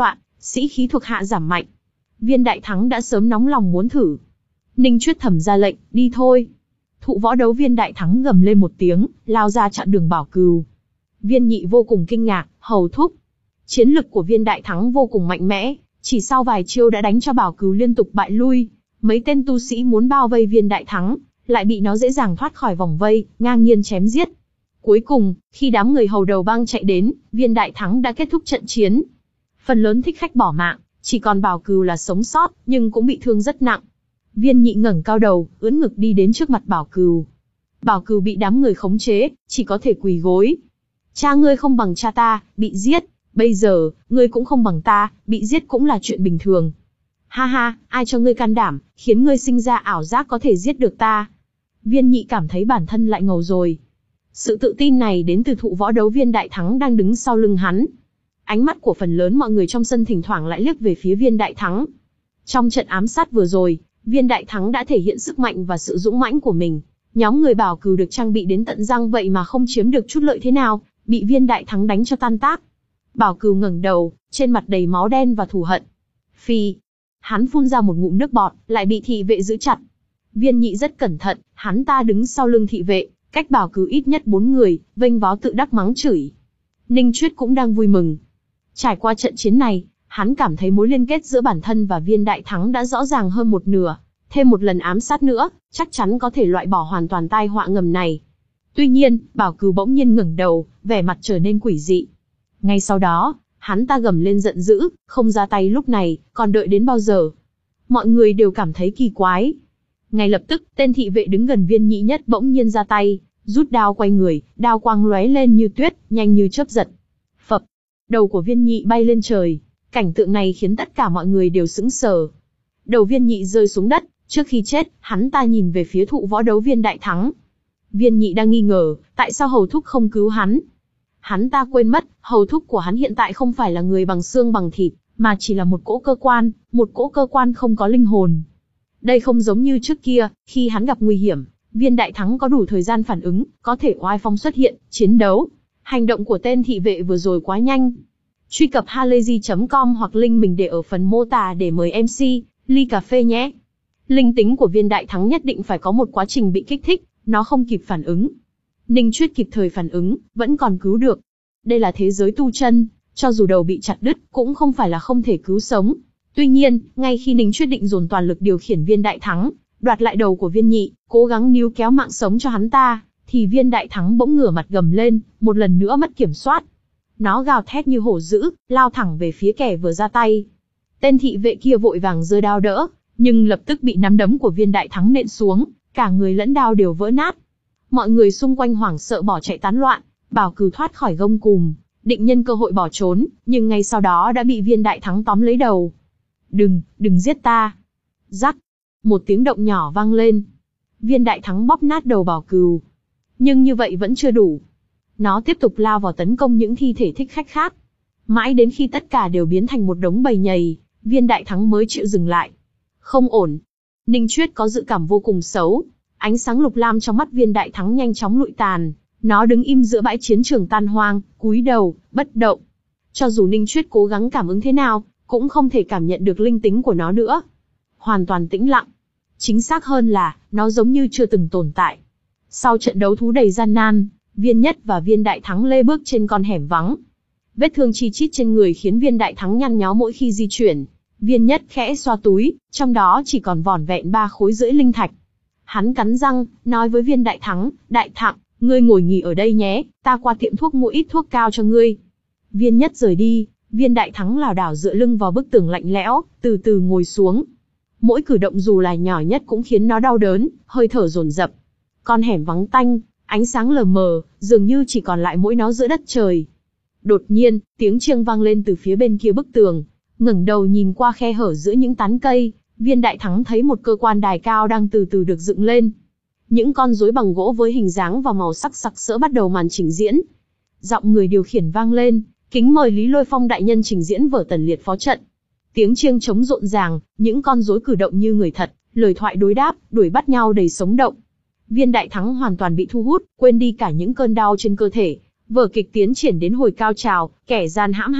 sĩ khí thuộc hạ giảm mạnh. Viên Đại Thắng đã sớm nóng lòng muốn thử. Ninh Chuyết thầm ra lệnh, đi thôi. Thụ võ đấu Viên Đại Thắng gầm lên một tiếng, lao ra chặn đường Bảo Cừu. Viên Nhị vô cùng kinh ngạc, hầu thúc. Chiến lực của Viên Đại Thắng vô cùng mạnh mẽ, chỉ sau vài chiêu đã đánh cho Bảo Cừu liên tục bại lui. Mấy tên tu sĩ muốn bao vây Viên Đại Thắng, lại bị nó dễ dàng thoát khỏi vòng vây, ngang nhiên chém giết. Cuối cùng, khi đám người hầu đầu bang chạy đến, Viên Đại Thắng đã kết thúc trận chiến. Phần lớn thích khách bỏ mạng, chỉ còn Bảo Cừu là sống sót, nhưng cũng bị thương rất nặng. Viên Nhị ngẩng cao đầu, ưỡn ngực đi đến trước mặt Bảo Cừu. Bảo Cừu bị đám người khống chế, chỉ có thể quỳ gối. Cha ngươi không bằng cha ta, bị giết. Bây giờ, ngươi cũng không bằng ta, bị giết cũng là chuyện bình thường. Ha ha, ai cho ngươi can đảm, khiến ngươi sinh ra ảo giác có thể giết được ta. Viên Nhị cảm thấy bản thân lại ngầu rồi. Sự tự tin này đến từ thụ võ đấu Viên Đại Thắng đang đứng sau lưng hắn. Ánh mắt của phần lớn mọi người trong sân thỉnh thoảng lại liếc về phía Viên Đại Thắng. Trong trận ám sát vừa rồi, Viên Đại Thắng đã thể hiện sức mạnh và sự dũng mãnh của mình. Nhóm người Bảo Cừu được trang bị đến tận răng vậy mà không chiếm được chút lợi thế nào, bị Viên Đại Thắng đánh cho tan tác. Bảo Cừu ngẩng đầu, trên mặt đầy máu đen và thù hận. Phi, hắn phun ra một ngụm nước bọt, lại bị thị vệ giữ chặt. Viên Nhị rất cẩn thận, hắn ta đứng sau lưng thị vệ, cách Bảo Cừu ít nhất bốn người, vênh váo tự đắc mắng chửi. Ninh Chuyết cũng đang vui mừng. Trải qua trận chiến này, hắn cảm thấy mối liên kết giữa bản thân và Viên Đại Thắng đã rõ ràng hơn một nửa. Thêm một lần ám sát nữa, chắc chắn có thể loại bỏ hoàn toàn tai họa ngầm này. Tuy nhiên, Bảo Cừu bỗng nhiên ngẩng đầu, vẻ mặt trở nên quỷ dị. Ngay sau đó, hắn ta gầm lên giận dữ, không ra tay lúc này, còn đợi đến bao giờ? Mọi người đều cảm thấy kỳ quái. Ngay lập tức, tên thị vệ đứng gần Viên Nhị nhất bỗng nhiên ra tay, rút đao quay người, đao quang lóe lên như tuyết, nhanh như chớp giật. Phập, đầu của Viên Nhị bay lên trời. Cảnh tượng này khiến tất cả mọi người đều sững sờ. Đầu Viên Nhị rơi xuống đất, trước khi chết, hắn ta nhìn về phía thụ võ đấu Viên Đại Thắng. Viên Nhị đang nghi ngờ, tại sao hầu thúc không cứu hắn? Hắn ta quên mất, hầu thúc của hắn hiện tại không phải là người bằng xương bằng thịt, mà chỉ là một cỗ cơ quan, một cỗ cơ quan không có linh hồn. Đây không giống như trước kia, khi hắn gặp nguy hiểm, Viên Đại Thắng có đủ thời gian phản ứng, có thể oai phong xuất hiện, chiến đấu. Hành động của tên thị vệ vừa rồi quá nhanh. Truy cập halayzi chấm com hoặc link mình để ở phần mô tả để mời em xê, ly cà phê nhé. Linh tính của Viên Đại Thắng nhất định phải có một quá trình bị kích thích, nó không kịp phản ứng. Ninh Chuyết kịp thời phản ứng, vẫn còn cứu được. Đây là thế giới tu chân, cho dù đầu bị chặt đứt, cũng không phải là không thể cứu sống. Tuy nhiên, ngay khi Ninh Chuyết định dồn toàn lực điều khiển Viên Đại Thắng, đoạt lại đầu của Viên Nhị, cố gắng níu kéo mạng sống cho hắn ta, thì Viên Đại Thắng bỗng ngửa mặt gầm lên, một lần nữa mất kiểm soát. Nó gào thét như hổ dữ, lao thẳng về phía kẻ vừa ra tay. Tên thị vệ kia vội vàng giơ đao đỡ, nhưng lập tức bị nắm đấm của Viên Đại Thắng nện xuống, cả người lẫn đao đều vỡ nát. Mọi người xung quanh hoảng sợ bỏ chạy tán loạn, Bảo Cừu thoát khỏi gông cùm, định nhân cơ hội bỏ trốn, nhưng ngay sau đó đã bị Viên Đại Thắng tóm lấy đầu. Đừng, đừng giết ta. Rắc, một tiếng động nhỏ vang lên. Viên Đại Thắng bóp nát đầu Bảo Cừu. Nhưng như vậy vẫn chưa đủ. Nó tiếp tục lao vào tấn công những thi thể thích khách khác. Mãi đến khi tất cả đều biến thành một đống bầy nhầy, Viên Đại Thắng mới chịu dừng lại. Không ổn. Ninh Chuyết có dự cảm vô cùng xấu. Ánh sáng lục lam trong mắt Viên Đại Thắng nhanh chóng lụi tàn. Nó đứng im giữa bãi chiến trường tan hoang, cúi đầu, bất động. Cho dù Ninh Chuyết cố gắng cảm ứng thế nào, cũng không thể cảm nhận được linh tính của nó nữa. Hoàn toàn tĩnh lặng. Chính xác hơn là, nó giống như chưa từng tồn tại. Sau trận đấu thú đầy gian nan, Viên Nhất và Viên Đại Thắng lê bước trên con hẻm vắng. Vết thương chi chít trên người khiến Viên Đại Thắng nhăn nhó mỗi khi di chuyển. Viên Nhất khẽ xoa túi, trong đó chỉ còn vỏn vẹn ba khối rưỡi linh thạch. Hắn cắn răng, nói với Viên Đại Thắng, Đại Thặng, ngươi ngồi nghỉ ở đây nhé, ta qua tiệm thuốc mua ít thuốc cao cho ngươi. Viên Nhất rời đi, Viên Đại Thắng lảo đảo dựa lưng vào bức tường lạnh lẽo, từ từ ngồi xuống. Mỗi cử động dù là nhỏ nhất cũng khiến nó đau đớn, hơi thở dồn dập. Con hẻm vắng tanh, ánh sáng lờ mờ, dường như chỉ còn lại mỗi nó giữa đất trời. Đột nhiên, tiếng chiêng vang lên từ phía bên kia bức tường. Ngẩng đầu nhìn qua khe hở giữa những tán cây, Viên Đại Thắng thấy một cơ quan đài cao đang từ từ được dựng lên. Những con rối bằng gỗ với hình dáng và màu sắc sặc sỡ bắt đầu màn trình diễn. Giọng người điều khiển vang lên, kính mời Lý Lôi Phong đại nhân trình diễn vở Tần Liệt phó trận. Tiếng chiêng trống rộn ràng, những con rối cử động như người thật, lời thoại đối đáp, đuổi bắt nhau đầy sống động. Viên Đại Thắng hoàn toàn bị thu hút, quên đi cả những cơn đau trên cơ thể. Vở kịch tiến triển đến hồi cao trào, kẻ gian hãm hại,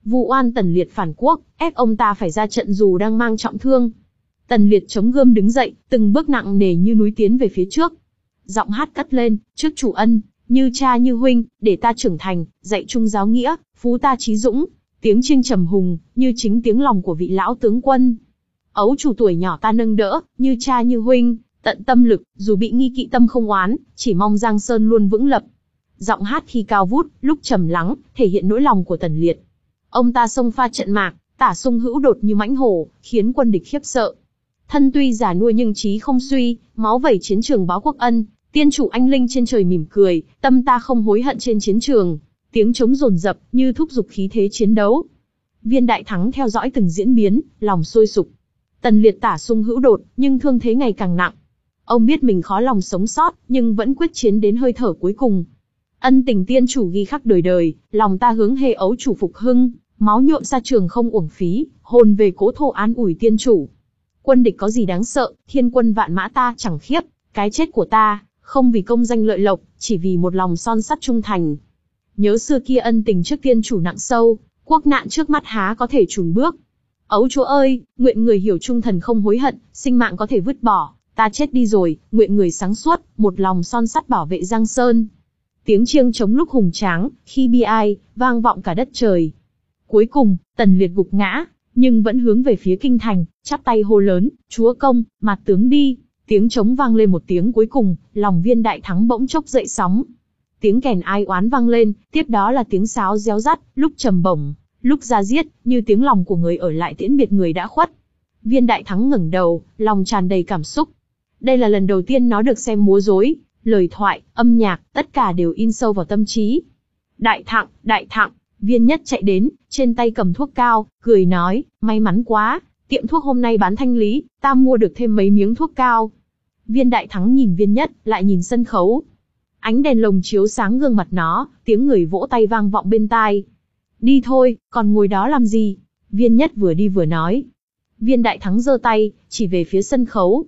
vu oan Tần Liệt phản quốc, ép ông ta phải ra trận dù đang mang trọng thương. Tần Liệt chống gươm đứng dậy, từng bước nặng nề như núi tiến về phía trước. Giọng hát cất lên, trước chủ ân, như cha như huynh, để ta trưởng thành, dạy chung giáo nghĩa, phú ta trí dũng. Tiếng chiêng trầm hùng, như chính tiếng lòng của vị lão tướng quân. Ấu chủ tuổi nhỏ ta nâng đỡ, như cha như huynh, tận tâm lực, dù bị nghi kỵ tâm không oán, chỉ mong Giang Sơn luôn vững lập. Giọng hát khi cao vút, lúc trầm lắng, thể hiện nỗi lòng của Tần Liệt. Ông ta xông pha trận mạc, tả sung hữu đột như mãnh hổ, khiến quân địch khiếp sợ. Thân tuy già nua nhưng trí không suy, máu vẩy chiến trường báo quốc ân, tiên chủ anh linh trên trời mỉm cười, tâm ta không hối hận trên chiến trường. Tiếng trống dồn dập như thúc giục khí thế chiến đấu. Viên Đại Thắng theo dõi từng diễn biến, lòng sôi sục. Tần Liệt tả sung hữu đột, nhưng thương thế ngày càng nặng. Ông biết mình khó lòng sống sót, nhưng vẫn quyết chiến đến hơi thở cuối cùng. Ân tình tiên chủ ghi khắc đời đời, lòng ta hướng hê ấu chủ phục hưng, máu nhuộm sa trường không uổng phí, hồn về cố thổ an ủi tiên chủ. Quân địch có gì đáng sợ, thiên quân vạn mã ta chẳng khiếp, cái chết của ta, không vì công danh lợi lộc, chỉ vì một lòng son sắt trung thành. Nhớ xưa kia ân tình trước tiên chủ nặng sâu, quốc nạn trước mắt há có thể chùn bước. Ấu chúa ơi, nguyện người hiểu trung thần không hối hận, sinh mạng có thể vứt bỏ, ta chết đi rồi, nguyện người sáng suốt, một lòng son sắt bảo vệ Giang Sơn. Tiếng chiêng trống lúc hùng tráng, khi bi ai, vang vọng cả đất trời. Cuối cùng, Tần Liệt gục ngã, nhưng vẫn hướng về phía kinh thành, chắp tay hô lớn, chúa công, mặt tướng đi. Tiếng trống vang lên một tiếng cuối cùng, lòng Viên Đại Thắng bỗng chốc dậy sóng. Tiếng kèn ai oán vang lên, tiếp đó là tiếng sáo réo rắt, lúc trầm bổng, lúc ra diết, như tiếng lòng của người ở lại tiễn biệt người đã khuất. Viên Đại Thắng ngẩng đầu, lòng tràn đầy cảm xúc. Đây là lần đầu tiên nó được xem múa rối, lời thoại, âm nhạc, tất cả đều in sâu vào tâm trí. Đại Thặng, Đại Thặng, Viên Nhất chạy đến, trên tay cầm thuốc cao, cười nói, may mắn quá, tiệm thuốc hôm nay bán thanh lý, ta mua được thêm mấy miếng thuốc cao. Viên Đại Thắng nhìn Viên Nhất, lại nhìn sân khấu. Ánh đèn lồng chiếu sáng gương mặt nó, tiếng người vỗ tay vang vọng bên tai. Đi thôi, còn ngồi đó làm gì? Viên Nhất vừa đi vừa nói. Viên Đại Thắng giơ tay, chỉ về phía sân khấu.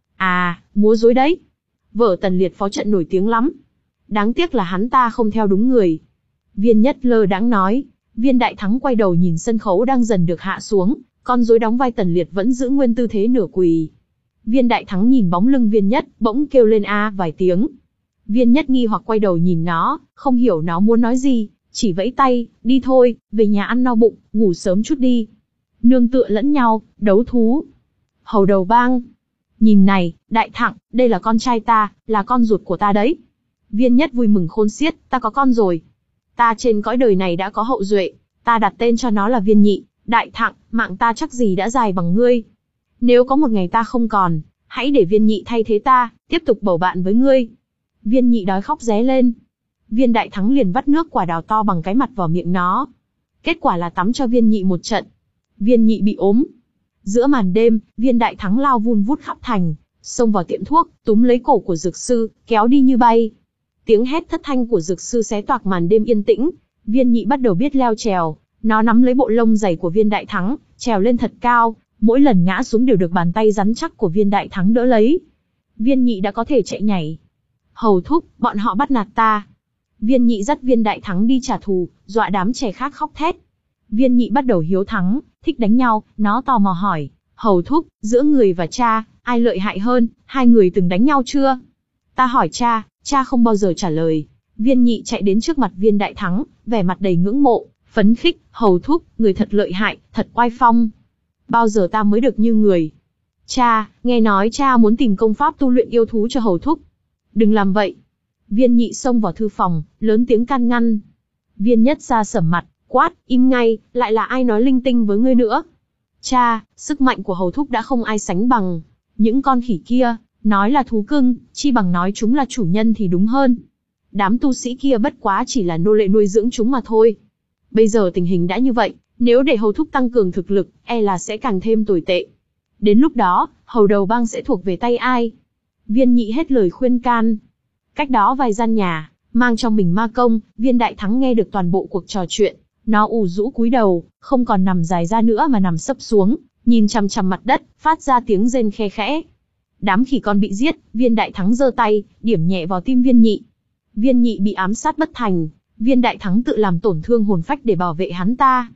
À, múa rối đấy. Vở Tần Liệt phó trận nổi tiếng lắm. Đáng tiếc là hắn ta không theo đúng người. Viên Nhất lơ đãng nói. Viên Đại Thắng quay đầu nhìn sân khấu đang dần được hạ xuống, con rối đóng vai Tần Liệt vẫn giữ nguyên tư thế nửa quỳ. Viên Đại Thắng nhìn bóng lưng Viên Nhất, bỗng kêu lên a vài tiếng. Viên Nhất nghi hoặc quay đầu nhìn nó, không hiểu nó muốn nói gì, chỉ vẫy tay, đi thôi, về nhà ăn no bụng, ngủ sớm chút đi. Nương tựa lẫn nhau, đấu thú. Hầu Đầu Bang. Nhìn này, Đại Thặng, đây là con trai ta, là con ruột của ta đấy. Viên Nhất vui mừng khôn xiết, ta có con rồi. Ta trên cõi đời này đã có hậu duệ, ta đặt tên cho nó là Viên Nhị. Đại Thặng, mạng ta chắc gì đã dài bằng ngươi. Nếu có một ngày ta không còn, hãy để Viên Nhị thay thế ta, tiếp tục bầu bạn với ngươi. Viên Nhị đói khóc ré lên. Viên Đại Thắng liền vắt nước quả đào to bằng cái mặt vào miệng nó. Kết quả là tắm cho Viên Nhị một trận. Viên Nhị bị ốm. Giữa màn đêm, Viên Đại Thắng lao vun vút khắp thành, xông vào tiệm thuốc, túm lấy cổ của dược sư, kéo đi như bay. Tiếng hét thất thanh của dược sư xé toạc màn đêm yên tĩnh. Viên Nhị bắt đầu biết leo trèo. Nó nắm lấy bộ lông dày của Viên Đại Thắng, trèo lên thật cao, mỗi lần ngã xuống đều được bàn tay rắn chắc của Viên Đại Thắng đỡ lấy. Viên Nhị đã có thể chạy nhảy. Hầu thúc, bọn họ bắt nạt ta. Viên Nhị dắt Viên Đại Thắng đi trả thù, dọa đám trẻ khác khóc thét. Viên Nhị bắt đầu hiếu thắng, thích đánh nhau, nó tò mò hỏi, hầu thúc, giữa người và cha, ai lợi hại hơn, hai người từng đánh nhau chưa? Ta hỏi cha, cha không bao giờ trả lời. Viên Nhị chạy đến trước mặt Viên Đại Thắng, vẻ mặt đầy ngưỡng mộ, phấn khích, hầu thúc, người thật lợi hại, thật oai phong. Bao giờ ta mới được như người? Cha, nghe nói cha muốn tìm công pháp tu luyện yêu thú cho hầu thúc. Đừng làm vậy. Viên Nhị xông vào thư phòng, lớn tiếng can ngăn. Viên Nhất ra sẩm mặt, quát, im ngay, lại là ai nói linh tinh với ngươi nữa? Cha, sức mạnh của hầu thúc đã không ai sánh bằng. Những con khỉ kia, nói là thú cưng, chi bằng nói chúng là chủ nhân thì đúng hơn. Đám tu sĩ kia bất quá chỉ là nô lệ nuôi dưỡng chúng mà thôi. Bây giờ tình hình đã như vậy, nếu để hầu thúc tăng cường thực lực, e là sẽ càng thêm tồi tệ. Đến lúc đó, Hầu Đầu Bang sẽ thuộc về tay ai? Viên Nhị hết lời khuyên can. Cách đó vài gian nhà, mang trong mình ma công, Viên Đại Thắng nghe được toàn bộ cuộc trò chuyện. Nó ù rũ cúi đầu, không còn nằm dài ra nữa mà nằm sấp xuống, nhìn chằm chằm mặt đất, phát ra tiếng rên khe khẽ. Đám khỉ con bị giết, Viên Đại Thắng giơ tay, điểm nhẹ vào tim Viên Nhị. Viên Nhị bị ám sát bất thành, Viên Đại Thắng tự làm tổn thương hồn phách để bảo vệ hắn ta.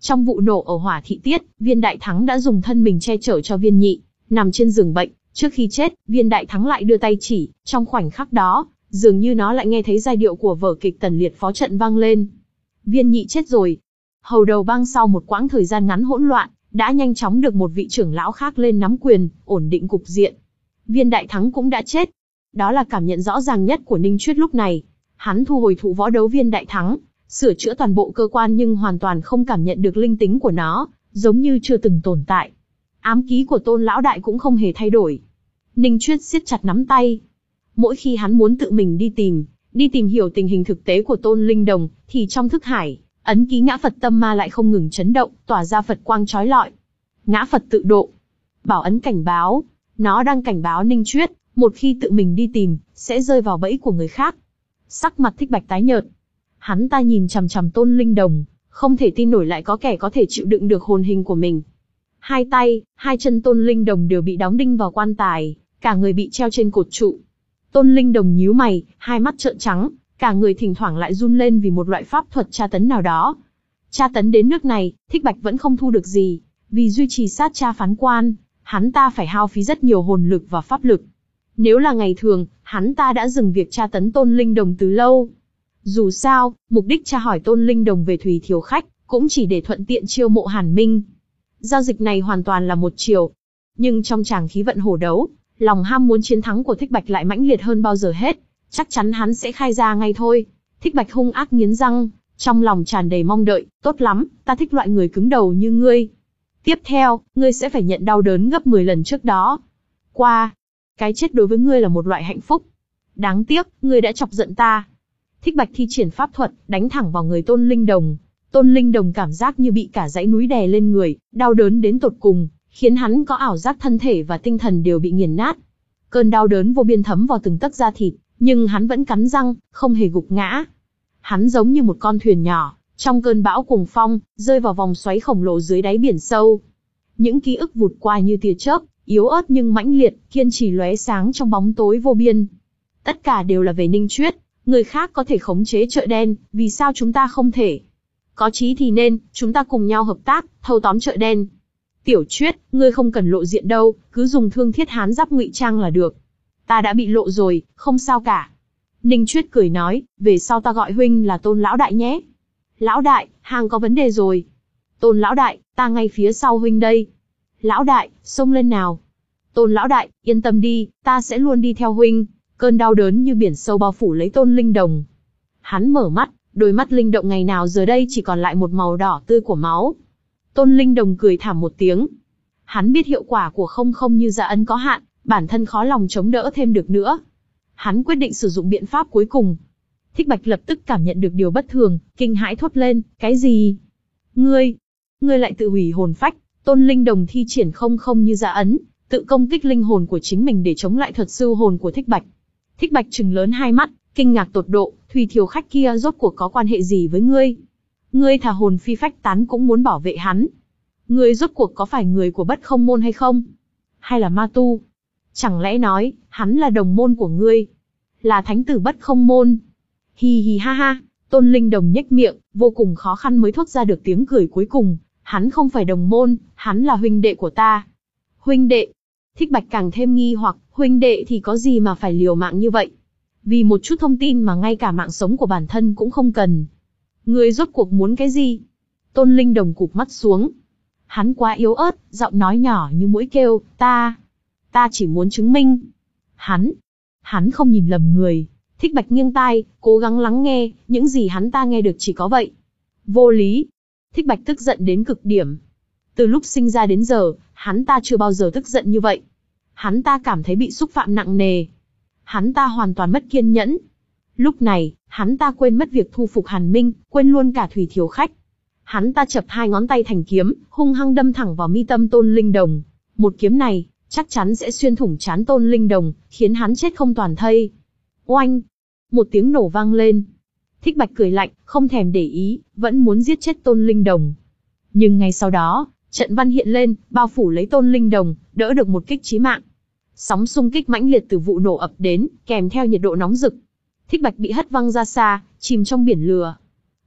Trong vụ nổ ở Hỏa Thị Tiết, Viên Đại Thắng đã dùng thân mình che chở cho Viên Nhị, nằm trên giường bệnh. Trước khi chết, Viên Đại Thắng lại đưa tay chỉ, trong khoảnh khắc đó, dường như nó lại nghe thấy giai điệu của vở kịch Tần Liệt Phó Trận vang lên. Viên Nhị chết rồi. Hầu Đầu Bang sau một quãng thời gian ngắn hỗn loạn, đã nhanh chóng được một vị trưởng lão khác lên nắm quyền, ổn định cục diện. Viên Đại Thắng cũng đã chết. Đó là cảm nhận rõ ràng nhất của Ninh Chuyết lúc này. Hắn thu hồi thụ võ đấu Viên Đại Thắng, sửa chữa toàn bộ cơ quan nhưng hoàn toàn không cảm nhận được linh tính của nó, giống như chưa từng tồn tại. Ám ký của Tôn lão đại cũng không hề thay đổi. Ninh Chuyết siết chặt nắm tay. Mỗi khi hắn muốn tự mình đi tìm, đi tìm hiểu tình hình thực tế của Tôn Linh Đồng, thì trong thức hải, ấn ký ngã Phật tâm ma lại không ngừng chấn động, tỏa ra Phật quang chói lọi. Ngã Phật tự độ. Bảo ấn cảnh báo. Nó đang cảnh báo Ninh Chuyết, một khi tự mình đi tìm, sẽ rơi vào bẫy của người khác. Sắc mặt Thích Bạch tái nhợt. Hắn ta nhìn chằm chằm Tôn Linh Đồng, không thể tin nổi lại có kẻ có thể chịu đựng được hồn hình của mình. Hai tay, hai chân Tôn Linh Đồng đều bị đóng đinh vào quan tài, cả người bị treo trên cột trụ. Tôn Linh Đồng nhíu mày, hai mắt trợn trắng, cả người thỉnh thoảng lại run lên vì một loại pháp thuật tra tấn nào đó. Tra tấn đến nước này, Thích Bạch vẫn không thu được gì, vì duy trì sát tra phán quan, hắn ta phải hao phí rất nhiều hồn lực và pháp lực. Nếu là ngày thường, hắn ta đã dừng việc tra tấn Tôn Linh Đồng từ lâu. Dù sao, mục đích tra hỏi Tôn Linh Đồng về Thủy Thiều Khách, cũng chỉ để thuận tiện chiêu mộ Hàn Minh. Giao dịch này hoàn toàn là một chiều. Nhưng trong tràng khí vận hổ đấu, lòng ham muốn chiến thắng của Thích Bạch lại mãnh liệt hơn bao giờ hết. Chắc chắn hắn sẽ khai ra ngay thôi. Thích Bạch hung ác nghiến răng, trong lòng tràn đầy mong đợi. Tốt lắm, ta thích loại người cứng đầu như ngươi. Tiếp theo, ngươi sẽ phải nhận đau đớn gấp mười lần trước đó. Qua, cái chết đối với ngươi là một loại hạnh phúc. Đáng tiếc, ngươi đã chọc giận ta. Thích Bạch thi triển pháp thuật, đánh thẳng vào người Tôn Linh Đồng. Tôn Linh Đồng cảm giác như bị cả dãy núi đè lên người, đau đớn đến tột cùng, khiến hắn có ảo giác thân thể và tinh thần đều bị nghiền nát. Cơn đau đớn vô biên thấm vào từng tấc da thịt, nhưng hắn vẫn cắn răng, không hề gục ngã. Hắn giống như một con thuyền nhỏ, trong cơn bão cuồng phong, rơi vào vòng xoáy khổng lồ dưới đáy biển sâu. Những ký ức vụt qua như tia chớp, yếu ớt nhưng mãnh liệt, kiên trì lóe sáng trong bóng tối vô biên. Tất cả đều là về Ninh Chuyết, người khác có thể khống chế chợ đen, vì sao chúng ta không thể? Có chí thì nên, chúng ta cùng nhau hợp tác, thâu tóm chợ đen. Tiểu Chuyết, ngươi không cần lộ diện đâu, cứ dùng thương thiết hán giáp ngụy trang là được. Ta đã bị lộ rồi, không sao cả. Ninh Chuyết cười nói, về sau ta gọi huynh là Tôn lão đại nhé. Lão đại, hàng có vấn đề rồi. Tôn lão đại, ta ngay phía sau huynh đây. Lão đại, xông lên nào. Tôn lão đại, yên tâm đi, ta sẽ luôn đi theo huynh. Cơn đau đớn như biển sâu bao phủ lấy Tôn Linh Đồng. Hắn mở mắt, đôi mắt linh động ngày nào giờ đây chỉ còn lại một màu đỏ tươi của máu. Tôn Linh Đồng cười thảm một tiếng. Hắn biết hiệu quả của không không như dạ ấn có hạn, bản thân khó lòng chống đỡ thêm được nữa. Hắn quyết định sử dụng biện pháp cuối cùng. Thích Bạch lập tức cảm nhận được điều bất thường, kinh hãi thốt lên, cái gì? Ngươi, ngươi lại tự hủy hồn phách. Tôn Linh Đồng thi triển không không như dạ ấn, tự công kích linh hồn của chính mình để chống lại thuật siêu hồn của Thích Bạch. Thích Bạch trừng lớn hai mắt, kinh ngạc tột độ, Thủy Thiều Khách kia rốt cuộc có quan hệ gì với ngươi? Ngươi thà hồn phi phách tán cũng muốn bảo vệ hắn. Ngươi rốt cuộc có phải người của Bất Không Môn hay không? Hay là ma tu? Chẳng lẽ nói, hắn là đồng môn của ngươi? Là thánh tử Bất Không Môn? Hì hì ha ha, Tôn Linh Đồng nhếch miệng, vô cùng khó khăn mới thốt ra được tiếng cười cuối cùng. Hắn không phải đồng môn, hắn là huynh đệ của ta. Huynh đệ? Thích Bạch càng thêm nghi hoặc, huynh đệ thì có gì mà phải liều mạng như vậy? Vì một chút thông tin mà ngay cả mạng sống của bản thân cũng không cần. Ngươi rốt cuộc muốn cái gì? Tôn Linh Đồng cụp mắt xuống. Hắn quá yếu ớt, giọng nói nhỏ như mũi kêu, ta, ta chỉ muốn chứng minh. Hắn, hắn không nhìn lầm người. Thích Bạch nghiêng tai, cố gắng lắng nghe, những gì hắn ta nghe được chỉ có vậy. Vô lý. Thích Bạch tức giận đến cực điểm. Từ lúc sinh ra đến giờ, hắn ta chưa bao giờ tức giận như vậy. Hắn ta cảm thấy bị xúc phạm nặng nề. Hắn ta hoàn toàn mất kiên nhẫn. Lúc này, hắn ta quên mất việc thu phục Hàn Minh, quên luôn cả Thủy Thiều Khách. Hắn ta chập hai ngón tay thành kiếm, hung hăng đâm thẳng vào mi tâm Tôn Linh Đồng. Một kiếm này, chắc chắn sẽ xuyên thủng trán Tôn Linh Đồng, khiến hắn chết không toàn thây. Oanh! Một tiếng nổ vang lên. Thích Bạch cười lạnh, không thèm để ý, vẫn muốn giết chết Tôn Linh Đồng. Nhưng ngay sau đó, trận văn hiện lên, bao phủ lấy Tôn Linh Đồng, đỡ được một kích chí mạng. Sóng xung kích mãnh liệt từ vụ nổ ập đến, kèm theo nhiệt độ nóng rực. Thích Bạch bị hất văng ra xa, chìm trong biển lửa.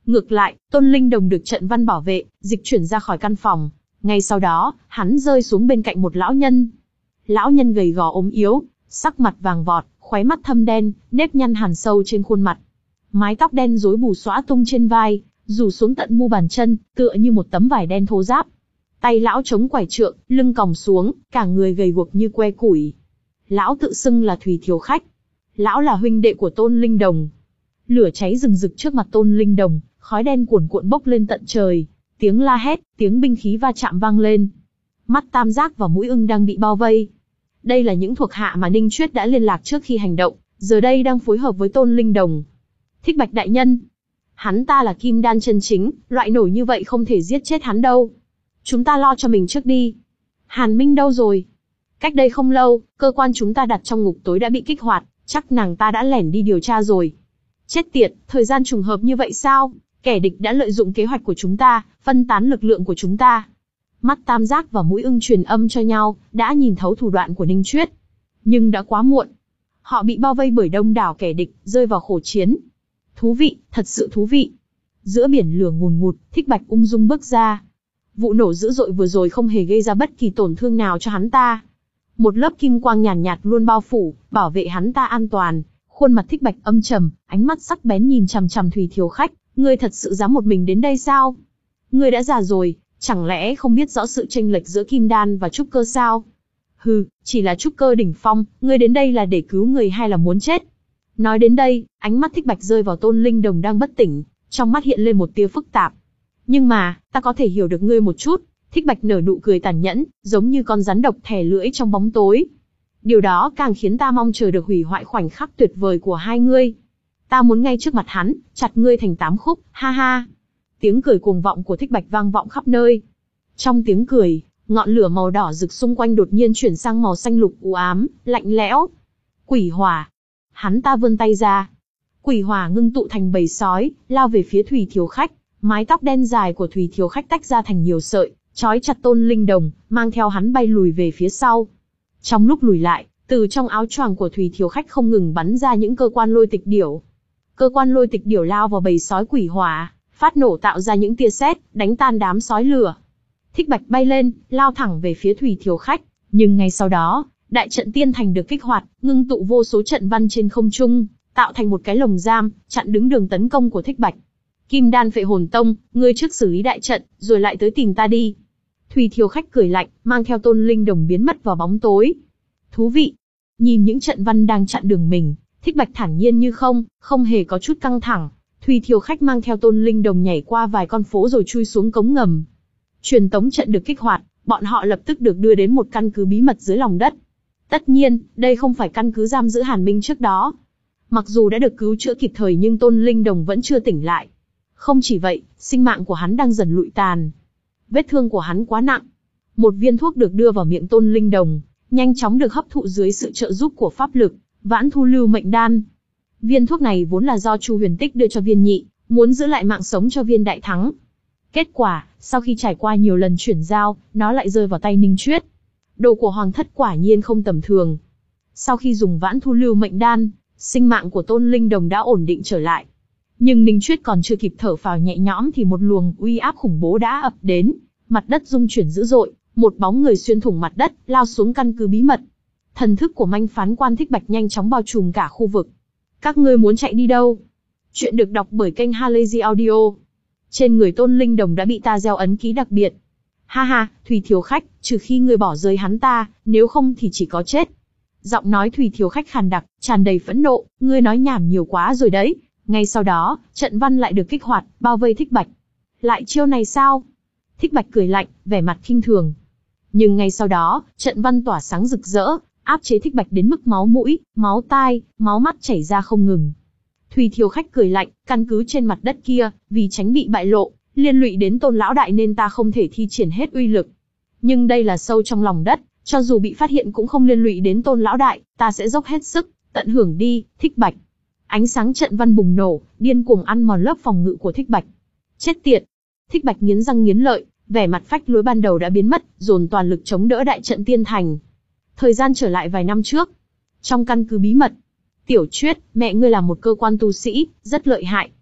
Ngược lại, Tôn Linh Đồng được trận văn bảo vệ, dịch chuyển ra khỏi căn phòng. Ngay sau đó, hắn rơi xuống bên cạnh một lão nhân. Lão nhân gầy gò ốm yếu, sắc mặt vàng vọt, khóe mắt thâm đen, nếp nhăn hằn sâu trên khuôn mặt. Mái tóc đen rối bù xõa tung trên vai, rủ xuống tận mu bàn chân, tựa như một tấm vải đen thô ráp. Tay lão chống quải trượng, lưng còng xuống, cả người gầy guộc như que củi. Lão tự xưng là Thủy Thiếu Khách. Lão là huynh đệ của Tôn Linh Đồng. Lửa cháy rừng rực trước mặt Tôn Linh Đồng, khói đen cuồn cuộn bốc lên tận trời, tiếng la hét, tiếng binh khí va chạm vang lên. Mắt Tam Giác và Mũi Ưng đang bị bao vây. Đây là những thuộc hạ mà Ninh Chuyết đã liên lạc trước khi hành động, giờ đây đang phối hợp với Tôn Linh Đồng. Thích Bạch đại nhân, hắn ta là kim đan chân chính, loại nổi như vậy không thể giết chết hắn đâu. Chúng ta lo cho mình trước đi. Hàn Minh đâu rồi? Cách đây không lâu, cơ quan chúng ta đặt trong ngục tối đã bị kích hoạt, chắc nàng ta đã lẻn đi điều tra rồi. Chết tiệt, thời gian trùng hợp như vậy sao? Kẻ địch đã lợi dụng kế hoạch của chúng ta, phân tán lực lượng của chúng ta. Mắt Tam Giác và Mũi Ưng truyền âm cho nhau, đã nhìn thấu thủ đoạn của Ninh Chuyết. Nhưng đã quá muộn. Họ bị bao vây bởi đông đảo kẻ địch, rơi vào khổ chiến. Thú vị, thật sự thú vị. Giữa biển lửa ngùn ngụt, Thích Bạch ung dung bước ra. Vụ nổ dữ dội vừa rồi không hề gây ra bất kỳ tổn thương nào cho hắn ta. Một lớp kim quang nhàn nhạt, nhạt luôn bao phủ, bảo vệ hắn ta an toàn. Khuôn mặt Thích Bạch âm trầm, ánh mắt sắc bén nhìn chằm chằm Thủy Thiếu Khách. Ngươi thật sự dám một mình đến đây sao? Ngươi đã già rồi, chẳng lẽ không biết rõ sự chênh lệch giữa kim đan và trúc cơ sao? Hừ, chỉ là trúc cơ đỉnh phong, ngươi đến đây là để cứu người hay là muốn chết? Nói đến đây, ánh mắt Thích Bạch rơi vào Tôn Linh Đồng đang bất tỉnh, trong mắt hiện lên một tia phức tạp. Nhưng mà, ta có thể hiểu được ngươi một chút. Thích Bạch nở nụ cười tàn nhẫn, giống như con rắn độc thè lưỡi trong bóng tối. Điều đó càng khiến ta mong chờ được hủy hoại khoảnh khắc tuyệt vời của hai ngươi. Ta muốn ngay trước mặt hắn, chặt ngươi thành tám khúc, ha ha. Tiếng cười cuồng vọng của Thích Bạch vang vọng khắp nơi. Trong tiếng cười, ngọn lửa màu đỏ rực xung quanh đột nhiên chuyển sang màu xanh lục u ám, lạnh lẽo. Quỷ hỏa. Hắn ta vươn tay ra. Quỷ hỏa ngưng tụ thành bầy sói, lao về phía Thủy Thiếu Khách. Mái tóc đen dài của Thủy Thiếu Khách tách ra thành nhiều sợi, trói chặt Tôn Linh Đồng, mang theo hắn bay lùi về phía sau. Trong lúc lùi lại, từ trong áo choàng của Thủy Thiếu Khách không ngừng bắn ra những cơ quan lôi tịch điểu. Cơ quan lôi tịch điểu lao vào bầy sói quỷ hỏa, phát nổ tạo ra những tia sét, đánh tan đám sói lửa. Thích Bạch bay lên, lao thẳng về phía Thủy Thiếu Khách, nhưng ngay sau đó, đại trận tiên thành được kích hoạt, ngưng tụ vô số trận văn trên không trung, tạo thành một cái lồng giam, chặn đứng đường tấn công của Thích Bạch. Kim Đan Phệ Hồn Tông, ngươi trước xử lý đại trận, rồi lại tới tìm ta đi. Thủy Thiếu Khách cười lạnh, mang theo Tôn Linh Đồng biến mất vào bóng tối. Thú vị. Nhìn những trận văn đang chặn đường mình, Thích Bạch thản nhiên như không, không hề có chút căng thẳng. Thủy Thiếu Khách mang theo Tôn Linh Đồng nhảy qua vài con phố rồi chui xuống cống ngầm. Truyền tống trận được kích hoạt, bọn họ lập tức được đưa đến một căn cứ bí mật dưới lòng đất. Tất nhiên, đây không phải căn cứ giam giữ Hàn Minh trước đó. Mặc dù đã được cứu chữa kịp thời nhưng Tôn Linh Đồng vẫn chưa tỉnh lại. Không chỉ vậy, sinh mạng của hắn đang dần lụi tàn. Vết thương của hắn quá nặng. Một viên thuốc được đưa vào miệng Tôn Linh Đồng, nhanh chóng được hấp thụ dưới sự trợ giúp của pháp lực, Vãn Thu Lưu Mệnh Đan. Viên thuốc này vốn là do Chu Huyền Tích đưa cho viên nhị, muốn giữ lại mạng sống cho viên đại thắng. Kết quả, sau khi trải qua nhiều lần chuyển giao, nó lại rơi vào tay Ninh Chuyết. Đồ của Hoàng thất quả nhiên không tầm thường. Sau khi dùng Vãn Thu Lưu Mệnh Đan, sinh mạng của Tôn Linh Đồng đã ổn định trở lại. Nhưng Ninh Chuyết còn chưa kịp thở phào nhẹ nhõm thì một luồng uy áp khủng bố đã ập đến, mặt đất rung chuyển dữ dội, một bóng người xuyên thủng mặt đất, lao xuống căn cứ bí mật. Thần thức của Manh Phán Quan Thích Bạch nhanh chóng bao trùm cả khu vực. Các ngươi muốn chạy đi đâu? Chuyện được đọc bởi kênh Halazy Audio. Trên người Tôn Linh Đồng đã bị ta gieo ấn ký đặc biệt. Ha ha, Thủy Thiếu Khách, trừ khi ngươi bỏ rơi hắn ta, nếu không thì chỉ có chết. Giọng nói Thủy Thiếu Khách khàn đặc, tràn đầy phẫn nộ, ngươi nói nhảm nhiều quá rồi đấy. Ngay sau đó, trận văn lại được kích hoạt, bao vây Thích Bạch. Lại chiêu này sao? Thích Bạch cười lạnh, vẻ mặt khinh thường. Nhưng ngay sau đó, trận văn tỏa sáng rực rỡ, áp chế Thích Bạch đến mức máu mũi, máu tai, máu mắt chảy ra không ngừng. Thủy Thiếu Khách cười lạnh, căn cứ trên mặt đất kia, vì tránh bị bại lộ, liên lụy đến Tôn lão đại nên ta không thể thi triển hết uy lực. Nhưng đây là sâu trong lòng đất, cho dù bị phát hiện cũng không liên lụy đến Tôn lão đại, ta sẽ dốc hết sức, tận hưởng đi, Thích Bạch. Ánh sáng trận văn bùng nổ, điên cuồng ăn mòn lớp phòng ngự của Thích Bạch. Chết tiệt! Thích Bạch nghiến răng nghiến lợi, vẻ mặt phách lối ban đầu đã biến mất, dồn toàn lực chống đỡ đại trận tiên thành. Thời gian trở lại vài năm trước. Trong căn cứ bí mật, Tiểu Chuyết, mẹ ngươi là một cơ quan tu sĩ, rất lợi hại.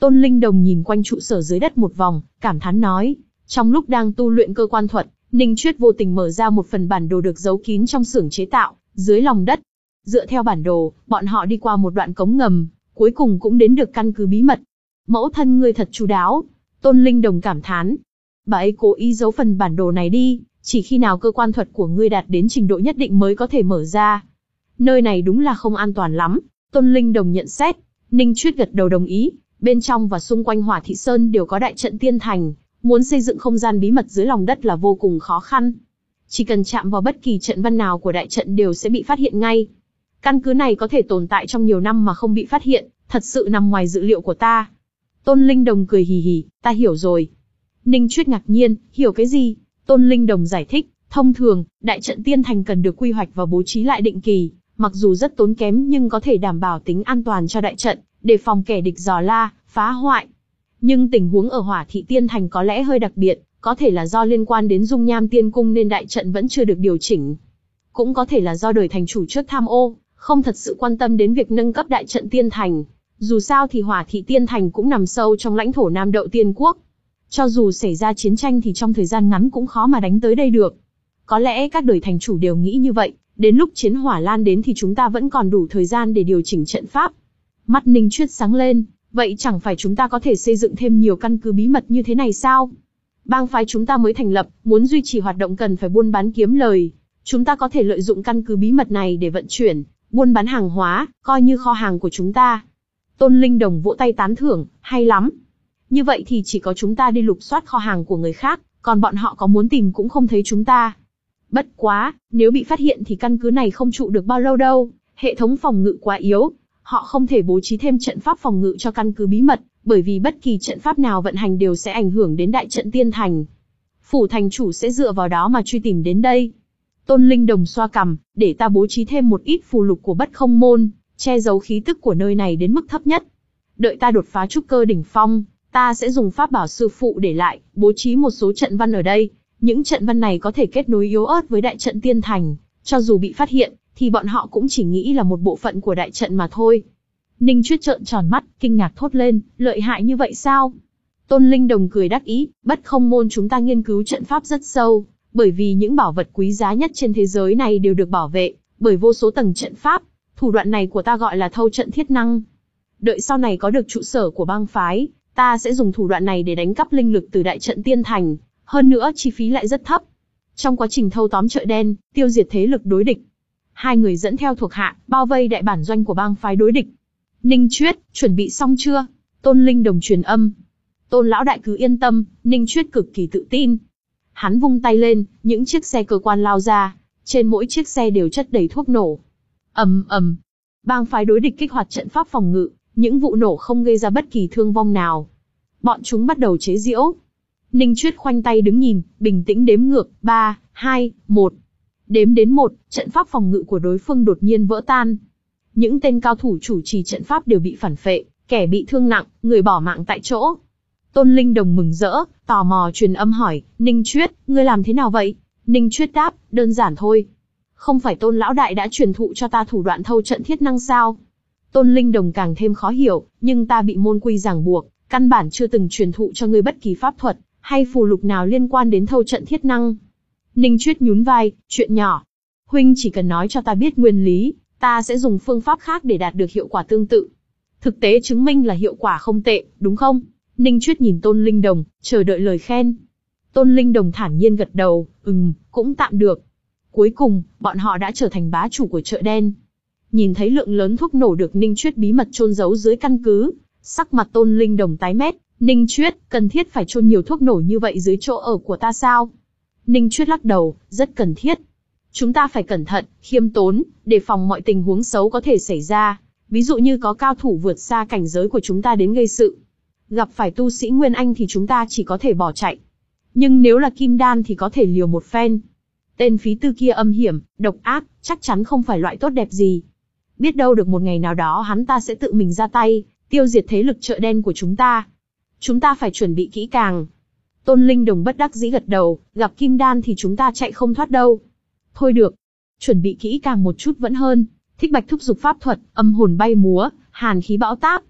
Tôn Linh Đồng nhìn quanh trụ sở dưới đất một vòng, cảm thán nói. Trong lúc đang tu luyện cơ quan thuật, Ninh Chuyết vô tình mở ra một phần bản đồ được giấu kín trong xưởng chế tạo, dưới lòng đất. Dựa theo bản đồ, bọn họ đi qua một đoạn cống ngầm, cuối cùng cũng đến được căn cứ bí mật. Mẫu thân ngươi thật chu đáo. Tôn Linh Đồng cảm thán. Bà ấy cố ý giấu phần bản đồ này đi, chỉ khi nào cơ quan thuật của ngươi đạt đến trình độ nhất định mới có thể mở ra. Nơi này đúng là không an toàn lắm. Tôn Linh Đồng nhận xét. Ninh Chuyết gật đầu đồng ý. Bên trong và xung quanh Hỏa Thị Sơn đều có đại trận tiên thành. Muốn xây dựng không gian bí mật dưới lòng đất là vô cùng khó khăn. Chỉ cần chạm vào bất kỳ trận văn nào của đại trận đều sẽ bị phát hiện ngay. Căn cứ này có thể tồn tại trong nhiều năm mà không bị phát hiện, thật sự nằm ngoài dự liệu của ta. Tôn Linh Đồng cười hì hì, ta hiểu rồi. Ninh Chuyết ngạc nhiên, hiểu cái gì? Tôn Linh Đồng giải thích, thông thường, đại trận tiên thành cần được quy hoạch và bố trí lại định kỳ, mặc dù rất tốn kém nhưng có thể đảm bảo tính an toàn cho đại trận, đề phòng kẻ địch dò la, phá hoại. Nhưng tình huống ở Hỏa Thị Tiên Thành có lẽ hơi đặc biệt, có thể là do liên quan đến Dung Nham Tiên Cung nên đại trận vẫn chưa được điều chỉnh. Cũng có thể là do đời thành chủ trước tham ô, không thật sự quan tâm đến việc nâng cấp đại trận tiên thành. Dù sao thì Hỏa Thị Tiên Thành cũng nằm sâu trong lãnh thổ Nam Đậu Tiên Quốc. Cho dù xảy ra chiến tranh thì trong thời gian ngắn cũng khó mà đánh tới đây được. Có lẽ các đời thành chủ đều nghĩ như vậy, đến lúc chiến hỏa lan đến thì chúng ta vẫn còn đủ thời gian để điều chỉnh trận pháp. Mắt Ninh Chuyết sáng lên, vậy chẳng phải chúng ta có thể xây dựng thêm nhiều căn cứ bí mật như thế này sao? Bang phái chúng ta mới thành lập, muốn duy trì hoạt động cần phải buôn bán kiếm lời. Chúng ta có thể lợi dụng căn cứ bí mật này để vận chuyển, buôn bán hàng hóa, coi như kho hàng của chúng ta. Tôn Linh Đồng vỗ tay tán thưởng, hay lắm. Như vậy thì chỉ có chúng ta đi lục soát kho hàng của người khác, còn bọn họ có muốn tìm cũng không thấy chúng ta. Bất quá, nếu bị phát hiện thì căn cứ này không trụ được bao lâu đâu, hệ thống phòng ngự quá yếu. Họ không thể bố trí thêm trận pháp phòng ngự cho căn cứ bí mật, bởi vì bất kỳ trận pháp nào vận hành đều sẽ ảnh hưởng đến đại trận tiên thành. Phủ thành chủ sẽ dựa vào đó mà truy tìm đến đây. Tôn Linh Đồng xoa cằm, để ta bố trí thêm một ít phù lục của Bất Không Môn, che giấu khí tức của nơi này đến mức thấp nhất. Đợi ta đột phá trúc cơ đỉnh phong, ta sẽ dùng pháp bảo sư phụ để lại, bố trí một số trận văn ở đây. Những trận văn này có thể kết nối yếu ớt với đại trận tiên thành, cho dù bị phát hiện, thì bọn họ cũng chỉ nghĩ là một bộ phận của đại trận mà thôi. Ninh Chuyết trợn tròn mắt, kinh ngạc thốt lên, lợi hại như vậy sao? Tôn Linh Đồng cười đắc ý, Bất Không Môn chúng ta nghiên cứu trận pháp rất sâu, bởi vì những bảo vật quý giá nhất trên thế giới này đều được bảo vệ bởi vô số tầng trận pháp. Thủ đoạn này của ta gọi là thâu trận thiết năng. Đợi sau này có được trụ sở của bang phái, ta sẽ dùng thủ đoạn này để đánh cắp linh lực từ đại trận tiên thành, hơn nữa chi phí lại rất thấp. Trong quá trình thâu tóm chợ đen, tiêu diệt thế lực đối địch, hai người dẫn theo thuộc hạ, bao vây đại bản doanh của bang phái đối địch. Ninh Chuyết, chuẩn bị xong chưa? Tôn Linh Đồng truyền âm. Tôn lão đại cứ yên tâm, Ninh Chuyết cực kỳ tự tin. Hắn vung tay lên, những chiếc xe cơ quan lao ra, trên mỗi chiếc xe đều chất đầy thuốc nổ. Ầm ầm, bang phái đối địch kích hoạt trận pháp phòng ngự, những vụ nổ không gây ra bất kỳ thương vong nào. Bọn chúng bắt đầu chế giễu. Ninh Chuyết khoanh tay đứng nhìn, bình tĩnh đếm ngược, ba, hai, một. Đếm đến một, trận pháp phòng ngự của đối phương đột nhiên vỡ tan. Những tên cao thủ chủ trì trận pháp đều bị phản phệ, kẻ bị thương nặng, người bỏ mạng tại chỗ. Tôn Linh Đồng mừng rỡ, tò mò truyền âm hỏi, Ninh Chuyết, ngươi làm thế nào vậy? Ninh Chuyết đáp, đơn giản thôi. Không phải Tôn lão đại đã truyền thụ cho ta thủ đoạn thâu trận thiết năng sao? Tôn Linh Đồng càng thêm khó hiểu, nhưng ta bị môn quy ràng buộc, căn bản chưa từng truyền thụ cho ngươi bất kỳ pháp thuật hay phù lục nào liên quan đến thâu trận thiết năng. Ninh Chuyết nhún vai, chuyện nhỏ. Huynh chỉ cần nói cho ta biết nguyên lý, ta sẽ dùng phương pháp khác để đạt được hiệu quả tương tự. Thực tế chứng minh là hiệu quả không tệ, đúng không? Ninh Chuyết nhìn Tôn Linh Đồng, chờ đợi lời khen. Tôn Linh Đồng thản nhiên gật đầu, ừm, cũng tạm được. Cuối cùng, bọn họ đã trở thành bá chủ của chợ đen. Nhìn thấy lượng lớn thuốc nổ được Ninh Chuyết bí mật chôn giấu dưới căn cứ, sắc mặt Tôn Linh Đồng tái mét. Ninh Chuyết, cần thiết phải chôn nhiều thuốc nổ như vậy dưới chỗ ở của ta sao? Ninh Chuyết lắc đầu, rất cần thiết. Chúng ta phải cẩn thận, khiêm tốn, đề phòng mọi tình huống xấu có thể xảy ra. Ví dụ như có cao thủ vượt xa cảnh giới của chúng ta đến gây sự. Gặp phải tu sĩ Nguyên Anh thì chúng ta chỉ có thể bỏ chạy. Nhưng nếu là Kim Đan thì có thể liều một phen. Tên phí tư kia âm hiểm, độc ác, chắc chắn không phải loại tốt đẹp gì. Biết đâu được một ngày nào đó hắn ta sẽ tự mình ra tay, tiêu diệt thế lực chợ đen của chúng ta. Chúng ta phải chuẩn bị kỹ càng. Tôn Linh Đồng bất đắc dĩ gật đầu, gặp Kim Đan thì chúng ta chạy không thoát đâu. Thôi được, chuẩn bị kỹ càng một chút vẫn hơn. Thích Bạch thúc giục pháp thuật, âm hồn bay múa, hàn khí bão táp.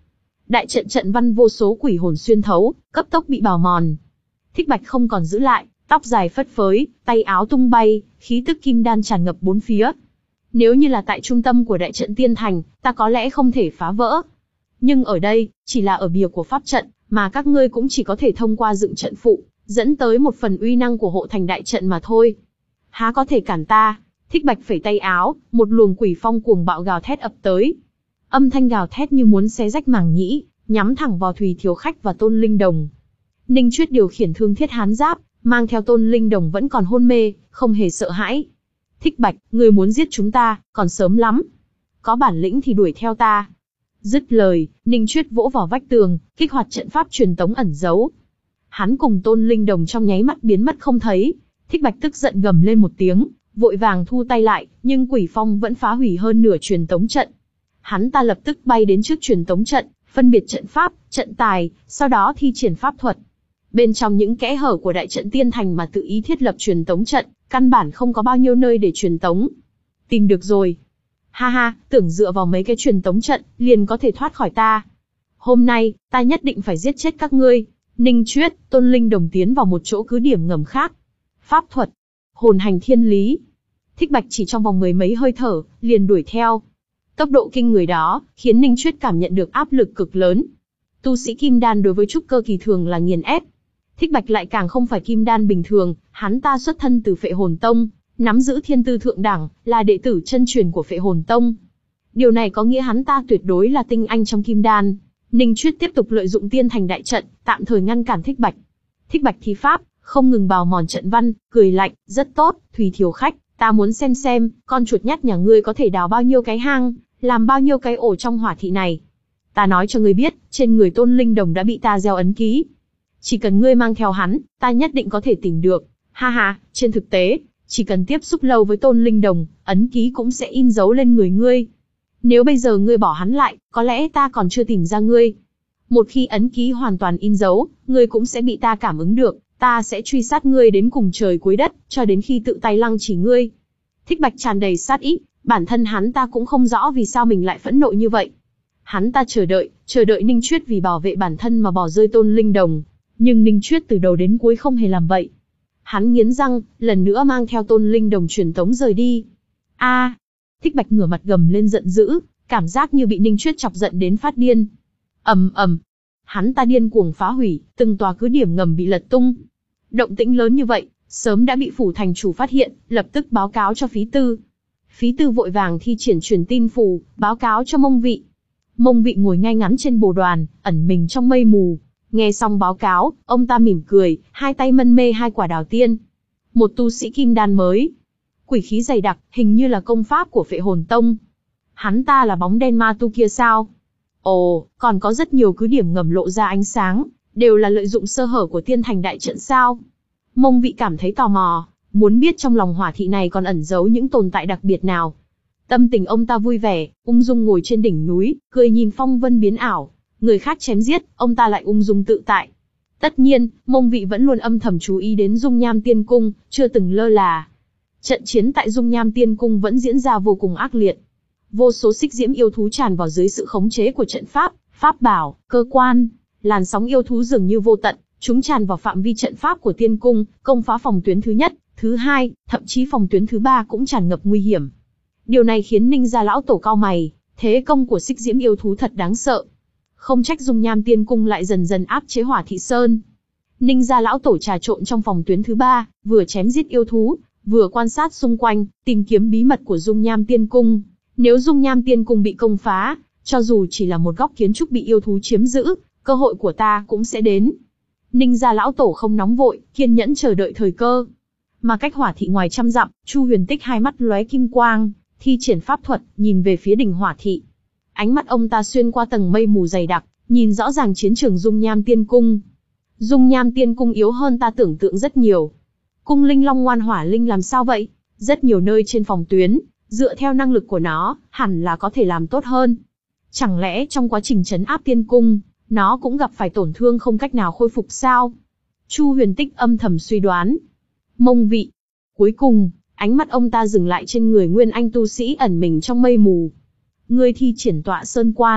Đại trận trận văn vô số quỷ hồn xuyên thấu, cấp tốc bị bào mòn. Thích Bạch không còn giữ lại, tóc dài phất phới, tay áo tung bay, khí tức kim đan tràn ngập bốn phía. Nếu như là tại trung tâm của đại trận tiên thành, ta có lẽ không thể phá vỡ. Nhưng ở đây, chỉ là ở bìa của pháp trận, mà các ngươi cũng chỉ có thể thông qua dựng trận phụ, dẫn tới một phần uy năng của hộ thành đại trận mà thôi. Há có thể cản ta? Thích Bạch phẩy tay áo, một luồng quỷ phong cuồng bạo gào thét ập tới. Âm thanh gào thét như muốn xé rách màng nhĩ, nhắm thẳng vào Thùy Thiếu Khách và Tôn Linh Đồng. Ninh Chuyết điều khiển thương thiết hán giáp, mang theo Tôn Linh Đồng vẫn còn hôn mê, không hề sợ hãi. Thích Bạch, ngươi muốn giết chúng ta, còn sớm lắm. Có bản lĩnh thì đuổi theo ta. Dứt lời, Ninh Chuyết vỗ vào vách tường, kích hoạt trận pháp truyền tống ẩn giấu. Hắn cùng Tôn Linh Đồng trong nháy mắt biến mất không thấy. Thích Bạch tức giận gầm lên một tiếng, vội vàng thu tay lại, nhưng quỷ phong vẫn phá hủy hơn nửa truyền tống trận. Hắn ta lập tức bay đến trước truyền tống trận, phân biệt trận pháp, trận tài, sau đó thi triển pháp thuật. Bên trong những kẽ hở của đại trận tiên thành mà tự ý thiết lập truyền tống trận, căn bản không có bao nhiêu nơi để truyền tống. Tìm được rồi. Ha ha, tưởng dựa vào mấy cái truyền tống trận, liền có thể thoát khỏi ta. Hôm nay, ta nhất định phải giết chết các ngươi. Ninh Chuyết, Tôn Linh Đồng tiến vào một chỗ cứ điểm ngầm khác. Pháp thuật, hồn hành thiên lý. Thích Bạch chỉ trong vòng mười mấy hơi thở, liền đuổi theo. Tốc độ kinh người đó, khiến Ninh Chuyết cảm nhận được áp lực cực lớn. Tu sĩ kim đan đối với trúc cơ kỳ thường là nghiền ép. Thích Bạch lại càng không phải kim đan bình thường, hắn ta xuất thân từ Phệ Hồn Tông, nắm giữ thiên tư thượng đẳng, là đệ tử chân truyền của Phệ Hồn Tông. Điều này có nghĩa hắn ta tuyệt đối là tinh anh trong kim đan. Ninh Chuyết tiếp tục lợi dụng tiên thành đại trận, tạm thời ngăn cản Thích Bạch. Thích Bạch thi pháp, không ngừng bào mòn trận văn, cười lạnh, rất tốt, Thùy Thiếu Khách, ta muốn xem xem, con chuột nhắt nhà ngươi có thể đào bao nhiêu cái hang, làm bao nhiêu cái ổ trong hỏa thị này. Ta nói cho ngươi biết, trên người Tôn Linh Đồng đã bị ta gieo ấn ký. Chỉ cần ngươi mang theo hắn, ta nhất định có thể tìm được. Ha ha, trên thực tế, chỉ cần tiếp xúc lâu với Tôn Linh Đồng, ấn ký cũng sẽ in dấu lên người ngươi. Nếu bây giờ ngươi bỏ hắn lại, có lẽ ta còn chưa tìm ra ngươi. Một khi ấn ký hoàn toàn in dấu, ngươi cũng sẽ bị ta cảm ứng được, ta sẽ truy sát ngươi đến cùng trời cuối đất, cho đến khi tự tay lăng chỉ ngươi. Thích Bạch tràn đầy sát ý, bản thân hắn ta cũng không rõ vì sao mình lại phẫn nộ như vậy. Hắn ta chờ đợi, chờ đợi Ninh Chuyết vì bảo vệ bản thân mà bỏ rơi Tôn Linh Đồng. Nhưng Ninh Chuyết từ đầu đến cuối không hề làm vậy. Hắn nghiến răng, lần nữa mang theo Tôn Linh Đồng truyền tống rời đi. A! À, Thích Bạch ngửa mặt gầm lên giận dữ, cảm giác như bị Ninh Chuyết chọc giận đến phát điên. Ầm ầm, hắn ta điên cuồng phá hủy, từng tòa cứ điểm ngầm bị lật tung. Động tĩnh lớn như vậy, sớm đã bị phủ thành chủ phát hiện, lập tức báo cáo cho Phí Tư. Phí Tư vội vàng thi triển truyền tin phù, báo cáo cho Mông Vị. Mông Vị ngồi ngay ngắn trên bồ đoàn, ẩn mình trong mây mù. Nghe xong báo cáo, ông ta mỉm cười, hai tay mân mê hai quả đào tiên. Một tu sĩ kim đan mới. Quỷ khí dày đặc, hình như là công pháp của Phệ Hồn Tông. Hắn ta là bóng đen ma tu kia sao? Ồ, còn có rất nhiều cứ điểm ngầm lộ ra ánh sáng, đều là lợi dụng sơ hở của tiên thành đại trận sao? Mông Vị cảm thấy tò mò, muốn biết trong lòng hỏa thị này còn ẩn giấu những tồn tại đặc biệt nào. Tâm tình ông ta vui vẻ, ung dung ngồi trên đỉnh núi, cười nhìn phong vân biến ảo. Người khác chém giết, ông ta lại ung dung tự tại. Tất nhiên, Mông Vị vẫn luôn âm thầm chú ý đến Dung Nham Tiên Cung, chưa từng lơ là. Trận chiến tại Dung Nham Tiên Cung vẫn diễn ra vô cùng ác liệt. Vô số xích diễm yêu thú tràn vào dưới sự khống chế của trận pháp, pháp bảo, cơ quan. Làn sóng yêu thú dường như vô tận, chúng tràn vào phạm vi trận pháp của Tiên Cung, công phá phòng tuyến thứ nhất, thứ hai, thậm chí phòng tuyến thứ ba cũng tràn ngập nguy hiểm. Điều này khiến Ninh gia lão tổ cau mày, thế công của xích diễm yêu thú thật đáng sợ. Không trách Dung Nham Tiên Cung lại dần dần áp chế Hỏa Thị Sơn. Ninh gia lão tổ trà trộn trong phòng tuyến thứ ba, vừa chém giết yêu thú, vừa quan sát xung quanh, tìm kiếm bí mật của Dung Nham Tiên Cung. Nếu Dung Nham Tiên Cung bị công phá, cho dù chỉ là một góc kiến trúc bị yêu thú chiếm giữ, cơ hội của ta cũng sẽ đến. Ninh gia lão tổ không nóng vội, kiên nhẫn chờ đợi thời cơ. Mà cách Hỏa Thị ngoài trăm dặm, Chu Huyền Tích hai mắt lóe kim quang, thi triển pháp thuật, nhìn về phía đỉnh Hỏa Thị. Ánh mắt ông ta xuyên qua tầng mây mù dày đặc, nhìn rõ ràng chiến trường Dung Nham Tiên Cung. Dung Nham Tiên Cung yếu hơn ta tưởng tượng rất nhiều. Cung linh long ngoan hỏa linh làm sao vậy? Rất nhiều nơi trên phòng tuyến, dựa theo năng lực của nó, hẳn là có thể làm tốt hơn. Chẳng lẽ trong quá trình trấn áp Tiên Cung, nó cũng gặp phải tổn thương không cách nào khôi phục sao? Chu Huyền Tích âm thầm suy đoán. Mông Vị. Cuối cùng, ánh mắt ông ta dừng lại trên người nguyên anh tu sĩ ẩn mình trong mây mù. Ngươi thi triển Tọa Sơn Quan,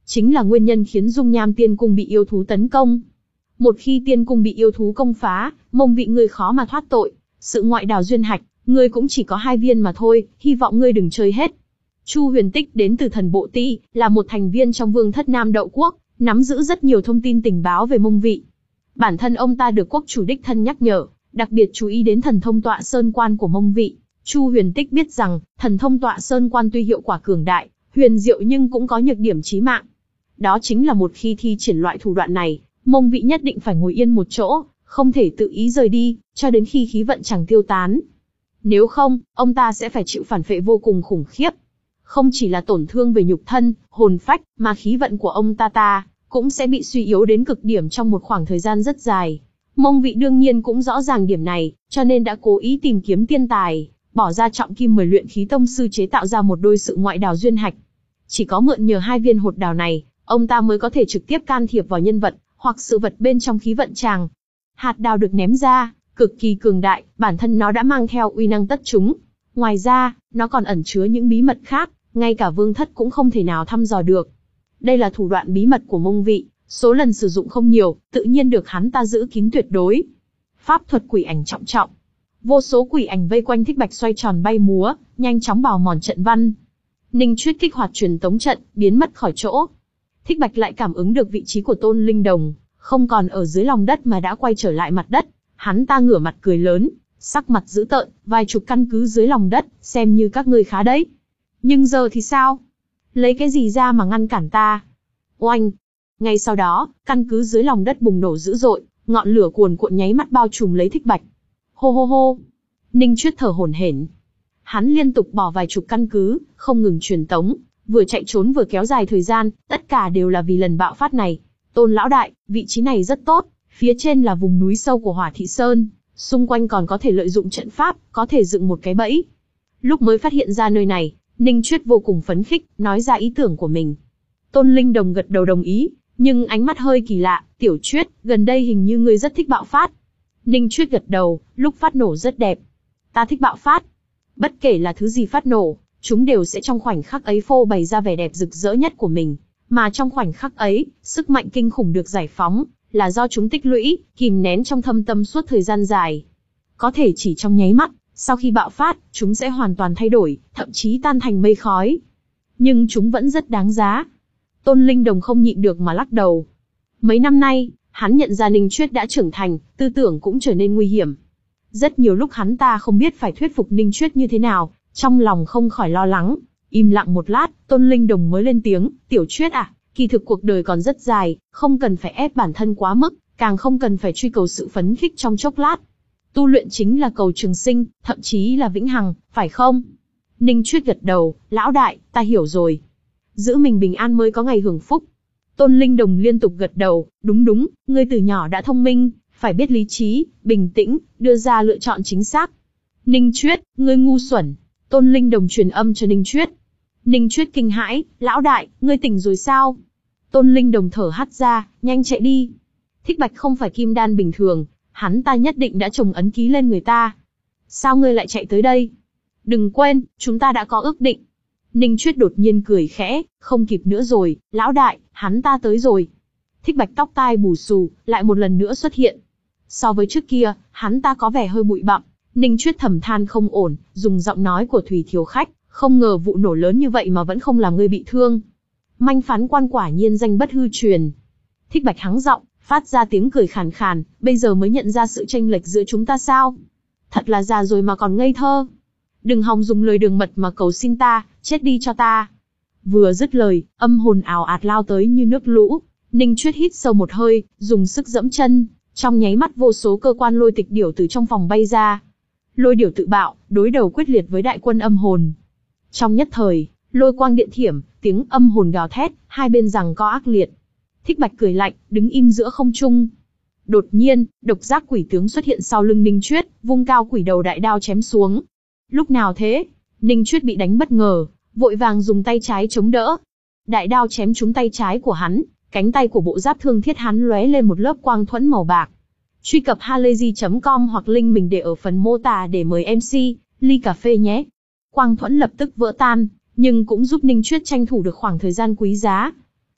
chính là nguyên nhân khiến dung nham tiên cung bị yêu thú tấn công. Một khi tiên cung bị yêu thú công phá, mông vị ngươi khó mà thoát tội. Sự ngoại đào duyên hạch, ngươi cũng chỉ có hai viên mà thôi, hy vọng ngươi đừng chơi hết. Chu Huyền Tích đến từ thần bộ ti, là một thành viên trong vương thất Nam Đậu Quốc, nắm giữ rất nhiều thông tin tình báo về mông vị. Bản thân ông ta được quốc chủ đích thân nhắc nhở, đặc biệt chú ý đến thần thông tọa sơn quan của mông vị. Chu Huyền Tích biết rằng, thần thông tọa sơn quan tuy hiệu quả cường đại, huyền diệu nhưng cũng có nhược điểm chí mạng. Đó chính là một khi thi triển loại thủ đoạn này, mông vị nhất định phải ngồi yên một chỗ, không thể tự ý rời đi, cho đến khi khí vận chẳng tiêu tán. Nếu không, ông ta sẽ phải chịu phản phệ vô cùng khủng khiếp. Không chỉ là tổn thương về nhục thân, hồn phách, mà khí vận của ông ta ta cũng sẽ bị suy yếu đến cực điểm trong một khoảng thời gian rất dài. Mông vị đương nhiên cũng rõ ràng điểm này, cho nên đã cố ý tìm kiếm tiên tài, bỏ ra trọng kim mười luyện khí tông sư chế tạo ra một đôi sự ngoại đào duyên hạch. Chỉ có mượn nhờ hai viên hột đào này, ông ta mới có thể trực tiếp can thiệp vào nhân vật, hoặc sự vật bên trong khí vận tràng. Hạt đào được ném ra, cực kỳ cường đại, bản thân nó đã mang theo uy năng tất chúng. Ngoài ra, nó còn ẩn chứa những bí mật khác, ngay cả vương thất cũng không thể nào thăm dò được. Đây là thủ đoạn bí mật của mông vị, số lần sử dụng không nhiều, tự nhiên được hắn ta giữ kín tuyệt đối. Pháp thuật quỷ ảnh trọng trọng. Vô số quỷ ảnh vây quanh Thích Bạch xoay tròn bay múa, nhanh chóng bào mòn trận văn. Ninh Chuyết kích hoạt truyền tống trận, biến mất khỏi chỗ. Thích Bạch lại cảm ứng được vị trí của Tôn Linh Đồng, không còn ở dưới lòng đất mà đã quay trở lại mặt đất. Hắn ta ngửa mặt cười lớn, sắc mặt dữ tợn, vài chục căn cứ dưới lòng đất, xem như các ngươi khá đấy. Nhưng giờ thì sao? Lấy cái gì ra mà ngăn cản ta? Oanh! Ngay sau đó, căn cứ dưới lòng đất bùng nổ dữ dội, ngọn lửa cuồn cuộn nháy mắt bao trùm lấy Thích Bạch. Hô hô hô! Ninh Chuyết thở hổn hển. Hắn liên tục bỏ vài chục căn cứ, không ngừng truyền tống, vừa chạy trốn vừa kéo dài thời gian, tất cả đều là vì lần bạo phát này. Tôn lão đại, vị trí này rất tốt, phía trên là vùng núi sâu của Hỏa Thị Sơn, xung quanh còn có thể lợi dụng trận pháp, có thể dựng một cái bẫy. Lúc mới phát hiện ra nơi này, Ninh Chuyết vô cùng phấn khích, nói ra ý tưởng của mình. Tôn Linh Đồng gật đầu đồng ý, nhưng ánh mắt hơi kỳ lạ, Tiểu Chuyết, gần đây hình như ngươi rất thích bạo phát. Ninh Chuyết gật đầu, lúc phát nổ rất đẹp. Ta thích bạo phát. Bất kể là thứ gì phát nổ, chúng đều sẽ trong khoảnh khắc ấy phô bày ra vẻ đẹp rực rỡ nhất của mình. Mà trong khoảnh khắc ấy, sức mạnh kinh khủng được giải phóng, là do chúng tích lũy, kìm nén trong thâm tâm suốt thời gian dài. Có thể chỉ trong nháy mắt, sau khi bạo phát, chúng sẽ hoàn toàn thay đổi, thậm chí tan thành mây khói. Nhưng chúng vẫn rất đáng giá. Tôn Linh Đồng không nhịn được mà lắc đầu. Mấy năm nay, hắn nhận ra Ninh Chuyết đã trưởng thành, tư tưởng cũng trở nên nguy hiểm. Rất nhiều lúc hắn ta không biết phải thuyết phục Ninh Chuyết như thế nào, trong lòng không khỏi lo lắng. Im lặng một lát, Tôn Linh Đồng mới lên tiếng, Tiểu Chuyết à, kỳ thực cuộc đời còn rất dài, không cần phải ép bản thân quá mức, càng không cần phải truy cầu sự phấn khích trong chốc lát. Tu luyện chính là cầu trường sinh, thậm chí là vĩnh hằng, phải không? Ninh Chuyết gật đầu, lão đại, ta hiểu rồi. Giữ mình bình an mới có ngày hưởng phúc. Tôn Linh Đồng liên tục gật đầu, đúng đúng, ngươi từ nhỏ đã thông minh, phải biết lý trí, bình tĩnh, đưa ra lựa chọn chính xác. Ninh Chuyết, ngươi ngu xuẩn. Tôn Linh Đồng truyền âm cho Ninh Chuyết. Ninh Chuyết kinh hãi, lão đại, ngươi tỉnh rồi sao? Tôn Linh Đồng thở hắt ra, nhanh chạy đi. Thích Bạch không phải kim đan bình thường, hắn ta nhất định đã trồng ấn ký lên người ta. Sao ngươi lại chạy tới đây? Đừng quên, chúng ta đã có ước định. Ninh Chuyết đột nhiên cười khẽ, không kịp nữa rồi, lão đại, hắn ta tới rồi. Thích Bạch tóc tai bù xù, lại một lần nữa xuất hiện. So với trước kia, hắn ta có vẻ hơi bụi bặm. Ninh Chuyết thầm than không ổn, dùng giọng nói của Thủy Thiếu Khách, không ngờ vụ nổ lớn như vậy mà vẫn không làm ngươi bị thương. Manh phán quan quả nhiên danh bất hư truyền. Thích Bạch hắng giọng, phát ra tiếng cười khàn khàn, bây giờ mới nhận ra sự chênh lệch giữa chúng ta sao? Thật là già rồi mà còn ngây thơ. Đừng hòng dùng lời đường mật mà cầu xin ta, chết đi cho ta. Vừa dứt lời, âm hồn ào ạt lao tới như nước lũ. Ninh Chuyết hít sâu một hơi, dùng sức dẫm chân, trong nháy mắt vô số cơ quan lôi tịch điểu từ trong phòng bay ra. Lôi điểu tự bạo, đối đầu quyết liệt với đại quân âm hồn. Trong nhất thời, lôi quang điện thiểm, tiếng âm hồn gào thét, hai bên giằng co ác liệt. Thích Bạch cười lạnh, đứng im giữa không trung. Đột nhiên, độc giác quỷ tướng xuất hiện sau lưng Ninh Chuyết, vung cao quỷ đầu đại đao chém xuống. Lúc nào thế? Ninh Chuyết bị đánh bất ngờ, vội vàng dùng tay trái chống đỡ. Đại đao chém trúng tay trái của hắn, cánh tay của bộ giáp thương thiết hắn lóe lên một lớp quang thuẫn màu bạc. Truy cập halayzi chấm com hoặc link mình để ở phần mô tả để mời em xê, ly cà phê nhé. Quang thuẫn lập tức vỡ tan, nhưng cũng giúp Ninh Chuyết tranh thủ được khoảng thời gian quý giá.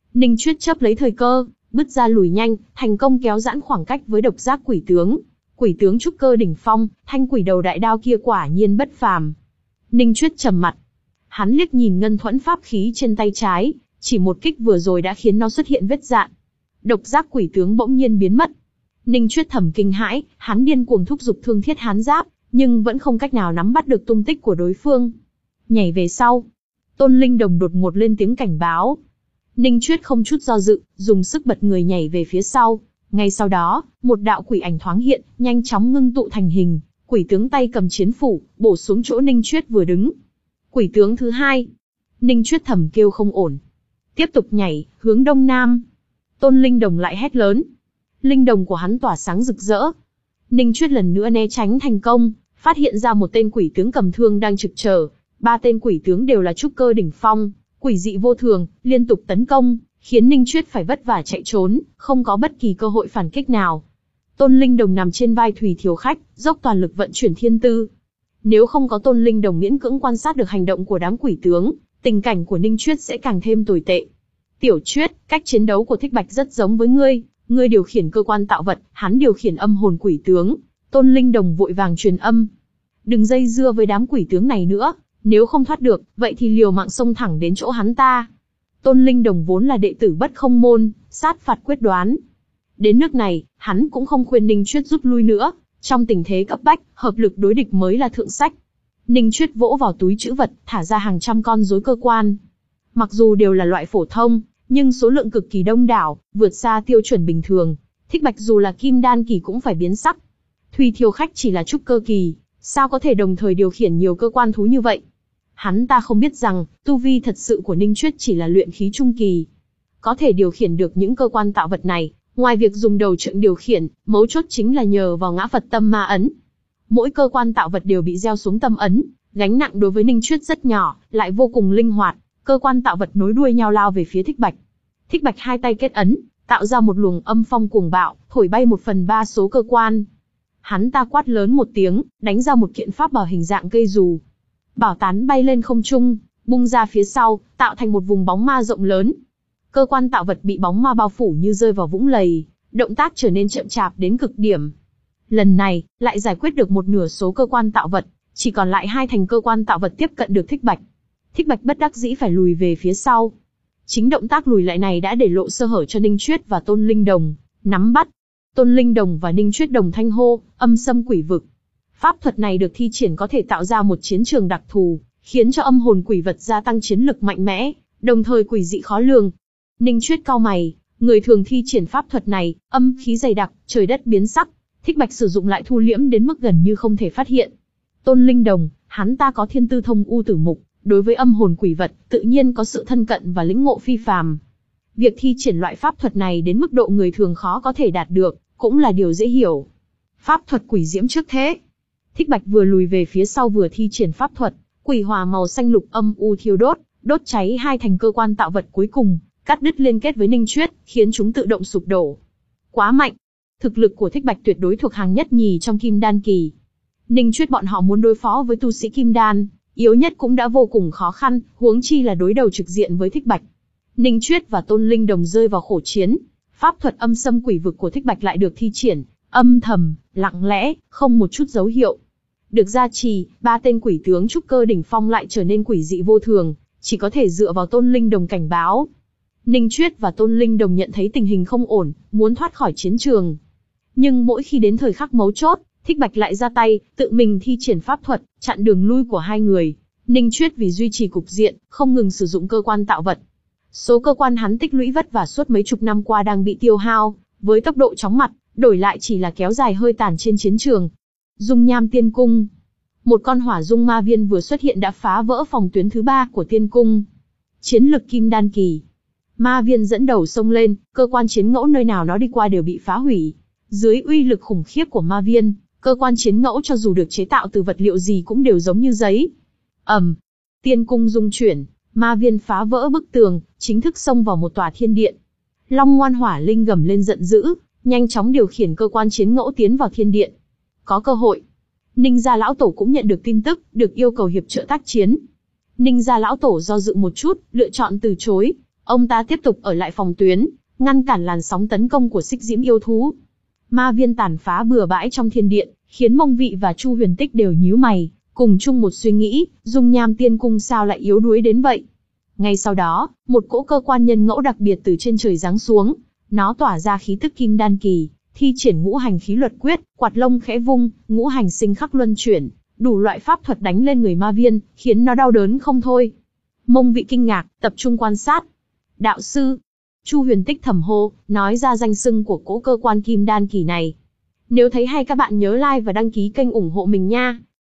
Ninh Chuyết chớp lấy thời cơ, bứt ra lùi nhanh, thành công kéo giãn khoảng cách với độc giác quỷ tướng. Quỷ tướng trúc cơ đỉnh phong, thanh quỷ đầu đại đao kia quả nhiên bất phàm. Ninh Chuyết trầm mặt. Hắn liếc nhìn ngân thuẫn pháp khí trên tay trái, chỉ một kích vừa rồi đã khiến nó xuất hiện vết rạn. Độc giác quỷ tướng bỗng nhiên biến mất. Ninh Chuyết thầm kinh hãi, hắn điên cuồng thúc giục thương thiết hán giáp, nhưng vẫn không cách nào nắm bắt được tung tích của đối phương. Nhảy về sau, Tôn Linh Đồng đột ngột lên tiếng cảnh báo. Ninh Chuyết không chút do dự, dùng sức bật người nhảy về phía sau. Ngay sau đó, một đạo quỷ ảnh thoáng hiện, nhanh chóng ngưng tụ thành hình. Quỷ tướng tay cầm chiến phủ, bổ xuống chỗ Ninh Chuyết vừa đứng. Quỷ tướng thứ hai. Ninh Chuyết thầm kêu không ổn. Tiếp tục nhảy, hướng đông nam. Tôn Linh Đồng lại hét lớn. Linh đồng của hắn tỏa sáng rực rỡ. Ninh Chuyết lần nữa né tránh thành công, phát hiện ra một tên quỷ tướng cầm thương đang trực chờ. Ba tên quỷ tướng đều là trúc cơ đỉnh phong, quỷ dị vô thường, liên tục tấn công, khiến Ninh Chuyết phải vất vả chạy trốn, không có bất kỳ cơ hội phản kích nào. Tôn Linh Đồng nằm trên vai Thủy Thiều Khách, dốc toàn lực vận chuyển thiên tư. Nếu không có Tôn Linh Đồng miễn cưỡng quan sát được hành động của đám quỷ tướng, tình cảnh của Ninh Chuyết sẽ càng thêm tồi tệ. Tiểu Chuyết, cách chiến đấu của Thích Bạch rất giống với ngươi, ngươi điều khiển cơ quan tạo vật, hắn điều khiển âm hồn quỷ tướng. Tôn Linh Đồng vội vàng truyền âm. Đừng dây dưa với đám quỷ tướng này nữa, nếu không thoát được, vậy thì liều mạng xông thẳng đến chỗ hắn ta. Tôn Linh Đồng vốn là đệ tử Bất Không Môn, sát phạt quyết đoán. Đến nước này, hắn cũng không khuyên Ninh Chuyết rút lui nữa, trong tình thế cấp bách, hợp lực đối địch mới là thượng sách. Ninh Chuyết vỗ vào túi trữ vật, thả ra hàng trăm con rối cơ quan. Mặc dù đều là loại phổ thông, nhưng số lượng cực kỳ đông đảo, vượt xa tiêu chuẩn bình thường. Thích Bạch dù là kim đan kỳ cũng phải biến sắc. Thùy Thiều Khách chỉ là trúc cơ kỳ, sao có thể đồng thời điều khiển nhiều cơ quan thú như vậy? Hắn ta không biết rằng, tu vi thật sự của Ninh Chuyết chỉ là luyện khí trung kỳ. Có thể điều khiển được những cơ quan tạo vật này, ngoài việc dùng đầu trượng điều khiển, mấu chốt chính là nhờ vào ngã Phật tâm ma ấn. Mỗi cơ quan tạo vật đều bị gieo xuống tâm ấn, gánh nặng đối với Ninh Chuyết rất nhỏ, lại vô cùng linh hoạt. Cơ quan tạo vật nối đuôi nhau lao về phía Thích Bạch. Thích Bạch hai tay kết ấn, tạo ra một luồng âm phong cuồng bạo, thổi bay một phần ba số cơ quan. Hắn ta quát lớn một tiếng, đánh ra một kiện pháp bảo hình dạng cây dù. Bảo tán bay lên không trung, bung ra phía sau, tạo thành một vùng bóng ma rộng lớn. Cơ quan tạo vật bị bóng ma bao phủ như rơi vào vũng lầy, động tác trở nên chậm chạp đến cực điểm. Lần này, lại giải quyết được một nửa số cơ quan tạo vật, chỉ còn lại hai thành cơ quan tạo vật tiếp cận được Thích Bạch. Thích Bạch bất đắc dĩ phải lùi về phía sau. Chính động tác lùi lại này đã để lộ sơ hở cho Ninh Chuyết và Tôn Linh Đồng nắm bắt. Tôn Linh Đồng và Ninh Chuyết đồng thanh hô, âm xâm quỷ vực. Pháp thuật này được thi triển có thể tạo ra một chiến trường đặc thù, khiến cho âm hồn quỷ vật gia tăng chiến lực mạnh mẽ, đồng thời quỷ dị khó lường. Ninh Chuyết cau mày, người thường thi triển pháp thuật này, âm khí dày đặc, trời đất biến sắc. Thích Bạch sử dụng lại thu liễm đến mức gần như không thể phát hiện. Tôn Linh Đồng, hắn ta có thiên tư thông u tử mục, đối với âm hồn quỷ vật, tự nhiên có sự thân cận và lĩnh ngộ phi phàm. Việc thi triển loại pháp thuật này đến mức độ người thường khó có thể đạt được, cũng là điều dễ hiểu. Pháp thuật quỷ diễm trước thế. Thích Bạch vừa lùi về phía sau vừa thi triển pháp thuật, quỷ hỏa màu xanh lục âm u thiêu đốt, đốt cháy hai thành cơ quan tạo vật cuối cùng, cắt đứt liên kết với Ninh Chuyết, khiến chúng tự động sụp đổ. Quá mạnh. Thực lực của Thích Bạch tuyệt đối thuộc hàng nhất nhì trong kim đan kỳ. Ninh Chuyết bọn họ muốn đối phó với tu sĩ kim đan, yếu nhất cũng đã vô cùng khó khăn, huống chi là đối đầu trực diện với Thích Bạch. Ninh Chuyết và Tôn Linh Đồng rơi vào khổ chiến. Pháp thuật âm xâm quỷ vực của Thích Bạch lại được thi triển, âm thầm, lặng lẽ, không một chút dấu hiệu. Được gia trì, ba tên quỷ tướng trúc cơ đỉnh phong lại trở nên quỷ dị vô thường, chỉ có thể dựa vào Tôn Linh Đồng cảnh báo. Ninh Chuyết và Tôn Linh Đồng nhận thấy tình hình không ổn, muốn thoát khỏi chiến trường. Nhưng mỗi khi đến thời khắc mấu chốt, Thích Bạch lại ra tay, tự mình thi triển pháp thuật, chặn đường lui của hai người. Ninh Chuyết vì duy trì cục diện, không ngừng sử dụng cơ quan tạo vật. Số cơ quan hắn tích lũy vất vả suốt mấy chục năm qua đang bị tiêu hao, với tốc độ chóng mặt, đổi lại chỉ là kéo dài hơi tàn trên chiến trường. Dung Nham Tiên Cung. Một con hỏa dung ma viên vừa xuất hiện đã phá vỡ phòng tuyến thứ ba của Tiên Cung. Chiến lực kim đan kỳ. Ma viên dẫn đầu xông lên, cơ quan chiến ngẫu nơi nào nó đi qua đều bị phá hủy. Dưới uy lực khủng khiếp của ma viên, cơ quan chiến ngẫu cho dù được chế tạo từ vật liệu gì cũng đều giống như giấy. ầm, Tiên Cung rung chuyển, ma viên phá vỡ bức tường, chính thức xông vào một tòa thiên điện. Long Ngoan Hỏa Linh gầm lên giận dữ, nhanh chóng điều khiển cơ quan chiến ngẫu tiến vào thiên điện. Có cơ hội. Ninh gia lão tổ cũng nhận được tin tức, được yêu cầu hiệp trợ tác chiến. Ninh gia lão tổ do dự một chút, lựa chọn từ chối. Ông ta tiếp tục ở lại phòng tuyến, ngăn cản làn sóng tấn công của xích diễm yêu thú. Ma viên tàn phá bừa bãi trong thiên điện, khiến Mông Vị và Chu Huyền Tích đều nhíu mày, cùng chung một suy nghĩ, Dung Nham Tiên Cung sao lại yếu đuối đến vậy. Ngay sau đó, một cỗ cơ quan nhân ngẫu đặc biệt từ trên trời giáng xuống, nó tỏa ra khí tức kim đan kỳ, thi triển ngũ hành khí luật quyết, quạt lông khẽ vung, ngũ hành sinh khắc luân chuyển, đủ loại pháp thuật đánh lên người ma viên, khiến nó đau đớn không thôi. Mông Vị kinh ngạc, tập trung quan sát. Đạo sư, Chu Huyền Tích thầm hô, nói ra danh xưng của cỗ cơ quan kim đan kỳ này. Nếu thấy hay các bạn nhớ like và đăng ký kênh ủng hộ mình nha.